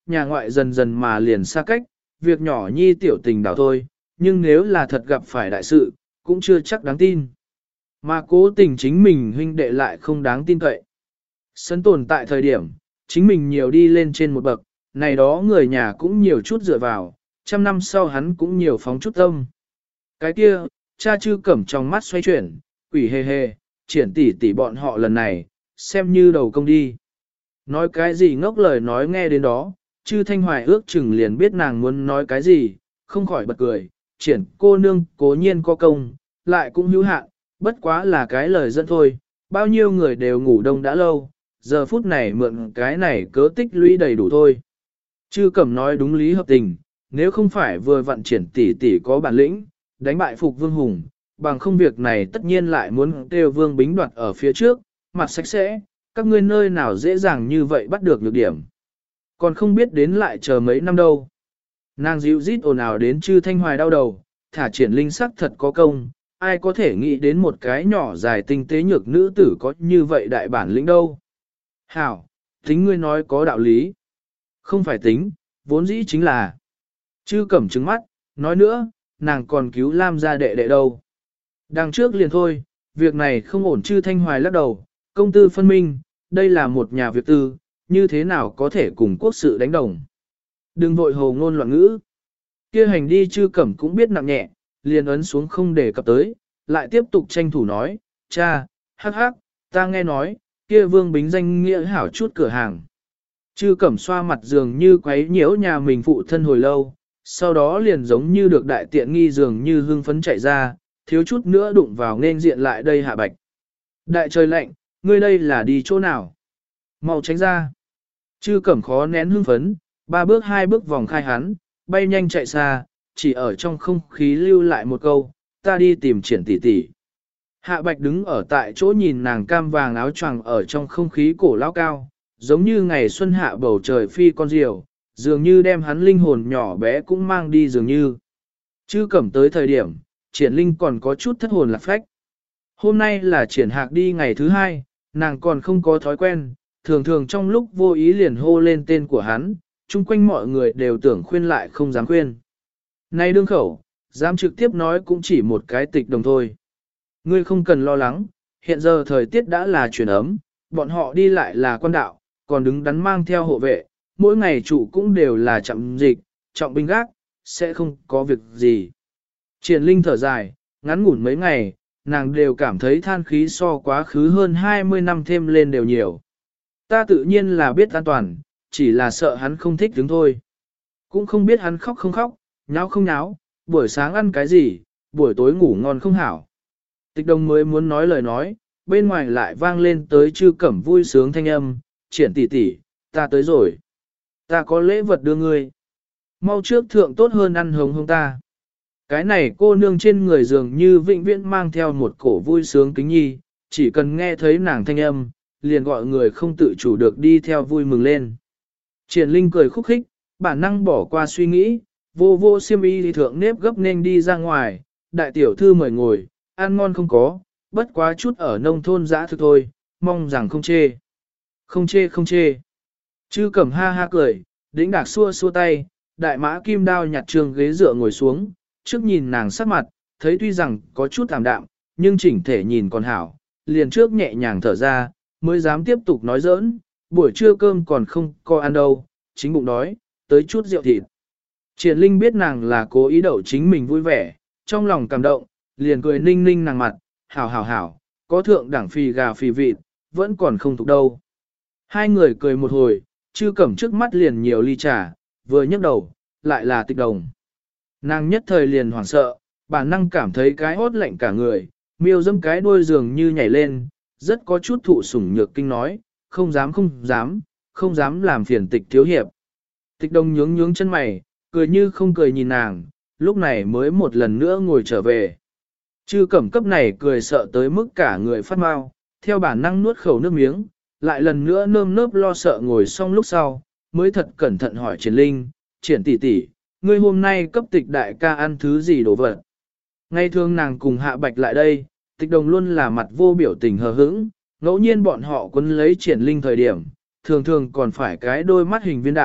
nhà ngoại dần dần mà liền xa cách, việc nhỏ nhi tiểu tình đảo thôi, nhưng nếu là thật gặp phải đại sự, cũng chưa chắc đáng tin. Mà cố tình chính mình huynh đệ lại không đáng tin cậy. Sân tồn tại thời điểm, chính mình nhiều đi lên trên một bậc, này đó người nhà cũng nhiều chút dựa vào, trăm năm sau hắn cũng nhiều phóng chút tâm. Cái kia, cha Chư Cẩm trong mắt xoay chuyển, quỷ hề hề, triển tỉ tỉ bọn họ lần này, xem như đầu công đi. Nói cái gì ngốc lời nói nghe đến đó, Chư Thanh Hoài ước chừng liền biết nàng muốn nói cái gì, không khỏi bật cười, triển cô nương cố nhiên có công, lại cũng hữu hạn, bất quá là cái lời dẫn thôi, bao nhiêu người đều ngủ đông đã lâu, giờ phút này mượn cái này cớ tích lũy đầy đủ thôi. Chư Cẩm nói đúng lý hợp tình, nếu không phải vừa vận triển tỷ tỷ có bản lĩnh, đánh bại phục Vương Hùng, bằng không việc này tất nhiên lại muốn kêu Vương Bính đoạt ở phía trước, mặt sạch sẽ, các ngươi nơi nào dễ dàng như vậy bắt được nhược điểm. Còn không biết đến lại chờ mấy năm đâu. Nàng dịu rít ồn ào đến Chư Thanh Hoài đau đầu, thả triển linh sắc thật có công, ai có thể nghĩ đến một cái nhỏ dài tinh tế nhược nữ tử có như vậy đại bản lĩnh đâu. Hảo, tính ngươi nói có đạo lý. Không phải tính, vốn dĩ chính là. Chư Cẩm trứng mắt, nói nữa, nàng còn cứu Lam gia đệ đệ đâu. Đằng trước liền thôi, việc này không ổn. Chư Thanh Hoài lắc đầu, công tư phân minh, đây là một nhà việc tư, như thế nào có thể cùng quốc sự đánh đồng. Đừng vội hồ ngôn loạn ngữ. Kia hành đi Chư Cẩm cũng biết nặng nhẹ, liền ấn xuống không để cập tới, lại tiếp tục tranh thủ nói, cha, hắc hắc, ta nghe nói, kia Vương Bính danh nghĩa hảo chút cửa hàng. Chư Cẩm xoa mặt dường như quấy nhiễu nhà mình phụ thân hồi lâu, sau đó liền giống như được đại tiện nghi dường như hưng phấn chạy ra, thiếu chút nữa đụng vào nên diện lại đây Hạ Bạch. Đại trời lạnh, ngươi đây là đi chỗ nào? Mau tránh ra. Chư Cẩm khó nén hưng phấn, ba bước hai bước vòng khai hắn, bay nhanh chạy xa, chỉ ở trong không khí lưu lại một câu, ta đi tìm triển tỷ tỷ. Hạ Bạch đứng ở tại chỗ nhìn nàng cam vàng áo choàng ở trong không khí cổ lao cao, giống như ngày xuân hạ bầu trời phi con diều, dường như đem hắn linh hồn nhỏ bé cũng mang đi dường như. Chư Cẩm tới thời điểm, triển linh còn có chút thất hồn lạc phách. Hôm nay là triển hạc đi ngày thứ hai, nàng còn không có thói quen, thường thường trong lúc vô ý liền hô lên tên của hắn, chung quanh mọi người đều tưởng khuyên lại không dám khuyên. Này đương khẩu, dám trực tiếp nói cũng chỉ một cái tịch đồng thôi. Ngươi không cần lo lắng, hiện giờ thời tiết đã là chuyển ấm, bọn họ đi lại là quan đạo, còn đứng đắn mang theo hộ vệ, mỗi ngày chủ cũng đều là chậm dịch, trọng binh gác, sẽ không có việc gì. Triển linh thở dài, ngắn ngủn mấy ngày, nàng đều cảm thấy than khí so quá khứ hơn hai mươi năm thêm lên đều nhiều. Ta tự nhiên là biết an toàn, chỉ là sợ hắn không thích đứng thôi. Cũng không biết hắn khóc không khóc, nháo không nháo, buổi sáng ăn cái gì, buổi tối ngủ ngon không hảo. Tịch đồng mới muốn nói lời nói, bên ngoài lại vang lên tới Chư Cẩm vui sướng thanh âm, triển tỷ tỷ, ta tới rồi. Ta có lễ vật đưa ngươi. Mau trước thượng tốt hơn ăn hồng hông ta. Cái này cô nương trên người dường như vĩnh viễn mang theo một cổ vui sướng kính nhi, chỉ cần nghe thấy nàng thanh âm, liền gọi người không tự chủ được đi theo vui mừng lên. Triển linh cười khúc khích, bản năng bỏ qua suy nghĩ, vô vô xiêm y đi thượng nếp gấp nên đi ra ngoài, đại tiểu thư mời ngồi, ăn ngon không có, bất quá chút ở nông thôn dã thực thôi, mong rằng không chê. Không chê không chê. Chư Cẩm ha ha cười, đĩnh đạc xua xua tay, đại mã kim đao nhặt trường ghế dựa ngồi xuống, trước nhìn nàng sắc mặt, thấy tuy rằng có chút tạm đạm, nhưng chỉnh thể nhìn còn hảo, liền trước nhẹ nhàng thở ra, mới dám tiếp tục nói giỡn, buổi trưa cơm còn không có ăn đâu, chính bụng đói, tới chút rượu thịt. Triển linh biết nàng là cố ý đậu chính mình vui vẻ, trong lòng cảm động, liền cười ninh ninh nàng mặt, hảo hảo hảo, có thượng đẳng phì gà phì vịt, vẫn còn không thuộc đâu. Hai người cười một hồi, Chư Cẩm trước mắt liền nhiều ly trà, vừa nhấc đầu, lại là Tịch đồng. Nàng nhất thời liền hoảng sợ, bản năng cảm thấy cái hốt lạnh cả người, miêu dâm cái đuôi giường như nhảy lên, rất có chút thụ sủng nhược kinh nói, không dám không dám, không dám làm phiền Tịch thiếu hiệp. Tịch đồng nhướng nhướng chân mày, cười như không cười nhìn nàng, lúc này mới một lần nữa ngồi trở về. Chư Cẩm cấp này cười sợ tới mức cả người phát mau, theo bản năng nuốt khẩu nước miếng, lại lần nữa nơm nớp lo sợ ngồi xong lúc sau, mới thật cẩn thận hỏi Triển Linh, Triển tỷ tỷ, ngươi hôm nay cấp Tịch đại ca ăn thứ gì đồ vật? Ngay thường nàng cùng Hạ Bạch lại đây, Tịch đồng luôn là mặt vô biểu tình hờ hững, ngẫu nhiên bọn họ quấn lấy Triển Linh thời điểm, thường thường còn phải cái đôi mắt hình viên đạn,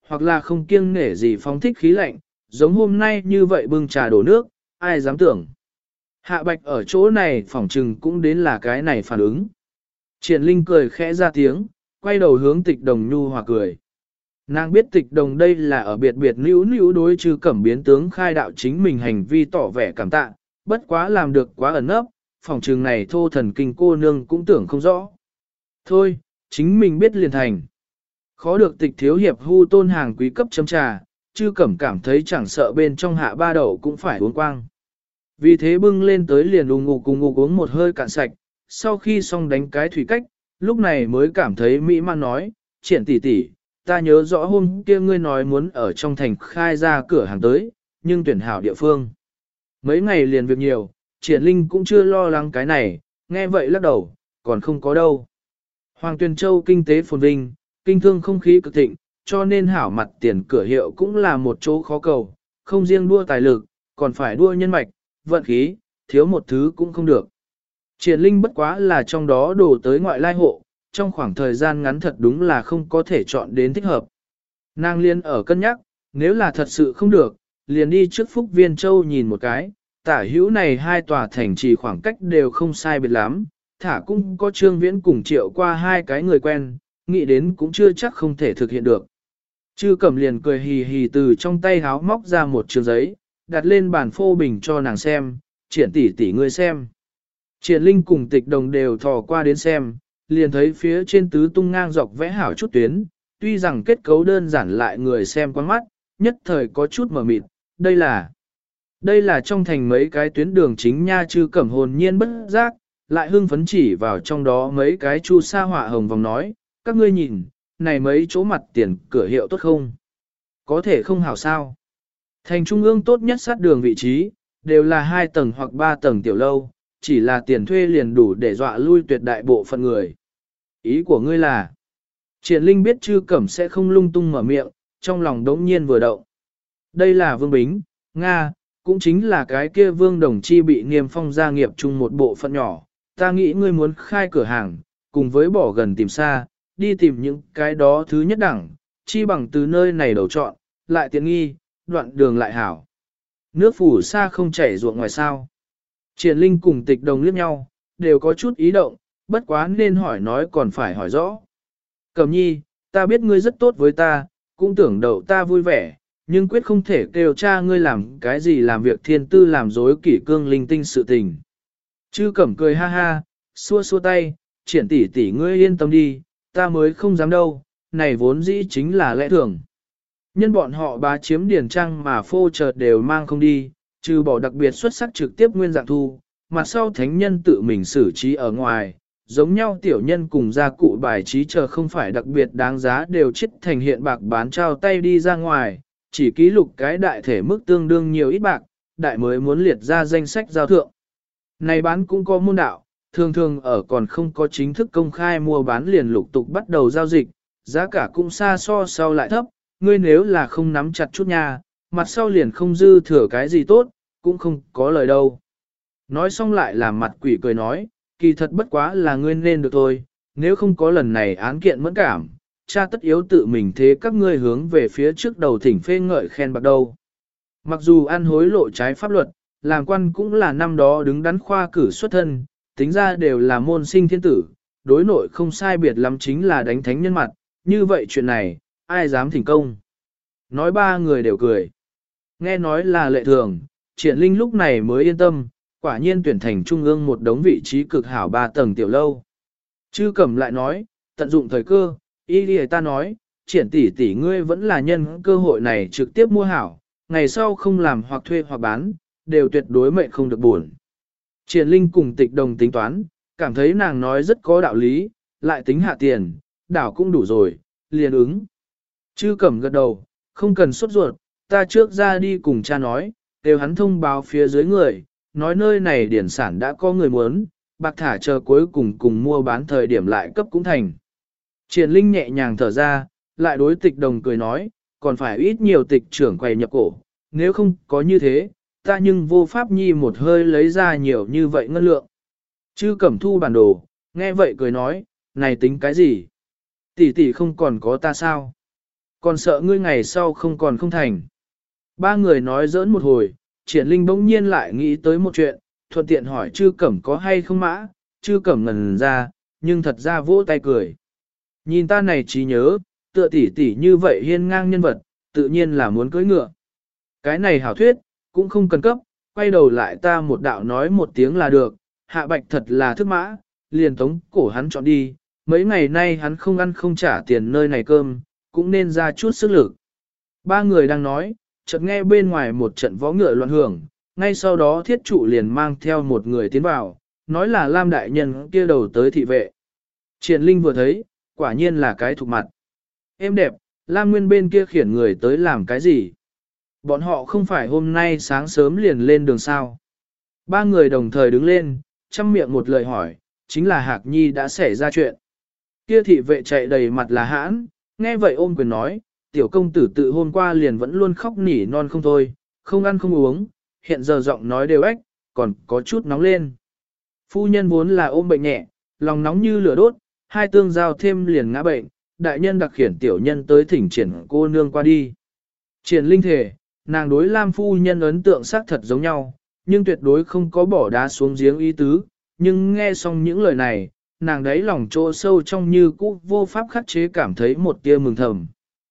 hoặc là không kiêng nể gì phóng thích khí lạnh, giống hôm nay như vậy bưng trà đổ nước, ai dám tưởng. Hạ Bạch ở chỗ này phỏng trừng cũng đến là cái này phản ứng. Triển Linh cười khẽ ra tiếng, quay đầu hướng Tịch Đồng nhu hòa cười. Nàng biết Tịch Đồng đây là ở biệt biệt níu níu đối Trư Cẩm biến tướng khai đạo chính mình hành vi tỏ vẻ cảm tạ, bất quá làm được quá ẩn ấp, phỏng trừng này thô thần kinh cô nương cũng tưởng không rõ. Thôi, chính mình biết liền thành. Khó được Tịch thiếu hiệp hu tôn hàng quý cấp chấm trà, Trư Cẩm cảm thấy chẳng sợ bên trong hạ ba đậu cũng phải uống quang. Vì thế bưng lên tới liền ung ngục cùng ngục uống một hơi cạn sạch, sau khi xong đánh cái thủy cách, lúc này mới cảm thấy mỹ man nói, Triển tỷ tỷ, ta nhớ rõ hôm kia ngươi nói muốn ở trong thành khai ra cửa hàng tới, nhưng tuyển hảo địa phương. Mấy ngày liền việc nhiều, Triển Linh cũng chưa lo lắng cái này, nghe vậy lắc đầu, còn không có đâu. Hoàng Tuyền Châu kinh tế phồn vinh, kinh thương không khí cực thịnh, cho nên hảo mặt tiền cửa hiệu cũng là một chỗ khó cầu, không riêng đua tài lực, còn phải đua nhân mạch, vận khí, thiếu một thứ cũng không được. Triển Linh bất quá là trong đó đổ tới ngoại lai hộ, trong khoảng thời gian ngắn thật đúng là không có thể chọn đến thích hợp. Nàng liên ở cân nhắc, nếu là thật sự không được, liền đi trước Phúc Viên Châu nhìn một cái, tả hữu này hai tòa thành trì khoảng cách đều không sai biệt lắm, thả cũng có Trương Viễn cùng Triệu qua hai cái người quen, nghĩ đến cũng chưa chắc không thể thực hiện được. Trư Cẩm liền cười hì hì từ trong tay háo móc ra một trường giấy, đặt lên bàn phô bình cho nàng xem, Triển tỷ tỷ ngươi xem. Triển Linh cùng Tịch Đồng đều thò qua đến xem, liền thấy phía trên tứ tung ngang dọc vẽ hảo chút tuyến, tuy rằng kết cấu đơn giản lại người xem quán mắt, nhất thời có chút mờ mịt, đây là đây là trong thành mấy cái tuyến đường chính nha. Trư Cẩm hồn nhiên bất giác, lại hưng phấn chỉ vào trong đó mấy cái chu sa họa hồng vòng nói, các ngươi nhìn, này mấy chỗ mặt tiền cửa hiệu tốt không? Có thể không hảo sao? Thành trung ương tốt nhất sát đường vị trí, đều là hai tầng hoặc ba tầng tiểu lâu, chỉ là tiền thuê liền đủ để dọa lui tuyệt đại bộ phận người. Ý của ngươi là, Triển Linh biết Trư Cẩm sẽ không lung tung mở miệng, trong lòng đống nhiên vừa động. Đây là Vương Bính, Nga, cũng chính là cái kia Vương Đồng Chi bị niêm phong gia nghiệp chung một bộ phận nhỏ. Ta nghĩ ngươi muốn khai cửa hàng, cùng với bỏ gần tìm xa, đi tìm những cái đó thứ nhất đẳng, chi bằng từ nơi này đầu chọn, lại tiện nghi, đoạn đường lại hảo. Nước phủ xa không chảy ruộng ngoài sao. Triển Linh cùng Tịch Đồng liếc nhau, đều có chút ý động, bất quá nên hỏi nói còn phải hỏi rõ. Cẩm nhi, ta biết ngươi rất tốt với ta, cũng tưởng đậu ta vui vẻ, nhưng quyết không thể kêu cha ngươi làm cái gì làm việc thiên tư làm dối kỷ cương linh tinh sự tình. Chư Cẩm cười ha ha, xua xua tay, Triển tỷ tỷ ngươi yên tâm đi, ta mới không dám đâu, này vốn dĩ chính là lẽ thường. Nhân bọn họ bá chiếm điển trang mà phô chợt đều mang không đi, trừ bỏ đặc biệt xuất sắc trực tiếp nguyên dạng thu, mặt sau thánh nhân tự mình xử trí ở ngoài, giống nhau tiểu nhân cùng gia cụ bài trí chờ không phải đặc biệt đáng giá đều chết thành hiện bạc bán trao tay đi ra ngoài, chỉ ký lục cái đại thể mức tương đương nhiều ít bạc, đại mới muốn liệt ra danh sách giao thượng. Này bán cũng có môn đạo, thường thường ở còn không có chính thức công khai mua bán liền lục tục bắt đầu giao dịch, giá cả cũng xa so sau lại thấp, ngươi nếu là không nắm chặt chút nha, mặt sau liền không dư thừa cái gì tốt, cũng không có lời đâu. Nói xong lại làm mặt quỷ cười nói, kỳ thật bất quá là ngươi nên được thôi, nếu không có lần này án kiện mẫn cảm, cha tất yếu tự mình thế các ngươi hướng về phía trước đầu thỉnh phê ngợi khen bạc đâu. Mặc dù ăn hối lộ trái pháp luật, làm quan cũng là năm đó đứng đắn khoa cử xuất thân, tính ra đều là môn sinh thiên tử, đối nội không sai biệt lắm chính là đánh thánh nhân mặt, như vậy chuyện này, ai dám thỉnh công. Nói ba người đều cười. Nghe nói là lệ thường, Triển Linh lúc này mới yên tâm, quả nhiên tuyển thành trung ương một đống vị trí cực hảo ba tầng tiểu lâu. Chư Cẩm lại nói, tận dụng thời cơ, y đi ta nói, Triển tỷ tỷ ngươi vẫn là nhân cơ hội này trực tiếp mua hảo, ngày sau không làm hoặc thuê hoặc bán, đều tuyệt đối mệnh không được buồn. Triển Linh cùng Tịch Đồng tính toán, cảm thấy nàng nói rất có đạo lý, lại tính hạ tiền, đảo cũng đủ rồi, liền ứng. Chư Cẩm gật đầu, không cần sốt ruột, ta trước ra đi cùng cha nói, đều hắn thông báo phía dưới người, nói nơi này điển sản đã có người muốn, bạc thả chờ cuối cùng cùng mua bán thời điểm lại cấp cũng thành. Triển Linh nhẹ nhàng thở ra, lại đối Tịch Đồng cười nói, còn phải ít nhiều tịch trưởng quầy nhập cổ, nếu không có như thế, ta nhưng vô pháp nhi một hơi lấy ra nhiều như vậy ngân lượng. Chư Cẩm thu bản đồ, nghe vậy cười nói, này tính cái gì? Tỷ tỷ không còn có ta sao? Còn sợ ngươi ngày sau không còn không thành. Ba người nói giỡn một hồi, triển linh bỗng nhiên lại nghĩ tới một chuyện, thuận tiện hỏi chư cẩm có hay không mã, chư cẩm ngần ra, nhưng thật ra vỗ tay cười. Nhìn ta này trí nhớ, tựa tỷ tỷ như vậy hiên ngang nhân vật, tự nhiên là muốn cưỡi ngựa. Cái này hảo thuyết, cũng không cần cấp, quay đầu lại ta một đạo nói một tiếng là được, hạ bạch thật là thức mã, liền tống cổ hắn chọn đi, mấy ngày nay hắn không ăn không trả tiền nơi này cơm, cũng nên ra chút sức lực. Ba người đang nói, chợt nghe bên ngoài một trận võ ngựa loạn hưởng, ngay sau đó thiết trụ liền mang theo một người tiến vào, nói là Lam đại nhân kia đầu tới thị vệ. Triển Linh vừa thấy, quả nhiên là cái thục mặt. Em đẹp, Lam Nguyên bên kia khiển người tới làm cái gì? Bọn họ không phải hôm nay sáng sớm liền lên đường sao? Ba người đồng thời đứng lên, chăm miệng một lời hỏi, chính là Hạc Nhi đã xảy ra chuyện. Kia thị vệ chạy đầy mặt là hãn, nghe vậy ôm quyền nói, tiểu công tử tự hôm qua liền vẫn luôn khóc nỉ non không thôi, không ăn không uống, hiện giờ giọng nói đều ếch, còn có chút nóng lên. Phu nhân vốn là ôm bệnh nhẹ, lòng nóng như lửa đốt, hai tương giao thêm liền ngã bệnh, đại nhân đặc khiển tiểu nhân tới thỉnh triển cô nương qua đi. Triển Linh thể, nàng đối Lam phu nhân ấn tượng xác thật giống nhau, nhưng tuyệt đối không có bỏ đá xuống giếng ý tứ, nhưng nghe xong những lời này, nàng đấy lòng chỗ sâu trong như cũ vô pháp khắc chế cảm thấy một tia mừng thầm.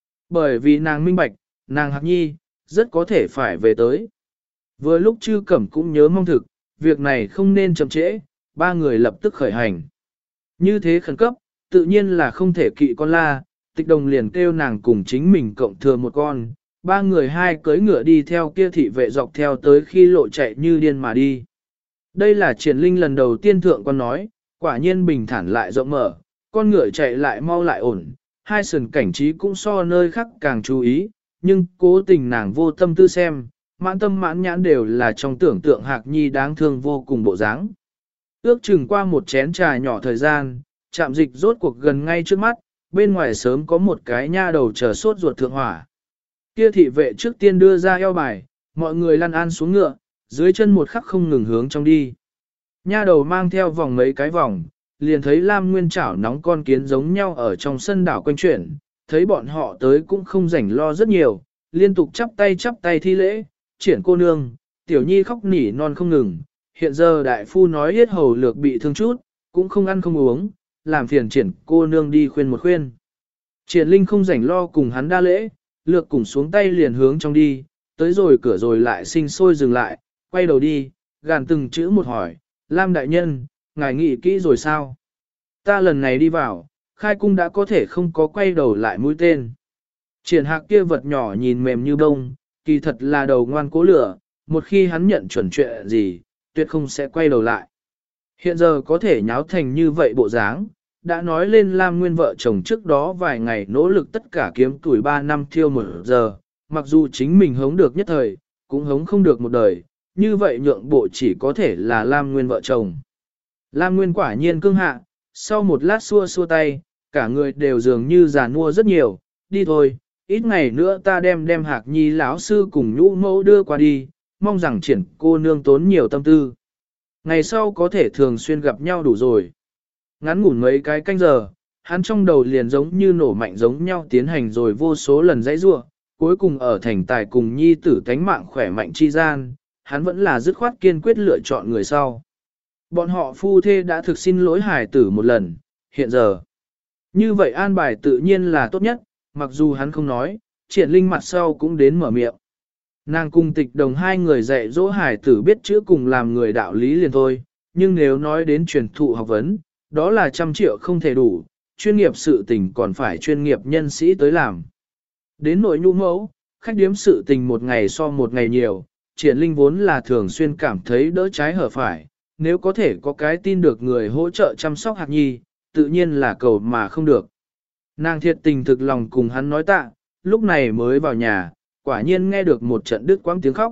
Bởi vì nàng minh bạch, nàng Hạc Nhi, rất có thể phải về tới. Vừa lúc Chư Cẩm cũng nhớ mong thực, việc này không nên chậm trễ, ba người lập tức khởi hành. Như thế khẩn cấp, tự nhiên là không thể kỵ con la, Tịch Đồng liền kêu nàng cùng chính mình cộng thừa một con, ba người hai cưỡi ngựa đi theo kia thị vệ dọc theo tới khi lộ chạy như điên mà đi. Đây là Triển Linh lần đầu tiên thượng con nói, quả nhiên bình thản lại rộng mở, con ngựa chạy lại mau lại ổn, hai sườn cảnh trí cũng so nơi khác càng chú ý, nhưng cố tình nàng vô tâm tư xem, mãn tâm mãn nhãn đều là trong tưởng tượng Hạc Nhi đáng thương vô cùng bộ dáng. Ước chừng qua một chén trà nhỏ thời gian, trạm dịch rốt cuộc gần ngay trước mắt, bên ngoài sớm có một cái nha đầu chờ sốt ruột thượng hỏa. Kia thị vệ trước tiên đưa ra eo bài, mọi người lăn an xuống ngựa, dưới chân một khắc không ngừng hướng trong đi. Nha đầu mang theo vòng mấy cái vòng, liền thấy Lam Nguyên chảo nóng con kiến giống nhau ở trong sân đảo quanh chuyển, thấy bọn họ tới cũng không rảnh lo rất nhiều, liên tục chắp tay chắp tay thi lễ, triển cô nương, tiểu nhi khóc nỉ non không ngừng, hiện giờ đại phu nói yết hầu lược bị thương chút, cũng không ăn không uống, làm phiền triển cô nương đi khuyên một khuyên. Triển Linh không rảnh lo cùng hắn đa lễ, lược cùng xuống tay liền hướng trong đi, tới rồi cửa rồi lại sinh sôi dừng lại, quay đầu đi, gàn từng chữ một hỏi, Lam đại nhân, ngài nghĩ kỹ rồi sao? Ta lần này đi vào, khai cung đã có thể không có quay đầu lại mũi tên. Triển Hạc kia vật nhỏ nhìn mềm như bông, kỳ thật là đầu ngoan cố lửa, một khi hắn nhận chuẩn chuyện gì, tuyệt không sẽ quay đầu lại. Hiện giờ có thể nháo thành như vậy bộ dáng, đã nói lên Lam Nguyên vợ chồng trước đó vài ngày nỗ lực tất cả kiếm tuổi ba năm thiêu một giờ, mặc dù chính mình hống được nhất thời, cũng hống không được một đời, như vậy nhượng bộ chỉ có thể là Lam Nguyên vợ chồng. Lam Nguyên quả nhiên cương hạ, sau một lát xua xua tay, cả người đều dường như già nua rất nhiều, đi thôi, ít ngày nữa ta đem đem Hạc Nhi lão sư cùng nhũ mẫu đưa qua đi, mong rằng triển cô nương tốn nhiều tâm tư. Ngày sau có thể thường xuyên gặp nhau đủ rồi. Ngắn ngủn mấy cái canh giờ, hắn trong đầu liền giống như nổ mạnh giống nhau tiến hành rồi vô số lần dãy rua, cuối cùng ở thành tài cùng nhi tử tánh mạng khỏe mạnh chi gian, hắn vẫn là dứt khoát kiên quyết lựa chọn người sau. Bọn họ phu thê đã thực xin lỗi hải tử một lần, hiện giờ. Như vậy an bài tự nhiên là tốt nhất, mặc dù hắn không nói, Triển Linh mặt sau cũng đến mở miệng. Nàng cùng Tịch Đồng hai người dạy dỗ hải tử biết chữ cùng làm người đạo lý liền thôi, nhưng nếu nói đến truyền thụ học vấn, đó là trăm triệu không thể đủ, chuyên nghiệp sự tình còn phải chuyên nghiệp nhân sĩ tới làm. Đến nội nhũ mẫu, khách điếm sự tình một ngày so một ngày nhiều, Triển Linh vốn là thường xuyên cảm thấy đỡ trái hở phải, nếu có thể có cái tin được người hỗ trợ chăm sóc Hạc Nhi, tự nhiên là cầu mà không được. Nàng thiệt tình thực lòng cùng hắn nói tạ, lúc này mới vào nhà, quả nhiên nghe được một trận đứt quãng tiếng khóc.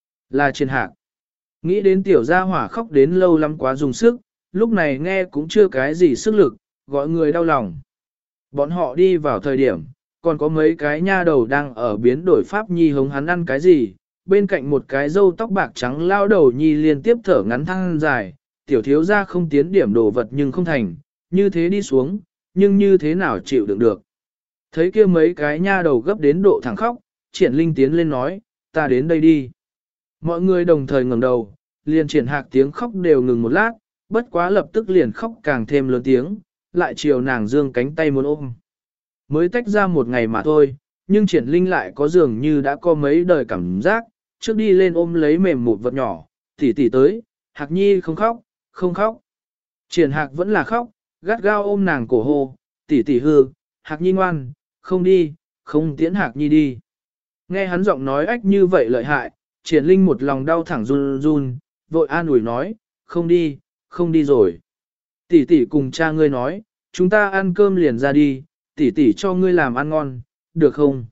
Là Triển Hạc. Nghĩ đến tiểu gia hỏa khóc đến lâu lắm quá dùng sức, lúc này nghe cũng chưa cái gì sức lực, gọi người đau lòng. Bọn họ đi vào thời điểm, còn có mấy cái nha đầu đang ở biến đổi pháp nhi hống hắn ăn cái gì, bên cạnh một cái râu tóc bạc trắng lao đầu nhi liên tiếp thở ngắn thăng dài, tiểu thiếu gia không tiến điểm đồ vật nhưng không thành, như thế đi xuống, nhưng như thế nào chịu đựng được. Thấy kia mấy cái nha đầu gấp đến độ thẳng khóc, triển linh tiến lên nói, ta đến đây đi. Mọi người đồng thời ngẩng đầu, liền triển hạc tiếng khóc đều ngừng một lát, bất quá lập tức liền khóc càng thêm lớn tiếng, lại chiều nàng dương cánh tay muốn ôm. Mới tách ra một ngày mà thôi, nhưng triển linh lại có dường như đã có mấy đời cảm giác, trước đi lên ôm lấy mềm một vật nhỏ, tỉ tỉ tới, hạc nhi không khóc, không khóc. Triển hạc vẫn là khóc, gắt gao ôm nàng cổ hô, tỉ tỉ hư, hạc nhi ngoan, không đi, không tiễn hạc nhi đi. Nghe hắn giọng nói ách như vậy lợi hại, triển linh một lòng đau thẳng run run, vội an ủi nói, không đi, không đi rồi. Tỷ tỷ cùng cha ngươi nói, chúng ta ăn cơm liền ra đi, tỷ tỷ cho ngươi làm ăn ngon, được không?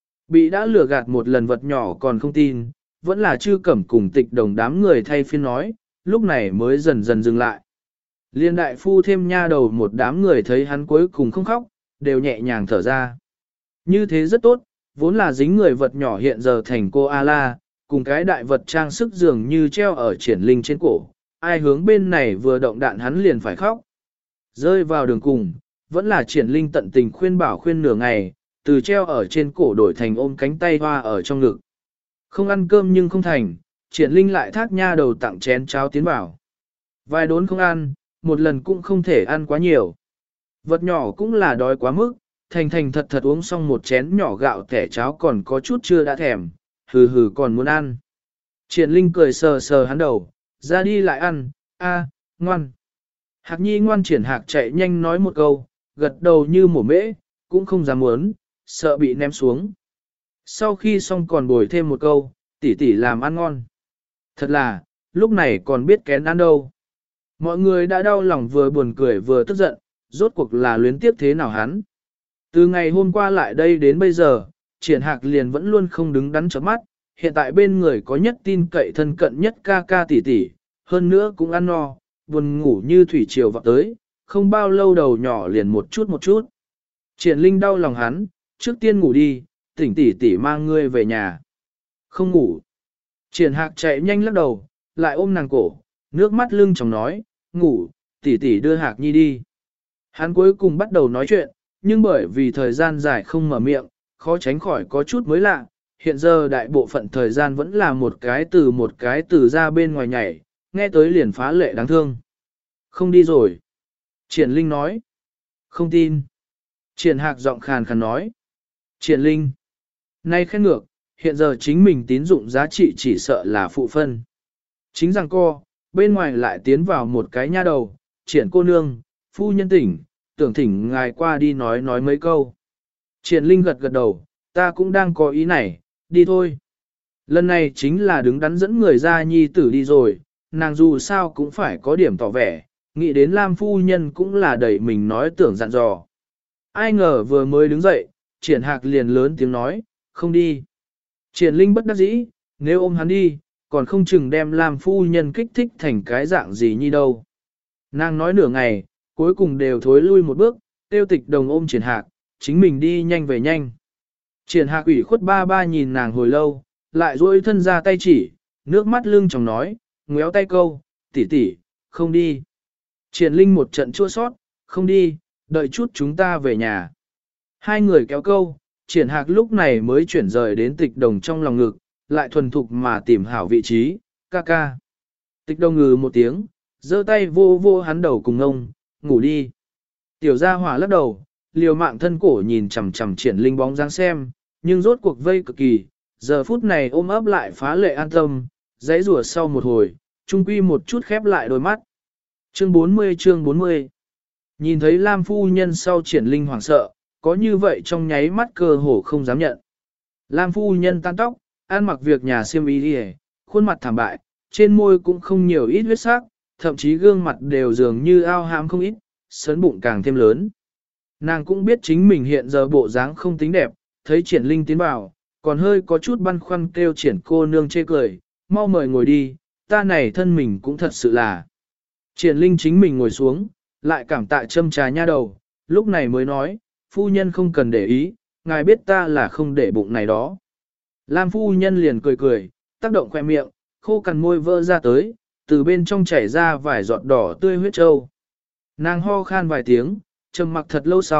Bị đã lừa gạt một lần vật nhỏ còn không tin, vẫn là chư cẩm cùng tịch đồng đám người thay phiên nói, lúc này mới dần dần dừng lại. Liên đại phu thêm nha đầu một đám người thấy hắn cuối cùng không khóc, đều nhẹ nhàng thở ra. Như thế rất tốt, vốn là dính người vật nhỏ hiện giờ thành cô A-la, cùng cái đại vật trang sức dường như treo ở triển linh trên cổ, ai hướng bên này vừa động đạn hắn liền phải khóc. Rơi vào đường cùng, vẫn là triển linh tận tình khuyên bảo khuyên nửa ngày, từ treo ở trên cổ đổi thành ôm cánh tay hoa ở trong ngực. Không ăn cơm nhưng không thành, triển linh lại thác nha đầu tặng chén cháo tiến vào. Vài đốn không ăn, một lần cũng không thể ăn quá nhiều. Vật nhỏ cũng là đói quá mức, thành thành thật thật uống xong một chén nhỏ gạo kẻ cháo còn có chút chưa đã thèm, hừ hừ còn muốn ăn. Triển linh cười sờ sờ hắn đầu, ra đi lại ăn, a, ngoan. Hạc nhi ngoan triển hạc chạy nhanh nói một câu, gật đầu như mổ mễ, cũng không dám muốn, sợ bị ném xuống. Sau khi xong còn bồi thêm một câu, tỷ tỷ làm ăn ngon. Thật là, lúc này còn biết kén ăn đâu. Mọi người đã đau lòng vừa buồn cười vừa tức giận, rốt cuộc là luyến tiếp thế nào hắn. Từ ngày hôm qua lại đây đến bây giờ, triển hạc liền vẫn luôn không đứng đắn chớp mắt, hiện tại bên người có nhất tin cậy thân cận nhất ca ca tỷ tỷ, hơn nữa cũng ăn no, buồn ngủ như thủy triều vào tới, không bao lâu đầu nhỏ liền một chút một chút. Triển linh đau lòng hắn, trước tiên ngủ đi, tỉnh tỷ tỷ mang ngươi về nhà. Không ngủ. Triển hạc chạy nhanh lắc đầu, lại ôm nàng cổ, nước mắt lưng chồng nói, ngủ, tỷ tỷ đưa hạc nhi đi. Hắn cuối cùng bắt đầu nói chuyện, nhưng bởi vì thời gian dài không mở miệng, khó tránh khỏi có chút mới lạ, hiện giờ đại bộ phận thời gian vẫn là một cái từ một cái từ ra bên ngoài nhảy, nghe tới liền phá lệ đáng thương. Không đi rồi. Triển Linh nói. Không tin. Triển Hạc giọng khàn khàn nói. Triển Linh. Nay khen ngược, hiện giờ chính mình tín dụng giá trị chỉ sợ là phụ phân. Chính rằng co, bên ngoài lại tiến vào một cái nha đầu, triển cô nương, phu nhân tỉnh, tưởng thỉnh ngài qua đi nói nói mấy câu. Triển Linh gật gật đầu, ta cũng đang có ý này, đi thôi. Lần này chính là đứng đắn dẫn người ra nhi tử đi rồi, nàng dù sao cũng phải có điểm tỏ vẻ, nghĩ đến Lam phu nhân cũng là đẩy mình nói tưởng dặn dò. Ai ngờ vừa mới đứng dậy, triển hạc liền lớn tiếng nói, không đi. Triển Linh bất đắc dĩ, nếu ôm hắn đi, còn không chừng đem Lam phu nhân kích thích thành cái dạng gì như đâu. Nàng nói nửa ngày, cuối cùng đều thối lui một bước, tiêu tịch đồng ôm triển hạc, chính mình đi nhanh về nhanh. Triển hạc ủy khuất ba ba nhìn nàng hồi lâu, lại duỗi thân ra tay chỉ, nước mắt lưng chồng nói, ngéo tay câu, tỷ tỷ, không đi. Triển Linh một trận chua sót, không đi, đợi chút chúng ta về nhà. Hai người kéo câu, triển hạc lúc này mới chuyển rời đến tịch đồng trong lòng ngực, lại thuần thục mà tìm hảo vị trí, ca ca. Tịch đồng ngừ một tiếng, giơ tay vô vô hắn đầu cùng ông, ngủ đi. Tiểu gia hỏa lắc đầu, liều mạng thân cổ nhìn chằm chằm triển Linh bóng dáng xem, nhưng rốt cuộc vây cực kỳ, giờ phút này ôm ấp lại phá lệ an tâm, dãy rủa sau một hồi, trung quy một chút khép lại đôi mắt. Chương bốn mươi chương bốn mươi. Nhìn thấy Lam phu nhân sau triển Linh hoảng sợ, có như vậy trong nháy mắt cơ hồ không dám nhận. Lam phu nhân tan tóc, ăn mặc việc nhà xiêm y đi, khuôn mặt thảm bại, trên môi cũng không nhiều ít huyết sắc, thậm chí gương mặt đều dường như ao hãm không ít, sấn bụng càng thêm lớn. Nàng cũng biết chính mình hiện giờ bộ dáng không tính đẹp, thấy triển Linh tiến vào, còn hơi có chút băn khoăn kêu triển cô nương chê cười, mau mời ngồi đi, ta này thân mình cũng thật sự là. Triển Linh chính mình ngồi xuống, lại cảm tạ châm trà nha đầu, lúc này mới nói, phu nhân không cần để ý, ngài biết ta là không để bụng này đó. Lam phu nhân liền cười cười, tác động khoe miệng, khô cằn môi vỡ ra tới, từ bên trong chảy ra vài giọt đỏ tươi huyết trâu. Nàng ho khan vài tiếng, trầm mặc thật lâu sau,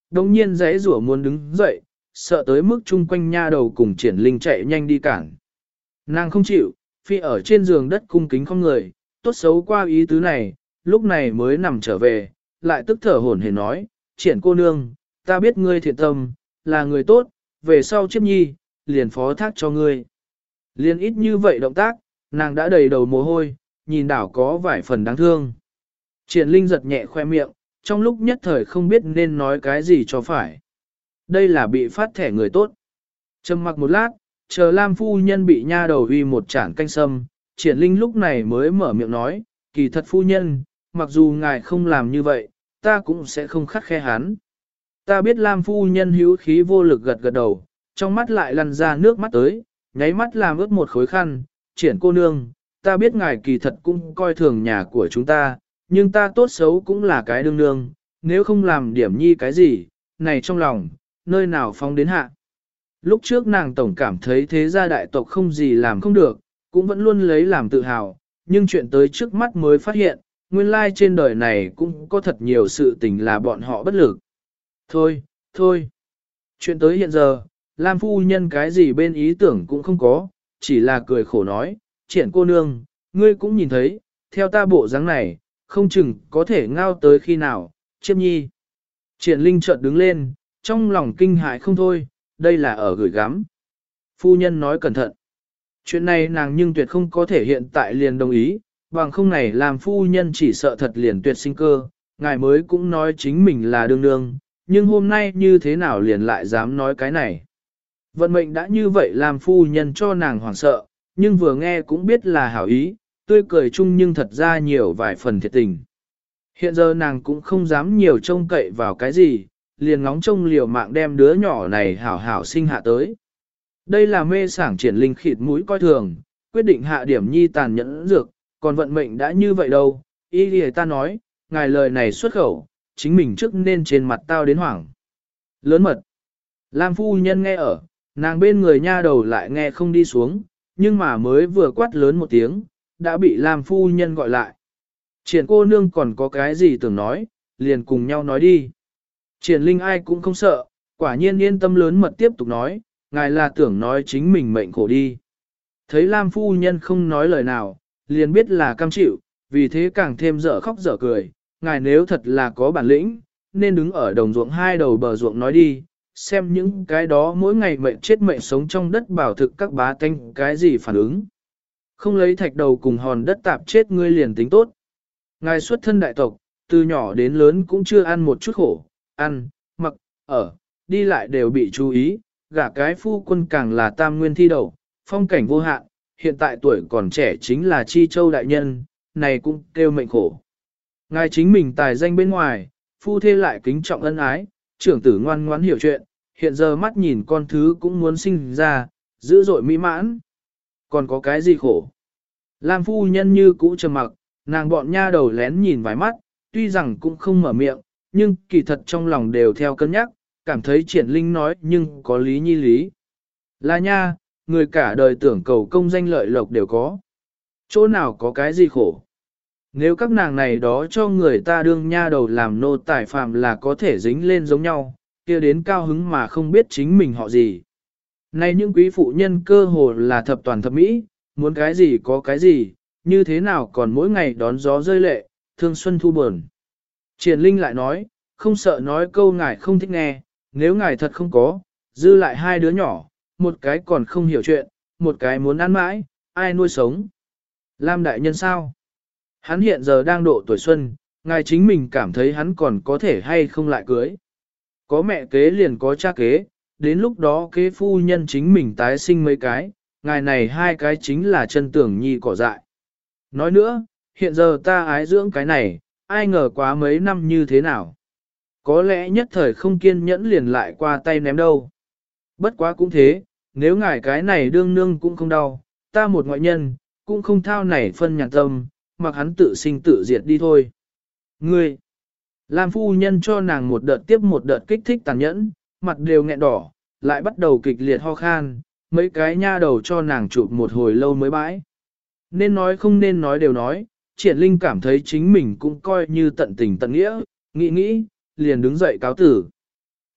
đồng nhiên giãy rủa muốn đứng dậy, sợ tới mức chung quanh nha đầu cùng triển linh chạy nhanh đi cản. Nàng không chịu, phi ở trên giường đất cung kính không người, tốt xấu qua ý tứ này, lúc này mới nằm trở về, lại tức thở hổn hển nói, triển cô nương, ta biết ngươi thiện tâm, là người tốt, về sau chiếp nhi, liền phó thác cho ngươi. Liền ít như vậy động tác, nàng đã đầy đầu mồ hôi, nhìn đảo có vài phần đáng thương. Triển linh giật nhẹ khoe miệng, trong lúc nhất thời không biết nên nói cái gì cho phải. Đây là bị phát thẻ người tốt. Trầm mặc một lát, chờ Lam phu nhân bị nha đầu uy một chản canh sâm, triển linh lúc này mới mở miệng nói, kỳ thật phu nhân, mặc dù ngài không làm như vậy, ta cũng sẽ không khắt khe hắn. Ta biết Lam phu nhân hữu khí vô lực gật gật đầu, trong mắt lại lăn ra nước mắt tới, nháy mắt làm ướt một khối khăn, triển cô nương, ta biết ngài kỳ thật cũng coi thường nhà của chúng ta, nhưng ta tốt xấu cũng là cái đương nương, nếu không làm điểm nhi cái gì, này trong lòng, nơi nào phong đến hạ. Lúc trước nàng tổng cảm thấy thế gia đại tộc không gì làm không được, cũng vẫn luôn lấy làm tự hào, nhưng chuyện tới trước mắt mới phát hiện, nguyên lai trên đời này cũng có thật nhiều sự tình là bọn họ bất lực. Thôi, thôi. Chuyện tới hiện giờ, Lam phu nhân cái gì bên ý tưởng cũng không có, chỉ là cười khổ nói, triển cô nương, ngươi cũng nhìn thấy, theo ta bộ dáng này, không chừng có thể ngao tới khi nào, chiêm nhi. Triển linh chợt đứng lên, trong lòng kinh hại không thôi, đây là ở gửi gắm. Phu nhân nói cẩn thận. Chuyện này nàng nhưng tuyệt không có thể hiện tại liền đồng ý, bằng không này làm phu nhân chỉ sợ thật liền tuyệt sinh cơ, ngài mới cũng nói chính mình là đương đương, nhưng hôm nay như thế nào liền lại dám nói cái này. Vận mệnh đã như vậy làm phu nhân cho nàng hoảng sợ, nhưng vừa nghe cũng biết là hảo ý, tươi cười chung nhưng thật ra nhiều vài phần thiệt tình. Hiện giờ nàng cũng không dám nhiều trông cậy vào cái gì, liền ngóng trông liều mạng đem đứa nhỏ này hảo hảo sinh hạ tới. Đây là mê sảng triển linh khịt mũi coi thường, quyết định hạ điểm nhi tàn nhẫn dược, còn vận mệnh đã như vậy đâu, ý lìa ta nói, ngài lời này xuất khẩu, chính mình trước nên trên mặt tao đến hoảng. Lớn mật, Lam phu nhân nghe ở, nàng bên người nha đầu lại nghe không đi xuống, nhưng mà mới vừa quát lớn một tiếng, đã bị Lam phu nhân gọi lại. Triển cô nương còn có cái gì tưởng nói, liền cùng nhau nói đi. Triển linh ai cũng không sợ, quả nhiên yên tâm lớn mật tiếp tục nói, ngài là tưởng nói chính mình mệnh khổ đi. Thấy Lam phu nhân không nói lời nào, liền biết là cam chịu, vì thế càng thêm dở khóc dở cười, ngài nếu thật là có bản lĩnh, nên đứng ở đồng ruộng hai đầu bờ ruộng nói đi, xem những cái đó mỗi ngày mệnh chết mệnh sống trong đất bảo thực các bá tánh cái gì phản ứng. Không lấy thạch đầu cùng hòn đất tạp chết ngươi liền tính tốt. Ngài xuất thân đại tộc, từ nhỏ đến lớn cũng chưa ăn một chút khổ, ăn, mặc, ở, đi lại đều bị chú ý, gả cái phu quân càng là tam nguyên thi đầu, phong cảnh vô hạn, hiện tại tuổi còn trẻ chính là chi châu đại nhân, này cũng kêu mệnh khổ. Ngài chính mình tài danh bên ngoài, phu thê lại kính trọng ân ái, trưởng tử ngoan ngoãn hiểu chuyện, hiện giờ mắt nhìn con thứ cũng muốn sinh ra, dữ dội mỹ mãn. Còn có cái gì khổ? Lam phu nhân như cũ trầm mặc, nàng bọn nha đầu lén nhìn vài mắt, tuy rằng cũng không mở miệng, nhưng kỳ thật trong lòng đều theo cân nhắc, cảm thấy triển linh nói nhưng có lý nhi lý. Là nha, người cả đời tưởng cầu công danh lợi lộc đều có. Chỗ nào có cái gì khổ? Nếu các nàng này đó cho người ta đương nha đầu làm nô tài phạm là có thể dính lên giống nhau, kia đến cao hứng mà không biết chính mình họ gì. Này những quý phụ nhân cơ hồ là thập toàn thập mỹ, muốn cái gì có cái gì, như thế nào còn mỗi ngày đón gió rơi lệ, thương xuân thu buồn. Triển Linh lại nói, không sợ nói câu ngài không thích nghe, nếu ngài thật không có, dư lại hai đứa nhỏ, một cái còn không hiểu chuyện, một cái muốn ăn mãi, ai nuôi sống. Lam đại nhân sao? Hắn hiện giờ đang độ tuổi xuân, ngài chính mình cảm thấy hắn còn có thể hay không lại cưới. Có mẹ kế liền có cha kế, đến lúc đó kế phu nhân chính mình tái sinh mấy cái, ngài này hai cái chính là chân tưởng nhi cỏ dại. Nói nữa, hiện giờ ta ái dưỡng cái này, ai ngờ quá mấy năm như thế nào. Có lẽ nhất thời không kiên nhẫn liền lại qua tay ném đâu. Bất quá cũng thế, nếu ngài cái này đương nương cũng không đau, ta một ngoại nhân, cũng không thao nảy phân nhàn tâm, mặc hắn tự sinh tự diệt đi thôi. Ngươi, Lam phu nhân cho nàng một đợt tiếp một đợt kích thích tàn nhẫn, mặt đều nghẹn đỏ, lại bắt đầu kịch liệt ho khan, mấy cái nha đầu cho nàng chụp một hồi lâu mới bãi. Nên nói không nên nói đều nói, Triển Linh cảm thấy chính mình cũng coi như tận tình tận nghĩa, nghĩ nghĩ, liền đứng dậy cáo tử.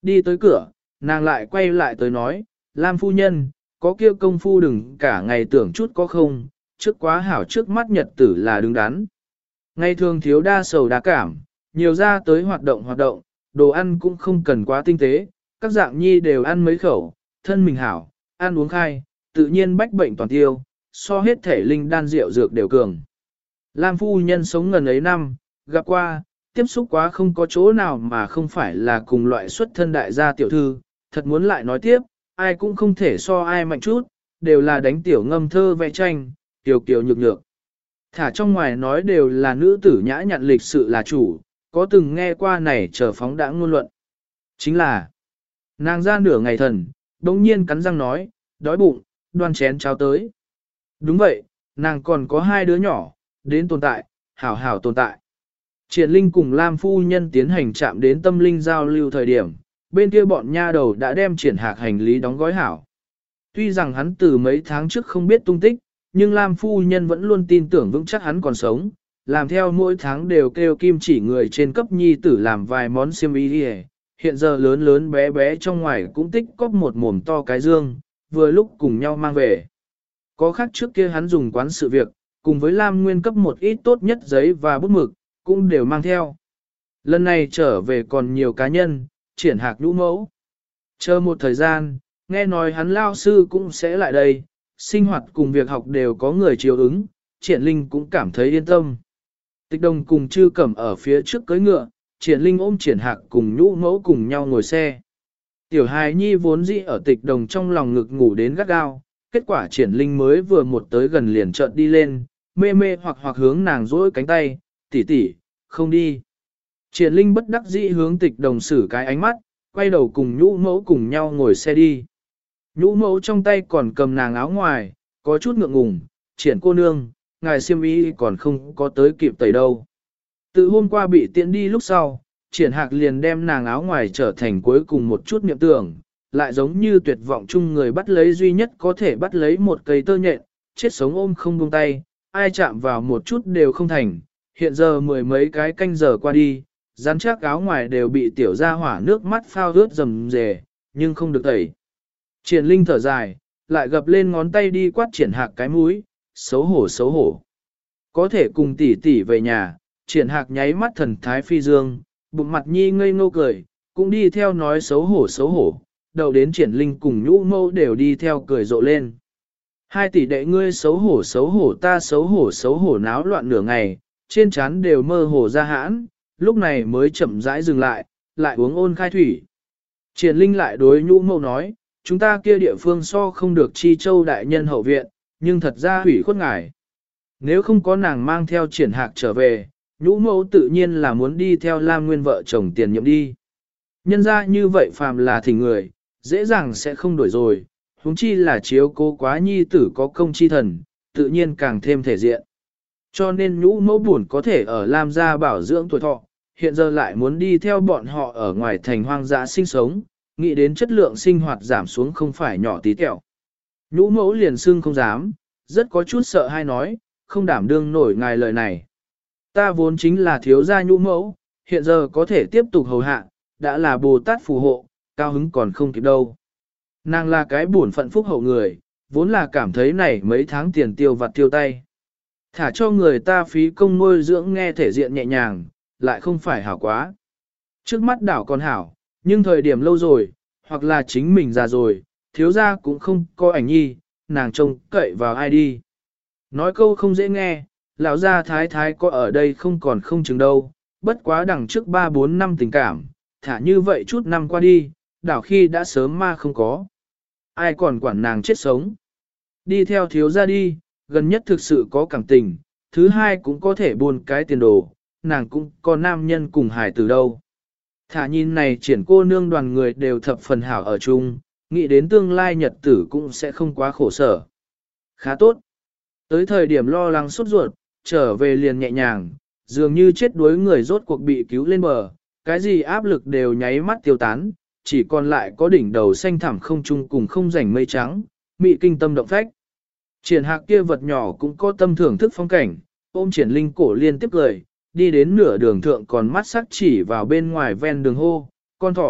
Đi tới cửa, nàng lại quay lại tới nói, Lam phu nhân, có kia công phu đừng cả ngày tưởng chút có không, trước quá hảo trước mắt nhật tử là đứng đắn. Ngày thường thiếu đa sầu đa cảm, nhiều ra tới hoạt động hoạt động, đồ ăn cũng không cần quá tinh tế, các dạng nhi đều ăn mấy khẩu, thân mình hảo, ăn uống khai, tự nhiên bách bệnh toàn tiêu, so hết thể linh đan rượu dược đều cường. Lam phu nhân sống ngần ấy năm, gặp qua, tiếp xúc quá không có chỗ nào mà không phải là cùng loại xuất thân đại gia tiểu thư, thật muốn lại nói tiếp, ai cũng không thể so ai mạnh chút, đều là đánh tiểu ngâm thơ vẽ tranh, tiểu kiều nhược nhược. Thả trong ngoài nói đều là nữ tử nhã nhặn lịch sự là chủ, có từng nghe qua này chờ phóng đã ngôn luận. Chính là, nàng ra nửa ngày thần, đống nhiên cắn răng nói, đói bụng, đoan chén cháo tới. Đúng vậy, nàng còn có hai đứa nhỏ, đến tồn tại, hảo hảo tồn tại. Triển Linh cùng Lam phu nhân tiến hành chạm đến tâm linh giao lưu thời điểm, bên kia bọn nha đầu đã đem triển hạc hành lý đóng gói hảo. Tuy rằng hắn từ mấy tháng trước không biết tung tích, nhưng Lam phu nhân vẫn luôn tin tưởng vững chắc hắn còn sống, làm theo mỗi tháng đều kêu kim chỉ người trên cấp nhi tử làm vài món xiêm y đi. Hiện giờ lớn lớn bé bé trong ngoài cũng tích cóp một mồm to cái dương, vừa lúc cùng nhau mang về. Có khác trước kia hắn dùng quán sự việc, cùng với Lam Nguyên cấp một ít tốt nhất giấy và bút mực, cũng đều mang theo. Lần này trở về còn nhiều cá nhân, triển hạc nhũ mẫu. Chờ một thời gian, nghe nói hắn lao sư cũng sẽ lại đây, sinh hoạt cùng việc học đều có người chiều ứng, triển linh cũng cảm thấy yên tâm. Tịch đồng cùng chư cẩm ở phía trước cưỡi ngựa, triển linh ôm triển hạc cùng nhũ mẫu cùng nhau ngồi xe. Tiểu hài nhi vốn dĩ ở tịch đồng trong lòng ngực ngủ đến gắt gao, kết quả triển linh mới vừa một tới gần liền chợt đi lên, mê mê hoặc hoặc hướng nàng dỗi cánh tay, tỷ tỷ, không đi. Triển linh bất đắc dĩ hướng tịch đồng xử cái ánh mắt, quay đầu cùng nhũ mẫu cùng nhau ngồi xe đi. Nhũ mẫu trong tay còn cầm nàng áo ngoài, có chút ngượng ngùng, triển cô nương, ngài xiêm y còn không có tới kịp tẩy đâu. Từ hôm qua bị tiễn đi lúc sau, triển hạc liền đem nàng áo ngoài trở thành cuối cùng một chút niệm tưởng, lại giống như tuyệt vọng chung người bắt lấy duy nhất có thể bắt lấy một cây tơ nhện, chết sống ôm không buông tay, ai chạm vào một chút đều không thành. Hiện giờ mười mấy cái canh giờ qua đi, rắn chắc áo ngoài đều bị tiểu ra hỏa nước mắt phao ướt rầm rề, nhưng không được tẩy. Triển linh thở dài, lại gập lên ngón tay đi quát triển hạc cái mũi, xấu hổ xấu hổ. Có thể cùng tỷ tỷ về nhà, triển hạc nháy mắt thần thái phi dương, bụng mặt nhi ngây ngô cười, cũng đi theo nói xấu hổ xấu hổ, đầu đến triển linh cùng nhũ mâu đều đi theo cười rộ lên. Hai tỷ đệ ngươi xấu hổ xấu hổ ta xấu hổ xấu hổ náo loạn nửa ngày, trên trán đều mơ hồ ra hãn, lúc này mới chậm rãi dừng lại, lại uống ôn khai thủy. Triển linh lại đối nhũ mâu nói, chúng ta kia địa phương so không được chi châu đại nhân hậu viện, nhưng thật ra hủy khuất ngài. Nếu không có nàng mang theo triển hạc trở về, nhũ mẫu tự nhiên là muốn đi theo Lam Nguyên vợ chồng tiền nhiệm đi. Nhân ra như vậy phàm là thỉnh người, dễ dàng sẽ không đổi rồi, huống chi là chiếu cố quá nhi tử có công chi thần, tự nhiên càng thêm thể diện. Cho nên nhũ mẫu buồn có thể ở Lam gia bảo dưỡng tuổi thọ, hiện giờ lại muốn đi theo bọn họ ở ngoài thành hoang dã sinh sống, nghĩ đến chất lượng sinh hoạt giảm xuống không phải nhỏ tí tẹo. Nhũ mẫu liền xưng không dám, rất có chút sợ hay nói, không đảm đương nổi ngài lời này. Ta vốn chính là thiếu gia nhũ mẫu, hiện giờ có thể tiếp tục hầu hạ, đã là Bồ Tát phù hộ, cao hứng còn không kịp đâu. Nàng là cái buồn phận phúc hậu người, vốn là cảm thấy này mấy tháng tiền tiêu vặt tiêu tay. Thả cho người ta phí công nuôi dưỡng nghe thể diện nhẹ nhàng, lại không phải hảo quá. Trước mắt đảo còn hảo, nhưng thời điểm lâu rồi, hoặc là chính mình già rồi, thiếu gia cũng không có ảnh nhi, nàng trông cậy vào ai đi. Nói câu không dễ nghe, lão gia thái thái có ở đây không còn không chừng đâu, bất quá đằng trước ba bốn năm tình cảm, thả như vậy chút năm qua đi, đảo khi đã sớm ma không có. Ai còn quản nàng chết sống. Đi theo thiếu gia đi, gần nhất thực sự có cảm tình, thứ hai cũng có thể buôn cái tiền đồ, nàng cũng có nam nhân cùng hài từ đâu. Thả nhìn này triển cô nương đoàn người đều thập phần hảo ở chung, nghĩ đến tương lai nhật tử cũng sẽ không quá khổ sở. Khá tốt. Tới thời điểm lo lắng sốt ruột, trở về liền nhẹ nhàng, dường như chết đuối người rốt cuộc bị cứu lên bờ, cái gì áp lực đều nháy mắt tiêu tán, chỉ còn lại có đỉnh đầu xanh thẳm không trung cùng không rảnh mây trắng, mị kinh tâm động phách. Triển hạc kia vật nhỏ cũng có tâm thưởng thức phong cảnh, ôm triển linh cổ liên tiếp cười, đi đến nửa đường thượng còn mắt sắc chỉ vào bên ngoài ven đường hô, con thỏ,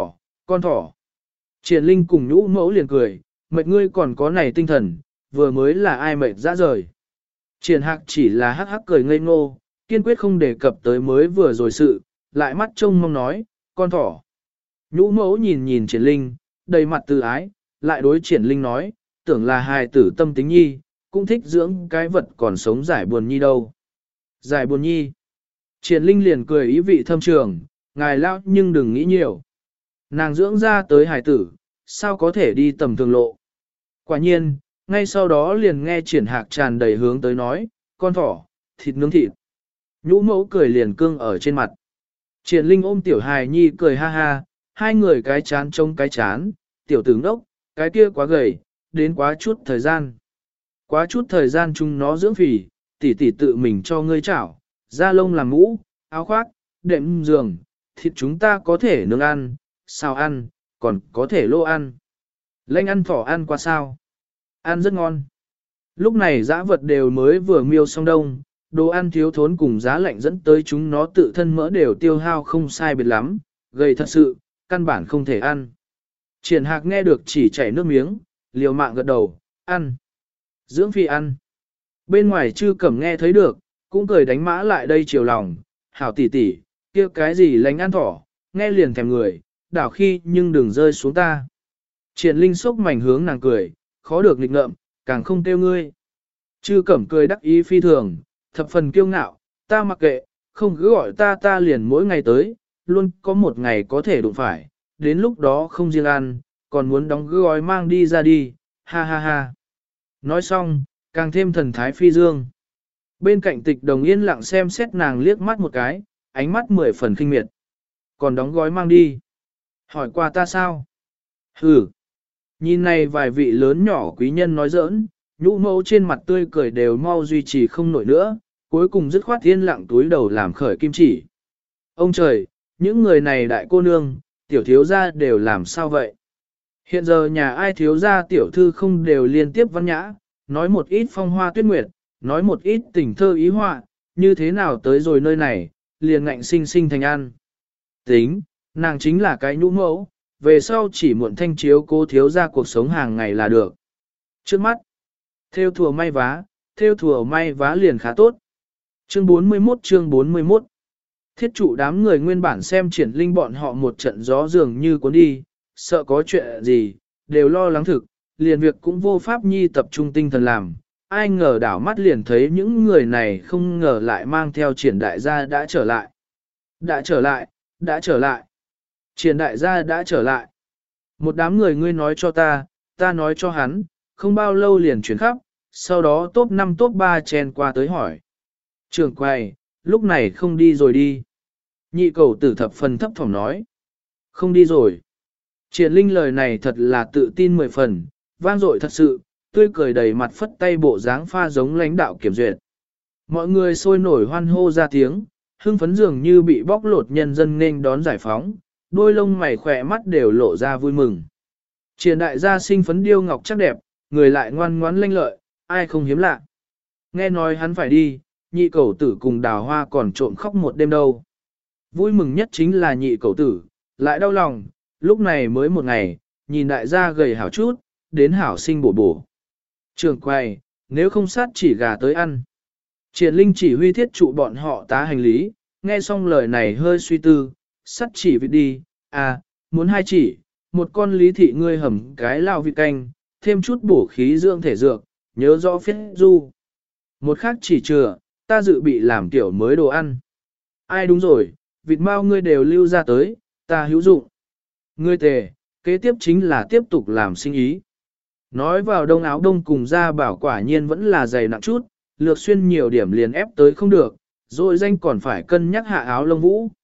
con thỏ. Triển Linh cùng nhũ mẫu liền cười, mệt ngươi còn có này tinh thần, vừa mới là ai mệt ra rời. Triển Hạc chỉ là hắc hắc cười ngây ngô, kiên quyết không đề cập tới mới vừa rồi sự, lại mắt trông mong nói, con thỏ. Nhũ mẫu nhìn nhìn Triển Linh, đầy mặt từ ái, lại đối Triển Linh nói, tưởng là hài tử tâm tính nhi, cũng thích dưỡng cái vật còn sống giải buồn nhi đâu. Giải buồn nhi. Triển Linh liền cười ý vị thâm trường, ngài lão nhưng đừng nghĩ nhiều. Nàng dưỡng ra tới hài tử, sao có thể đi tầm thường lộ. Quả nhiên, ngay sau đó liền nghe Triển Hạc tràn đầy hướng tới nói, con thỏ, thịt nướng thịt. Nhũ mẫu cười liền cương ở trên mặt. Triển Linh ôm tiểu hài nhi cười ha ha, hai người cái chán trông cái chán, tiểu tử ngốc, cái kia quá gầy, đến quá chút thời gian. Quá chút thời gian chúng nó dưỡng phì, tỉ tỉ tự mình cho ngươi chảo, da lông làm mũ, áo khoác, đệm giường, thịt chúng ta có thể nướng ăn, sao ăn, còn có thể lô ăn. Lênh ăn thỏ ăn qua sao? Ăn rất ngon. Lúc này dã vật đều mới vừa miêu xong đông, đồ ăn thiếu thốn cùng giá lạnh dẫn tới chúng nó tự thân mỡ đều tiêu hao không sai biệt lắm, gầy thật sự, căn bản không thể ăn. Triển Hạc nghe được chỉ chảy nước miếng, liều mạng gật đầu, ăn. Dưỡng phi ăn. Bên ngoài Trư Cẩm nghe thấy được, cũng cười đánh mã lại đây chiều lòng, hảo tỷ tỷ, kia cái gì lánh ăn thỏ, nghe liền thèm người, đảo khi nhưng đừng rơi xuống ta. Triển Linh sốc mảnh hướng nàng cười, khó được nghịch ngợm, càng không tiêu ngươi. Trư Cẩm cười đắc ý phi thường, thập phần kiêu ngạo, ta mặc kệ, không cứ gọi ta ta liền mỗi ngày tới, luôn có một ngày có thể đụng phải, đến lúc đó không riêng ăn, còn muốn đóng gói mang đi ra đi, ha ha ha. Nói xong, càng thêm thần thái phi dương. Bên cạnh Tịch Đồng yên lặng xem xét nàng liếc mắt một cái, ánh mắt mười phần khinh miệt. Còn đóng gói mang đi. Hỏi qua ta sao? Hừ. Nhìn này vài vị lớn nhỏ quý nhân nói giỡn, nhũ mẫu trên mặt tươi cười đều mau duy trì không nổi nữa, cuối cùng dứt khoát yên lặng túi đầu làm khởi kim chỉ. Ông trời, những người này đại cô nương, tiểu thiếu gia đều làm sao vậy? Hiện giờ nhà ai thiếu gia tiểu thư không đều liên tiếp văn nhã, nói một ít phong hoa tuyết nguyệt, nói một ít tình thơ ý họa, như thế nào tới rồi nơi này, liền ngạnh sinh sinh thành ăn. Tính, nàng chính là cái nhũ mẫu, về sau chỉ muộn thanh chiếu cô thiếu gia cuộc sống hàng ngày là được. Trước mắt, theo thùa may vá, theo thùa may vá liền khá tốt. Chương bốn mươi mốt chương bốn mươi mốt Thiết trụ đám người nguyên bản xem Triển Linh bọn họ một trận gió dường như cuốn đi, sợ có chuyện gì, đều lo lắng thực, liền việc cũng vô pháp nhi tập trung tinh thần làm. Ai ngờ đảo mắt liền thấy những người này không ngờ lại mang theo Triển đại gia đã trở lại. Đã trở lại, đã trở lại. Triển đại gia đã trở lại. Một đám người ngươi nói cho ta, ta nói cho hắn, không bao lâu liền chuyển khắp, sau đó top năm top ba chen qua tới hỏi. Trưởng quầy, lúc này không đi rồi đi. Nhị cầu tử thập phần thấp thỏm nói. Không đi rồi. Triển Linh lời này thật là tự tin mười phần, vang dội thật sự, tươi cười đầy mặt phất tay bộ dáng pha giống lãnh đạo kiểm duyệt. Mọi người sôi nổi hoan hô ra tiếng, hưng phấn dường như bị bóc lột nhân dân nên đón giải phóng, đôi lông mày khỏe mắt đều lộ ra vui mừng. Triển đại gia sinh phấn điêu ngọc chắc đẹp, người lại ngoan ngoãn lanh lợi, ai không hiếm lạ. Nghe nói hắn phải đi, nhị cầu tử cùng đào hoa còn trộm khóc một đêm đâu. Vui mừng nhất chính là nhị cầu tử, lại đau lòng, lúc này mới một ngày, nhìn đại gia gầy hảo chút, đến hảo sinh bổ bổ. Trường quay, nếu không sát chỉ gà tới ăn. Triển Linh chỉ huy thiết trụ bọn họ tá hành lý, nghe xong lời này hơi suy tư, sắt chỉ vịt đi, à, muốn hai chỉ, một con lý thị ngươi hầm cái lao vịt canh, thêm chút bổ khí dưỡng thể dược, nhớ rõ phết du. Một khác chỉ chừa, ta dự bị làm tiểu mới đồ ăn. Ai đúng rồi, vịt mau ngươi đều lưu ra tới, ta hữu dụng. Ngươi tề, kế tiếp chính là tiếp tục làm sinh ý. Nói vào đông áo đông cùng ra bảo quả nhiên vẫn là dày nặng chút, lược xuyên nhiều điểm liền ép tới không được, rồi danh còn phải cân nhắc hạ áo lông vũ.